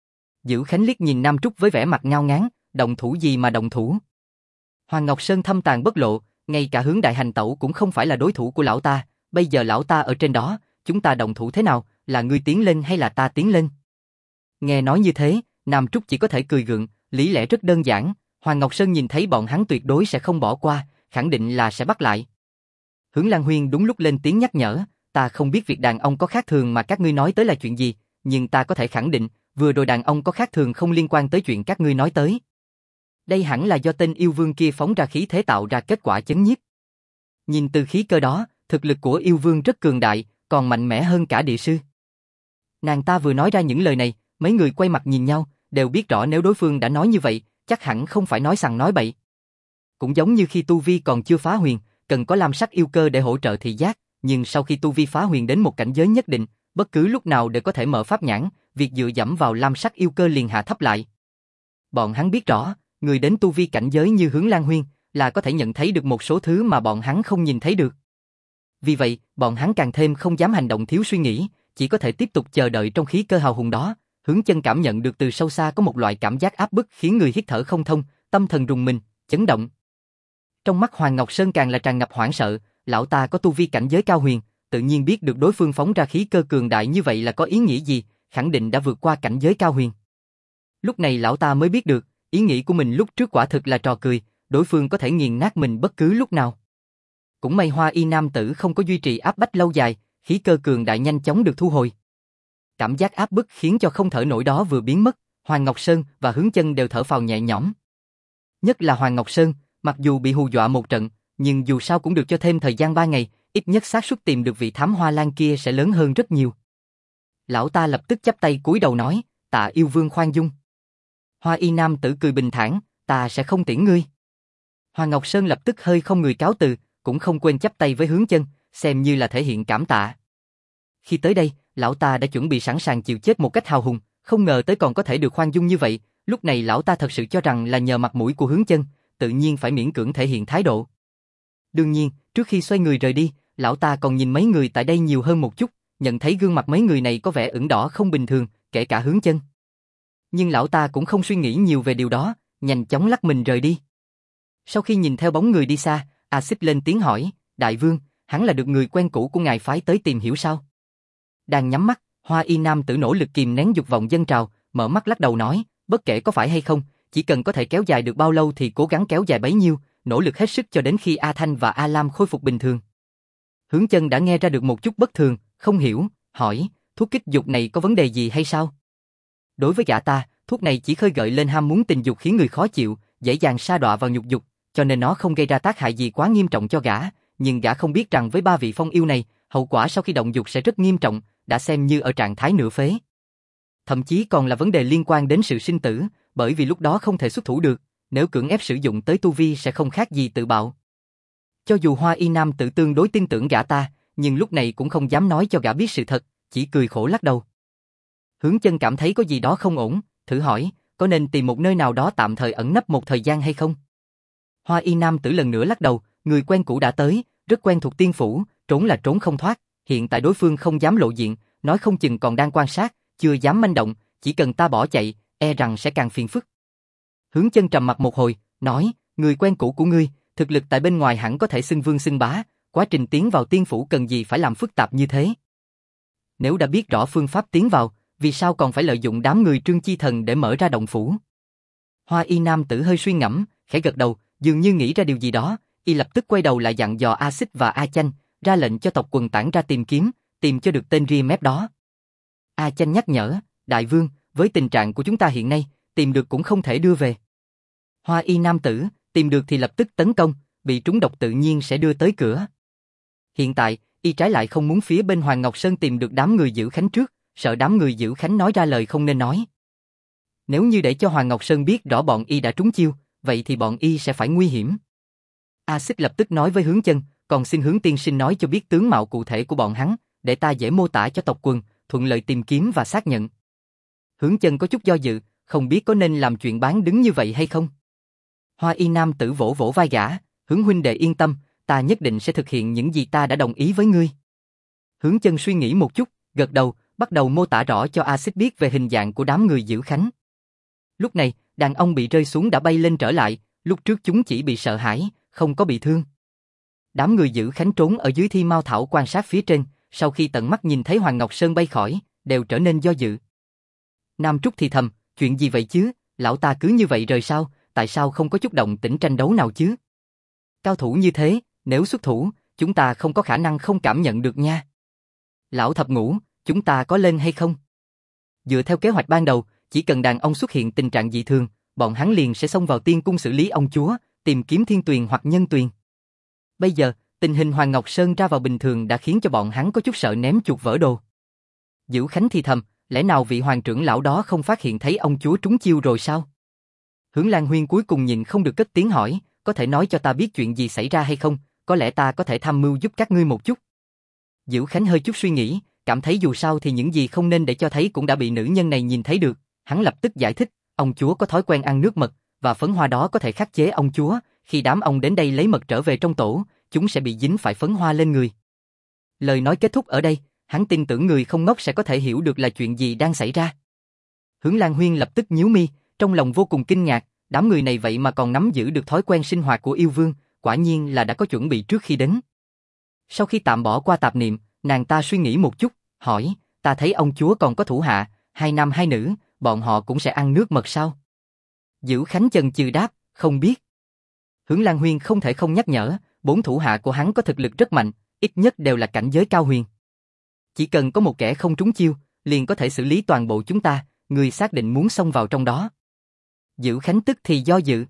Dữ Khánh liếc nhìn Nam Trúc với vẻ mặt ngao ngán, động thủ gì mà động thủ? Hoàng Ngọc Sơn thâm tàn bất lộ, ngay cả Hướng Đại Hành Tẩu cũng không phải là đối thủ của lão ta, bây giờ lão ta ở trên đó, chúng ta động thủ thế nào, là ngươi tiến lên hay là ta tiến lên? Nghe nói như thế, Nam Trúc chỉ có thể cười gượng, lý lẽ rất đơn giản, Hoàng Ngọc Sơn nhìn thấy bọn hắn tuyệt đối sẽ không bỏ qua, khẳng định là sẽ bắt lại. Hướng Lan Huyên đúng lúc lên tiếng nhắc nhở, ta không biết việc đàn ông có khác thường mà các ngươi nói tới là chuyện gì, nhưng ta có thể khẳng định, vừa rồi đàn ông có khác thường không liên quan tới chuyện các ngươi nói tới. Đây hẳn là do tên yêu vương kia phóng ra khí thế tạo ra kết quả chấn nhiếp. Nhìn từ khí cơ đó, thực lực của yêu vương rất cường đại, còn mạnh mẽ hơn cả địa sư. Nàng ta vừa nói ra những lời này, mấy người quay mặt nhìn nhau, đều biết rõ nếu đối phương đã nói như vậy, chắc hẳn không phải nói sằng nói bậy. Cũng giống như khi tu vi còn chưa phá huyền, cần có lam sắc yêu cơ để hỗ trợ thị giác, nhưng sau khi tu vi phá huyền đến một cảnh giới nhất định, bất cứ lúc nào đều có thể mở pháp nhãn, việc dựa dẫm vào lam sắc yêu cơ liền hạ thấp lại. Bọn hắn biết rõ, người đến tu vi cảnh giới như Hướng Lan Huyên là có thể nhận thấy được một số thứ mà bọn hắn không nhìn thấy được. Vì vậy, bọn hắn càng thêm không dám hành động thiếu suy nghĩ, chỉ có thể tiếp tục chờ đợi trong khí cơ hào hùng đó. Hướng Chân cảm nhận được từ sâu xa có một loại cảm giác áp bức khiến người hít thở không thông, tâm thần rùng mình, chấn động. Trong mắt Hoàng Ngọc Sơn càng là tràn ngập hoảng sợ, lão ta có tu vi cảnh giới cao huyền, tự nhiên biết được đối phương phóng ra khí cơ cường đại như vậy là có ý nghĩa gì, khẳng định đã vượt qua cảnh giới cao huyền. Lúc này lão ta mới biết được, ý nghĩ của mình lúc trước quả thực là trò cười, đối phương có thể nghiền nát mình bất cứ lúc nào. Cũng may Hoa Y nam tử không có duy trì áp bách lâu dài, khí cơ cường đại nhanh chóng được thu hồi. Cảm giác áp bức khiến cho không thở nổi đó vừa biến mất, Hoàng Ngọc Sơn và Hướng Chân đều thở phào nhẹ nhõm. Nhất là Hoàng Ngọc Sơn, mặc dù bị hù dọa một trận, nhưng dù sao cũng được cho thêm thời gian 3 ngày, ít nhất xác suất tìm được vị thám hoa lan kia sẽ lớn hơn rất nhiều. Lão ta lập tức chắp tay cúi đầu nói, tạ yêu vương khoan dung. Hoa Y nam tử cười bình thản, ta sẽ không tiễn ngươi. Hoàng Ngọc Sơn lập tức hơi không người cáo từ, cũng không quên chắp tay với Hướng Chân, xem như là thể hiện cảm tạ. Khi tới đây, lão ta đã chuẩn bị sẵn sàng chịu chết một cách hào hùng, không ngờ tới còn có thể được khoan dung như vậy, lúc này lão ta thật sự cho rằng là nhờ mặt mũi của Hướng Chân, tự nhiên phải miễn cưỡng thể hiện thái độ. Đương nhiên, trước khi xoay người rời đi, lão ta còn nhìn mấy người tại đây nhiều hơn một chút, nhận thấy gương mặt mấy người này có vẻ ửng đỏ không bình thường, kể cả Hướng Chân. Nhưng lão ta cũng không suy nghĩ nhiều về điều đó, nhanh chóng lắc mình rời đi. Sau khi nhìn theo bóng người đi xa, A-xích lên tiếng hỏi, đại vương, hắn là được người quen cũ của ngài phái tới tìm hiểu sao? Đang nhắm mắt, Hoa Y nam tử nỗ lực kìm nén dục vọng dâng trào, mở mắt lắc đầu nói, bất kể có phải hay không, chỉ cần có thể kéo dài được bao lâu thì cố gắng kéo dài bấy nhiêu, nỗ lực hết sức cho đến khi A Thanh và A Lam khôi phục bình thường. Hướng Chân đã nghe ra được một chút bất thường, không hiểu, hỏi, thuốc kích dục này có vấn đề gì hay sao? Đối với gã ta, thuốc này chỉ khơi gợi lên ham muốn tình dục khiến người khó chịu, dễ dàng sa đọa vào nhục dục, cho nên nó không gây ra tác hại gì quá nghiêm trọng cho gã, nhưng gã không biết rằng với 3 vị phong yêu này, hậu quả sau khi động dục sẽ rất nghiêm trọng, đã xem như ở trạng thái nửa phế. Thậm chí còn là vấn đề liên quan đến sự sinh tử, bởi vì lúc đó không thể xuất thủ được, nếu cưỡng ép sử dụng tới tu vi sẽ không khác gì tự bạo. Cho dù Hoa Y nam tự tương đối tin tưởng gã ta, nhưng lúc này cũng không dám nói cho gã biết sự thật, chỉ cười khổ lắc đầu. Hướng Chân cảm thấy có gì đó không ổn, thử hỏi, có nên tìm một nơi nào đó tạm thời ẩn nấp một thời gian hay không? Hoa Y nam tử lần nữa lắc đầu, người quen cũ đã tới, rất quen thuộc tiên phủ, trốn là trốn không thoát, hiện tại đối phương không dám lộ diện, nói không chừng còn đang quan sát, chưa dám manh động, chỉ cần ta bỏ chạy, e rằng sẽ càng phiền phức. Hướng Chân trầm mặt một hồi, nói, người quen cũ của ngươi, thực lực tại bên ngoài hẳn có thể xưng vương xưng bá, quá trình tiến vào tiên phủ cần gì phải làm phức tạp như thế? Nếu đã biết rõ phương pháp tiến vào, vì sao còn phải lợi dụng đám người Trương Chi Thần để mở ra động phủ? Hoa Y nam tử hơi suy ngẫm, khẽ gật đầu, dường như nghĩ ra điều gì đó, y lập tức quay đầu lại dặn dò A Xích và A Chanh, ra lệnh cho tộc quần tản ra tìm kiếm, tìm cho được tên ria mép đó. A Chanh nhắc nhở, đại vương, với tình trạng của chúng ta hiện nay, tìm được cũng không thể đưa về. Hoa Y nam tử, tìm được thì lập tức tấn công, bị trúng độc tự nhiên sẽ đưa tới cửa. Hiện tại, y trái lại không muốn phía bên Hoàng Ngọc Sơn tìm được đám người giữ Khánh trước, sợ đám người giữ Khánh nói ra lời không nên nói. Nếu như để cho Hoàng Ngọc Sơn biết rõ bọn y đã trúng chiêu, vậy thì bọn y sẽ phải nguy hiểm. A Xích lập tức nói với Hướng Chân, còn xin Hướng tiên sinh nói cho biết tướng mạo cụ thể của bọn hắn, để ta dễ mô tả cho tộc quần, thuận lợi tìm kiếm và xác nhận. Hướng Chân có chút do dự, không biết có nên làm chuyện bán đứng như vậy hay không. Hoa Y nam tử vỗ vỗ vai gã, Hướng huynh đệ yên tâm, ta nhất định sẽ thực hiện những gì ta đã đồng ý với ngươi. Hướng Chân suy nghĩ một chút, gật đầu, bắt đầu mô tả rõ cho A Xích biết về hình dạng của đám người giữ Khánh. Lúc này, đàn ông bị rơi xuống đã bay lên trở lại, lúc trước chúng chỉ bị sợ hãi, không có bị thương. Đám người giữ Khánh trốn ở dưới thi mao thảo quan sát phía trên, sau khi tận mắt nhìn thấy Hoàng Ngọc Sơn bay khỏi, đều trở nên do dự. Nam Trúc thì thầm, chuyện gì vậy chứ, lão ta cứ như vậy rời sao, tại sao không có chút động tĩnh tranh đấu nào chứ? Cao thủ như thế, nếu xuất thủ, chúng ta không có khả năng không cảm nhận được nha. Lão Thập Ngũ, chúng ta có lên hay không? Dựa theo kế hoạch ban đầu, chỉ cần đàn ông xuất hiện tình trạng dị thường, bọn hắn liền sẽ xông vào tiên cung xử lý ông chúa, tìm kiếm thiên tuyền hoặc nhân tuyền. Bây giờ, tình hình Hoàng Ngọc Sơn ra vào bình thường đã khiến cho bọn hắn có chút sợ ném chuột vỡ đồ. Dữ Khánh thì thầm, lẽ nào vị hoàng trưởng lão đó không phát hiện thấy ông chúa trúng chiêu rồi sao? Hướng Lan Huyên cuối cùng nhìn không được cất tiếng hỏi, có thể nói cho ta biết chuyện gì xảy ra hay không, có lẽ ta có thể tham mưu giúp các ngươi một chút. Dữ Khánh hơi chút suy nghĩ, cảm thấy dù sao thì những gì không nên để cho thấy cũng đã bị nữ nhân này nhìn thấy được, hắn lập tức giải thích, ông chúa có thói quen ăn nước mật, và phấn hoa đó có thể khắc chế ông chúa, khi đám ông đến đây lấy mật trở về trong tổ, chúng sẽ bị dính phải phấn hoa lên người. Lời nói kết thúc ở đây, hắn tin tưởng người không ngốc sẽ có thể hiểu được là chuyện gì đang xảy ra. Hướng Lan Huyên lập tức nhíu mi, trong lòng vô cùng kinh ngạc, đám người này vậy mà còn nắm giữ được thói quen sinh hoạt của yêu vương, quả nhiên là đã có chuẩn bị trước khi đến. Sau khi tạm bỏ qua tạp niệm, nàng ta suy nghĩ một chút, hỏi, ta thấy ông chúa còn có thủ hạ, 2 nam 2 nữ, bọn họ cũng sẽ ăn nước mật sao? Dữ Khánh chần chừ đáp, không biết. Hướng Lan Huyên không thể không nhắc nhở, 4 thủ hạ của hắn có thực lực rất mạnh, ít nhất đều là cảnh giới cao huyền. Chỉ cần có một kẻ không trúng chiêu, liền có thể xử lý toàn bộ chúng ta, người xác định muốn xông vào trong đó. Dữ Khánh tức thì do dự.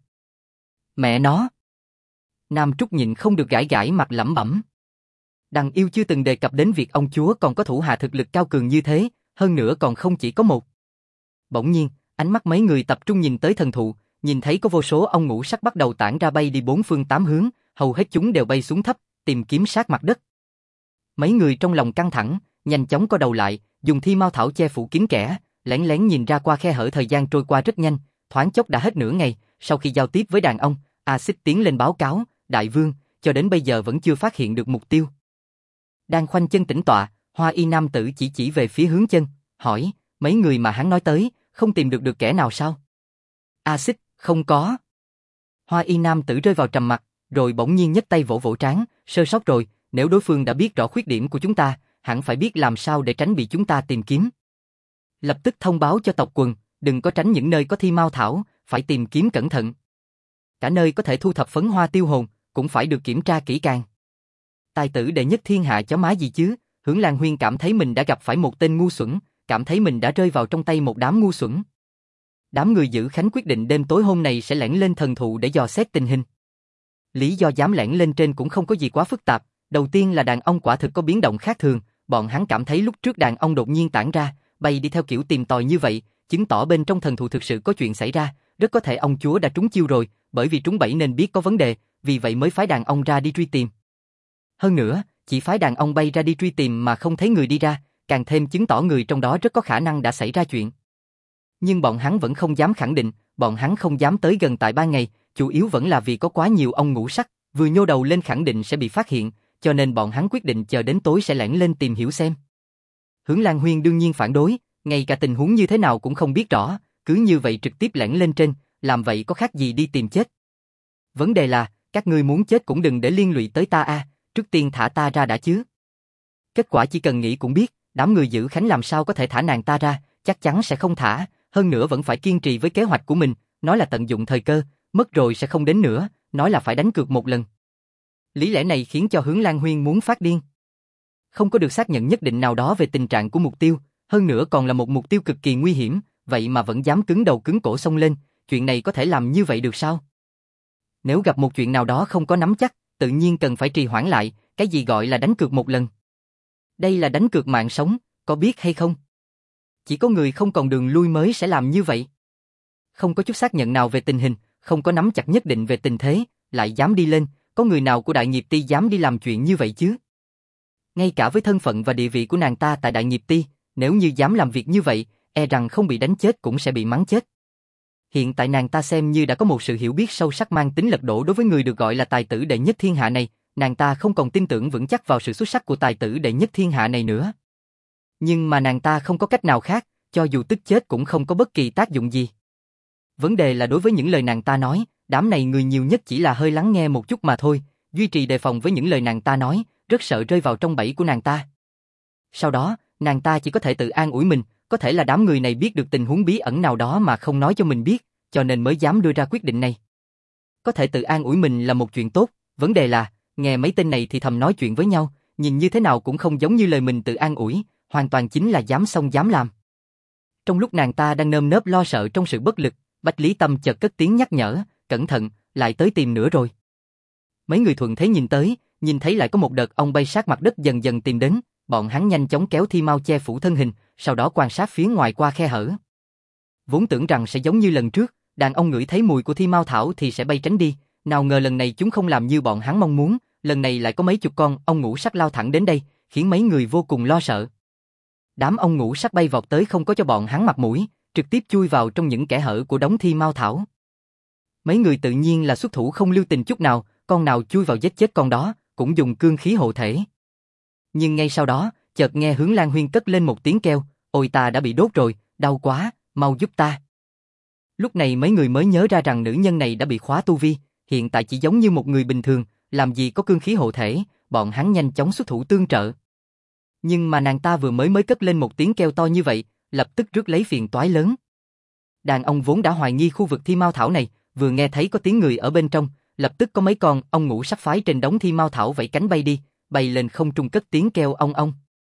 Mẹ nó. Nam Trúc nhịn không được gãi gãi mặt lẩm bẩm. Đằng yêu chưa từng đề cập đến việc ông chúa còn có thủ hạ thực lực cao cường như thế, hơn nữa còn không chỉ có một. Bỗng nhiên, ánh mắt mấy người tập trung nhìn tới thần thụ, nhìn thấy có vô số ong ngũ sắc bắt đầu tản ra bay đi 4 phương 8 hướng, hầu hết chúng đều bay xuống thấp, tìm kiếm sát mặt đất. Mấy người trong lòng căng thẳng, nhanh chóng co đầu lại, dùng thi mao thảo che phủ kín kẽ, lén lén nhìn ra qua khe hở. Thời gian trôi qua rất nhanh, thoáng chốc đã hết nửa ngày. Sau khi giao tiếp với đàn ông, A-xích tiến lên báo cáo, đại vương, cho đến bây giờ vẫn chưa phát hiện được mục tiêu. Đang khoanh chân tĩnh tọa, Hoa Y nam tử chỉ về phía hướng chân, hỏi, mấy người mà hắn nói tới, không tìm được kẻ nào sao? A-xích, không có. Hoa Y nam tử rơi vào trầm mặc, rồi bỗng nhiên nhấc tay vỗ vỗ trán, sơ sót rồi, nếu đối phương đã biết rõ khuyết điểm của chúng ta, hẳn phải biết làm sao để tránh bị chúng ta tìm kiếm. Lập tức thông báo cho tộc quần, đừng có tránh những nơi có thi mao thảo, phải tìm kiếm cẩn thận. Cả nơi có thể thu thập phấn hoa tiêu hồn, cũng phải được kiểm tra kỹ càng. Tài tử đệ nhất thiên hạ chó má gì chứ? Hướng Lan Huyên cảm thấy mình đã gặp phải một tên ngu xuẩn, cảm thấy mình đã rơi vào trong tay một đám ngu xuẩn. Đám người Dữ Khánh quyết định đêm tối hôm nay sẽ lẻn lên thần thụ để dò xét tình hình. Lý do dám lẻn lên trên cũng không có gì quá phức tạp, đầu tiên là đàn ông quả thực có biến động khác thường, bọn hắn cảm thấy lúc trước đàn ông đột nhiên tản ra, bay đi theo kiểu tìm tòi như vậy, chứng tỏ bên trong thần thụ thực sự có chuyện xảy ra, rất có thể ông chúa đã trúng chiêu rồi, bởi vì trúng bẫy nên biết có vấn đề, vì vậy mới phái đàn ông ra đi truy tìm. Hơn nữa, chỉ phái đàn ông bay ra đi truy tìm mà không thấy người đi ra, càng thêm chứng tỏ người trong đó rất có khả năng đã xảy ra chuyện. Nhưng bọn hắn vẫn không dám khẳng định, bọn hắn không dám tới gần tại ban ngày, chủ yếu vẫn là vì có quá nhiều ong ngũ sắc, vừa nhô đầu lên khẳng định sẽ bị phát hiện, cho nên bọn hắn quyết định chờ đến tối sẽ lẻn lên tìm hiểu xem. Hướng Lan Huyên đương nhiên phản đối, ngay cả tình huống như thế nào cũng không biết rõ, cứ như vậy trực tiếp lẻn lên trên, làm vậy có khác gì đi tìm chết. Vấn đề là, các ngươi muốn chết cũng đừng để liên lụy tới ta a, trước tiên thả ta ra đã chứ. Kết quả chỉ cần nghĩ cũng biết, đám người Dữ Khánh làm sao có thể thả nàng ta ra, chắc chắn sẽ không thả, hơn nữa vẫn phải kiên trì với kế hoạch của mình, nói là tận dụng thời cơ, mất rồi sẽ không đến nữa, nói là phải đánh cược một lần. Lý lẽ này khiến cho Hướng Lan Huyên muốn phát điên. Không có được xác nhận nhất định nào đó về tình trạng của mục tiêu, hơn nữa còn là một mục tiêu cực kỳ nguy hiểm, vậy mà vẫn dám cứng đầu cứng cổ xông lên, chuyện này có thể làm như vậy được sao? Nếu gặp một chuyện nào đó không có nắm chắc, tự nhiên cần phải trì hoãn lại, cái gì gọi là đánh cược một lần? Đây là đánh cược mạng sống, có biết hay không? Chỉ có người không còn đường lui mới sẽ làm như vậy. Không có chút xác nhận nào về tình hình, không có nắm chặt nhất định về tình thế, lại dám đi lên, có người nào của Đại Nghiệp Ti dám đi làm chuyện như vậy chứ? Ngay cả với thân phận và địa vị của nàng ta tại Đại Nghiệp Ti, nếu như dám làm việc như vậy, e rằng không bị đánh chết cũng sẽ bị mắng chết. Hiện tại nàng ta xem như đã có một sự hiểu biết sâu sắc mang tính lật đổ đối với người được gọi là tài tử đệ nhất thiên hạ này, nàng ta không còn tin tưởng vững chắc vào sự xuất sắc của tài tử đệ nhất thiên hạ này nữa. Nhưng mà nàng ta không có cách nào khác, cho dù tức chết cũng không có bất kỳ tác dụng gì. Vấn đề là đối với những lời nàng ta nói, đám này người nhiều nhất chỉ là hơi lắng nghe một chút mà thôi, duy trì đề phòng với những lời nàng ta nói, rất sợ rơi vào trong bẫy của nàng ta. Sau đó, nàng ta chỉ có thể tự an ủi mình, có thể là đám người này biết được tình huống bí ẩn nào đó mà không nói cho mình biết, cho nên mới dám đưa ra quyết định này. Có thể tự an ủi mình là một chuyện tốt, vấn đề là, nghe mấy tên này thì thầm nói chuyện với nhau, nhìn như thế nào cũng không giống như lời mình tự an ủi, hoàn toàn chính là dám xông dám làm. Trong lúc nàng ta đang nơm nớp lo sợ trong sự bất lực, Bách Lý Tâm chợt cất tiếng nhắc nhở, cẩn thận, lại tới tìm nữa rồi. Mấy người thuận thế nhìn tới, nhìn thấy lại có một đợt ong bay sát mặt đất dần dần tìm đến, bọn hắn nhanh chóng kéo thi mao che phủ thân hình, sau đó quan sát phía ngoài qua khe hở. Vốn tưởng rằng sẽ giống như lần trước, đàn ông ngửi thấy mùi của thi mao thảo thì sẽ bay tránh đi, nào ngờ lần này chúng không làm như bọn hắn mong muốn, lần này lại có mấy chục con ong ngũ sắc lao thẳng đến đây, khiến mấy người vô cùng lo sợ. Đám ong ngũ sắc bay vọt tới không có cho bọn hắn mặt mũi, trực tiếp chui vào trong những kẽ hở của đống thi mao thảo. Mấy người tự nhiên là xuất thủ không lưu tình chút nào, con nào chui vào giết chết con đó, cũng dùng cương khí hộ thể. Nhưng ngay sau đó, chợt nghe Hướng Lan Huyên cất lên một tiếng kêu, ôi ta đã bị đốt rồi, đau quá, mau giúp ta. Lúc này mấy người mới nhớ ra rằng nữ nhân này đã bị khóa tu vi, hiện tại chỉ giống như một người bình thường, làm gì có cương khí hộ thể, bọn hắn nhanh chóng xuất thủ tương trợ. Nhưng mà nàng ta vừa mới cất lên một tiếng kêu to như vậy, lập tức rước lấy phiền toái lớn. Đàn ông vốn đã hoài nghi khu vực thi mao thảo này, vừa nghe thấy có tiếng người ở bên trong, lập tức có mấy con ong ngũ sắc phái trên đống thi mao thảo vẫy cánh bay đi, bay lên không trung cất tiếng kêu ong ong.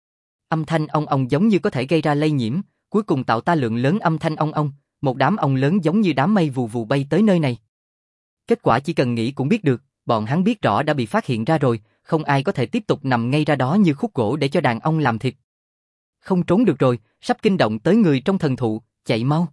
Âm thanh ong ong giống như có thể gây ra lây nhiễm, cuối cùng tạo ta lượng lớn âm thanh ong ong, một đám ong lớn giống như đám mây vù vù bay tới nơi này. Kết quả chỉ cần nghĩ cũng biết được, bọn hắn biết rõ đã bị phát hiện ra rồi, không ai có thể tiếp tục nằm ngay ra đó như khúc gỗ để cho đàn ong làm thịt. Không trốn được rồi, sắp kinh động tới người trong thần thụ, chạy mau.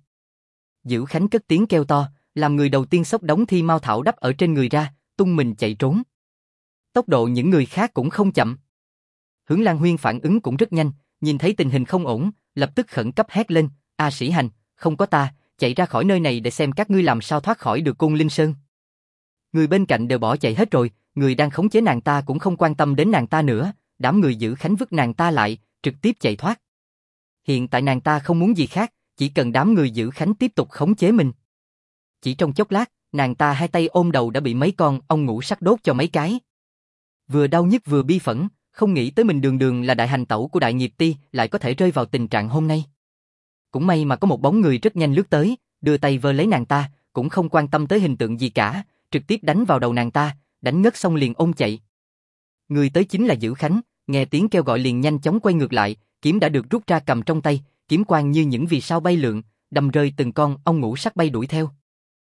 Dữ Khánh cất tiếng kêu to, làm người đầu tiên xốc đống thi mao thảo đắp ở trên người ra, tung mình chạy trốn. Tốc độ những người khác cũng không chậm. Hướng Lan Huyên phản ứng cũng rất nhanh, nhìn thấy tình hình không ổn, lập tức khẩn cấp hét lên, A Sĩ Hành, không có ta, chạy ra khỏi nơi này để xem các ngươi làm sao thoát khỏi được Côn Linh Sơn. Người bên cạnh đều bỏ chạy hết rồi, người đang khống chế nàng ta cũng không quan tâm đến nàng ta nữa, đám người Dữ Khánh vứt nàng ta lại, trực tiếp chạy thoát. Hiện tại nàng ta không muốn gì khác, chỉ cần đám người Dữ Khánh tiếp tục khống chế mình. Chỉ trong chốc lát, nàng ta hai tay ôm đầu đã bị mấy con ong ngũ sắc đốt cho mấy cái. Vừa đau nhức vừa bi phẫn, không nghĩ tới mình đường đường là đại hành tẩu của Đại Nghiệp Ti lại có thể rơi vào tình trạng hôm nay. Cũng may mà có một bóng người rất nhanh lướt tới, đưa tay vơ lấy nàng ta, cũng không quan tâm tới hình tượng gì cả, trực tiếp đánh vào đầu nàng ta, đánh ngất xong liền ôm chạy. Người tới chính là Dữ Khánh, nghe tiếng kêu gọi liền nhanh chóng quay ngược lại, kiếm đã được rút ra cầm trong tay, kiếm quang như những vì sao bay lượn, đâm rơi từng con ong ngũ sắc bay đuổi theo.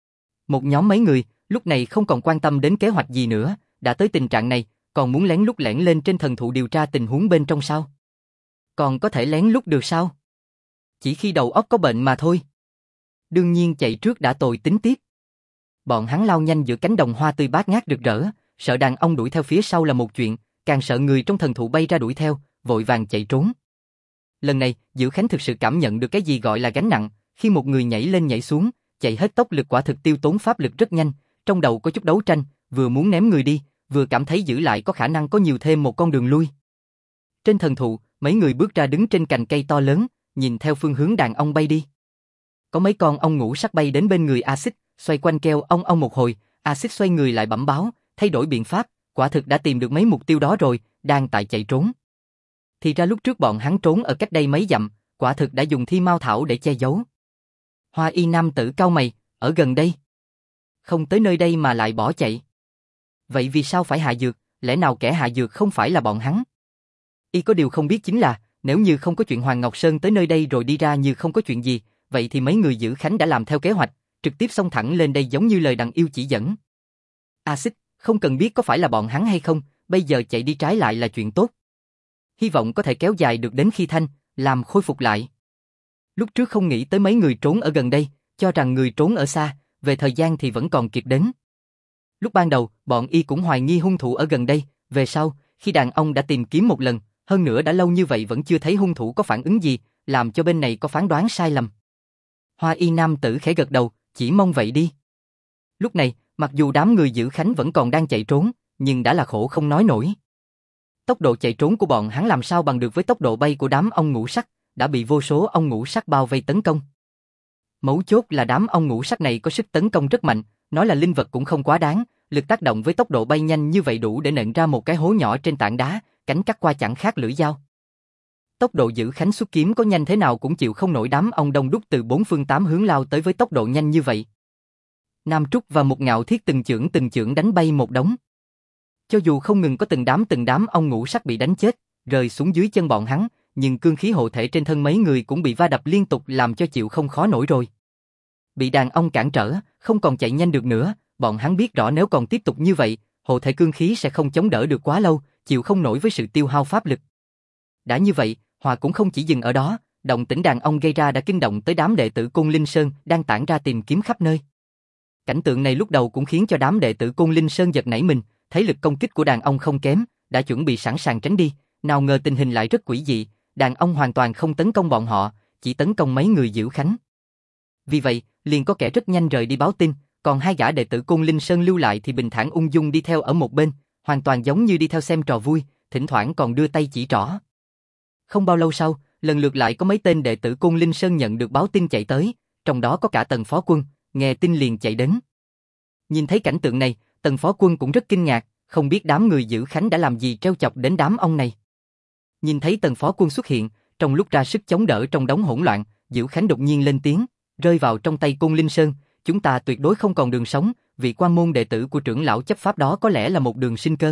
Một nhóm mấy người, lúc này không còn quan tâm đến kế hoạch gì nữa, đã tới tình trạng này, còn muốn lén lút lẻn lên trên thần thụ điều tra tình huống bên trong sao? Còn có thể lén lút được sao? Chỉ khi đầu óc có bệnh mà thôi. Đương nhiên chạy trước đã tồi tính tiếc. Bọn hắn lao nhanh giữa cánh đồng hoa tươi bát ngát rực rỡ, sợ đàn ông đuổi theo phía sau là một chuyện, càng sợ người trong thần thụ bay ra đuổi theo, vội vàng chạy trốn. Lần này, Dữ Khánh thực sự cảm nhận được cái gì gọi là gánh nặng, khi một người nhảy lên nhảy xuống, chạy hết tốc lực quả thực tiêu tốn pháp lực rất nhanh, trong đầu có chút đấu tranh, vừa muốn ném người đi, vừa cảm thấy giữ lại có khả năng có nhiều thêm một con đường lui. Trên thần thụ, mấy người bước ra đứng trên cành cây to lớn, nhìn theo phương hướng đàn ong bay đi. Có mấy con ong ngũ sắc bay đến bên người A-xích, xoay quanh kêu ong ong một hồi, A-xích xoay người lại bẩm báo, thay đổi biện pháp, quả thực đã tìm được mấy mục tiêu đó rồi, đang tại chạy trốn. Thì ra lúc trước bọn hắn trốn ở cách đây mấy dặm, quả thực đã dùng thi mao thảo để che giấu. Hoa y nam tử cau mày, ở gần đây. Không tới nơi đây mà lại bỏ chạy. Vậy vì sao phải hạ dược, lẽ nào kẻ hạ dược không phải là bọn hắn? Y có điều không biết chính là, nếu như không có chuyện Hoàng Ngọc Sơn tới nơi đây rồi đi ra như không có chuyện gì, vậy thì mấy người Dữ Khánh đã làm theo kế hoạch, trực tiếp xông thẳng lên đây giống như lời đằng yêu chỉ dẫn. A-xích, không cần biết có phải là bọn hắn hay không, bây giờ chạy đi trái lại là chuyện tốt. Hy vọng có thể kéo dài được đến khi thanh, làm khôi phục lại. Lúc trước không nghĩ tới mấy người trốn ở gần đây, cho rằng người trốn ở xa, về thời gian thì vẫn còn kịp đến. Lúc ban đầu, bọn y cũng hoài nghi hung thủ ở gần đây, về sau, khi đàn ông đã tìm kiếm một lần, hơn nữa đã lâu như vậy vẫn chưa thấy hung thủ có phản ứng gì, làm cho bên này có phán đoán sai lầm. Hoa y nam tử khẽ gật đầu, chỉ mong vậy đi. Lúc này, mặc dù đám người Dữ Khánh vẫn còn đang chạy trốn, nhưng đã là khổ không nói nổi. Tốc độ chạy trốn của bọn hắn làm sao bằng được với tốc độ bay của đám ong ngũ sắc, đã bị vô số ong ngũ sắc bao vây tấn công. Mấu chốt là đám ong ngũ sắc này có sức tấn công rất mạnh, nói là linh vật cũng không quá đáng, lực tác động với tốc độ bay nhanh như vậy đủ để nện ra một cái hố nhỏ trên tảng đá, cánh cắt qua chẳng khác lưỡi dao. Tốc độ Dữ Khánh xuất kiếm có nhanh thế nào cũng chịu không nổi đám ong đông đúc từ bốn phương tám hướng lao tới với tốc độ nhanh như vậy. Nam Trúc và một Ngạo Thiết từng chưởng đánh bay một đống. Cho dù không ngừng có từng đám ong ngũ sắc bị đánh chết, rơi xuống dưới chân bọn hắn, nhưng cương khí hộ thể trên thân mấy người cũng bị va đập liên tục làm cho chịu không khó nổi rồi. Bị đàn ong cản trở, không còn chạy nhanh được nữa, bọn hắn biết rõ nếu còn tiếp tục như vậy, hộ thể cương khí sẽ không chống đỡ được quá lâu, chịu không nổi với sự tiêu hao pháp lực. Đã như vậy, Hòa cũng không chỉ dừng ở đó, động tĩnh đàn ong gây ra đã kinh động tới đám đệ tử Côn Linh Sơn đang tản ra tìm kiếm khắp nơi. Cảnh tượng này lúc đầu cũng khiến cho đám đệ tử Côn Linh Sơn giật nảy mình, thấy lực công kích của đàn ong không kém, đã chuẩn bị sẵn sàng tránh đi, nào ngờ tình hình lại rất quỷ dị, đàn ong hoàn toàn không tấn công bọn họ, chỉ tấn công mấy người Dữ Khánh. Vì vậy, liền có kẻ rất nhanh rời đi báo tin, còn hai gã đệ tử Côn Linh Sơn lưu lại thì bình thản ung dung đi theo ở một bên, hoàn toàn giống như đi theo xem trò vui, thỉnh thoảng còn đưa tay chỉ trỏ. Không bao lâu sau, lần lượt lại có mấy tên đệ tử Côn Linh Sơn nhận được báo tin chạy tới, trong đó có cả Tần Phó Quân, nghe tin liền chạy đến. Nhìn thấy cảnh tượng này, Tần Phó Quân cũng rất kinh ngạc, không biết đám người Dữ Khánh đã làm gì trêu chọc đến đám ông này. Nhìn thấy Tần Phó Quân xuất hiện, trong lúc ra sức chống đỡ trong đống hỗn loạn, Dữ Khánh đột nhiên lên tiếng, rơi vào trong tay Côn Linh Sơn, chúng ta tuyệt đối không còn đường sống, vị quan môn đệ tử của trưởng lão chấp pháp đó có lẽ là một đường sinh cơ.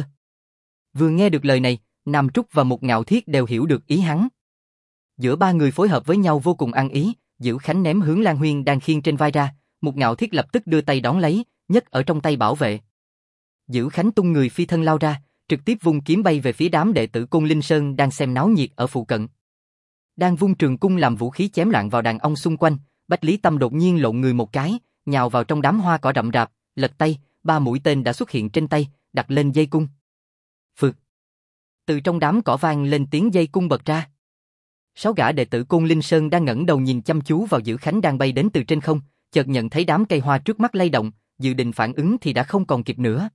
Vừa nghe được lời này, Nam Trúc và Mục Ngạo Thiết đều hiểu được ý hắn. Giữa ba người phối hợp với nhau vô cùng ăn ý, Dữ Khánh ném Hướng Lan Huyên đang khiêng trên vai ra, Mục Ngạo Thiết lập tức đưa tay đón lấy, nhấc ở trong tay bảo vệ. Dữ Khánh tung người phi thân lao ra, trực tiếp vung kiếm bay về phía đám đệ tử Côn Linh Sơn đang xem náo nhiệt ở phụ cận. Đang vung trường cung làm vũ khí chém loạn vào đàn ông xung quanh, Bách Lý Tâm đột nhiên lộn người một cái, nhào vào trong đám hoa cỏ rậm rạp, lật tay, 3 mũi tên đã xuất hiện trên tay, đặt lên dây cung. Phực. Từ trong đám cỏ vang lên tiếng dây cung bật ra. 6 gã đệ tử Côn Linh Sơn đang ngẩng đầu nhìn chăm chú vào Dữ Khánh đang bay đến từ trên không, chợt nhận thấy đám cây hoa trước mắt lay động, dự định phản ứng thì đã không còn kịp nữa.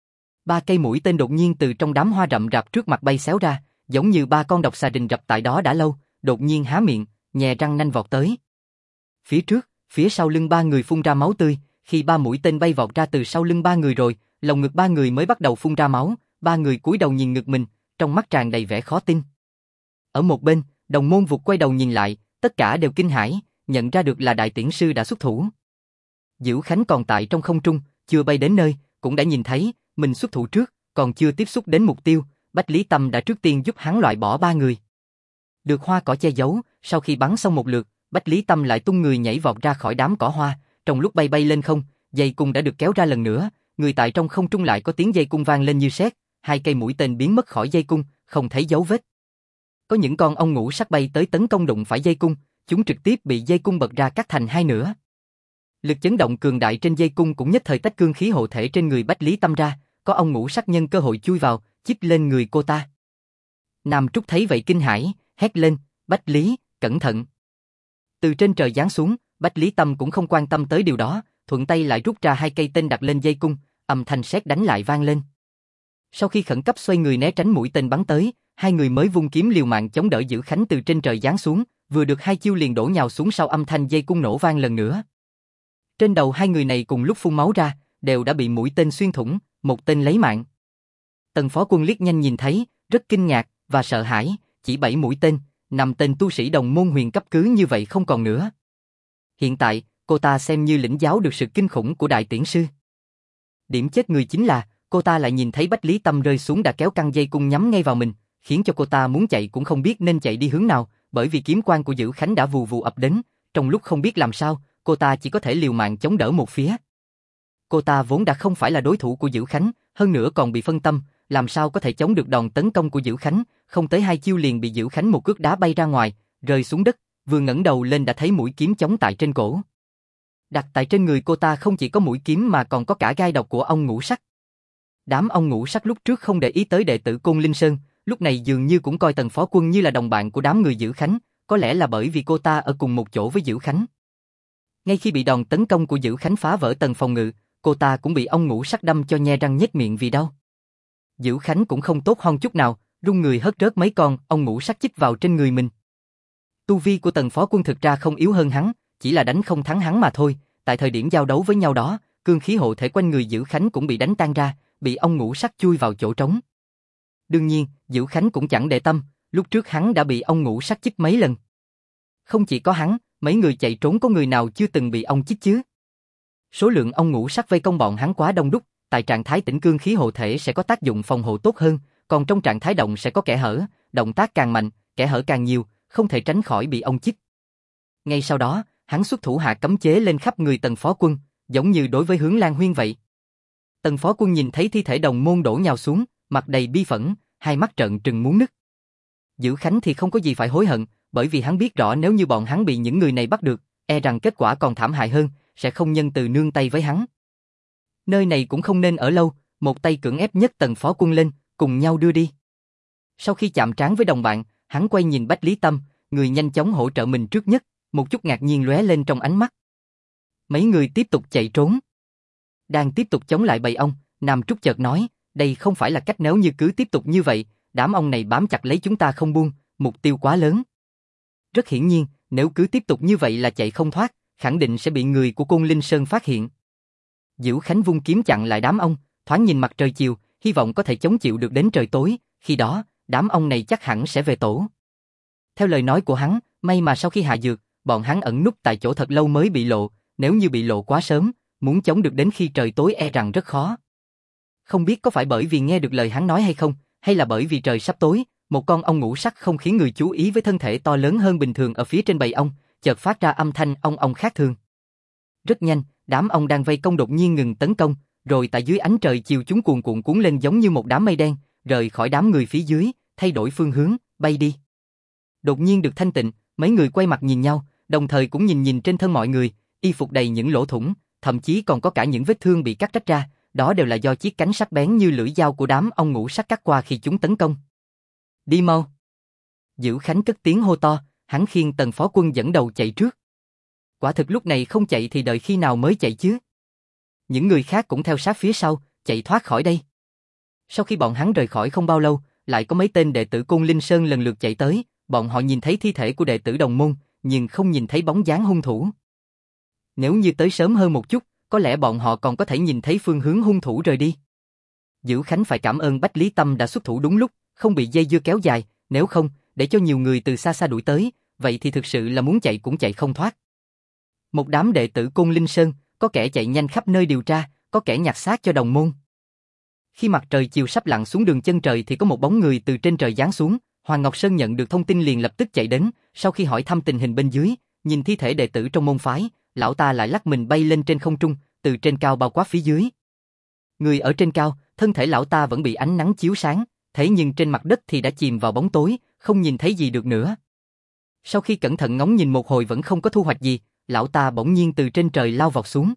3 cây mũi tên đột nhiên từ trong đám hoa rậm rạp trước mặt bay xéo ra, giống như 3 con độc xà rình rập tại đó đã lâu, đột nhiên há miệng, nhè răng nanh vọt tới. Phía trước, phía sau lưng 3 người phun ra máu tươi, khi 3 mũi tên bay vọt ra từ sau lưng 3 người rồi, lồng ngực 3 người mới bắt đầu phun ra máu, 3 người cúi đầu nhìn ngực mình, trong mắt tràn đầy vẻ khó tin. Ở một bên, Đồng Môn Vụt quay đầu nhìn lại, tất cả đều kinh hãi, nhận ra được là đại tiễn sư đã xuất thủ. Dữ Khánh còn tại trong không trung, chưa bay đến nơi, cũng đã nhìn thấy, mình xuất thủ trước, còn chưa tiếp xúc đến mục tiêu, Bách Lý Tâm đã trước tiên giúp hắn loại bỏ 3 người. Được hoa cỏ che giấu, sau khi bắn xong một lượt, Bách Lý Tâm lại tung người nhảy vọt ra khỏi đám cỏ hoa, trong lúc bay lên không, dây cung đã được kéo ra lần nữa, người tại trong không trung lại có tiếng dây cung vang lên như sét, 2 cây mũi tên biến mất khỏi dây cung, không thấy dấu vết. Có những con ong ngũ sắc bay tới tấn công đụng phải dây cung, chúng trực tiếp bị dây cung bật ra cắt thành 2 nửa. Lực chấn động cường đại trên dây cung cũng nhất thời tách cương khí hộ thể trên người Bách Lý Tâm ra, có ong ngũ sắc nhân cơ hội chui vào, chích lên người cô ta. Nam Trúc thấy vậy kinh hãi, hét lên, Bách Lý, cẩn thận. Từ trên trời giáng xuống, Bách Lý Tâm cũng không quan tâm tới điều đó, thuận tay lại rút ra 2 cây tên đặt lên dây cung, âm thanh sét đánh lại vang lên. Sau khi khẩn cấp xoay người né tránh mũi tên bắn tới, 2 người mới vung kiếm liều mạng chống đỡ Dữ Khánh từ trên trời giáng xuống, vừa được 2 chiêu liền đổ nhào xuống sau âm thanh dây cung nổ vang lần nữa. Trên đầu 2 người này cùng lúc phun máu ra, đều đã bị mũi tên xuyên thủng, một tên lấy mạng. Tần Phó Quân liếc nhanh nhìn thấy, rất kinh ngạc và sợ hãi, chỉ 7 mũi tên, 5 tên tu sĩ đồng môn huyền cấp cứ như vậy không còn nữa. Hiện tại, cô ta xem như lĩnh giáo được sự kinh khủng của đại tiễn sư. Điểm chết người chính là, cô ta lại nhìn thấy Bách Lý Tâm rơi xuống đã kéo căng dây cung nhắm ngay vào mình, khiến cho cô ta muốn chạy cũng không biết nên chạy đi hướng nào, bởi vì kiếm quang của Dữ Khánh đã vù vù ập đến, trong lúc không biết làm sao, cô ta chỉ có thể liều mạng chống đỡ một phía. Cô ta vốn đã không phải là đối thủ của Dữ Khánh, hơn nữa còn bị phân tâm, làm sao có thể chống được đòn tấn công của Dữ Khánh, không tới 2 chiêu liền bị Dữ Khánh một cước đá bay ra ngoài, rơi xuống đất, vừa ngẩng đầu lên đã thấy mũi kiếm chống tại trên cổ. Đặt tại trên người cô ta không chỉ có mũi kiếm mà còn có cả gai độc của ong ngũ sắc. Đám ong ngũ sắc lúc trước không để ý tới đệ tử Côn Linh Sơn, lúc này dường như cũng coi Tần Phó Quân như là đồng bạn của đám người Dữ Khánh, có lẽ là bởi vì cô ta ở cùng một chỗ với Dữ Khánh. Ngay khi bị đòn tấn công của Dữ Khánh phá vỡ tầng phòng ngự, cô ta cũng bị ong ngũ sắc đâm cho nhe răng nhếch miệng vì đau. Dữ Khánh cũng không tốt hơn chút nào, run người hất rớt mấy con ong ngũ sắc chích vào trên người mình. Tu vi của Tần Phó Quân thực ra không yếu hơn hắn, chỉ là đánh không thắng hắn mà thôi. Tại thời điểm giao đấu với nhau đó, cương khí hộ thể quanh người Dữ Khánh cũng bị đánh tan ra, bị ong ngũ sắc chui vào chỗ trống. Đương nhiên, Dữ Khánh cũng chẳng để tâm, lúc trước hắn đã bị ong ngũ sắc chích mấy lần. Không chỉ có hắn, mấy người chạy trốn có người nào chưa từng bị ong chích chứ? Số lượng ong ngũ sắc vây công bọn hắn quá đông đúc, tại trạng thái tĩnh cương khí hộ thể sẽ có tác dụng phòng hộ tốt hơn, còn trong trạng thái động sẽ có kẽ hở, động tác càng mạnh, kẽ hở càng nhiều, không thể tránh khỏi bị ong chích. Ngay sau đó, hắn xuất thủ hạ cấm chế lên khắp người Tần Phó Quân, giống như đối với Hướng Lan Huyên vậy. Tần Phó Quân nhìn thấy thi thể đồng môn đổ nhào xuống, mặt đầy bi phẫn, hai mắt trợn trừng muốn nứt. Dữ Khánh thì không có gì phải hối hận, bởi vì hắn biết rõ nếu như bọn hắn bị những người này bắt được, e rằng kết quả còn thảm hại hơn, sẽ không nhân từ nương tay với hắn. Nơi này cũng không nên ở lâu, một tay cưỡng ép nhấc Tần Phó Quân lên, cùng nhau đưa đi. Sau khi chạm trán với đồng bạn, hắn quay nhìn Bách Lý Tâm, người nhanh chóng hỗ trợ mình trước nhất, một chút ngạc nhiên lóe lên trong ánh mắt. Mấy người tiếp tục chạy trốn. Đang tiếp tục chống lại bầy ong, Nam Trúc chợt nói, đây không phải là cách, nếu như cứ tiếp tục như vậy, đám ong này bám chặt lấy chúng ta không buông, mục tiêu quá lớn. Rất hiển nhiên, nếu cứ tiếp tục như vậy là chạy không thoát, khẳng định sẽ bị người của Côn Linh Sơn phát hiện. Diễu Khánh vung kiếm chặn lại đám ong, thoáng nhìn mặt trời chiều, hy vọng có thể chống chịu được đến trời tối, khi đó, đám ong này chắc hẳn sẽ về tổ. Theo lời nói của hắn, may mà sau khi hạ dược, bọn hắn ẩn núp tại chỗ thật lâu mới bị lộ, nếu như bị lộ quá sớm, muốn chống được đến khi trời tối e rằng rất khó. Không biết có phải bởi vì nghe được lời hắn nói hay không, hay là bởi vì trời sắp tối, một con ong ngũ sắc không khiến người chú ý với thân thể to lớn hơn bình thường ở phía trên bầy ong, chợt phát ra âm thanh ong ong khác thường. Rất nhanh, đám ong đang vây công đột nhiên ngừng tấn công, rồi tại dưới ánh trời chiều chúng cuồn cuộn cuốn lên giống như một đám mây đen, rời khỏi đám người phía dưới, thay đổi phương hướng, bay đi. Đột nhiên được thanh tịnh, mấy người quay mặt nhìn nhau, đồng thời cũng nhìn nhìn trên thân mọi người, y phục đầy những lỗ thủng, thậm chí còn có cả những vết thương bị cắt rách ra, đó đều là do chiếc cánh sắc bén như lưỡi dao của đám ong ngũ sắc cắt qua khi chúng tấn công. Đi mau! Dữ Khánh cất tiếng hô to, hắn khiêng Tần phó quân dẫn đầu chạy trước. Quả thực lúc này không chạy thì đợi khi nào mới chạy chứ? Những người khác cũng theo sát phía sau, chạy thoát khỏi đây. Sau khi bọn hắn rời khỏi không bao lâu, lại có mấy tên đệ tử Côn Linh Sơn lần lượt chạy tới, bọn họ nhìn thấy thi thể của đệ tử đồng môn, nhưng không nhìn thấy bóng dáng hung thủ. Nếu như tới sớm hơn một chút, có lẽ bọn họ còn có thể nhìn thấy phương hướng hung thủ rời đi. Dữ Khánh phải cảm ơn Bách Lý Tâm đã xuất thủ đúng lúc, không bị dây dưa kéo dài, nếu không, để cho nhiều người từ xa xa đuổi tới, vậy thì thực sự là muốn chạy cũng chạy không thoát. Một đám đệ tử Côn Linh Sơn, có kẻ chạy nhanh khắp nơi điều tra, có kẻ nhặt xác cho đồng môn. Khi mặt trời chiều sắp lặn xuống đường chân trời thì có một bóng người từ trên trời giáng xuống, Hoàng Ngọc Sơn nhận được thông tin liền lập tức chạy đến, sau khi hỏi thăm tình hình bên dưới, nhìn thi thể đệ tử trong môn phái, lão ta lại lắc mình bay lên trên không trung, từ trên cao bao quát phía dưới. Người ở trên cao, thân thể lão ta vẫn bị ánh nắng chiếu sáng, thế nhưng trên mặt đất thì đã chìm vào bóng tối, không nhìn thấy gì được nữa. Sau khi cẩn thận ngóng nhìn một hồi vẫn không có thu hoạch gì, lão ta bỗng nhiên từ trên trời lao vọt xuống.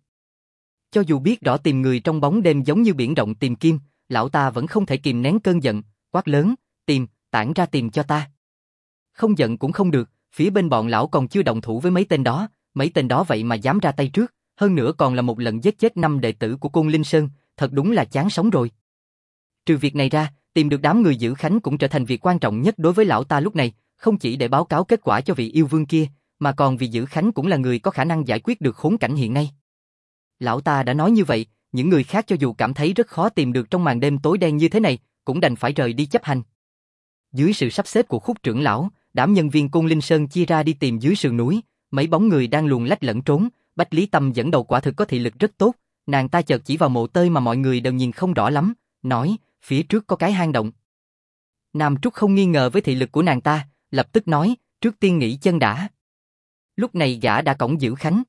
Cho dù biết rõ tìm người trong bóng đêm giống như biển rộng tìm kim, lão ta vẫn không thể kìm nén cơn giận, quát lớn, tìm, tản ra tìm cho ta. Không giận cũng không được, phía bên bọn lão còn chưa động thủ với mấy tên đó vậy mà dám ra tay trước, hơn nữa còn là một lần giết chết 5 đệ tử của Côn Linh Sơn, thật đúng là chán sống rồi. Trừ việc này ra, tìm được đám người Dữ Khánh cũng trở thành việc quan trọng nhất đối với lão ta lúc này, không chỉ để báo cáo kết quả cho vị yêu vương kia, mà còn vì Dữ Khánh cũng là người có khả năng giải quyết được khốn cảnh hiện nay. Lão ta đã nói như vậy, những người khác cho dù cảm thấy rất khó tìm được trong màn đêm tối đen như thế này, cũng đành phải rời đi chấp hành. Dưới sự sắp xếp của Khúc trưởng lão, đám nhân viên Côn Linh Sơn chia ra đi tìm dưới sườn núi, mấy bóng người đang luồn lách lẫn trốn, Bách Lý Tâm dẫn đầu quả thực có thị lực rất tốt, nàng ta chợt chỉ vào mộ tơi mà mọi người đều nhìn không rõ lắm, nói, phía trước có cái hang động. Nam Trúc không nghi ngờ với thị lực của nàng ta, lập tức nói, trước tiên nghỉ chân đã. Lúc này gã đã cõng Dữ Khánh.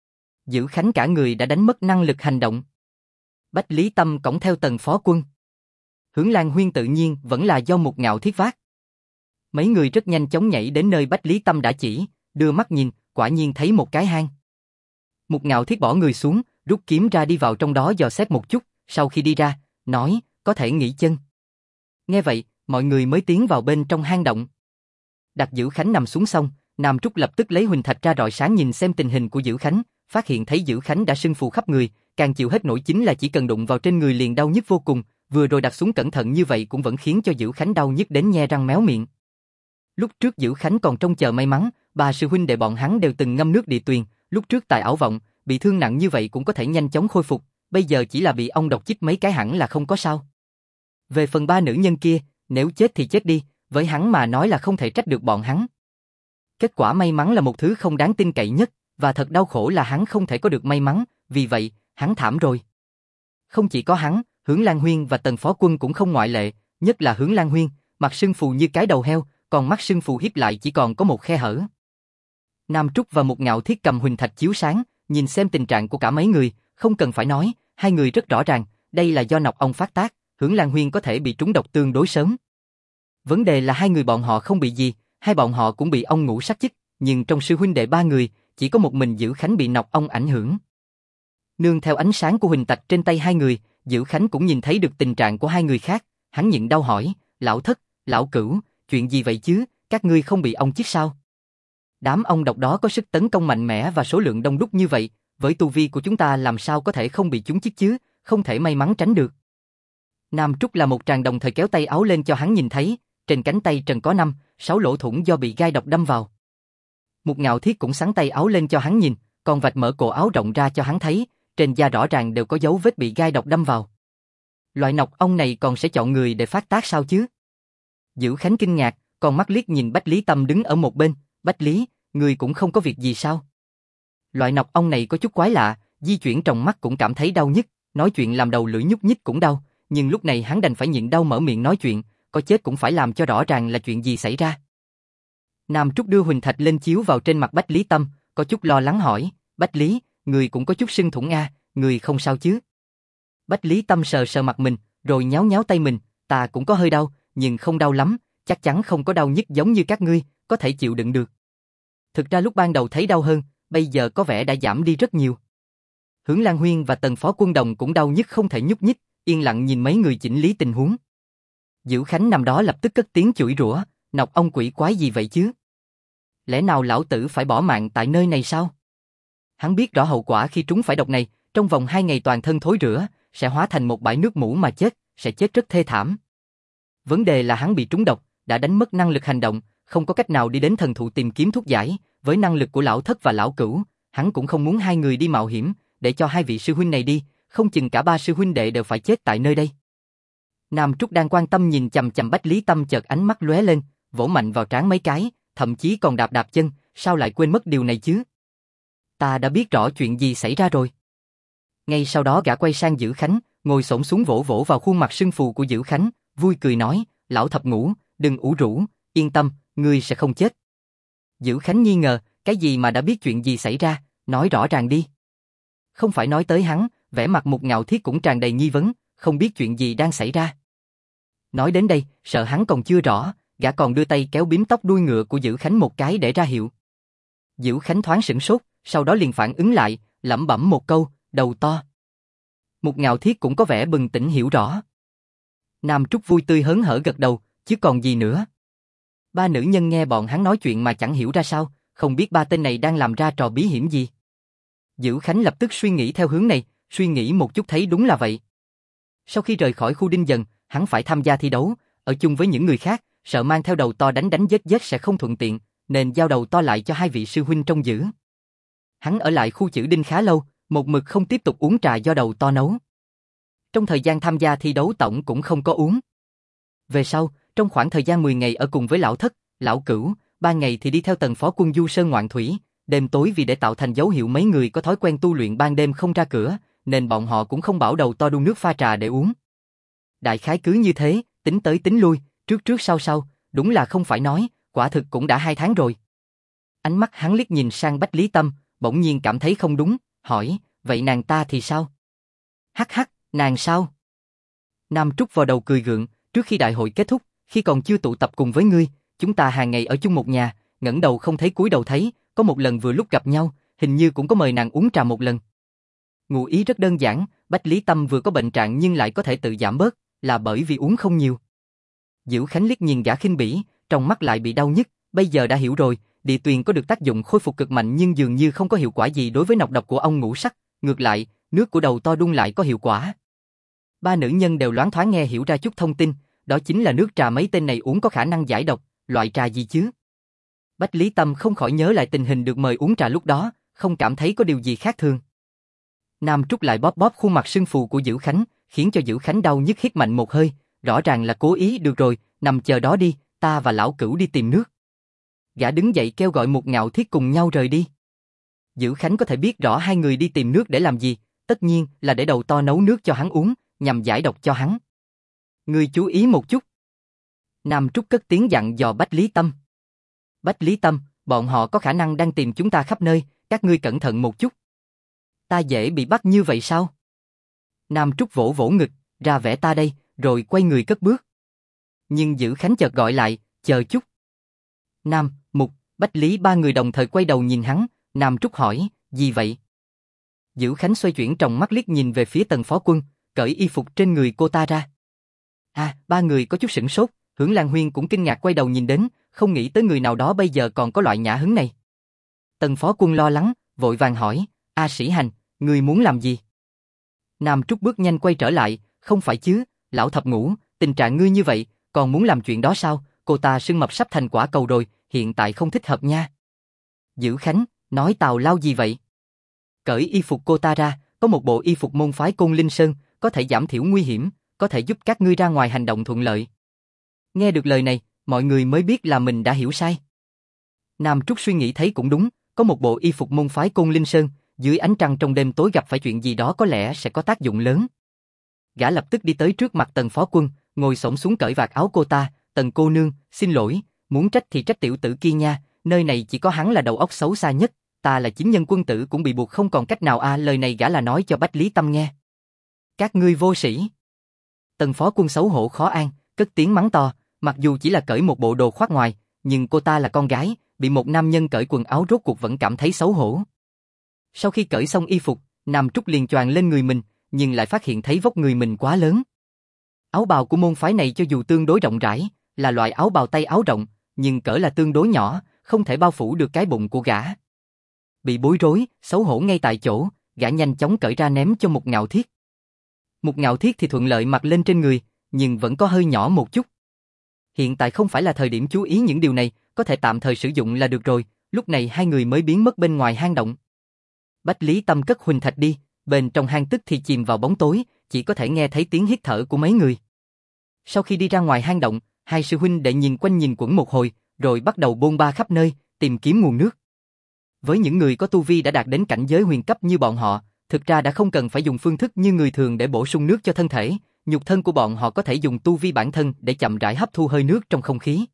Dữ Khánh cả người đã đánh mất năng lực hành động. Bách Lý Tâm cõng theo Tần phó quân. Hướng Lan Huyên tự nhiên vẫn là do Mục Ngạo Thiết vác. Mấy người rất nhanh chóng nhảy đến nơi Bách Lý Tâm đã chỉ, đưa mắt nhìn, quả nhiên thấy một cái hang. Mục Ngạo Thiết bỏ người xuống, rút kiếm ra đi vào trong đó dò xét một chút, sau khi đi ra, nói, có thể nghỉ chân. Nghe vậy, mọi người mới tiến vào bên trong hang động. Đặt Dữ Khánh nằm xuống xong, Nam Trúc lập tức lấy huỳnh thạch ra rọi sáng nhìn xem tình hình của Dữ Khánh, phát hiện thấy Dữ Khánh đã sưng phù khắp người, càng chịu hết nổi chính là chỉ cần đụng vào trên người liền đau nhức vô cùng, vừa rồi đặt xuống cẩn thận như vậy cũng vẫn khiến cho Dữ Khánh đau nhức đến nhe răng méo miệng. Lúc trước Dữ Khánh còn trông chờ may mắn, ba sư huynh đệ bọn hắn đều từng ngâm nước địa tuyền, lúc trước tại Ảo Vọng, bị thương nặng như vậy cũng có thể nhanh chóng khôi phục, bây giờ chỉ là bị ong độc chích mấy cái hẳn là không có sao. Về phần ba nữ nhân kia, nếu chết thì chết đi, với hắn mà nói là không thể trách được bọn hắn. Kết quả may mắn là một thứ không đáng tin cậy nhất, và thật đau khổ là hắn không thể có được may mắn, vì vậy, hắn thảm rồi. Không chỉ có hắn, Hướng Lan Huyên và Tần phó quân cũng không ngoại lệ, nhất là Hướng Lan Huyên, mặt sưng phù như cái đầu heo, còn mắt sưng phù hiếp lại chỉ còn có một khe hở. Nam Trúc và Mục Ngạo Thiết cầm huỳnh thạch chiếu sáng, nhìn xem tình trạng của cả mấy người, không cần phải nói, hai người rất rõ ràng, đây là do nọc ong phát tác, Hướng Lan Huyên có thể bị trúng độc tương đối sớm. Vấn đề là hai người bọn họ không bị gì, hai bọn họ cũng bị ong ngũ sắc chích, nhưng trong sư huynh đệ ba người, chỉ có một mình Dữ Khánh bị nọc ong ảnh hưởng. Nương theo ánh sáng của huỳnh thạch trên tay hai người, Dữ Khánh cũng nhìn thấy được tình trạng của hai người khác, hắn nhịn đau hỏi, lão thất, lão cửu, chuyện gì vậy chứ, các ngươi không bị ong chích sao? Đám ong độc đó có sức tấn công mạnh mẽ và số lượng đông đúc như vậy, với tu vi của chúng ta làm sao có thể không bị chúng chích chứ, không thể may mắn tránh được. Nam Trúc là một tràng đồng thời kéo tay áo lên cho hắn nhìn thấy, trên cánh tay trần có 5, 6 lỗ thủng do bị gai độc đâm vào. Một Ngạo Thiết cũng xắn tay áo lên cho hắn nhìn, còn vạch mở cổ áo rộng ra cho hắn thấy, trên da rõ ràng đều có dấu vết bị gai độc đâm vào. Loại nọc ong này còn sẽ chọn người để phát tác sao chứ? Dữ Khánh kinh ngạc, còn mắt liếc nhìn Bách Lý Tâm đứng ở một bên, Bách Lý, người cũng không có việc gì sao? Loại nọc ong này có chút quái lạ, di chuyển trong mắt cũng cảm thấy đau nhức, nói chuyện làm đầu lưỡi nhúc nhích cũng đau, nhưng lúc này hắn đành phải nhịn đau mở miệng nói chuyện, có chết cũng phải làm cho rõ ràng là chuyện gì xảy ra. Nam Trúc đưa huỳnh thạch lên chiếu vào trên mặt Bách Lý Tâm, có chút lo lắng hỏi, Bách Lý, người cũng có chút sưng thủng a, người không sao chứ? Bách Lý Tâm sờ sờ mặt mình, rồi nhéo nhéo tay mình, ta cũng có hơi đau, nhưng không đau lắm, chắc chắn không có đau nhức giống như các ngươi, có thể chịu đựng được. Thực ra lúc ban đầu thấy đau hơn, bây giờ có vẻ đã giảm đi rất nhiều. Hướng Lan Huyên và Tần Phó Quân Đồng cũng đau nhức không thể nhúc nhích, yên lặng nhìn mấy người chỉnh lý tình huống. Dữ Khánh nằm đó lập tức cất tiếng chửi rủa, nọc ong quỷ quái gì vậy chứ? Lẽ nào lão tử phải bỏ mạng tại nơi này sao? Hắn biết rõ hậu quả khi trúng phải độc này, trong vòng 2 ngày toàn thân thối rữa, sẽ hóa thành một bãi nước mủ mà chết, sẽ chết rất thê thảm. Vấn đề là hắn bị trúng độc, đã đánh mất năng lực hành động, không có cách nào đi đến thần thụ tìm kiếm thuốc giải, với năng lực của lão thất và lão cửu, hắn cũng không muốn hai người đi mạo hiểm, để cho hai vị sư huynh này đi, không chừng cả ba sư huynh đệ đều phải chết tại nơi đây. Nam Trúc đang quan tâm nhìn chằm chằm Bách Lý Tâm chợt ánh mắt lóe lên, vỗ mạnh vào trán mấy cái, thậm chí còn đạp đạp chân, sao lại quên mất điều này chứ? Ta đã biết rõ chuyện gì xảy ra rồi. Ngay sau đó gã quay sang Dữ Khánh, ngồi xổm xuống vỗ vỗ vào khuôn mặt sưng phù của Dữ Khánh, vui cười nói, lão thập ngũ, đừng ủ rũ, yên tâm, ngươi sẽ không chết. Dữ Khánh nghi ngờ, cái gì mà đã biết chuyện gì xảy ra, nói rõ ràng đi. Không phải nói tới hắn, vẻ mặt Một Ngạo Thiết cũng tràn đầy nghi vấn, không biết chuyện gì đang xảy ra. Nói đến đây, sợ hắn còn chưa rõ, gã còn đưa tay kéo bím tóc đuôi ngựa của Dữ Khánh một cái để ra hiệu. Dữ Khánh thoáng sửng sốt, sau đó liền phản ứng lại, lẩm bẩm một câu, đầu to. Một Ngạo Thiết cũng có vẻ bừng tỉnh hiểu rõ. Nam Trúc vui tươi hớn hở gật đầu, chứ còn gì nữa. Ba nữ nhân nghe bọn hắn nói chuyện mà chẳng hiểu ra sao, không biết ba tên này đang làm ra trò bí hiểm gì. Dữ Khánh lập tức suy nghĩ theo hướng này, suy nghĩ một chút thấy đúng là vậy. Sau khi rời khỏi khu Đinh Dần, hắn phải tham gia thi đấu, ở chung với những người khác, sợ mang theo đầu to đánh đánh giết giết sẽ không thuận tiện, nên giao đầu to lại cho hai vị sư huynh trông giữ. Hắn ở lại khu Chữ Đinh khá lâu, một mực không tiếp tục uống trà do đầu to nấu. Trong thời gian tham gia thi đấu tổng cũng không có uống. Về sau, trong khoảng thời gian 10 ngày ở cùng với lão thất, lão cửu, 3 ngày thì đi theo Tần Phó Quân du sơn ngoạn thủy, đêm tối vì để tạo thành dấu hiệu mấy người có thói quen tu luyện ban đêm không ra cửa, nên bọn họ cũng không bảo đầu to đun nước pha trà để uống. Đại khái cứ như thế, tính tới tính lui, trước trước sau sau, đúng là không phải nói, quả thực cũng đã 2 tháng rồi. Ánh mắt hắn liếc nhìn sang Bách Lý Tâm, bỗng nhiên cảm thấy không đúng, hỏi, vậy nàng ta thì sao? Hắc hắc, nàng sao? Nam Trúc vào đầu cười gượng, trước khi đại hội kết thúc, khi còn chưa tụ tập cùng với ngươi, chúng ta hàng ngày ở chung một nhà, ngẩng đầu không thấy cúi đầu thấy, có một lần vừa lúc gặp nhau, hình như cũng có mời nàng uống trà một lần. Ngụ ý rất đơn giản, Bách Lý Tâm vừa có bệnh trạng nhưng lại có thể tự giảm bớt, là bởi vì uống không nhiều. Dữ Khánh liếc nhìn gã khinh bỉ, trong mắt lại bị đau nhức, bây giờ đã hiểu rồi, địa tuyền có được tác dụng khôi phục cực mạnh nhưng dường như không có hiệu quả gì đối với nọc độc của ong ngũ sắc, ngược lại, nước của đầu to đun lại có hiệu quả. Ba nữ nhân đều loáng thoáng nghe hiểu ra chút thông tin, đó chính là nước trà mấy tên này uống có khả năng giải độc, loại trà gì chứ? Bách Lý Tâm không khỏi nhớ lại tình hình được mời uống trà lúc đó, không cảm thấy có điều gì khác thường. Nam Trúc lại bóp bóp khuôn mặt sưng phù của Dữ Khánh, khiến cho Dữ Khánh đau nhức hít mạnh một hơi, rõ ràng là cố ý. Được rồi, nằm chờ đó đi, ta và lão cửu đi tìm nước. Gã đứng dậy kêu gọi Một Ngạo Thiết cùng nhau rời đi. Dữ Khánh có thể biết rõ hai người đi tìm nước để làm gì, tất nhiên là để đầu to nấu nước cho hắn uống, nhằm giải độc cho hắn. Ngươi chú ý một chút. Nam Trúc cất tiếng dặn dò Bách Lý Tâm. Bách Lý Tâm, bọn họ có khả năng đang tìm chúng ta khắp nơi, các ngươi cẩn thận một chút. Ta dễ bị bắt như vậy sao? Nam Trúc vỗ vỗ ngực, ra vẻ ta đây, rồi quay người cất bước. Nhưng Dữ Khánh chợt gọi lại, chờ chút. Nam, Mục, Bách Lý ba người đồng thời quay đầu nhìn hắn, Nam Trúc hỏi, gì vậy? Dữ Khánh xoay chuyển tròng mắt liếc nhìn về phía Tần Phó Quân, cởi y phục trên người cô ta ra. Ba người có chút sửng sốt, Hướng Lan Huyên cũng kinh ngạc quay đầu nhìn đến, không nghĩ tới người nào đó bây giờ còn có loại nhã hứng này. Tần Phó Quân lo lắng, vội vàng hỏi, Sĩ Hành, người muốn làm gì? Nam Trúc bước nhanh quay trở lại, không phải chứ, lão thập ngũ, tình trạng ngươi như vậy, còn muốn làm chuyện đó sao? Cô ta sưng mập sắp thành quả cầu rồi, hiện tại không thích hợp nha. Dữ Khánh, nói tào lao gì vậy? Cởi y phục cô ta ra, có một bộ y phục môn phái Côn Linh Sơn, có thể giảm thiểu nguy hiểm, có thể giúp các ngươi ra ngoài hành động thuận lợi. Nghe được lời này, mọi người mới biết là mình đã hiểu sai. Nam Trúc suy nghĩ thấy cũng đúng, có một bộ y phục môn phái Côn Linh Sơn, dưới ánh trăng trong đêm tối gặp phải chuyện gì đó có lẽ sẽ có tác dụng lớn. Gã lập tức đi tới trước mặt Tần phó quân, ngồi xổm xuống cởi vạt áo cô ta. Tần cô nương, xin lỗi, muốn trách thì trách tiểu tử kia nha, nơi này chỉ có hắn là đầu óc xấu xa nhất, ta là chính nhân quân tử cũng bị buộc không còn cách nào lời này gã là nói cho Bách Lý Tâm nghe. Các ngươi vô sĩ. Tần phó quân xấu hổ khó an, cất tiếng mắng to, mặc dù chỉ là cởi một bộ đồ khoác ngoài, nhưng cô ta là con gái, bị một nam nhân cởi quần áo rốt cuộc vẫn cảm thấy xấu hổ. Sau khi cởi xong y phục, Nam Trúc liền choàng lên người mình, nhưng lại phát hiện thấy vóc người mình quá lớn. Áo bào của môn phái này cho dù tương đối rộng rãi, là loại áo bào tay áo rộng, nhưng cỡ là tương đối nhỏ, không thể bao phủ được cái bụng của gã. Bị bối rối, xấu hổ ngay tại chỗ, gã nhanh chóng cởi ra ném cho Mục Ngạo Thiết. Mục Ngạo Thiết thì thuận lợi mặc lên trên người, nhưng vẫn có hơi nhỏ một chút. Hiện tại không phải là thời điểm chú ý những điều này, có thể tạm thời sử dụng là được rồi. Lúc này hai người mới biến mất bên ngoài hang động. Bách Lý Tâm cất huỳnh thạch đi, bên trong hang tức thì chìm vào bóng tối, chỉ có thể nghe thấy tiếng hít thở của mấy người. Sau khi đi ra ngoài hang động, hai sư huynh đệ nhìn quanh nhìn quẩn một hồi, rồi bắt đầu bôn ba khắp nơi, tìm kiếm nguồn nước. Với những người có tu vi đã đạt đến cảnh giới huyền cấp như bọn họ, thực ra đã không cần phải dùng phương thức như người thường để bổ sung nước cho thân thể, nhục thân của bọn họ có thể dùng tu vi bản thân để chậm rãi hấp thu hơi nước trong không khí.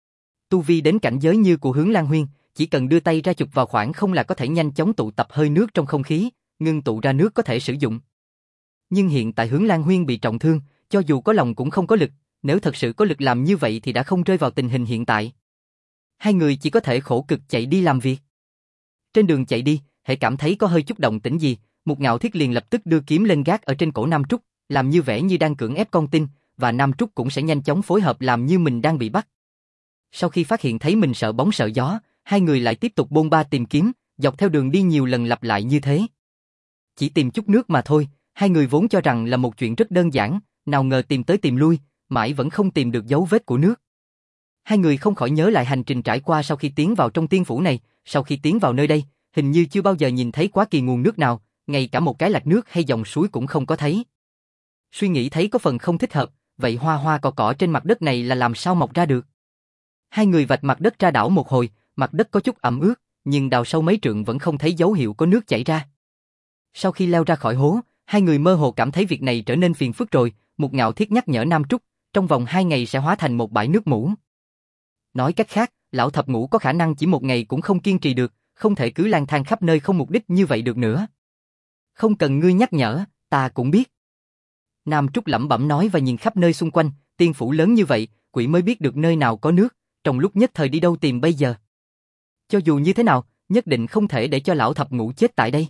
Tu vi đến cảnh giới như của Hướng Lan Huyên, chỉ cần đưa tay ra chụp vào khoảng không là có thể nhanh chóng tụ tập hơi nước trong không khí, ngưng tụ ra nước có thể sử dụng. Nhưng hiện tại Hướng Lan Huyên bị trọng thương, cho dù có lòng cũng không có lực, nếu thật sự có lực làm như vậy thì đã không rơi vào tình hình hiện tại. Hai người chỉ có thể khổ cực chạy đi làm việc. Trên đường chạy đi, hễ cảm thấy có hơi chút động tĩnh gì, Mục Ngạo Thiết liền lập tức đưa kiếm lên gác ở trên cổ Nam Trúc, làm như vẻ như đang cưỡng ép con tin, và Nam Trúc cũng sẽ nhanh chóng phối hợp làm như mình đang bị bắt. Sau khi phát hiện thấy mình sợ bóng sợ gió, hai người lại tiếp tục bôn ba tìm kiếm, dọc theo đường đi nhiều lần lặp lại như thế. Chỉ tìm chút nước mà thôi, hai người vốn cho rằng là một chuyện rất đơn giản, nào ngờ tìm tới tìm lui, mãi vẫn không tìm được dấu vết của nước. Hai người không khỏi nhớ lại hành trình trải qua sau khi tiến vào trong tiên phủ này, sau khi tiến vào nơi đây, hình như chưa bao giờ nhìn thấy quá kỳ nguồn nước nào, ngay cả một cái lạch nước hay dòng suối cũng không có thấy. Suy nghĩ thấy có phần không thích hợp, vậy hoa hoa cỏ cỏ trên mặt đất này là làm sao mọc ra được? Hai người vạch mặt đất ra đảo một hồi, mặt đất có chút ẩm ướt, nhưng đào sâu mấy trượng vẫn không thấy dấu hiệu có nước chảy ra. Sau khi leo ra khỏi hố, hai người mơ hồ cảm thấy việc này trở nên phiền phức rồi. Mục Ngạo Thiết nhắc nhở Nam Trúc, trong vòng 2 ngày sẽ hóa thành một bãi nước mủ. Nói cách khác, lão thập ngũ có khả năng chỉ một ngày cũng không kiên trì được, không thể cứ lang thang khắp nơi không mục đích như vậy được nữa. Không cần ngươi nhắc nhở, ta cũng biết. Nam Trúc lẩm bẩm nói và nhìn khắp nơi xung quanh, tiên phủ lớn như vậy, quỷ mới biết được nơi nào có nước, trong lúc nhất thời đi đâu tìm bây giờ. Cho dù như thế nào, nhất định không thể để cho lão thập ngũ chết tại đây.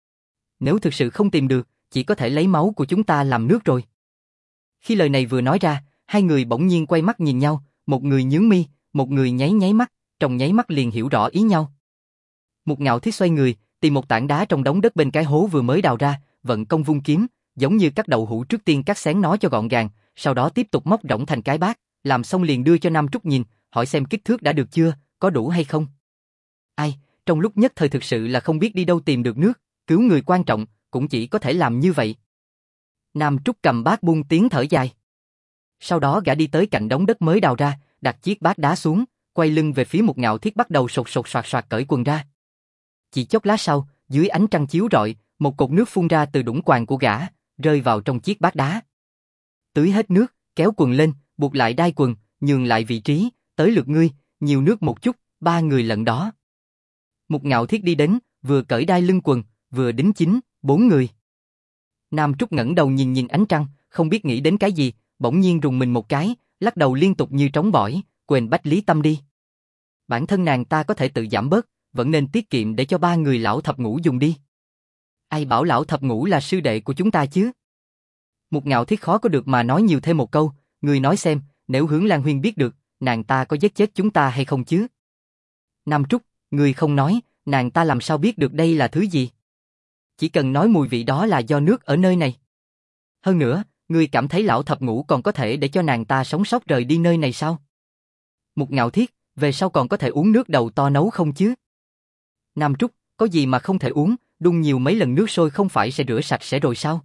Nếu thực sự không tìm được, chỉ có thể lấy máu của chúng ta làm nước rồi. Khi lời này vừa nói ra, hai người bỗng nhiên quay mắt nhìn nhau, một người nhướng mi, một người nháy nháy mắt, trong nháy mắt liền hiểu rõ ý nhau. Mục Ngạo Thiết xoay người, tìm một tảng đá trong đống đất bên cái hố vừa mới đào ra, vận công vung kiếm, giống như cắt đậu hũ trước tiên cắt xén nó cho gọn gàng, sau đó tiếp tục móc rỗng thành cái bát, làm xong liền đưa cho Nam Trúc nhìn, hỏi xem kích thước đã được chưa, có đủ hay không. Ai, trong lúc nhất thời thực sự là không biết đi đâu tìm được nước, cứu người quan trọng, cũng chỉ có thể làm như vậy. Nam Trúc cầm bát buông tiếng thở dài. Sau đó gã đi tới cạnh đống đất mới đào ra, đặt chiếc bát đá xuống, quay lưng về phía Mục Ngạo Thiết bắt đầu sột sột soạt soạt cởi quần ra. Chỉ chốc lát sau, dưới ánh trăng chiếu rọi, một cột nước phun ra từ đũng quàng của gã, rơi vào trong chiếc bát đá. Tưới hết nước, kéo quần lên, buộc lại đai quần, nhường lại vị trí, tới lượt ngươi, nhiều nước một chút, 3 người lận đó. Mục Ngạo Thiết đi đến, vừa cởi đai lưng quần, vừa đính chính, 4 người. Nam Trúc ngẩng đầu nhìn nhìn ánh trăng, không biết nghĩ đến cái gì, bỗng nhiên rùng mình một cái, lắc đầu liên tục như trống bỏi, quên Bách Lý Tâm đi. Bản thân nàng ta có thể tự giảm bớt, vẫn nên tiết kiệm để cho 3 người lão thập ngũ dùng đi. Ai bảo lão thập ngũ là sư đệ của chúng ta chứ? Mục Ngạo Thiết khó có được mà nói nhiều thêm một câu, người nói xem, nếu Hướng Lan Huyên biết được, nàng ta có giết chết chúng ta hay không chứ? Nam Trúc, người không nói, nàng ta làm sao biết được đây là thứ gì? Chỉ cần nói mùi vị đó là do nước ở nơi này. Hơn nữa, ngươi cảm thấy lão thập ngũ còn có thể để cho nàng ta sống sót rời đi nơi này sao? Mục Ngạo Thiết, về sau còn có thể uống nước đầu to nấu không chứ? Nam Trúc, có gì mà không thể uống, đun nhiều mấy lần nước sôi không phải sẽ rửa sạch sẽ rồi sao?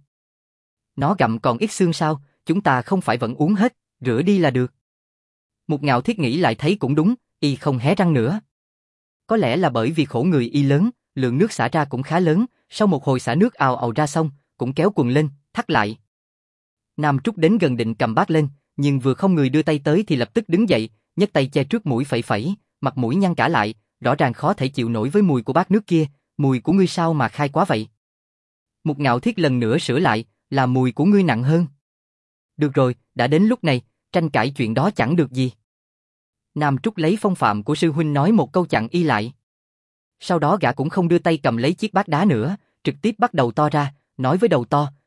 Nó gặm còn ít xương sao, chúng ta không phải vẫn uống hết, rửa đi là được. Mục Ngạo Thiết nghĩ lại thấy cũng đúng, y không hé răng nữa. Có lẽ là bởi vì khổ người y lớn, lượng nước xả ra cũng khá lớn, sau một hồi xả nước ào ào ra xong, cũng kéo quần lên, thắt lại. Nam Trúc đến gần định cầm bát lên, nhưng vừa không người đưa tay tới thì lập tức đứng dậy, nhấc tay che trước mũi phẩy phẩy, mặt mũi nhăn cả lại, rõ ràng khó thể chịu nổi với mùi của bát nước kia, mùi của ngươi sao mà khai quá vậy? Mục Ngạo Thiết lần nữa sửa lại, là mùi của ngươi nặng hơn. Được rồi, đã đến lúc này, tranh cãi chuyện đó chẳng được gì. Nam Trúc lấy phong phạm của sư huynh nói một câu chặn y lại. Sau đó gã cũng không đưa tay cầm lấy chiếc bát đá nữa, trực tiếp bắt đầu to ra, nói với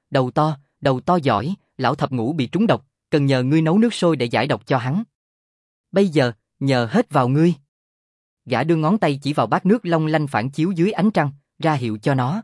đầu to giỏi, lão thập ngũ bị trúng độc, cần nhờ ngươi nấu nước sôi để giải độc cho hắn. Bây giờ, nhờ hết vào ngươi. Gã đưa ngón tay chỉ vào bát nước long lanh phản chiếu dưới ánh trăng, ra hiệu cho nó.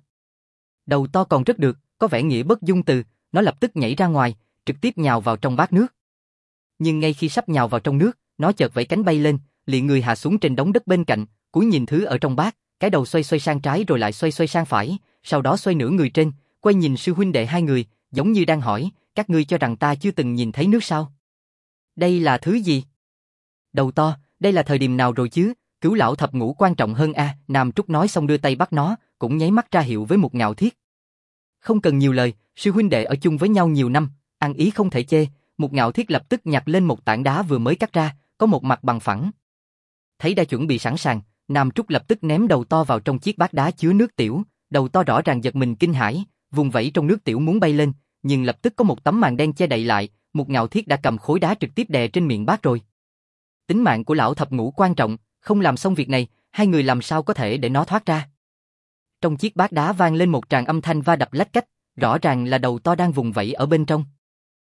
Đầu to còn rất được, có vẻ nghĩa bất dung từ, nó lập tức nhảy ra ngoài, trực tiếp nhào vào trong bát nước. Nhưng ngay khi sắp nhào vào trong nước, nó chợt vẫy cánh bay lên, liền người hạ xuống trên đống đất bên cạnh, cúi nhìn thứ ở trong bát, cái đầu xoay xoay sang trái rồi lại xoay xoay sang phải, sau đó xoay nửa người trên, quay nhìn sư huynh đệ hai người, giống như đang hỏi, các ngươi cho rằng ta chưa từng nhìn thấy nước sao? Đây là thứ gì? Đầu to, đây là thời điểm nào rồi chứ, cứu lão thập ngũ quan trọng hơn a. Nam Trúc nói xong đưa tay bắt nó, cũng nháy mắt ra hiệu với Mục Ngạo Thiết. Không cần nhiều lời, sư huynh đệ ở chung với nhau nhiều năm, ăn ý không thể chê. Mục Ngạo Thiết lập tức nhặt lên một tảng đá vừa mới cắt ra, có một mặt bằng phẳng. Thấy đã chuẩn bị sẵn sàng, Nam Trúc lập tức ném đầu to vào trong chiếc bát đá chứa nước tiểu. Đầu to rõ ràng giật mình kinh hãi, vùng vẫy trong nước tiểu muốn bay lên, nhưng lập tức có một tấm màn đen che đậy lại. Mục Ngạo Thiết đã cầm khối đá trực tiếp đè trên miệng bát rồi. Tính mạng của lão thập ngũ quan trọng, không làm xong việc này, hai người làm sao có thể để nó thoát ra? Trong chiếc bát đá vang lên một tràng âm thanh va đập lách cách, rõ ràng là đầu to đang vùng vẫy ở bên trong.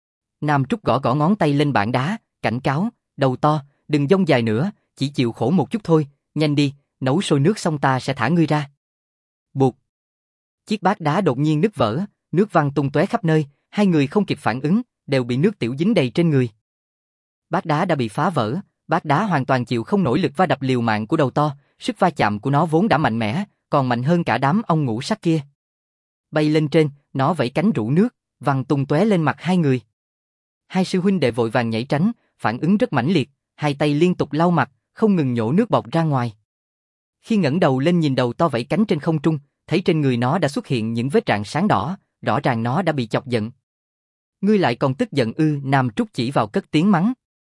Nam Trúc gõ gõ ngón tay lên bảng đá, cảnh cáo, đầu to, đừng dông dài nữa, chỉ chịu khổ một chút thôi, nhanh đi, nấu sôi nước xong ta sẽ thả ngươi ra. Bụt. Chiếc bát đá đột nhiên nứt vỡ, nước văng tung tóe khắp nơi, hai người không kịp phản ứng, đều bị nước tiểu dính đầy trên người. Bát đá đã bị phá vỡ, bát đá hoàn toàn chịu không nổi lực va đập liều mạng của đầu to, sức va chạm của nó vốn đã mạnh mẽ, còn mạnh hơn cả đám ong ngũ sắc kia. Bay lên trên, nó vẫy cánh rũ nước, văng tung tóe lên mặt hai người. Hai sư huynh đệ vội vàng nhảy tránh, phản ứng rất mãnh liệt, hai tay liên tục lau mặt, không ngừng nhổ nước bọt ra ngoài. Khi ngẩng đầu lên nhìn đầu to vẫy cánh trên không trung, thấy trên người nó đã xuất hiện những vết rạn sáng đỏ, rõ ràng nó đã bị chọc giận. Ngươi lại còn tức giận ư? Nam Trúc chỉ vào cất tiếng mắng.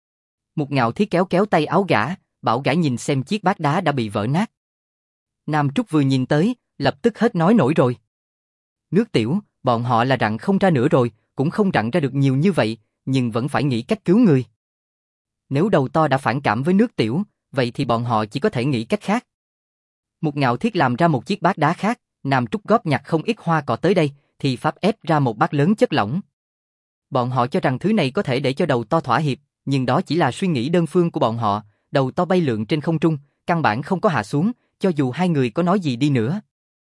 Mục Ngạo Thiết kéo kéo tay áo gã, bảo gã nhìn xem chiếc bát đá đã bị vỡ nát. Nam Trúc vừa nhìn tới, lập tức hết nói nổi rồi. Nước tiểu, bọn họ là rặn không ra nữa rồi, cũng không rặn ra được nhiều như vậy, nhưng vẫn phải nghĩ cách cứu người. Nếu đầu to đã phản cảm với nước tiểu, vậy thì bọn họ chỉ có thể nghĩ cách khác. Mục Ngạo Thiết làm ra một chiếc bát đá khác, Nam Trúc góp nhặt không ít hoa cỏ tới đây, thì pháp ép ra một bát lớn chất lỏng. Bọn họ cho rằng thứ này có thể để cho đầu to thỏa hiệp, nhưng đó chỉ là suy nghĩ đơn phương của bọn họ, đầu to bay lượn trên không trung, căn bản không có hạ xuống, cho dù hai người có nói gì đi nữa.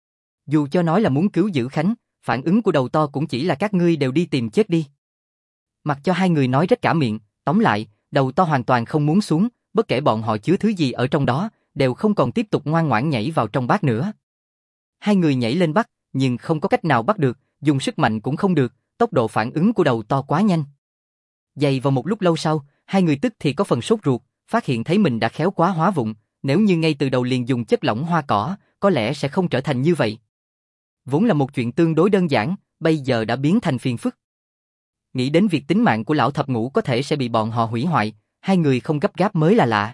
Dù cho nói là muốn cứu giữ Khánh, phản ứng của đầu to cũng chỉ là các ngươi đều đi tìm chết đi. Mặc cho hai người nói rách cả miệng, tóm lại, đầu to hoàn toàn không muốn xuống, bất kể bọn họ chứa thứ gì ở trong đó, đều không còn tiếp tục ngoan ngoãn nhảy vào trong bát nữa. Hai người nhảy lên bắt, nhưng không có cách nào bắt được, dùng sức mạnh cũng không được, tốc độ phản ứng của đầu to quá nhanh. Dày vào một lúc lâu sau, hai người tức thì có phần sốt ruột, phát hiện thấy mình đã khéo quá hóa vụng, nếu như ngay từ đầu liền dùng chất lỏng hoa cỏ, có lẽ sẽ không trở thành như vậy. Vốn là một chuyện tương đối đơn giản, bây giờ đã biến thành phiền phức. Nghĩ đến việc tính mạng của lão thập ngũ có thể sẽ bị bọn họ hủy hoại, hai người không gấp gáp mới là lạ.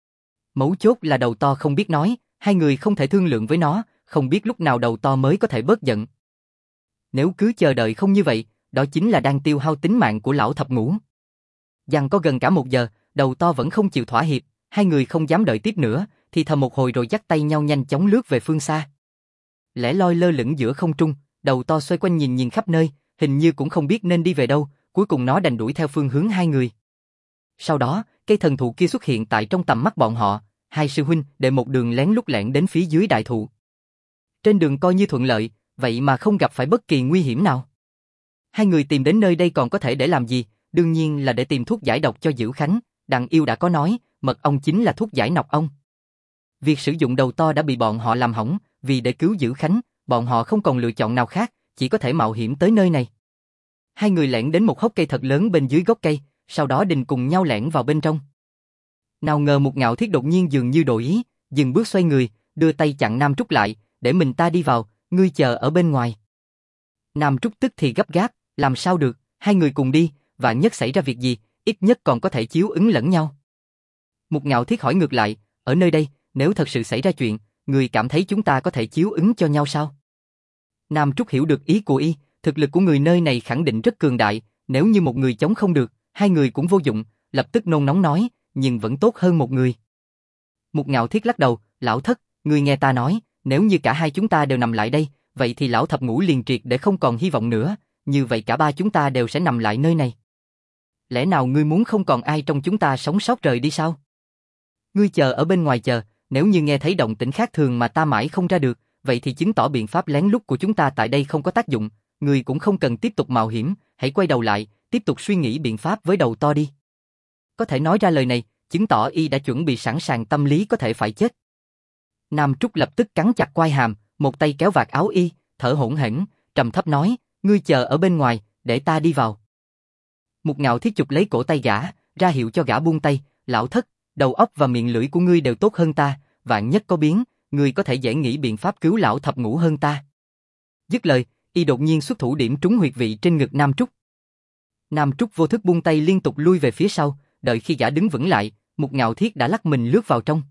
Mấu chốt là đầu to không biết nói, hai người không thể thương lượng với nó, không biết lúc nào đầu to mới có thể bớt giận. Nếu cứ chờ đợi không như vậy, đó chính là đang tiêu hao tính mạng của lão thập ngũ. Giằng có gần cả 1 giờ, đầu to vẫn không chịu thỏa hiệp, hai người không dám đợi tiếp nữa, thì thầm một hồi rồi dắt tay nhau nhanh chóng lướt về phương xa. Lẻ loi lơ lửng giữa không trung, đầu to xoay quanh nhìn khắp nơi, hình như cũng không biết nên đi về đâu, cuối cùng nó đành đuổi theo phương hướng hai người. Sau đó, cây thần thụ kia xuất hiện tại trong tầm mắt bọn họ, hai sư huynh đệ một đường lén lút lẻn đến phía dưới đại thụ. Trên đường coi như thuận lợi, vậy mà không gặp phải bất kỳ nguy hiểm nào. Hai người tìm đến nơi đây còn có thể để làm gì, đương nhiên là để tìm thuốc giải độc cho Dữ Khánh, đằng yêu đã có nói, mật ong chính là thuốc giải nọc ong. Việc sử dụng đầu to đã bị bọn họ làm hỏng, vì để cứu giữ Khánh, bọn họ không còn lựa chọn nào khác, chỉ có thể mạo hiểm tới nơi này. Hai người lẻn đến một hốc cây thật lớn bên dưới gốc cây, sau đó đình cùng nhau lẻn vào bên trong. Nào ngờ một Ngạo Thiết đột nhiên dường như đổi ý, dừng bước xoay người, đưa tay chặn Nam Trúc lại, để mình ta đi vào, ngươi chờ ở bên ngoài. Nam Trúc tức thì gấp gáp, làm sao được, hai người cùng đi, vạn nhất xảy ra việc gì, ít nhất còn có thể chiếu ứng lẫn nhau. Một Ngạo Thiết hỏi ngược lại, ở nơi đây, nếu thật sự xảy ra chuyện, người cảm thấy chúng ta có thể chiếu ứng cho nhau sao? Nam Trúc hiểu được ý của y, thực lực của người nơi này khẳng định rất cường đại, nếu như một người chống không được, hai người cũng vô dụng, lập tức nôn nóng nói, nhưng vẫn tốt hơn một người. Một Ngạo Thiết lắc đầu, lão thất, ngươi nghe ta nói, nếu như cả hai chúng ta đều nằm lại đây, vậy thì lão thập ngũ liền triệt để không còn hy vọng nữa, như vậy cả ba chúng ta đều sẽ nằm lại nơi này. Lẽ nào ngươi muốn không còn ai trong chúng ta sống sót rời đi sao? Ngươi chờ ở bên ngoài chờ, nếu như nghe thấy động tĩnh khác thường mà ta mãi không ra được, vậy thì chứng tỏ biện pháp lén lút của chúng ta tại đây không có tác dụng, ngươi cũng không cần tiếp tục mạo hiểm, hãy quay đầu lại, tiếp tục suy nghĩ biện pháp với đầu to đi. Có thể nói ra lời này, chứng tỏ y đã chuẩn bị sẵn sàng tâm lý có thể phải chết. Nam Trúc lập tức cắn chặt quai hàm, một tay kéo vạt áo y, thở hổn hển, trầm thấp nói, ngươi chờ ở bên ngoài, để ta đi vào. Một Ngạo Thiết chụp lấy cổ tay gã, ra hiệu cho gã buông tay, lão thất, đầu óc và miệng lưỡi của ngươi đều tốt hơn ta, vạn nhất có biến, ngươi có thể dễ nghĩ biện pháp cứu lão thập ngũ hơn ta. Dứt lời, y đột nhiên xuất thủ điểm trúng huyệt vị trên ngực Nam Trúc. Nam Trúc vô thức buông tay liên tục lui về phía sau, đợi khi gã đứng vững lại, Một Ngạo Thiết đã lắc mình lướt vào trong.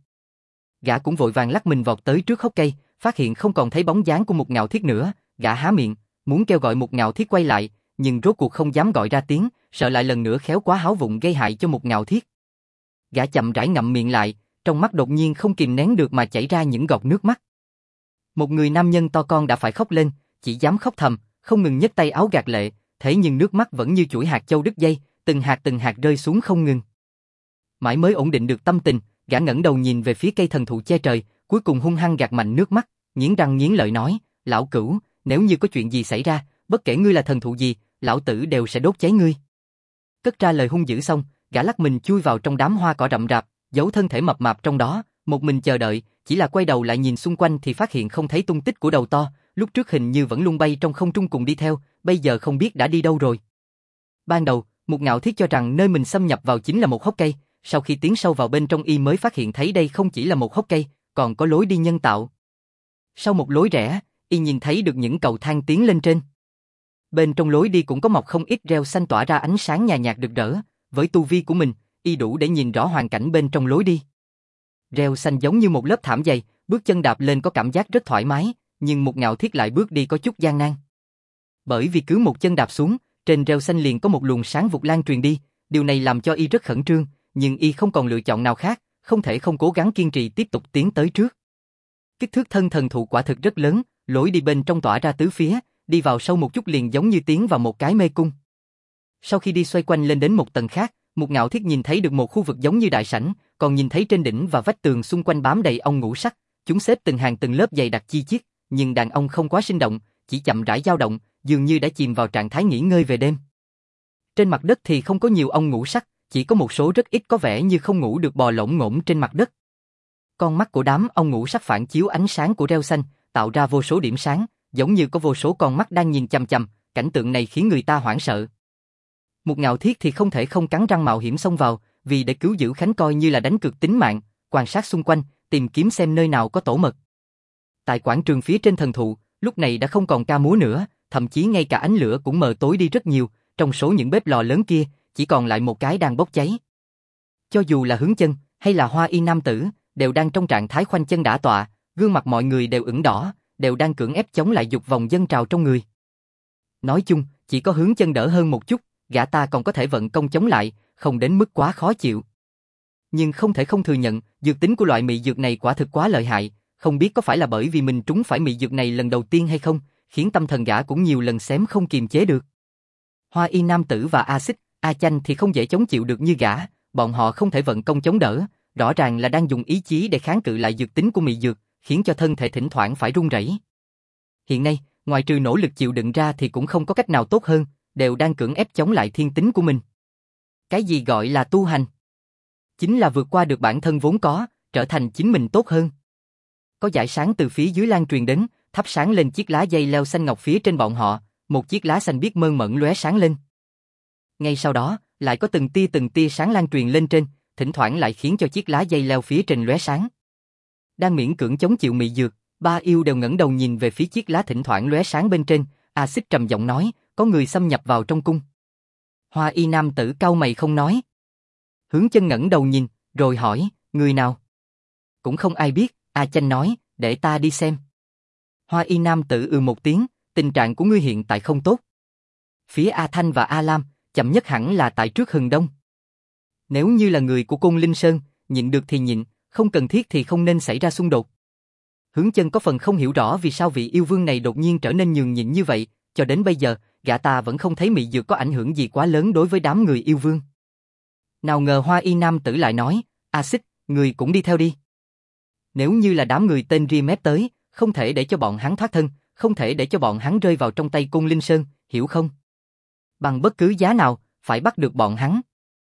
Gã cũng vội vàng lắc mình vọt tới trước hốc cây, phát hiện không còn thấy bóng dáng của Một Ngạo Thiết nữa, gã há miệng, muốn kêu gọi Một Ngạo Thiết quay lại, nhưng rốt cuộc không dám gọi ra tiếng, sợ lại lần nữa khéo quá háo vụng gây hại cho Một Ngạo Thiết. Gã chậm rãi ngậm miệng lại, trong mắt đột nhiên không kìm nén được mà chảy ra những giọt nước mắt. Một người nam nhân to con đã phải khóc lên, chỉ dám khóc thầm, không ngừng nhấc tay áo gạt lệ, thế nhưng nước mắt vẫn như chuỗi hạt châu đứt dây, từng hạt rơi xuống không ngừng. Mãi mới ổn định được tâm tình, gã ngẩng đầu nhìn về phía cây thần thụ che trời, cuối cùng hung hăng gạt mạnh nước mắt, nghiến răng nghiến lợi nói, lão cửu, nếu như có chuyện gì xảy ra, bất kể ngươi là thần thụ gì, lão tử đều sẽ đốt cháy ngươi. Cất ra lời hung dữ xong, gã lắc mình chui vào trong đám hoa cỏ rậm rạp, giấu thân thể mập mạp trong đó, một mình chờ đợi, chỉ là quay đầu lại nhìn xung quanh thì phát hiện không thấy tung tích của đầu to, lúc trước hình như vẫn lung bay trong không trung cùng đi theo, bây giờ không biết đã đi đâu rồi. Ban đầu, Một Ngạo Thiết cho rằng nơi mình xâm nhập vào chính là một hốc cây, sau khi tiến sâu vào bên trong y mới phát hiện thấy đây không chỉ là một hốc cây, còn có lối đi nhân tạo. Sau một lối rẽ, y nhìn thấy được những cầu thang tiến lên trên. Bên trong lối đi cũng có mọc không ít rêu xanh tỏa ra ánh sáng nhàn nhạt rực rỡ, với tu vi của mình, y đủ để nhìn rõ hoàn cảnh bên trong lối đi. Rêu xanh giống như một lớp thảm dày, bước chân đạp lên có cảm giác rất thoải mái, nhưng Một Ngạo Thiết lại bước đi có chút gian nan. Bởi vì cứ một chân đạp xuống, trên rêu xanh liền có một luồng sáng vụt lan truyền đi, điều này làm cho y rất khẩn trương, nhưng y không còn lựa chọn nào khác, không thể không cố gắng kiên trì tiếp tục tiến tới trước. Kích thước thân thần thụ quả thực rất lớn, lối đi bên trong tỏa ra tứ phía, đi vào sâu một chút liền giống như tiến vào một cái mê cung. Sau khi đi xoay quanh lên đến một tầng khác, Một Ngạo Thiết nhìn thấy được một khu vực giống như đại sảnh, còn nhìn thấy trên đỉnh và vách tường xung quanh bám đầy ong ngũ sắc, chúng xếp từng hàng từng lớp dày đặc chi chít, nhưng đàn ong không quá sinh động, chỉ chậm rãi dao động, dường như đã chìm vào trạng thái nghỉ ngơi về đêm. Trên mặt đất thì không có nhiều ong ngũ sắc, chỉ có một số rất ít có vẻ như không ngủ được bò lổn ngổn trên mặt đất. Con mắt của đám ong ngũ sắc phản chiếu ánh sáng của rêu xanh, tạo ra vô số điểm sáng, giống như có vô số con mắt đang nhìn chằm chằm, cảnh tượng này khiến người ta hoảng sợ. Một Ngạo Thiết thì không thể không cắn răng mạo hiểm xông vào, vì để cứu giữ Khánh coi như là đánh cược tính mạng, quan sát xung quanh, tìm kiếm xem nơi nào có tổ mật. Tại quảng trường phía trên thần thụ, lúc này đã không còn ca múa nữa, thậm chí ngay cả ánh lửa cũng mờ tối đi rất nhiều, trong số những bếp lò lớn kia, chỉ còn lại một cái đang bốc cháy. Cho dù là Hướng Chân hay là Hoa Y nam tử, đều đang trong trạng thái khoanh chân đả tọa, gương mặt mọi người đều ửng đỏ, đều đang cưỡng ép chống lại dục vọng dâng trào trong người. Nói chung, chỉ có Hướng Chân đỡ hơn một chút, gã ta còn có thể vận công chống lại, không đến mức quá khó chịu. Nhưng không thể không thừa nhận, dược tính của loại mị dược này quả thực quá lợi hại, không biết có phải là bởi vì mình trúng phải mị dược này lần đầu tiên hay không, khiến tâm thần gã cũng nhiều lần xém không kiềm chế được. Hoa Y nam tử và A Xích, A Chanh thì không dễ chống chịu được như gã, bọn họ không thể vận công chống đỡ, rõ ràng là đang dùng ý chí để kháng cự lại dược tính của mị dược, khiến cho thân thể thỉnh thoảng phải run rẩy. Hiện nay, ngoài trừ nỗ lực chịu đựng ra thì cũng không có cách nào tốt hơn, đều đang cưỡng ép chống lại thiên tính của mình. Cái gì gọi là tu hành? Chính là vượt qua được bản thân vốn có, trở thành chính mình tốt hơn. có dải sáng từ phía dưới lan truyền đến, thắp sáng lên chiếc lá dây leo xanh ngọc phía trên bọn họ, một chiếc lá xanh biếc mơn mởn lóe sáng lên. Ngay sau đó, lại có từng tia sáng lan truyền lên trên, thỉnh thoảng lại khiến cho chiếc lá dây leo phía trên lóe sáng. Đang miễn cưỡng chống chịu mị dược, ba yêu đều ngẩng đầu nhìn về phía chiếc lá thỉnh thoảng lóe sáng bên trên, Axit trầm giọng nói, có người xâm nhập vào trong cung. Hoa y nam tử cau mày không nói. Hướng Chân ngẩng đầu nhìn, rồi hỏi, người nào? Cũng không ai biết, A Chanh nói, để ta đi xem. Hoa y nam tử một tiếng, tình trạng của ngươi hiện tại không tốt. Phía A Thanh và A Lam, chậm nhất hẳn là tại trước Hừng Đông. Nếu như là người của Côn Linh Sơn, nhịn được thì nhịn, không cần thiết thì không nên xảy ra xung đột. Hướng Chân có phần không hiểu rõ vì sao vị yêu vương này đột nhiên trở nên nhường nhịn như vậy, cho đến bây giờ, gã ta vẫn không thấy mị dược có ảnh hưởng gì quá lớn đối với đám người yêu vương. Nào ngờ Hoa y nam tử lại nói, Axit, người cũng đi theo đi. Nếu như là đám người tên Rimet tới, không thể để cho bọn hắn thoát thân, không thể để cho bọn hắn rơi vào trong tay Côn Linh Sơn, hiểu không? Bằng bất cứ giá nào, phải bắt được bọn hắn.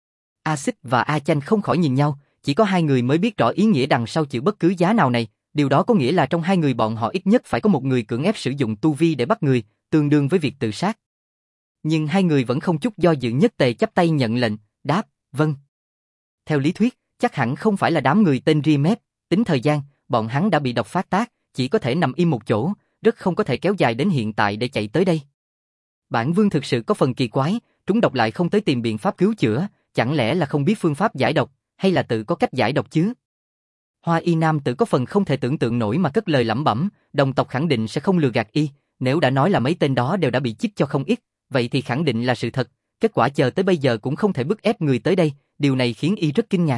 Axit và A Chanh không khỏi nhìn nhau, chỉ có hai người mới biết rõ ý nghĩa đằng sau chữ bất cứ giá nào này, điều đó có nghĩa là trong hai người bọn họ ít nhất phải có một người cưỡng ép sử dụng tu vi để bắt người, tương đương với việc tự sát. Nhưng hai người vẫn không chút do dự, nhất tề chắp tay nhận lệnh, đáp, vâng. Theo lý thuyết, chắc hẳn không phải là đám người tên Rimet, tính thời gian, bọn hắn đã bị độc phát tác, chỉ có thể nằm im một chỗ, rất không có thể kéo dài đến hiện tại để chạy tới đây. Bản vương thực sự có phần kỳ quái, trúng độc lại không tới tìm biện pháp cứu chữa, chẳng lẽ là không biết phương pháp giải độc, hay là tự có cách giải độc chứ? Hoa y nam tử có phần không thể tưởng tượng nổi mà cất lời lẩm bẩm, đồng tộc khẳng định sẽ không lừa gạt y, nếu đã nói là mấy tên đó đều đã bị chích cho không ít, vậy thì khẳng định là sự thật, kết quả chờ tới bây giờ cũng không thể bức ép người tới đây, điều này khiến y rất kinh ngạc.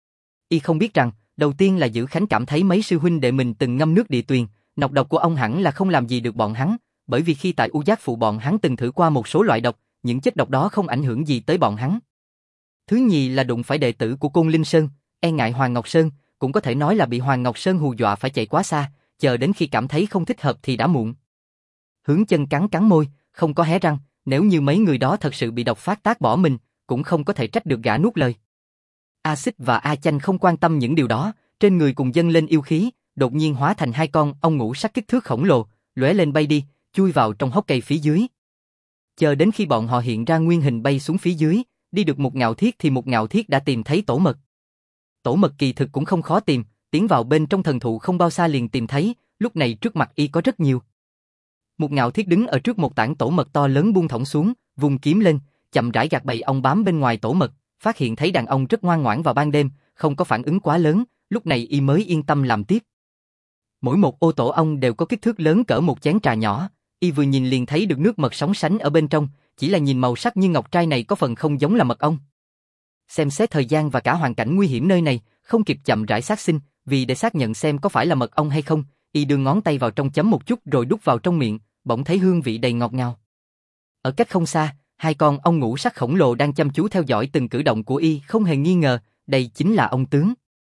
Y không biết rằng, đầu tiên là Dữ Khánh cảm thấy mấy sư huynh đệ mình từng ngâm nước địa tuyền, nọc độc của ông hẳn là không làm gì được bọn hắn, bởi vì khi tại U Giác Phụ bọn hắn từng thử qua một số loại độc, những chất độc đó không ảnh hưởng gì tới bọn hắn. Thứ nhì là đụng phải đệ tử của Côn Linh Sơn, e ngại Hoàng Ngọc Sơn, cũng có thể nói là bị Hoàng Ngọc Sơn hù dọa phải chạy quá xa, chờ đến khi cảm thấy không thích hợp thì đã muộn. Hướng Chân cắn cắn môi, không có hé răng, nếu như mấy người đó thật sự bị độc phát tác bỏ mình, cũng không có thể trách được gã nuốt lời. Axit và A Chanh không quan tâm những điều đó, trên người cùng dâng lên yêu khí, đột nhiên hóa thành hai con ong ngũ sắc kích thước khổng lồ, lóe lên bay đi, chui vào trong hốc cây phía dưới. Chờ đến khi bọn họ hiện ra nguyên hình bay xuống phía dưới, đi được một ngạo thiết thì một ngạo thiết đã tìm thấy tổ mật. Tổ mật kỳ thực cũng không khó tìm, tiến vào bên trong thần thụ không bao xa liền tìm thấy, lúc này trước mặt y có rất nhiều. Một ngạo thiết đứng ở trước một tảng tổ mật to lớn buông thõng xuống, vùng kiếm lên, chậm rãi gạt bầy ong bám bên ngoài tổ mật, phát hiện thấy đàn ong rất ngoan ngoãn vào ban đêm, không có phản ứng quá lớn, lúc này y mới yên tâm làm tiếp. Mỗi một ô tổ ong đều có kích thước lớn cỡ một chén trà nhỏ, y vừa nhìn liền thấy được nước mật sóng sánh ở bên trong, chỉ là nhìn màu sắc như ngọc trai này có phần không giống là mật ong. Xem xét thời gian và cả hoàn cảnh nguy hiểm nơi này, không kịp chậm rãi sát sinh, vì để xác nhận xem có phải là mật ong hay không, y đưa ngón tay vào trong chấm một chút rồi đút vào trong miệng, bỗng thấy hương vị đầy ngọt ngào. Ở cách không xa, hai con ong ngũ sắc khổng lồ đang chăm chú theo dõi từng cử động của y, không hề nghi ngờ, đây chính là ong tướng.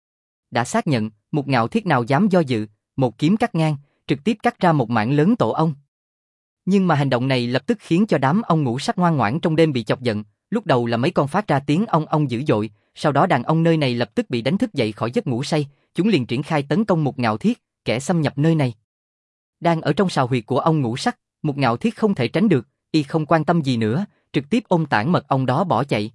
Đã xác nhận, một ngạo thiết nào dám do dự, một kiếm cắt ngang, trực tiếp cắt ra một mảng lớn tổ ong. Nhưng mà hành động này lập tức khiến cho đám ong ngũ sắc ngoan ngoãn trong đêm bị chọc giận, lúc đầu là mấy con phát ra tiếng ong ong dữ dội, sau đó đàn ong nơi này lập tức bị đánh thức dậy khỏi giấc ngủ say, chúng liền triển khai tấn công một ngạo thiết, kẻ xâm nhập nơi này. Đang ở trong sào huyệt của ong ngũ sắc, một ngạo thiết không thể tránh được, y không quan tâm gì nữa, trực tiếp ôm tảng mật ong đó bỏ chạy.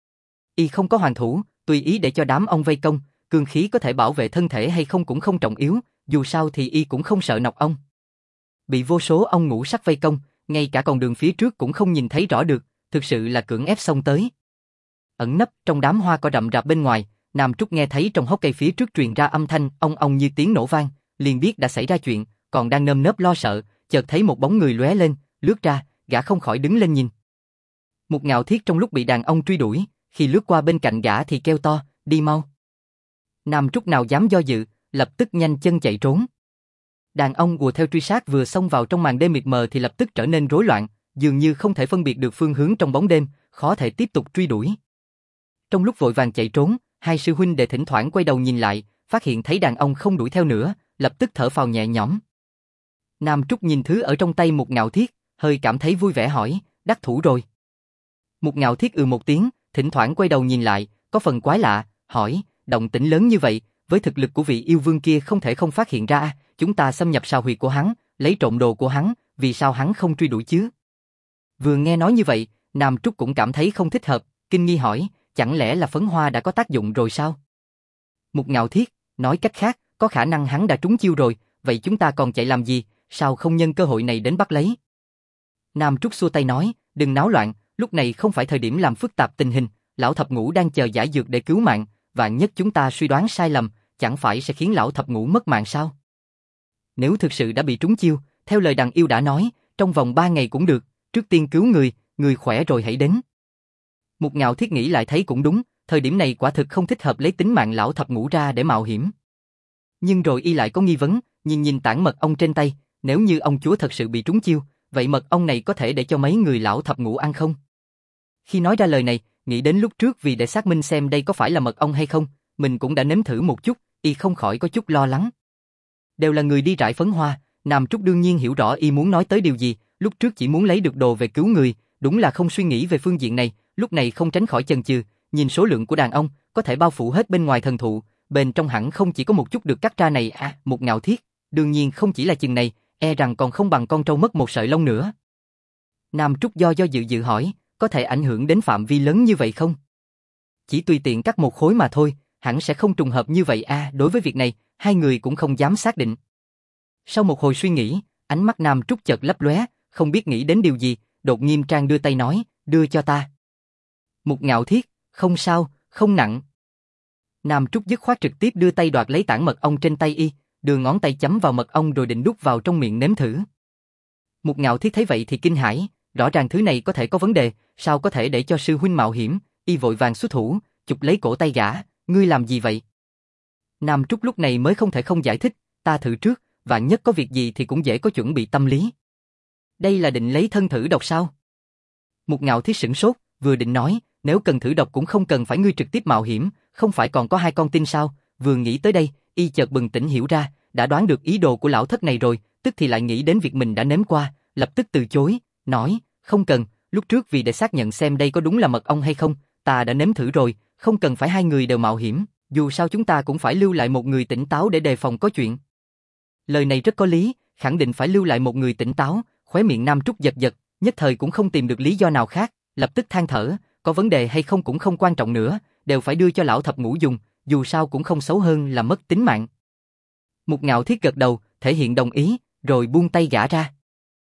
Y không có hoàn thủ, tùy ý để cho đám ong vây công, cương khí có thể bảo vệ thân thể hay không cũng không trọng yếu, dù sao thì y cũng không sợ nọc ong. Bị vô số ong ngũ sắc vây công, ngay cả con đường phía trước cũng không nhìn thấy rõ được, thực sự là cưỡng ép xông tới. Ẩn nấp trong đám hoa cỏ rậm rạp bên ngoài, Nam Trúc nghe thấy trong hốc cây phía trước truyền ra âm thanh ong ong như tiếng nổ vang, liền biết đã xảy ra chuyện, còn đang nơm nớp lo sợ, chợt thấy một bóng người lóe lên, lướt ra, gã không khỏi đứng lên nhìn. Một ngạo thiết trong lúc bị đàn ong truy đuổi, khi lướt qua bên cạnh gã thì kêu to, đi mau. Nam Trúc nào dám do dự, lập tức nhanh chân chạy trốn. Đàn ong ùa theo truy sát vừa xông vào trong màn đêm mịt mờ thì lập tức trở nên rối loạn, dường như không thể phân biệt được phương hướng trong bóng đêm, khó thể tiếp tục truy đuổi. Trong lúc vội vàng chạy trốn, hai sư huynh đệ thỉnh thoảng quay đầu nhìn lại, phát hiện thấy đàn ong không đuổi theo nữa, lập tức thở phào nhẹ nhõm. Nam Trúc nhìn thứ ở trong tay một ngạo thiết, hơi cảm thấy vui vẻ hỏi, đắc thủ rồi. Một ngạo thiết một tiếng, thỉnh thoảng quay đầu nhìn lại, có phần quái lạ, hỏi, động tĩnh lớn như vậy, với thực lực của vị yêu vương kia không thể không phát hiện ra chúng ta xâm nhập sào huyệt của hắn, lấy trộm đồ của hắn, vì sao hắn không truy đuổi chứ? Vừa nghe nói như vậy, Nam Trúc cũng cảm thấy không thích hợp, kinh nghi hỏi, chẳng lẽ là phấn hoa đã có tác dụng rồi sao? Mục Ngạo Thiết, nói cách khác, có khả năng hắn đã trúng chiêu rồi, vậy chúng ta còn chạy làm gì, sao không nhân cơ hội này đến bắt lấy? Nam Trúc xua tay nói, đừng náo loạn, lúc này không phải thời điểm làm phức tạp tình hình, lão thập ngũ đang chờ giải dược để cứu mạng, vạn nhất chúng ta suy đoán sai lầm, chẳng phải sẽ khiến lão thập ngũ mất mạng sao? Nếu thực sự đã bị trúng chiêu, theo lời đàn yêu đã nói, trong vòng 3 ngày cũng được, trước tiên cứu người, người khỏe rồi hãy đến. Mục Ngạo Thiết nghĩ lại thấy cũng đúng, thời điểm này quả thực không thích hợp lấy tính mạng lão thập ngũ ra để mạo hiểm. Nhưng rồi y lại có nghi vấn, nhìn tảng mật ong trên tay, nếu như ông chúa thật sự bị trúng chiêu, vậy mật ong này có thể để cho mấy người lão thập ngũ ăn không? Khi nói ra lời này, nghĩ đến lúc trước vì để xác minh xem đây có phải là mật ong hay không, mình cũng đã nếm thử một chút, y không khỏi có chút lo lắng. Đều là người đi rải phấn hoa, Nam Trúc đương nhiên hiểu rõ y muốn nói tới điều gì, lúc trước chỉ muốn lấy được đồ về cứu người, đúng là không suy nghĩ về phương diện này, lúc này không tránh khỏi chần chừ, nhìn số lượng của đàn ông, có thể bao phủ hết bên ngoài thần thụ, bên trong hẳn không chỉ có một chút được cắt ra này Một Ngạo Thiết, đương nhiên không chỉ là chừng này, e rằng còn không bằng con trâu mất một sợi lông nữa. Nam Trúc do dự hỏi, có thể ảnh hưởng đến phạm vi lớn như vậy không? Chỉ tùy tiện cắt một khối mà thôi, hẳn sẽ không trùng hợp như vậy đối với việc này, hai người cũng không dám xác định. Sau một hồi suy nghĩ, ánh mắt Nam Trúc chợt lấp lóe, không biết nghĩ đến điều gì, đột nghiêm trang đưa tay nói, đưa cho ta. Mục Ngạo Thiết, không sao, không nặng. Nam Trúc dứt khoát trực tiếp đưa tay đoạt lấy tảng mật ong trên tay y, đưa ngón tay chấm vào mật ong rồi định đút vào trong miệng nếm thử. Mục Ngạo Thiết thấy vậy thì kinh hãi, rõ ràng thứ này có thể có vấn đề, sao có thể để cho sư huynh mạo hiểm, y vội vàng xuất thủ, chụp lấy cổ tay gã, ngươi làm gì vậy? Nam Trúc lúc này mới không thể không giải thích, ta thử trước, vạn nhất có việc gì thì cũng dễ có chuẩn bị tâm lý. Đây là định lấy thân thử độc sao? Mục Ngạo Thiết sửng sốt, vừa định nói, nếu cần thử độc cũng không cần phải ngươi trực tiếp mạo hiểm, không phải còn có 2 con tin sao? Vừa nghĩ tới đây, y chợt bừng tỉnh hiểu ra, đã đoán được ý đồ của lão thất này rồi, tức thì lại nghĩ đến việc mình đã nếm qua, lập tức từ chối, nói, không cần, lúc trước vì để xác nhận xem đây có đúng là mật ong hay không, ta đã nếm thử rồi, không cần phải 2 người đều mạo hiểm, dù sao chúng ta cũng phải lưu lại một người tỉnh táo để đề phòng có chuyện. Lời này rất có lý, khẳng định phải lưu lại một người tỉnh táo, khóe miệng Nam Trúc giật giật, nhất thời cũng không tìm được lý do nào khác, lập tức than thở, có vấn đề hay không cũng không quan trọng nữa, đều phải đưa cho lão thập ngũ dùng, dù sao cũng không xấu hơn là mất tính mạng. Mục Ngạo Thiết gật đầu, thể hiện đồng ý, rồi buông tay gã ra.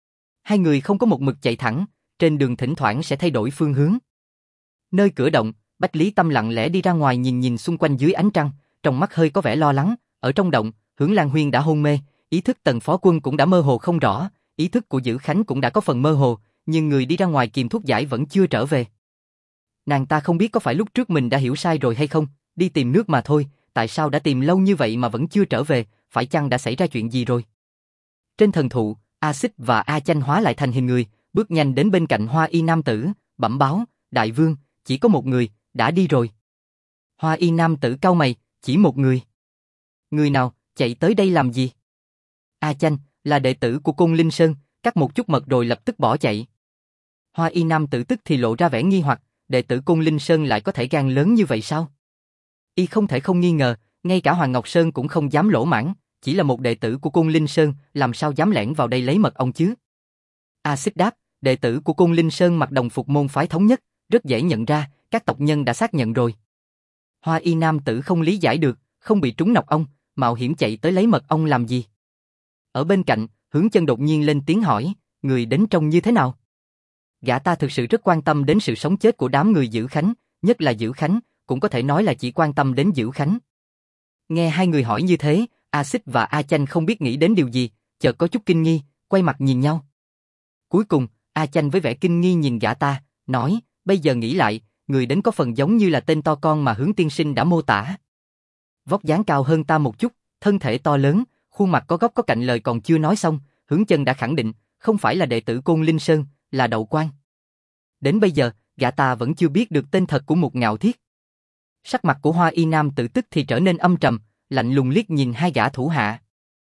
Hai người không có một mực chạy thẳng, trên đường thỉnh thoảng sẽ thay đổi phương hướng. Nơi cửa động, Bách Lý Tâm lặng lẽ đi ra ngoài nhìn xung quanh dưới ánh trăng, trong mắt hơi có vẻ lo lắng, ở trong động, Hưởng Lan Huyên đã hôn mê, ý thức Tần Phó Quân cũng đã mơ hồ không rõ, ý thức của Dữ Khánh cũng đã có phần mơ hồ, nhưng người đi ra ngoài kiềm thuốc giải vẫn chưa trở về. Nàng ta không biết có phải lúc trước mình đã hiểu sai rồi hay không, đi tìm nước mà thôi, tại sao đã tìm lâu như vậy mà vẫn chưa trở về, phải chăng đã xảy ra chuyện gì rồi? Trên thần thụ, A Xích và A Chanh hóa lại thành hình người, bước nhanh đến bên cạnh Hoa Y nam tử, bẩm báo, đại vương, chỉ có một người, đã đi rồi. Hoa Y nam tử cau mày, chỉ một người. Người nào, chạy tới đây làm gì? A Chanh, là đệ tử của Côn Linh Sơn, cắt một chút mật rồi lập tức bỏ chạy. Hoa Y nam tử tức thì lộ ra vẻ nghi hoặc, đệ tử Côn Linh Sơn lại có thể gan lớn như vậy sao? Y không thể không nghi ngờ, ngay cả Hoàng Ngọc Sơn cũng không dám lỗ mãng, chỉ là một đệ tử của Côn Linh Sơn, làm sao dám lẻn vào đây lấy mật ong chứ? A Xích đáp, đệ tử của Côn Linh Sơn mặc đồng phục môn phái thống nhất, rất dễ nhận ra, các tộc nhân đã xác nhận rồi. Hoa Y nam tử không lý giải được, không bị trúng nọc ong, mạo hiểm chạy tới lấy mật ong làm gì? Ở bên cạnh, Hướng Chân đột nhiên lên tiếng hỏi, người đến trông như thế nào? Gã ta thực sự rất quan tâm đến sự sống chết của đám người Dữ Khánh, nhất là Dữ Khánh, cũng có thể nói là chỉ quan tâm đến Dữ Khánh. Nghe hai người hỏi như thế, A Xích và A Chanh không biết nghĩ đến điều gì, chợt có chút kinh nghi, quay mặt nhìn nhau. Cuối cùng, A Chanh với vẻ kinh nghi nhìn gã ta, nói, bây giờ nghĩ lại, người đến có phần giống như là tên to con mà Hướng tiên sinh đã mô tả. Vóc dáng cao hơn ta một chút, thân thể to lớn, khuôn mặt có góc có cạnh, lời còn chưa nói xong, Hướng Chân đã khẳng định, không phải là đệ tử Côn Linh Sơn, là Đậu Quan. Đến bây giờ, gã ta vẫn chưa biết được tên thật của Mục Ngạo Thiết. Sắc mặt của Hoa Y nam tử tức thì trở nên âm trầm, lạnh lùng liếc nhìn hai gã thủ hạ.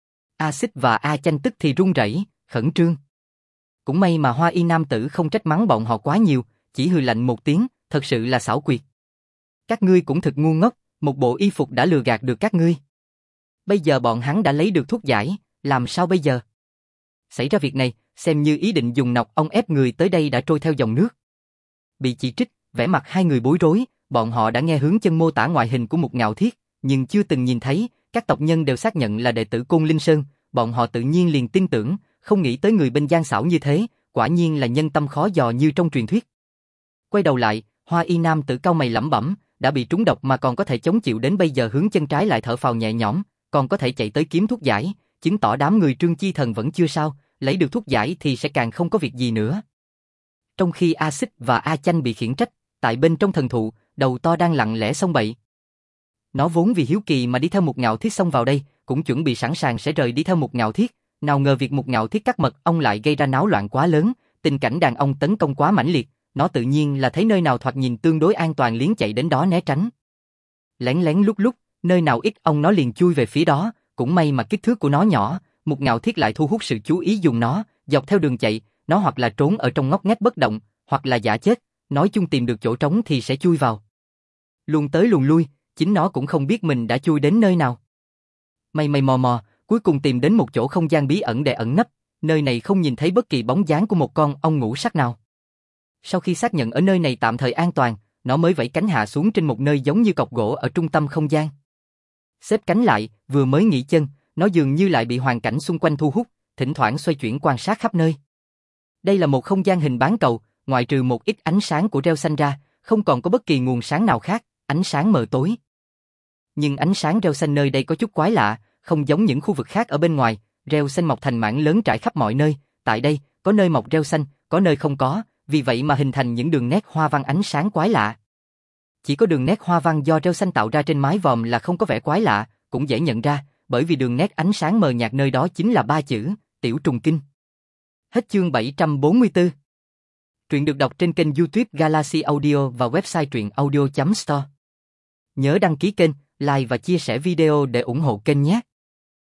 A Xích và A Chanh tức thì run rẩy, khẩn trương. Cũng may mà Hoa Y nam tử không trách mắng bọn họ quá nhiều, chỉ hừ lạnh một tiếng, thật sự là xảo quyệt. Các ngươi cũng thật ngu ngốc, một bộ y phục đã lừa gạt được các ngươi. Bây giờ bọn hắn đã lấy được thuốc giải, làm sao bây giờ? Xảy ra việc này, xem như ý định dùng nọc ong ép người tới đây đã trôi theo dòng nước. Bị chỉ trích, vẻ mặt hai người bối rối, bọn họ đã nghe Hướng Chân mô tả ngoại hình của Mục Ngạo Thiết, nhưng chưa từng nhìn thấy, các tộc nhân đều xác nhận là đệ tử Côn Linh Sơn, bọn họ tự nhiên liền tin tưởng, không nghĩ tới người bên gian xảo như thế, quả nhiên là nhân tâm khó dò như trong truyền thuyết. Quay đầu lại, Hoa Y Nam tử cau mày lẩm bẩm, đã bị trúng độc mà còn có thể chống chịu đến bây giờ. Hướng Chân trái lại thở phào nhẹ nhõm, còn có thể chạy tới kiếm thuốc giải, chứng tỏ đám người Trương Chi Thần vẫn chưa sao, lấy được thuốc giải thì sẽ càng không có việc gì nữa. Trong khi A Xích và A Chanh bị khiển trách, tại bên trong thần thụ, đầu to đang lặng lẽ xông bậy. Nó vốn vì hiếu kỳ mà đi theo Mục Ngạo Thiết xông vào đây, cũng chuẩn bị sẵn sàng sẽ rời đi theo Mục Ngạo Thiết, nào ngờ việc Mục Ngạo Thiết cắt mật ong lại gây ra náo loạn quá lớn, tình cảnh đàn ong tấn công quá mãnh liệt, nó tự nhiên là thấy nơi nào thoạt nhìn tương đối an toàn liền chạy đến đó né tránh. Lén lén lúc lúc, nơi nào ít ong nó liền chui về phía đó, cũng may mà kích thước của nó nhỏ, Mục Ngạo Thiết lại thu hút sự chú ý dùng nó, dọc theo đường chạy, nó hoặc là trốn ở trong ngóc ngách bất động, hoặc là giả chết, nói chung tìm được chỗ trống thì sẽ chui vào. Luôn tới luôn lui, chính nó cũng không biết mình đã chui đến nơi nào. Mày mò mò, cuối cùng tìm đến một chỗ không gian bí ẩn để ẩn nấp, nơi này không nhìn thấy bất kỳ bóng dáng của một con ong ngũ sắc nào. Sau khi xác nhận ở nơi này tạm thời an toàn, nó mới vẫy cánh hạ xuống trên một nơi giống như cọc gỗ ở trung tâm không gian. Xếp cánh lại, vừa mới nghỉ chân, nó dường như lại bị hoàn cảnh xung quanh thu hút, thỉnh thoảng xoay chuyển quan sát khắp nơi. Đây là một không gian hình bán cầu, ngoại trừ một ít ánh sáng của rêu xanh ra, không còn có bất kỳ nguồn sáng nào khác, ánh sáng mờ tối. Nhưng ánh sáng rêu xanh nơi đây có chút quái lạ, không giống những khu vực khác ở bên ngoài, rêu xanh mọc thành mảng lớn trải khắp mọi nơi, tại đây, có nơi mọc rêu xanh, có nơi không có, vì vậy mà hình thành những đường nét hoa văn ánh sáng quái lạ. Chỉ có đường nét hoa văn do rêu xanh tạo ra trên mái vòm là không có vẻ quái lạ, cũng dễ nhận ra, bởi vì đường nét ánh sáng mờ nhạt nơi đó chính là ba chữ, Tiểu Trùng Kinh. Hết chương 744. Truyện được đọc trên kênh YouTube Galaxy Audio và website truyệnaudio.store. Nhớ đăng ký kênh, like và chia sẻ video để ủng hộ kênh nhé.